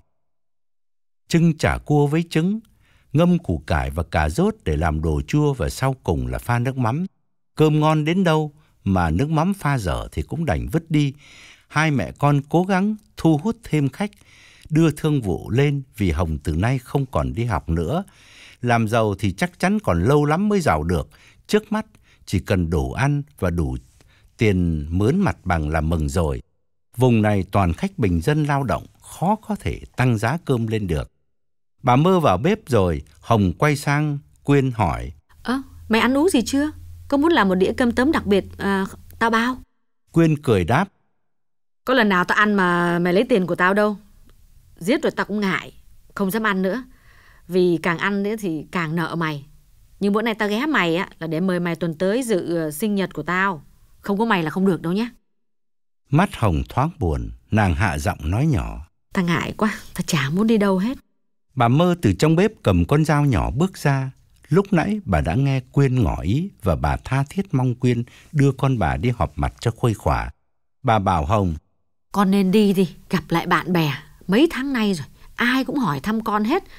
Trưng chả cua với trứng, ngâm củ cải và cà rốt để làm đồ chua và sau cùng là pha nước mắm. Cơm ngon đến đâu mà nước mắm pha dở thì cũng đành vứt đi. Hai mẹ con cố gắng thu hút thêm khách, đưa thương vụ lên vì Hồng từ nay không còn đi học nữa. Làm giàu thì chắc chắn còn lâu lắm mới giàu được. Trước mắt chỉ cần đủ ăn và đủ tiền mướn mặt bằng là mừng rồi. Vùng này toàn khách bình dân lao động, khó có thể tăng giá cơm lên được. Bà Mơ vào bếp rồi, Hồng quay sang Quyên hỏi. Ơ, à, mày ăn uống gì chưa? Có muốn làm một đĩa cơm tấm đặc biệt à, tao bao? Quyên cười đáp. Có lần nào tao ăn mà mày lấy tiền của tao đâu. Giết rồi tao cũng ngại, không dám ăn nữa. Vì càng ăn nữa thì càng nợ mày. Nhưng bữa nay tao ghé mày á là để mời mày tuần tới dự uh, sinh nhật của tao. Không có mày là không được đâu nhé. Mắt Hồng thoáng buồn, nàng hạ giọng nói nhỏ. Tao ngại quá, tao chả muốn đi đâu hết. Bà Mơ từ trong bếp cầm con dao nhỏ bước ra. Lúc nãy bà đã nghe Quyên ngỏ ý và bà tha thiết mong Quyên đưa con bà đi họp mặt cho khuây khỏa. Bà bảo Hồng, con nên đi đi, gặp lại bạn bè. Mấy tháng nay rồi, ai cũng hỏi thăm con hết.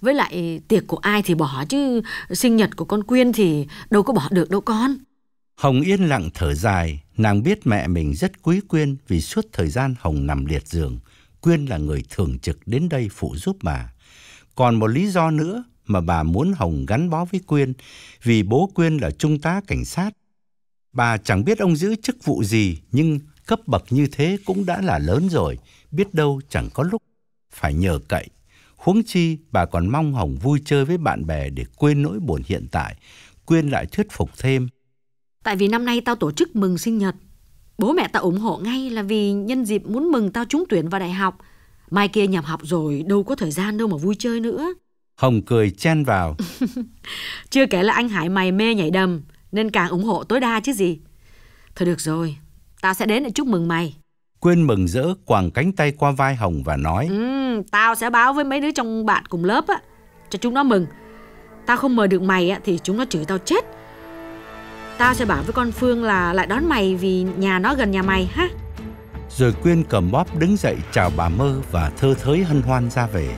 Với lại tiệc của ai thì bỏ, chứ sinh nhật của con Quyên thì đâu có bỏ được đâu con. Hồng yên lặng thở dài. Nàng biết mẹ mình rất quý Quyên, vì suốt thời gian Hồng nằm liệt giường, Quyên là người thường trực đến đây phụ giúp bà. Còn một lý do nữa mà bà muốn Hồng gắn bó với Quyên, vì bố Quyên là trung tá cảnh sát. Bà chẳng biết ông giữ chức vụ gì, nhưng cấp bậc như thế cũng đã là lớn rồi, biết đâu chẳng có lúc phải nhờ cậy. Huống chi bà còn mong Hồng vui chơi với bạn bè để quên nỗi buồn hiện tại. Quyên lại thuyết phục thêm. Tại vì năm nay tao tổ chức mừng sinh nhật, bố mẹ tao ủng hộ ngay, là vì nhân dịp muốn mừng tao trúng tuyển vào đại học. Mai kia nhập học rồi, đâu có thời gian đâu mà vui chơi nữa. Hồng cười chen vào. Chưa kể là anh Hải mày mê nhảy đầm, nên càng ủng hộ tối đa chứ gì. Thôi được rồi, tao sẽ đến để chúc mừng mày. Quyên mừng rỡ quàng cánh tay qua vai Hồng và nói. Ừ, tao sẽ báo với mấy đứa trong bạn cùng lớp á, cho chúng nó mừng. Tao không mời được mày á, thì chúng nó chửi tao chết. Tao sẽ bảo với con Phương là lại đón mày vì nhà nó gần nhà mày ha. Rồi Quyên cầm bóp đứng dậy chào bà Mơ và thơ thới hân hoan ra về.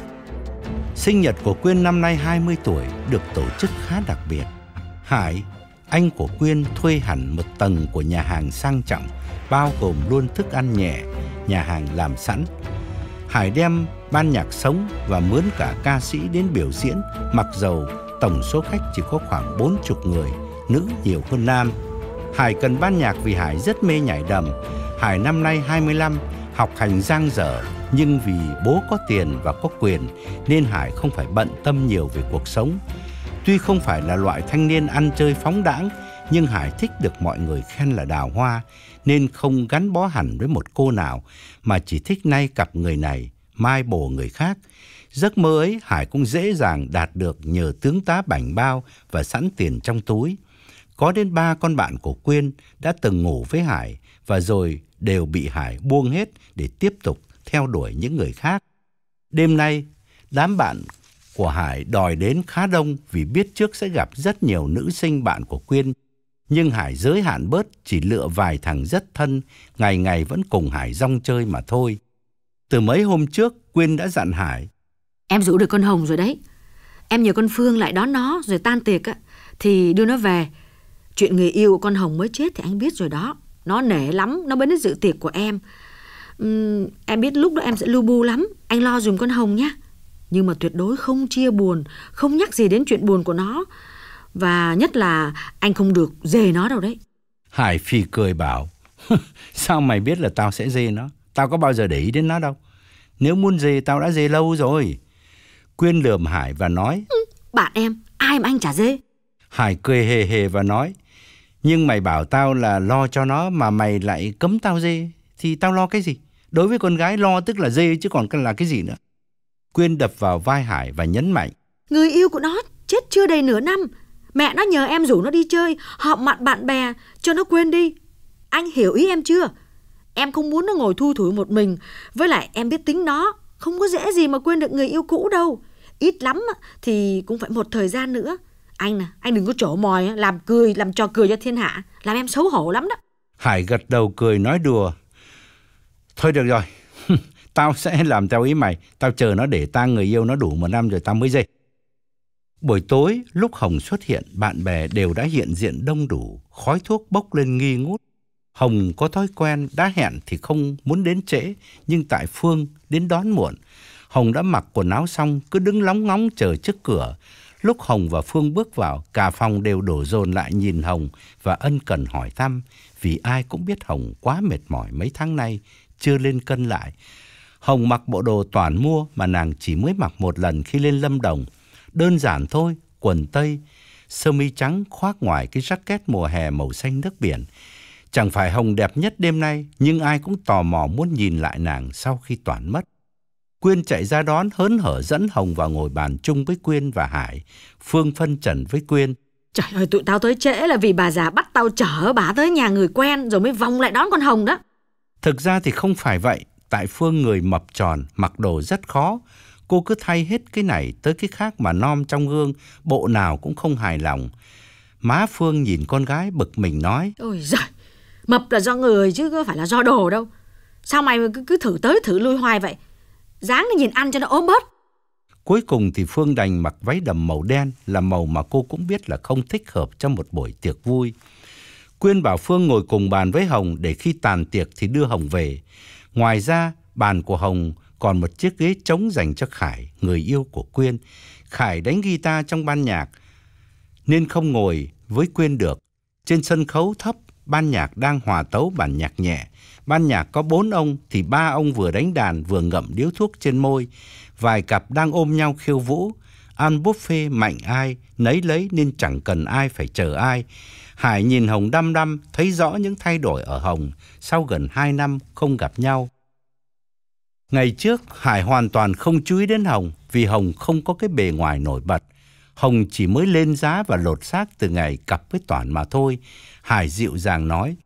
Sinh nhật của Quyên năm nay hai mươi tuổi, được tổ chức khá đặc biệt. Hải, anh của Quyên, thuê hẳn một tầng của nhà hàng sang trọng, bao gồm luôn thức ăn nhẹ, nhà hàng làm sẵn. Hải đem ban nhạc sống và mướn cả ca sĩ đến biểu diễn, mặc dầu tổng số khách chỉ có khoảng bốn mươi người, nữ nhiều hơn nam. Hải cần ban nhạc vì Hải rất mê nhảy đầm. Hải năm nay hai mươi lăm, học hành dang dở, nhưng vì bố có tiền và có quyền nên Hải không phải bận tâm nhiều về cuộc sống. Tuy không phải là loại thanh niên ăn chơi phóng đãng, nhưng Hải thích được mọi người khen là đào hoa, nên không gắn bó hẳn với một cô nào, mà chỉ thích nay cặp người này, mai bổ người khác. Giấc mơ ấy Hải cũng dễ dàng đạt được nhờ tướng tá bảnh bao và sẵn tiền trong túi. Có đến ba con bạn của Quyên đã từng ngủ với Hải và rồi đều bị Hải buông hết để tiếp tục theo đuổi những người khác. Đêm nay, đám bạn của Hải đòi đến khá đông vì biết trước sẽ gặp rất nhiều nữ sinh bạn của Quyên. Nhưng Hải giới hạn bớt, chỉ lựa vài thằng rất thân, ngày ngày vẫn cùng Hải rong chơi mà thôi. Từ mấy hôm trước, Quyên đã dặn Hải. Em rủ được con Hồng rồi đấy. Em nhờ con Phương lại đón nó, rồi tan tiệc á thì đưa nó về. Chuyện người yêu của con Hồng mới chết thì anh biết rồi đó. Nó nể lắm, nó mới đến dự tiệc của em. uhm, Em biết lúc đó em sẽ lu bu lắm. Anh lo dùm con Hồng nhé. Nhưng mà tuyệt đối không chia buồn, không nhắc gì đến chuyện buồn của nó. Và nhất là anh không được dề nó đâu đấy. Hải phì cười bảo. Sao mày biết là tao sẽ dê nó? Tao có bao giờ để ý đến nó đâu. Nếu muốn dê tao đã dê lâu rồi. Quyên lườm Hải và nói. ừ, Bạn em, ai mà anh chả dê. Hải cười hề hề và nói. Nhưng mày bảo tao là lo cho nó mà mày lại cấm tao dê, thì tao lo cái gì? Đối với con gái lo tức là dê chứ còn là cái gì nữa. Quyên đập vào vai Hải và nhấn mạnh. Người yêu của nó chết chưa đầy nửa năm. Mẹ nó nhờ em rủ nó đi chơi, họp mặt bạn bè cho nó quên đi. Anh hiểu ý em chưa? Em không muốn nó ngồi thui thủi một mình. Với lại em biết tính nó, không có dễ gì mà quên được người yêu cũ đâu. Ít lắm thì cũng phải một thời gian nữa. Anh nè, anh đừng có trổ mòi, làm cười, làm trò cười cho thiên hạ, làm em xấu hổ lắm đó. Hải gật đầu cười nói đùa. Thôi được rồi, tao sẽ làm theo ý mày. Tao chờ nó để tang người yêu nó đủ một năm rồi tao mới dê. Buổi tối, lúc Hồng xuất hiện, bạn bè đều đã hiện diện đông đủ, khói thuốc bốc lên nghi ngút. Hồng có thói quen đã hẹn thì không muốn đến trễ, nhưng tại Phương đến đón muộn. Hồng đã mặc quần áo xong, cứ đứng lóng ngóng chờ trước cửa. Lúc Hồng và Phương bước vào, cả phòng đều đổ dồn lại nhìn Hồng và ân cần hỏi thăm, vì ai cũng biết Hồng quá mệt mỏi mấy tháng nay, chưa lên cân lại. Hồng mặc bộ đồ toàn mua mà nàng chỉ mới mặc một lần khi lên Lâm Đồng. Đơn giản thôi, quần tây, sơ mi trắng khoác ngoài cái jacket mùa hè màu xanh nước biển. Chẳng phải Hồng đẹp nhất đêm nay, nhưng ai cũng tò mò muốn nhìn lại nàng sau khi Toản mất. Quyên chạy ra đón hớn hở dẫn Hồng vào ngồi bàn chung với Quyên và Hải. Phương phân trần với Quyên. Trời ơi, tụi tao tới trễ là vì bà già bắt tao chở bà tới nhà người quen rồi mới vòng lại đón con Hồng đó. Thực ra thì không phải vậy. Tại Phương người mập tròn, mặc đồ rất khó. Cô cứ thay hết cái này tới cái khác mà nom trong gương, bộ nào cũng không hài lòng. Má Phương nhìn con gái bực mình nói. Ôi giời, mập là do người chứ có phải là do đồ đâu. Sao mày cứ, cứ thử tới thử lui hoài vậy? Dáng nó nhìn ăn cho nó ốm bớt. Cuối cùng thì Phương đành mặc váy đầm màu đen, là màu mà cô cũng biết là không thích hợp cho một buổi tiệc vui. Quyên bảo Phương ngồi cùng bàn với Hồng để khi tàn tiệc thì đưa Hồng về. Ngoài ra, bàn của Hồng còn một chiếc ghế trống dành cho Khải, người yêu của Quyên. Khải đánh guitar trong ban nhạc nên không ngồi với Quyên được. Trên sân khấu thấp, ban nhạc đang hòa tấu bản nhạc nhẹ. Ban nhạc có bốn ông thì ba ông vừa đánh đàn vừa ngậm điếu thuốc trên môi. Vài cặp đang ôm nhau khiêu vũ. Ăn buffet mạnh ai nấy lấy nên chẳng cần ai phải chờ ai. Hải nhìn Hồng đăm đăm, thấy rõ những thay đổi ở Hồng sau gần hai năm không gặp nhau. Ngày trước, Hải hoàn toàn không chú ý đến Hồng vì Hồng không có cái bề ngoài nổi bật. Hồng chỉ mới lên giá và lột xác từ ngày cặp với Toản mà thôi. Hải dịu dàng nói: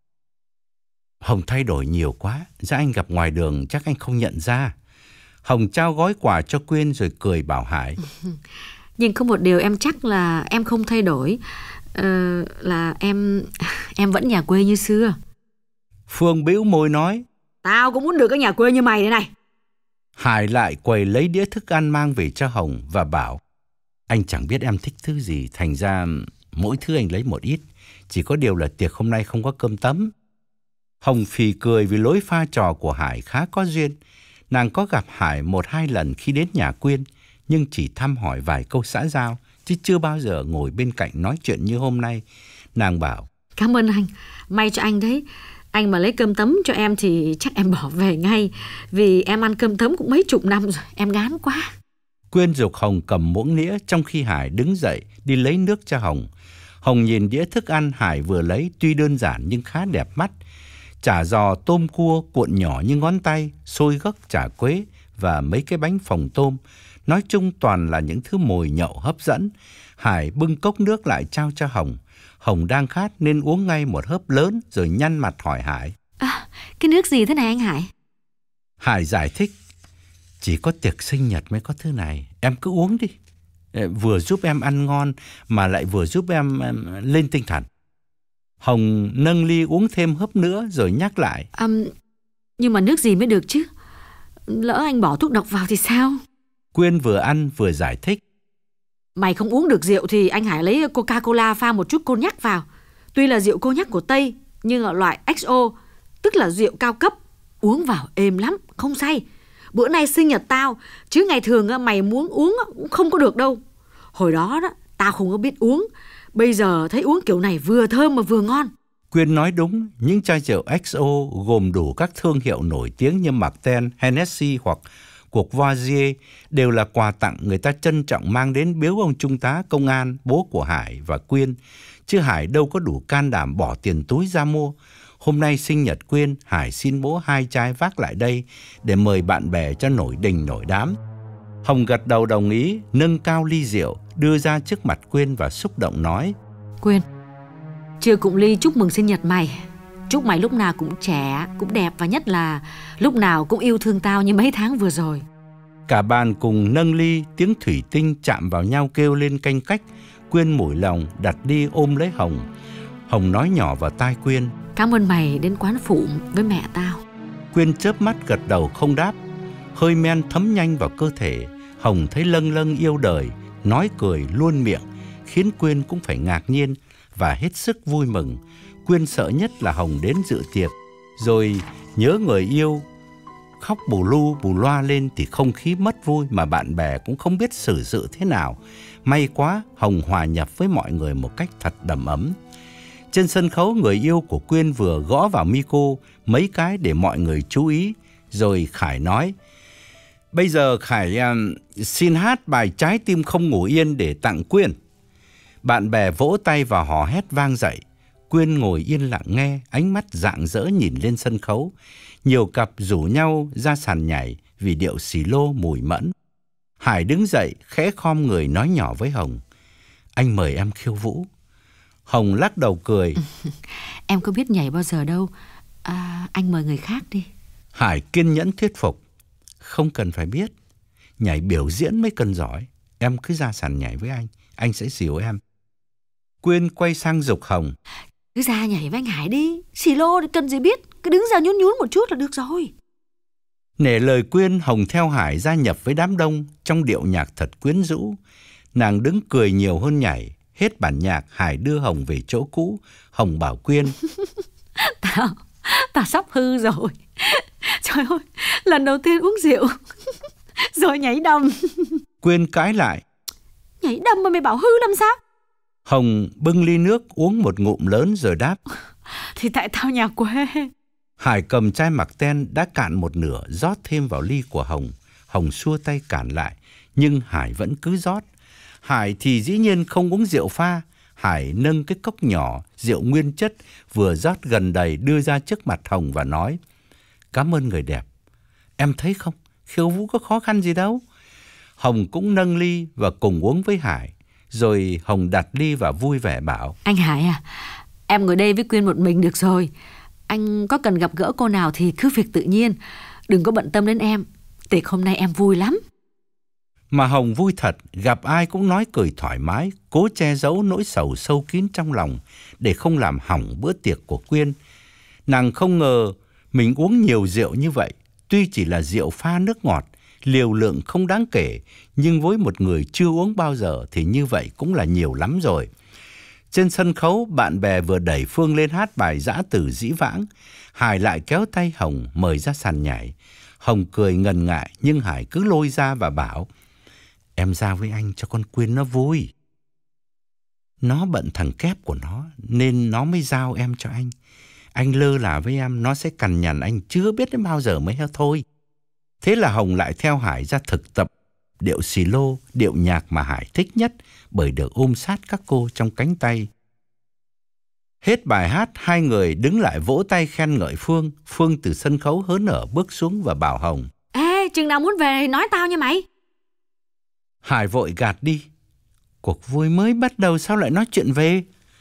Hồng thay đổi nhiều quá, ra anh gặp ngoài đường chắc anh không nhận ra. Hồng trao gói quà cho Quyên rồi cười bảo Hải: Nhưng có một điều em chắc là em không thay đổi, ờ, là em em vẫn nhà quê như xưa. Phương bĩu môi nói: Tao cũng muốn được cái nhà quê như mày đây này. Hải lại quầy lấy đĩa thức ăn mang về cho Hồng và bảo: Anh chẳng biết em thích thứ gì, thành ra mỗi thứ anh lấy một ít. Chỉ có điều là tiệc hôm nay không có cơm tấm. Hồng phì cười vì lối pha trò của Hải khá có duyên. Nàng có gặp Hải một hai lần khi đến nhà Quyên, nhưng chỉ thăm hỏi vài câu xã giao, chứ chưa bao giờ ngồi bên cạnh nói chuyện như hôm nay. Nàng bảo: Cảm ơn anh, may cho anh đấy. Anh mà lấy cơm tấm cho em thì chắc em bỏ về ngay, vì em ăn cơm tấm cũng mấy chục năm rồi, em ngán quá. Quyên giục Hồng cầm muỗng nĩa trong khi Hải đứng dậy đi lấy nước cho Hồng. Hồng nhìn đĩa thức ăn Hải vừa lấy tuy đơn giản nhưng khá đẹp mắt. Chả giò tôm cua cuộn nhỏ như ngón tay, xôi gấc chả quế và mấy cái bánh phồng tôm. Nói chung toàn là những thứ mồi nhậu hấp dẫn. Hải bưng cốc nước lại trao cho Hồng. Hồng đang khát nên uống ngay một hớp lớn rồi nhăn mặt hỏi Hải: À, cái nước gì thế này anh Hải? Hải giải thích: Chỉ có tiệc sinh nhật mới có thứ này, em cứ uống đi. Vừa giúp em ăn ngon mà lại vừa giúp em, em lên tinh thần. Hồng nâng ly uống thêm hớp nữa rồi nhắc lại: À, nhưng mà nước gì mới được chứ? Lỡ anh bỏ thuốc độc vào thì sao? Quyên vừa ăn vừa giải thích: Mày không uống được rượu thì anh Hải lấy Coca-Cola pha một chút cognac vào. Tuy là rượu cognac của Tây nhưng ở loại ích o, tức là rượu cao cấp. Uống vào êm lắm, không say. Bữa nay sinh nhật tao, chứ ngày thường mày muốn uống cũng không có được đâu. Hồi đó đó, tao không có biết uống. Bây giờ thấy uống kiểu này vừa thơm mà vừa ngon. Quyên nói đúng, những chai rượu ích o gồm đủ các thương hiệu nổi tiếng như Martin, Hennessy hoặc Courvoisier đều là quà tặng người ta trân trọng mang đến biếu ông trung tá công an, bố của Hải và Quyên. Chứ Hải đâu có đủ can đảm bỏ tiền túi ra mua. Hôm nay sinh nhật Quyên, Hải xin bố hai chai vác lại đây để mời bạn bè cho nổi đình nổi đám. Hồng gật đầu đồng ý, nâng cao ly rượu, đưa ra trước mặt Quyên và xúc động nói: Quyên, chưa cụng ly chúc mừng sinh nhật mày. Chúc mày lúc nào cũng trẻ, cũng đẹp và nhất là lúc nào cũng yêu thương tao như mấy tháng vừa rồi. Cả bàn cùng nâng ly, tiếng thủy tinh chạm vào nhau kêu lên canh cách. Quyên mủi lòng đặt ly ôm lấy Hồng. Hồng nói nhỏ vào tai Quyên: Cảm ơn mày đến quán phụ với mẹ tao. Quyên chớp mắt gật đầu không đáp. Hơi men thấm nhanh vào cơ thể. Hồng thấy lâng lâng yêu đời, nói cười luôn miệng, khiến Quyên cũng phải ngạc nhiên và hết sức vui mừng. Quyên sợ nhất là Hồng đến dự tiệc, rồi nhớ người yêu, khóc bù lu bù loa lên thì không khí mất vui mà bạn bè cũng không biết xử sự thế nào. May quá, Hồng hòa nhập với mọi người một cách thật đầm ấm. Trên sân khấu, người yêu của Quyên vừa gõ vào micro mấy cái để mọi người chú ý, rồi Khải nói: Bây giờ Khải um, xin hát bài Trái tim không ngủ yên để tặng Quyên. Bạn bè vỗ tay và hò hét vang dậy. Quyên ngồi yên lặng nghe, ánh mắt rạng rỡ nhìn lên sân khấu. Nhiều cặp rủ nhau ra sàn nhảy vì điệu xì lô mùi mẫn. Hải đứng dậy, khẽ khom người nói nhỏ với Hồng: Anh mời em khiêu vũ. Hồng lắc đầu cười: Em có biết nhảy bao giờ đâu, à, anh mời người khác đi. Hải kiên nhẫn thuyết phục: Không cần phải biết, nhảy biểu diễn mới cần giỏi. Em cứ ra sàn nhảy với anh, anh sẽ dìu em. Quyên quay sang giục Hồng: Cứ ra nhảy với anh Hải đi, xì lô thì cần gì biết, cứ đứng ra nhún nhún một chút là được rồi. Nể lời Quyên, Hồng theo Hải gia nhập với đám đông trong điệu nhạc thật quyến rũ. Nàng đứng cười nhiều hơn nhảy. Hết bản nhạc, Hải đưa Hồng về chỗ cũ. Hồng bảo Quyên: Tao, tao sắp hư rồi. Trời ơi, lần đầu tiên uống rượu rồi nhảy đầm. Quyên cãi lại: Nhảy đầm mà mày bảo hư làm sao? Hồng bưng ly nước uống một ngụm lớn rồi đáp: Thì tại tao nhà quê. Hải cầm chai mạc ten đã cạn một nửa rót thêm vào ly của Hồng. Hồng xua tay cản lại, nhưng Hải vẫn cứ rót. Hải thì dĩ nhiên không uống rượu pha. Hải nâng cái cốc nhỏ rượu nguyên chất vừa rót gần đầy đưa ra trước mặt Hồng và nói: Cảm ơn người đẹp. Em thấy không, khiêu vũ có khó khăn gì đâu. Hồng cũng nâng ly và cùng uống với Hải. Rồi Hồng đặt ly và vui vẻ bảo: Anh Hải à, em ngồi đây với Quyên một mình được rồi. Anh có cần gặp gỡ cô nào thì cứ việc tự nhiên, đừng có bận tâm đến em. Tiệc hôm nay em vui lắm. Mà Hồng vui thật, gặp ai cũng nói cười thoải mái, cố che giấu nỗi sầu sâu kín trong lòng để không làm hỏng bữa tiệc của Quyên. Nàng không ngờ mình uống nhiều rượu như vậy. Tuy chỉ là rượu pha nước ngọt, liều lượng không đáng kể, nhưng với một người chưa uống bao giờ thì như vậy cũng là nhiều lắm rồi. Trên sân khấu, bạn bè vừa đẩy Phương lên hát bài Dã Từ Dĩ Vãng. Hải lại kéo tay Hồng mời ra sàn nhảy. Hồng cười ngần ngại, nhưng Hải cứ lôi ra và bảo: Em ra với anh cho con Quyên nó vui. Nó bận thằng kép của nó nên nó mới giao em cho anh. Anh lơ là với em, nó sẽ cằn nhằn anh chưa biết đến bao giờ mới hết thôi. Thế là Hồng lại theo Hải ra thực tập điệu xì lô, điệu nhạc mà Hải thích nhất bởi được ôm sát các cô trong cánh tay. Hết bài hát, hai người đứng lại vỗ tay khen ngợi Phương. Phương từ sân khấu hớn hở bước xuống và bảo Hồng: Ê, chừng nào muốn về thì nói tao nha mày. Hải vội gạt đi: Cuộc vui mới bắt đầu sao lại nói chuyện về.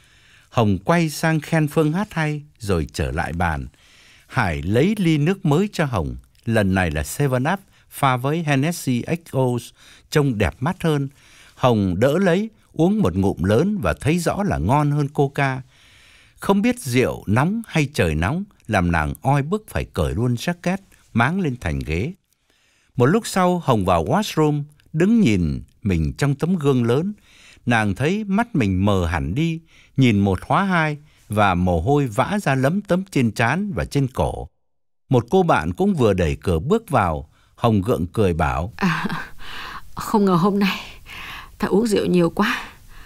Hồng quay sang khen Phương hát hay rồi trở lại bàn. Hải lấy ly nước mới cho Hồng. Lần này là seven up pha với Hennessy ích o trông đẹp mắt hơn. Hồng đỡ lấy uống một ngụm lớn và thấy rõ là ngon hơn Coca. Không biết rượu nóng hay trời nóng làm nàng oi bức phải cởi luôn jacket máng lên thành ghế. Một lúc sau, Hồng vào washroom, đứng nhìn mình trong tấm gương lớn. Nàng thấy mắt mình mờ hẳn đi, nhìn một hóa hai và mồ hôi vã ra lấm tấm trên trán và trên cổ. Một cô bạn cũng vừa đẩy cửa bước vào. Hồng gượng cười bảo: À, không ngờ hôm nay tao uống rượu nhiều quá.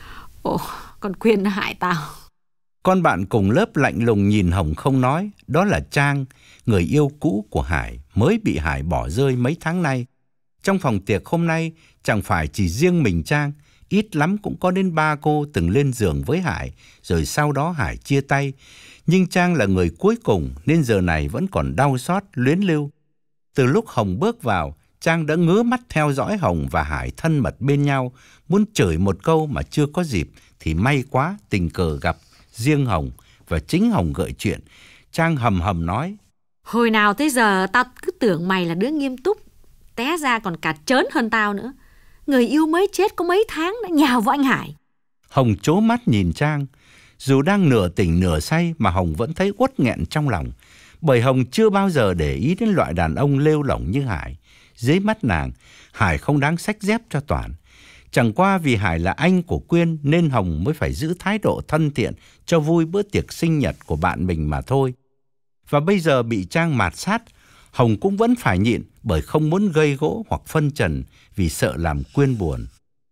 Ồ, con Quyên nó hại tao. Con bạn cùng lớp lạnh lùng nhìn Hồng không nói. Đó là Trang, người yêu cũ của Hải, mới bị Hải bỏ rơi mấy tháng nay. Trong phòng tiệc hôm nay, chẳng phải chỉ riêng mình Trang, ít lắm cũng có đến ba cô từng lên giường với Hải, rồi sau đó Hải chia tay. Nhưng Trang là người cuối cùng nên giờ này vẫn còn đau xót, luyến lưu. Từ lúc Hồng bước vào, Trang đã ngứa mắt theo dõi Hồng và Hải thân mật bên nhau, muốn chửi một câu mà chưa có dịp thì may quá tình cờ gặp riêng Hồng và chính Hồng gợi chuyện. Trang hầm hầm nói: Hồi nào tới giờ tao cứ tưởng mày là đứa nghiêm túc, té ra còn cả trớn hơn tao nữa. Người yêu mới chết có mấy tháng đã nhào vào anh Hải. Hồng trố mắt nhìn Trang. Dù đang nửa tỉnh nửa say mà Hồng vẫn thấy uất nghẹn trong lòng, bởi Hồng chưa bao giờ để ý đến loại đàn ông lêu lỏng như Hải. Dưới mắt nàng, Hải không đáng xách dép cho Toàn. Chẳng qua vì Hải là anh của Quyên nên Hồng mới phải giữ thái độ thân thiện cho vui bữa tiệc sinh nhật của bạn mình mà thôi. Và bây giờ bị Trang mạt sát, Hồng cũng vẫn phải nhịn bởi không muốn gây gỗ hoặc phân trần vì sợ làm Quyên buồn.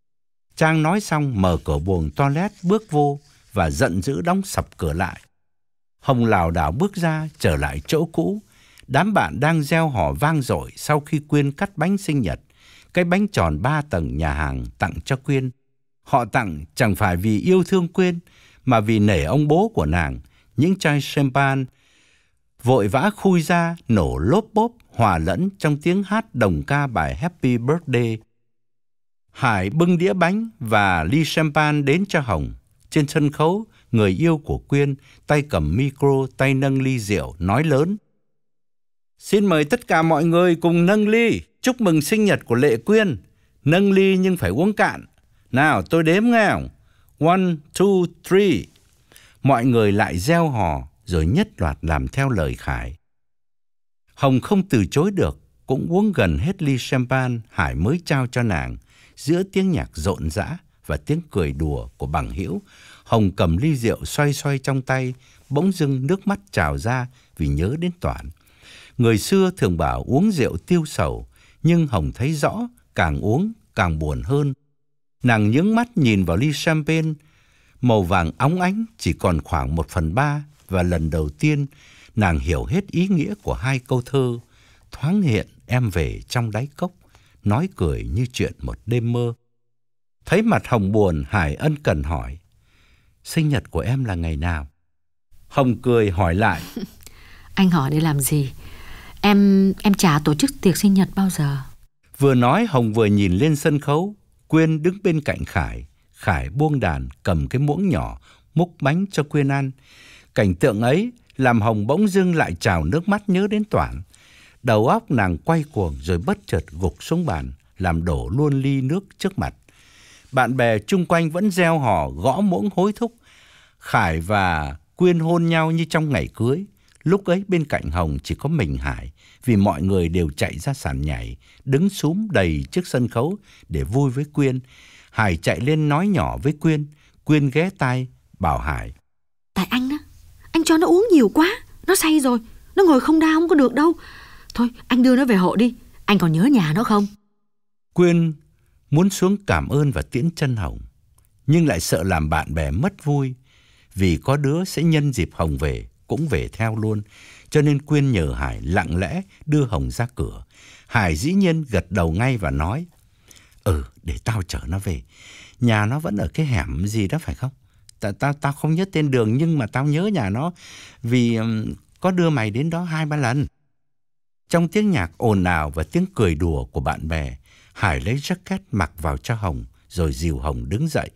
Trang nói xong mở cửa buồng toilet bước vô và giận dữ đóng sập cửa lại. Hồng lảo đảo bước ra trở lại chỗ cũ. Đám bạn đang reo hò vang dội sau khi Quyên cắt bánh sinh nhật, cái bánh tròn ba tầng nhà hàng tặng cho Quyên. Họ tặng chẳng phải vì yêu thương Quyên mà vì nể ông bố của nàng. Những chai champagne vội vã khui ra nổ lốp bốp hòa lẫn trong tiếng hát đồng ca bài Happy Birthday. Hải bưng đĩa bánh và ly champagne đến cho Hồng. Trên sân khấu, người yêu của Quyên tay cầm micro, tay nâng ly rượu nói lớn: Xin mời tất cả mọi người cùng nâng ly chúc mừng sinh nhật của Lệ Quyên. Nâng ly nhưng phải uống cạn. Nào tôi đếm nghe. One, two, three. Mọi người lại reo hò rồi nhất loạt làm theo lời Khải. Hồng không từ chối được. cũng uống gần hết ly champagne Hải mới trao cho nàng. Giữa tiếng nhạc rộn rã và tiếng cười đùa của bằng hữu, Hồng cầm ly rượu xoay xoay trong tay, bỗng dưng nước mắt trào ra vì nhớ đến Toản. Người xưa thường bảo uống rượu tiêu sầu, nhưng Hồng thấy rõ, càng uống càng buồn hơn. Nàng nhướng mắt nhìn vào ly champagne, màu vàng óng ánh chỉ còn khoảng một phần ba, và lần đầu tiên nàng hiểu hết ý nghĩa của hai câu thơ: thoáng hiện em về trong đáy cốc, nói cười như chuyện một đêm mơ. Thấy mặt Hồng buồn, Hải ân cần hỏi: sinh nhật của em là ngày nào? Hồng cười hỏi lại: Anh hỏi để làm gì? Em em chả tổ chức tiệc sinh nhật bao giờ. Vừa nói Hồng vừa nhìn lên sân khấu. Quyên đứng bên cạnh Khải. Khải buông đàn, cầm cái muỗng nhỏ múc bánh cho Quyên ăn. Cảnh tượng ấy làm Hồng bỗng dưng lại trào nước mắt nhớ đến Toản. Đầu óc nàng quay cuồng rồi bất chợt gục xuống bàn, làm đổ luôn ly nước trước mặt. Bạn bè chung quanh vẫn reo hò gõ muỗng hối thúc. Khải và Quyên hôn nhau như trong ngày cưới. Lúc ấy bên cạnh Hồng chỉ có mình Hải, vì mọi người đều chạy ra sàn nhảy, đứng xúm đầy trước sân khấu để vui với Quyên. Hải chạy lên nói nhỏ với Quyên. Quyên ghé tai bảo Hải: Tại anh đó, anh cho nó uống nhiều quá, nó say rồi, nó ngồi không đau không có được đâu. Thôi anh đưa nó về hộ đi, anh còn nhớ nhà nó không? Quyên muốn xuống cảm ơn và tiễn chân Hồng, nhưng lại sợ làm bạn bè mất vui, vì có đứa sẽ nhân dịp Hồng về cũng về theo luôn. Cho nên Quyên nhờ Hải lặng lẽ đưa Hồng ra cửa. Hải dĩ nhiên gật đầu ngay và nói: Ừ, để tao chở nó về. Nhà nó vẫn ở cái hẻm gì đó phải không? Tao ta, ta không nhớ tên đường, nhưng mà tao nhớ nhà nó, vì um, có đưa mày đến đó hai ba lần. Trong tiếng nhạc ồn ào và tiếng cười đùa của bạn bè, Hải lấy jacket mặc vào cho Hồng, rồi dìu Hồng đứng dậy.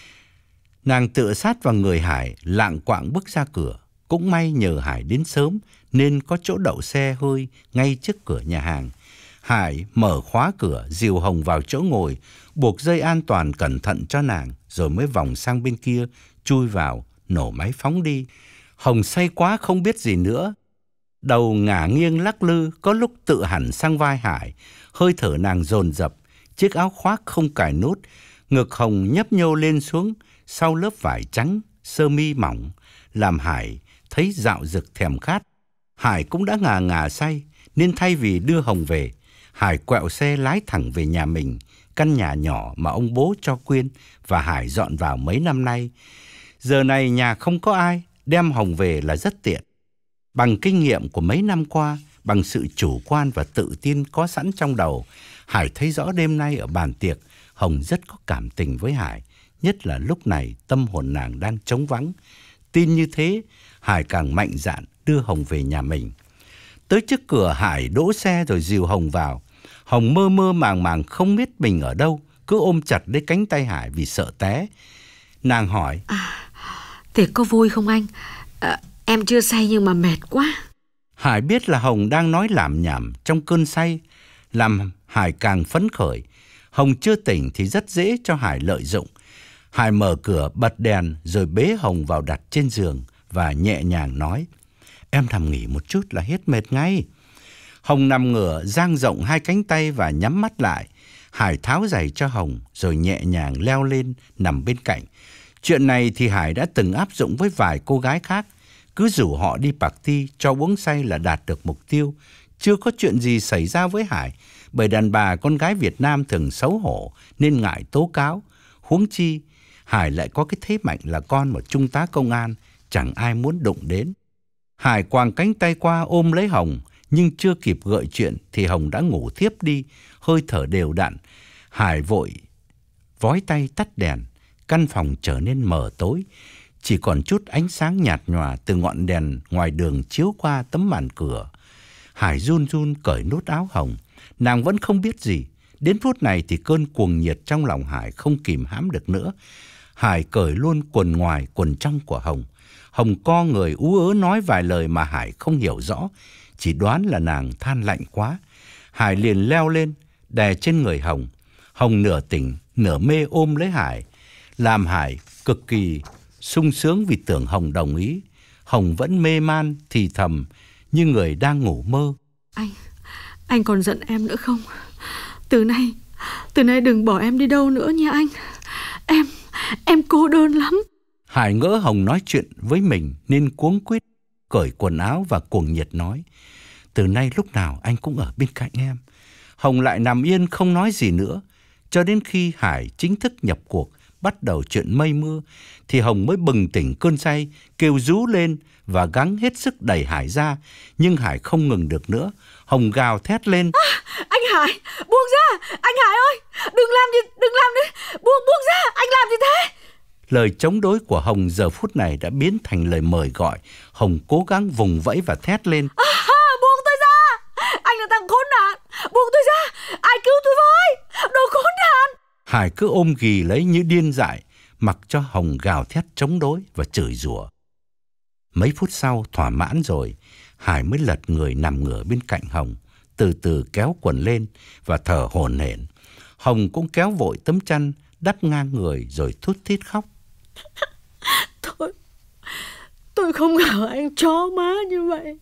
Nàng tựa sát vào người Hải, lạng quạng bước ra cửa. Cũng may nhờ Hải đến sớm nên có chỗ đậu xe hơi ngay trước cửa nhà hàng. Hải mở khóa cửa, dìu Hồng vào chỗ ngồi, buộc dây an toàn cẩn thận cho nàng, rồi mới vòng sang bên kia, chui vào, nổ máy phóng đi. Hồng say quá không biết gì nữa. Đầu ngả nghiêng lắc lư, có lúc tự hẳn sang vai Hải. Hơi thở nàng dồn dập, chiếc áo khoác không cài nút, ngực Hồng nhấp nhô lên xuống sau lớp vải trắng, sơ mi mỏng, làm Hải thấy dạo dực thèm khát. Hải cũng đã ngà ngà say, nên thay vì đưa Hồng về, Hải quẹo xe lái thẳng về nhà mình, căn nhà nhỏ mà ông bố cho Quyên và Hải dọn vào mấy năm nay. Giờ này nhà không có ai, đem Hồng về là rất tiện. Bằng kinh nghiệm của mấy năm qua, bằng sự chủ quan và tự tin có sẵn trong đầu, Hải thấy rõ đêm nay ở bàn tiệc, Hồng rất có cảm tình với Hải, nhất là lúc này tâm hồn nàng đang trống vắng. Tin như thế, Hải càng mạnh dạn đưa Hồng về nhà mình. Tới trước cửa, Hải đỗ xe rồi dìu Hồng vào. Hồng mơ mơ màng màng không biết mình ở đâu, cứ ôm chặt lấy cánh tay Hải vì sợ té. Nàng hỏi: à, tiệc có vui không anh? À, em chưa say nhưng mà mệt quá. Hải biết là Hồng đang nói lảm nhảm trong cơn say, làm Hải càng phấn khởi. Hồng chưa tỉnh thì rất dễ cho Hải lợi dụng. Hải mở cửa, bật đèn rồi bế Hồng vào đặt trên giường và nhẹ nhàng nói: Em nằm nghỉ một chút là hết mệt ngay. Hồng nằm ngửa, dang rộng hai cánh tay và nhắm mắt lại. Hải tháo giày cho Hồng rồi nhẹ nhàng leo lên nằm bên cạnh. Chuyện này thì Hải đã từng áp dụng với vài cô gái khác. Cứ rủ họ đi party cho uống say là đạt được mục tiêu. Chưa có chuyện gì xảy ra với Hải, bởi đàn bà con gái Việt Nam thường xấu hổ nên ngại tố cáo. Huống chi Hải lại có cái thế mạnh là con một trung tá công an, chẳng ai muốn đụng đến. Hải quàng cánh tay qua ôm lấy Hồng, nhưng chưa kịp gợi chuyện thì Hồng đã ngủ thiếp đi, hơi thở đều đặn. Hải vội vói tay tắt đèn, căn phòng trở nên mờ tối, chỉ còn chút ánh sáng nhạt nhòa từ ngọn đèn ngoài đường chiếu qua tấm màn cửa. Hải run run cởi nút áo Hồng, nàng vẫn không biết gì. Đến phút này thì cơn cuồng nhiệt trong lòng Hải không kìm hãm được nữa. Hải cởi luôn quần ngoài quần trong của Hồng. Hồng co người ú ớ nói vài lời mà Hải không hiểu rõ, chỉ đoán là nàng than lạnh quá. Hải liền leo lên, đè trên người Hồng. Hồng nửa tỉnh, nửa mê ôm lấy Hải, làm Hải cực kỳ sung sướng vì tưởng Hồng đồng ý. Hồng vẫn mê man thì thầm như người đang ngủ mơ. Anh, Anh còn giận em nữa không? Từ nay, từ nay đừng bỏ em đi đâu nữa nha anh. Em, em cô đơn lắm. Hải ngỡ Hồng nói chuyện với mình nên cuống quýt cởi quần áo và cuồng nhiệt nói: từ nay lúc nào anh cũng ở bên cạnh em. Hồng lại nằm yên không nói gì nữa, cho đến khi Hải chính thức nhập cuộc, bắt đầu chuyện mây mưa, thì Hồng mới bừng tỉnh cơn say, kêu rú lên và gắng hết sức đẩy Hải ra, nhưng Hải không ngừng được nữa. Hồng gào thét lên: À, anh Hải, buông ra, anh Hải ơi, đừng làm gì, đừng làm đi, buông, buông ra, anh làm gì thế? Lời chống đối của Hồng giờ phút này đã biến thành lời mời gọi. Hồng cố gắng vùng vẫy và thét lên: À, buông tôi ra, anh là thằng khốn nạn, buông tôi ra, ai cứu tôi với, đồ khốn nạn. Hải cứ ôm ghì lấy như điên dại, mặc cho Hồng gào thét chống đối và chửi rủa. Mấy phút sau thỏa mãn rồi, Hải mới lật người nằm ngửa bên cạnh Hồng, từ từ kéo quần lên và thở hổn hển. Hồng cũng kéo vội tấm chăn đắp ngang người rồi thút thít khóc. Thôi, tôi không ngờ anh chó má như vậy.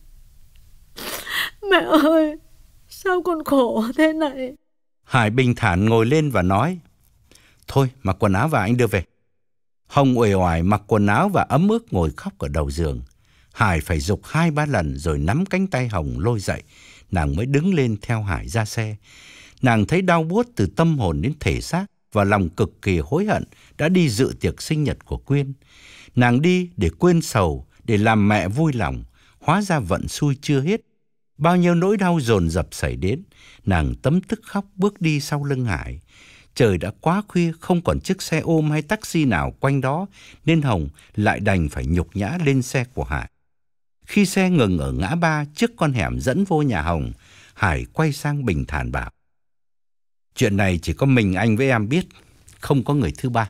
Mẹ ơi, sao con khổ thế này? Hải bình thản ngồi lên và nói: thôi mặc quần áo và anh đưa về. Hồng uể oải mặc quần áo và ấm ức ngồi khóc ở đầu giường. Hải phải giục hai ba lần rồi nắm cánh tay Hồng lôi dậy. Nàng mới đứng lên theo Hải ra xe. Nàng thấy đau buốt từ tâm hồn đến thể xác và lòng cực kỳ hối hận đã đi dự tiệc sinh nhật của Quyên. Nàng đi để quên sầu, để làm mẹ vui lòng. Hóa ra vận xui chưa hết. Bao nhiêu nỗi đau dồn dập xảy đến. Nàng tấm tức khóc bước đi sau lưng Hải. Trời đã quá khuya, không còn chiếc xe ôm hay taxi nào quanh đó, nên Hồng lại đành phải nhục nhã lên xe của Hải. Khi xe ngừng ở ngã ba trước con hẻm dẫn vô nhà Hồng, Hải quay sang bình thản bảo: chuyện này chỉ có mình anh với em biết, không có người thứ ba.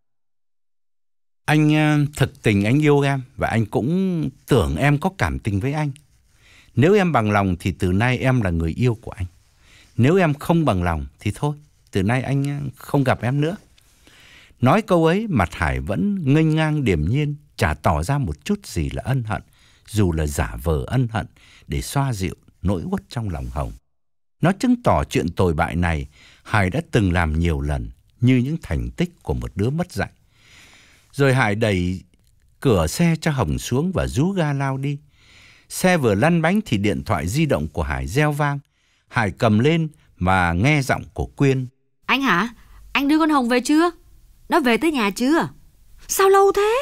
Anh thực tình anh yêu em và anh cũng tưởng em có cảm tình với anh. Nếu em bằng lòng thì từ nay em là người yêu của anh. Nếu em không bằng lòng thì thôi, từ nay anh không gặp em nữa. Nói câu ấy, mặt Hải vẫn nghênh ngang điềm nhiên, chả tỏ ra một chút gì là ân hận, dù là giả vờ ân hận để xoa dịu nỗi uất trong lòng Hồng. Nó chứng tỏ chuyện tồi bại này Hải đã từng làm nhiều lần, như những thành tích của một đứa mất dạy. Rồi Hải đẩy cửa xe cho Hồng xuống và rú ga lao đi. Xe vừa lăn bánh thì điện thoại di động của Hải reo vang. Hải cầm lên mà nghe giọng của Quyên. Anh hả? Anh đưa con Hồng về chưa? Nó về tới nhà chưa? Sao lâu thế?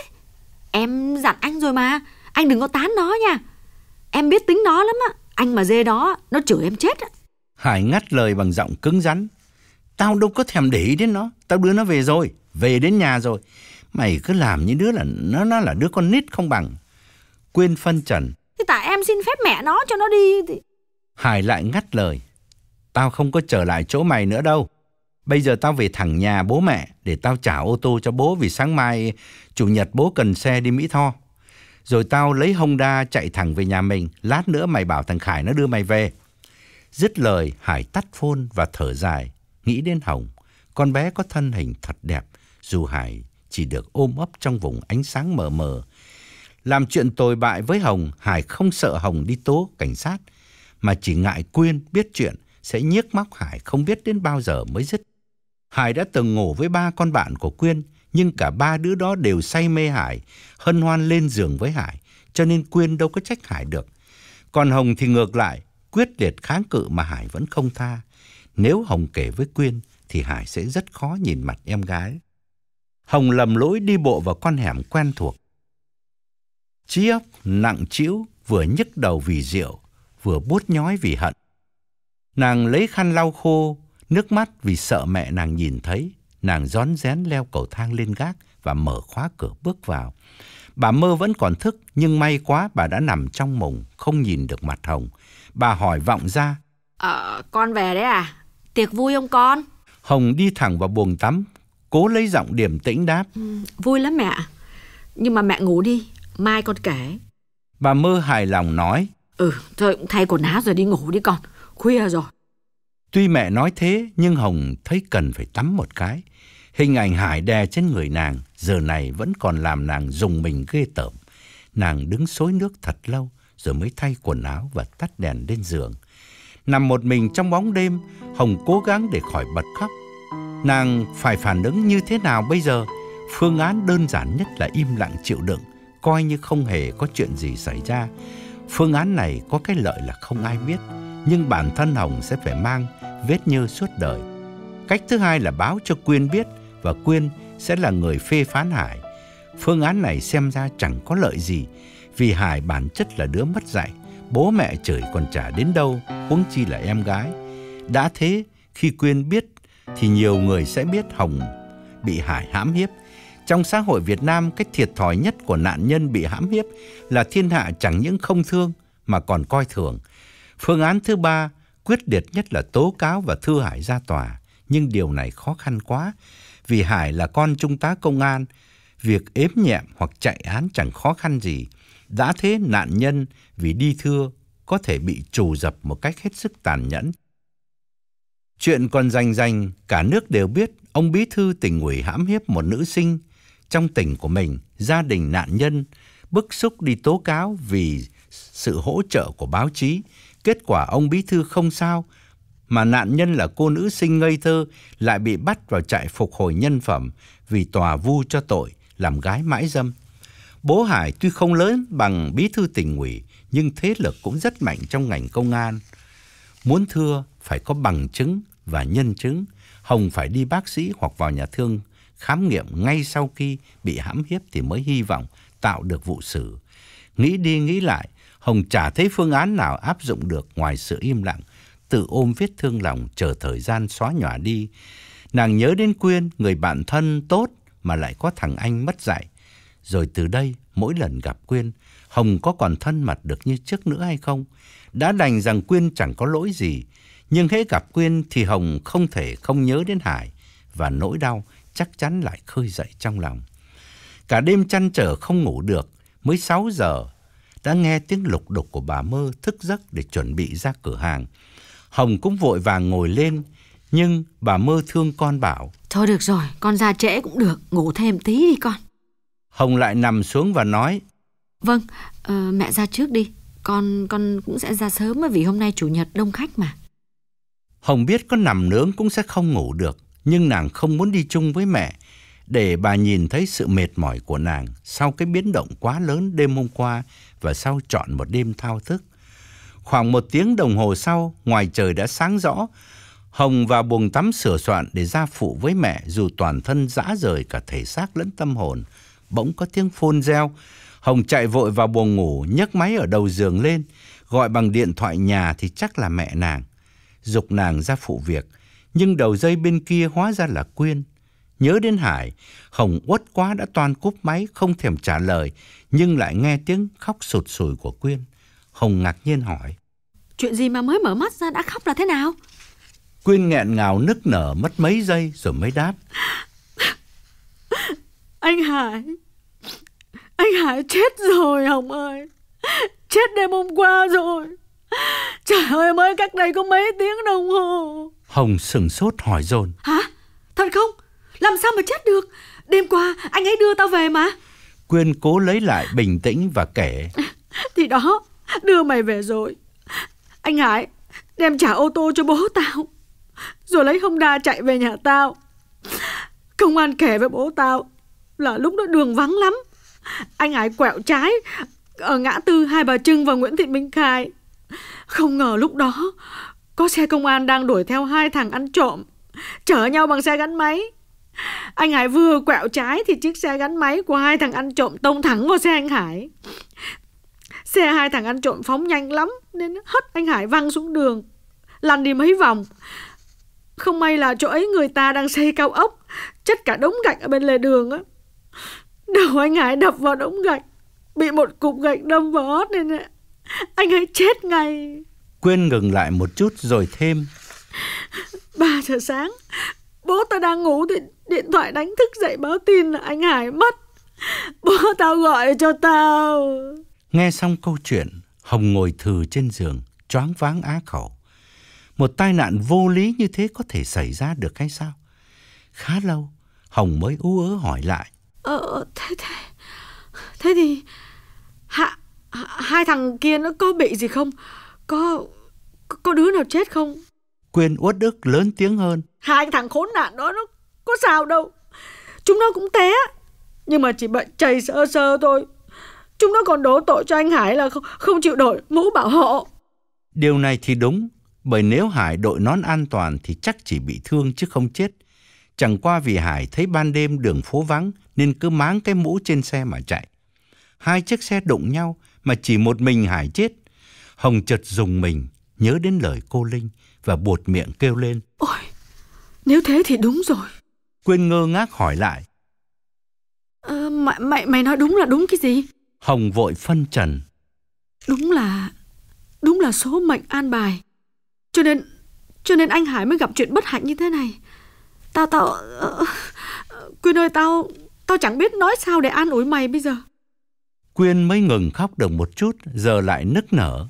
Em dặn anh rồi mà, anh đừng có tán nó nha. Em biết tính nó lắm á. Anh mà dê đó, nó chửi em chết á. Hải ngắt lời bằng giọng cứng rắn. Tao đâu có thèm để ý đến nó. Tao đưa nó về rồi, về đến nhà rồi. Mày cứ làm như đứa là nó, nó là đứa con nít không bằng. Quyên phân trần. Thì tại em xin phép mẹ nó cho nó đi thì... Hải lại ngắt lời. Tao không có trở lại chỗ mày nữa đâu. Bây giờ tao về thẳng nhà bố mẹ để tao trả ô tô cho bố, vì sáng mai chủ nhật bố cần xe đi Mỹ Tho. Rồi tao lấy Honda chạy thẳng về nhà mình. Lát nữa mày bảo thằng Khải nó đưa mày về. Dứt lời, Hải tắt phone và thở dài, nghĩ đến Hồng. Con bé có thân hình thật đẹp, dù Hải chỉ được ôm ấp trong vùng ánh sáng mờ mờ. Làm chuyện tồi bại với Hồng, Hải không sợ Hồng đi tố cảnh sát, mà chỉ ngại Quyên biết chuyện sẽ nhiếc móc Hải không biết đến bao giờ mới dứt. Hải đã từng ngủ với ba con bạn của Quyên, nhưng cả ba đứa đó đều say mê Hải, hân hoan lên giường với Hải, cho nên Quyên đâu có trách Hải được. Còn Hồng thì ngược lại, quyết liệt kháng cự mà Hải vẫn không tha. Nếu Hồng kể với Quyên thì Hải sẽ rất khó nhìn mặt em gái. Hồng lầm lỗi đi bộ vào con hẻm quen thuộc. Trí óc nặng trĩu, vừa nhức đầu vì rượu, vừa buốt nhói vì hận. Nàng lấy khăn lau khô nước mắt vì sợ mẹ nàng nhìn thấy. Nàng rón rén leo cầu thang lên gác và mở khóa cửa bước vào. Bà Mơ vẫn còn thức, nhưng may quá bà đã nằm trong mùng, không nhìn được mặt Hồng. Bà hỏi vọng ra. Ờ, con về đấy à? Tiệc vui không con? Hồng đi thẳng vào buồng tắm, cố lấy giọng điềm tĩnh đáp. Ừ, vui lắm mẹ. Nhưng mà mẹ ngủ đi, mai con kể. Bà Mơ hài lòng nói. Ừ, thôi cũng thay quần áo rồi đi ngủ đi con, khuya rồi. Tuy mẹ nói thế, nhưng Hồng thấy cần phải tắm một cái. Hình ảnh Hải đè trên người nàng giờ này vẫn còn làm nàng rùng mình ghê tởm. Nàng đứng xối nước thật lâu rồi mới thay quần áo và tắt đèn lên giường. Nằm một mình trong bóng đêm, Hồng cố gắng để khỏi bật khóc. Nàng phải phản ứng như thế nào bây giờ? Phương án đơn giản nhất là im lặng chịu đựng, coi như không hề có chuyện gì xảy ra. Phương án này có cái lợi là không ai biết, nhưng bản thân Hồng sẽ phải mang vết nhơ suốt đời. Cách thứ hai là báo cho Quyên biết, và Quyên sẽ là người phê phán Hải. Phương án này xem ra chẳng có lợi gì, vì Hải bản chất là đứa mất dạy, bố mẹ chửi còn chả đến đâu, huống chi là em gái. Đã thế, khi Quyên biết thì nhiều người sẽ biết Hồng bị Hải hãm hiếp. Trong xã hội Việt Nam, cái thiệt thòi nhất của nạn nhân bị hãm hiếp là thiên hạ chẳng những không thương mà còn coi thường. Phương án thứ ba, quyết liệt nhất là tố cáo và thư Hải ra tòa. Nhưng điều này khó khăn quá, vì Hải là con trung tá công an. Việc ếm nhẹm hoặc chạy án chẳng khó khăn gì. Đã thế, nạn nhân vì đi thưa có thể bị trù dập một cách hết sức tàn nhẫn. Chuyện còn rành rành, cả nước đều biết ông bí thư tỉnh ủy hãm hiếp một nữ sinh trong tỉnh của mình. Gia đình nạn nhân bức xúc đi tố cáo vì sự hỗ trợ của báo chí. Kết quả ông bí thư không sao, mà nạn nhân là cô nữ sinh ngây thơ lại bị bắt vào trại phục hồi nhân phẩm vì tòa vu cho tội làm gái mãi dâm. Bố Hải tuy không lớn bằng bí thư tỉnh ủy, nhưng thế lực cũng rất mạnh trong ngành công an. Muốn thưa phải có bằng chứng và nhân chứng. Hồng phải đi bác sĩ hoặc vào nhà thương khám nghiệm ngay sau khi bị hãm hiếp thì mới hy vọng tạo được vụ xử. Nghĩ đi nghĩ lại, Hồng chả thấy phương án nào áp dụng được ngoài sự im lặng, tự ôm vết thương lòng chờ thời gian xóa nhòa đi. Nàng nhớ đến Quyên, người bạn thân tốt mà lại có thằng anh mất dạy. Rồi từ đây, mỗi lần gặp Quyên, Hồng có còn thân mật được như trước nữa hay không? Đã đành rằng Quyên chẳng có lỗi gì, nhưng hễ gặp Quyên thì Hồng không thể không nhớ đến Hải, và nỗi đau chắc chắn lại khơi dậy trong lòng. Cả đêm trăn trở không ngủ được, mới sáu giờ đã nghe tiếng lục đục của bà Mơ, thức giấc để chuẩn bị ra cửa hàng. Hồng cũng vội vàng ngồi lên, nhưng bà Mơ thương con bảo: Thôi được rồi, con ra trễ cũng được, ngủ thêm tí đi con. Hồng lại nằm xuống và nói: Vâng, uh, mẹ ra trước đi, con con cũng sẽ ra sớm vì hôm nay chủ nhật đông khách mà. Hồng biết có nằm nướng cũng sẽ không ngủ được, nhưng nàng không muốn đi chung với mẹ, để bà nhìn thấy sự mệt mỏi của nàng sau cái biến động quá lớn đêm hôm qua và sau trọn một đêm thao thức. Khoảng một tiếng đồng hồ sau, ngoài trời đã sáng rõ. Hồng vào buồng tắm sửa soạn để ra phụ với mẹ, dù toàn thân rã rời cả thể xác lẫn tâm hồn. Bỗng có tiếng phone reo. Hồng chạy vội vào buồng ngủ, nhấc máy ở đầu giường lên, gọi bằng điện thoại nhà thì chắc là mẹ nàng, giục nàng ra phụ việc. Nhưng đầu dây bên kia hóa ra là Quyên. Nhớ đến Hải, Hồng uất quá đã toan cúp máy, không thèm trả lời, nhưng lại nghe tiếng khóc sụt sùi của Quyên. Hồng ngạc nhiên hỏi: Chuyện gì mà mới mở mắt ra đã khóc là thế nào? Quyên nghẹn ngào nức nở mất mấy giây rồi mới đáp: Anh Hải, anh Hải chết rồi Hồng ơi. Chết đêm hôm qua rồi. Trời ơi, mới cách đây có mấy tiếng đồng hồ. Hồng sửng sốt hỏi dồn: Hả? Thật không? Làm sao mà chết được? Đêm qua anh ấy đưa tao về mà. Quyên cố lấy lại bình tĩnh và kể: Thì đó, đưa mày về rồi. Anh Hải đem trả ô tô cho bố tao, rồi lấy Honda chạy về nhà tao. Công an kể với bố tao là lúc đó đường vắng lắm. Anh Hải quẹo trái ở ngã tư Hai Bà Trưng và Nguyễn Thị Minh Khai. Không ngờ lúc đó có xe công an đang đuổi theo hai thằng ăn trộm, chở nhau bằng xe gắn máy. Anh Hải vừa quẹo trái thì chiếc xe gắn máy của hai thằng ăn trộm tông thẳng vào xe anh Hải. Xe hai thằng ăn trộm phóng nhanh lắm nên hất anh Hải văng xuống đường, lăn đi mấy vòng. Không may là chỗ ấy người ta đang xây cao ốc, chất cả đống gạch ở bên lề đường á. Đầu anh Hải đập vào đống gạch, bị một cục gạch đâm vào hót nên anh ấy chết ngay. Quyên ngừng lại một chút rồi thêm: Ba giờ sáng, bố tao đang ngủ thì điện thoại đánh thức dậy báo tin là anh Hải mất. Bố tao gọi cho tao. Nghe xong câu chuyện, Hồng ngồi thừ trên giường, choáng váng á khẩu. Một tai nạn vô lý như thế có thể xảy ra được hay sao? Khá lâu, Hồng mới ú ớ hỏi lại: Ờ, thế thế Thế thì hạ, hai thằng kia nó có bị gì không? Có có đứa nào chết không? Quyên uất ức lớn tiếng hơn. Hai thằng khốn nạn đó nó có sao đâu. Chúng nó cũng té, nhưng mà chỉ bệnh chảy sơ sơ thôi. Chúng nó còn đổ tội cho anh Hải là không, không chịu đổi mũ bảo hộ. Điều này thì đúng, bởi nếu Hải đội nón an toàn thì chắc chỉ bị thương chứ không chết. Chẳng qua vì Hải thấy ban đêm đường phố vắng nên cứ máng cái mũ trên xe mà chạy. Hai chiếc xe đụng nhau mà chỉ một mình Hải chết. Hồng chợt rùng mình, nhớ đến lời cô Linh và buột miệng kêu lên. Ôi, nếu thế thì đúng rồi. Quyên ngơ ngác hỏi lại. À, mày, mày, mày nói đúng là đúng cái gì? Hồng vội phân trần. Đúng là, đúng là số mệnh an bài. Cho nên, cho nên anh Hải mới gặp chuyện bất hạnh như thế này. Tao, tao, uh, Quyên ơi, tao, tao chẳng biết nói sao để an ủi mày bây giờ. Quyên mới ngừng khóc được một chút, giờ lại nức nở.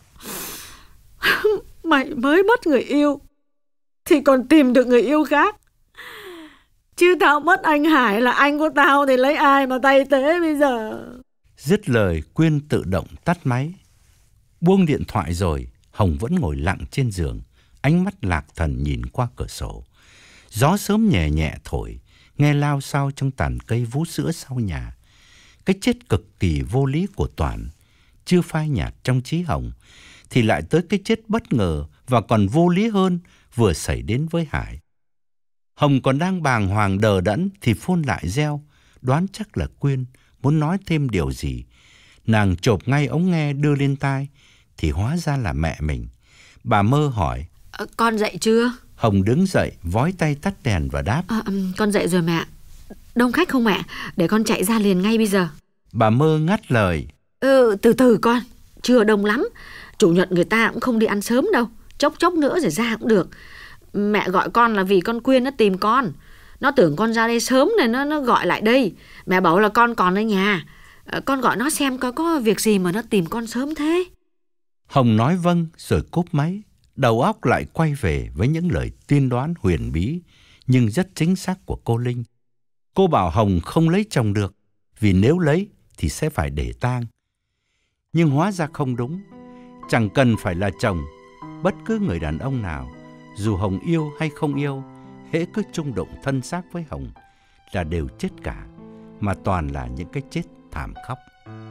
Mày mới mất người yêu thì còn tìm được người yêu khác. Chứ tao mất anh Hải là anh của tao thì lấy ai mà tay tế bây giờ. Dứt lời, Quyên tự động tắt máy. Buông điện thoại rồi, Hồng vẫn ngồi lặng trên giường, ánh mắt lạc thần nhìn qua cửa sổ. Gió sớm nhẹ nhẹ thổi, nghe lao xao trong tàn cây vú sữa sau nhà. Cái chết cực kỳ vô lý của Toàn chưa phai nhạt trong trí Hồng, thì lại tới cái chết bất ngờ và còn vô lý hơn vừa xảy đến với Hải. Hồng còn đang bàng hoàng đờ đẫn thì phone lại reo, đoán chắc là Quyên muốn nói thêm điều gì. Nàng chộp ngay ống nghe đưa lên tai thì hóa ra là mẹ mình. Bà Mơ hỏi. À, con dậy chưa? Hồng đứng dậy, vói tay tắt đèn và đáp. À, con dậy rồi mẹ. Đông khách không mẹ? Để con chạy ra liền ngay bây giờ. Bà Mơ ngắt lời. Ừ, từ từ con, chưa đông lắm. Chủ nhật người ta cũng không đi ăn sớm đâu. Chốc chốc nữa rồi ra cũng được. Mẹ gọi con là vì con Quyên nó tìm con. Nó tưởng con ra đây sớm nên nó, nó gọi lại đây. Mẹ bảo là con còn ở nhà. à, Con gọi nó xem có, có việc gì mà nó tìm con sớm thế. Hồng nói vâng rồi cúp máy. Đầu óc lại quay về với những lời tiên đoán huyền bí nhưng rất chính xác của cô Linh. Cô bảo Hồng không lấy chồng được vì nếu lấy thì sẽ phải để tang. Nhưng hóa ra không đúng. Chẳng cần phải là chồng, bất cứ người đàn ông nào, dù Hồng yêu hay không yêu, hễ cứ chung động thân xác với Hồng là đều chết cả, mà toàn là những cái chết thảm khốc.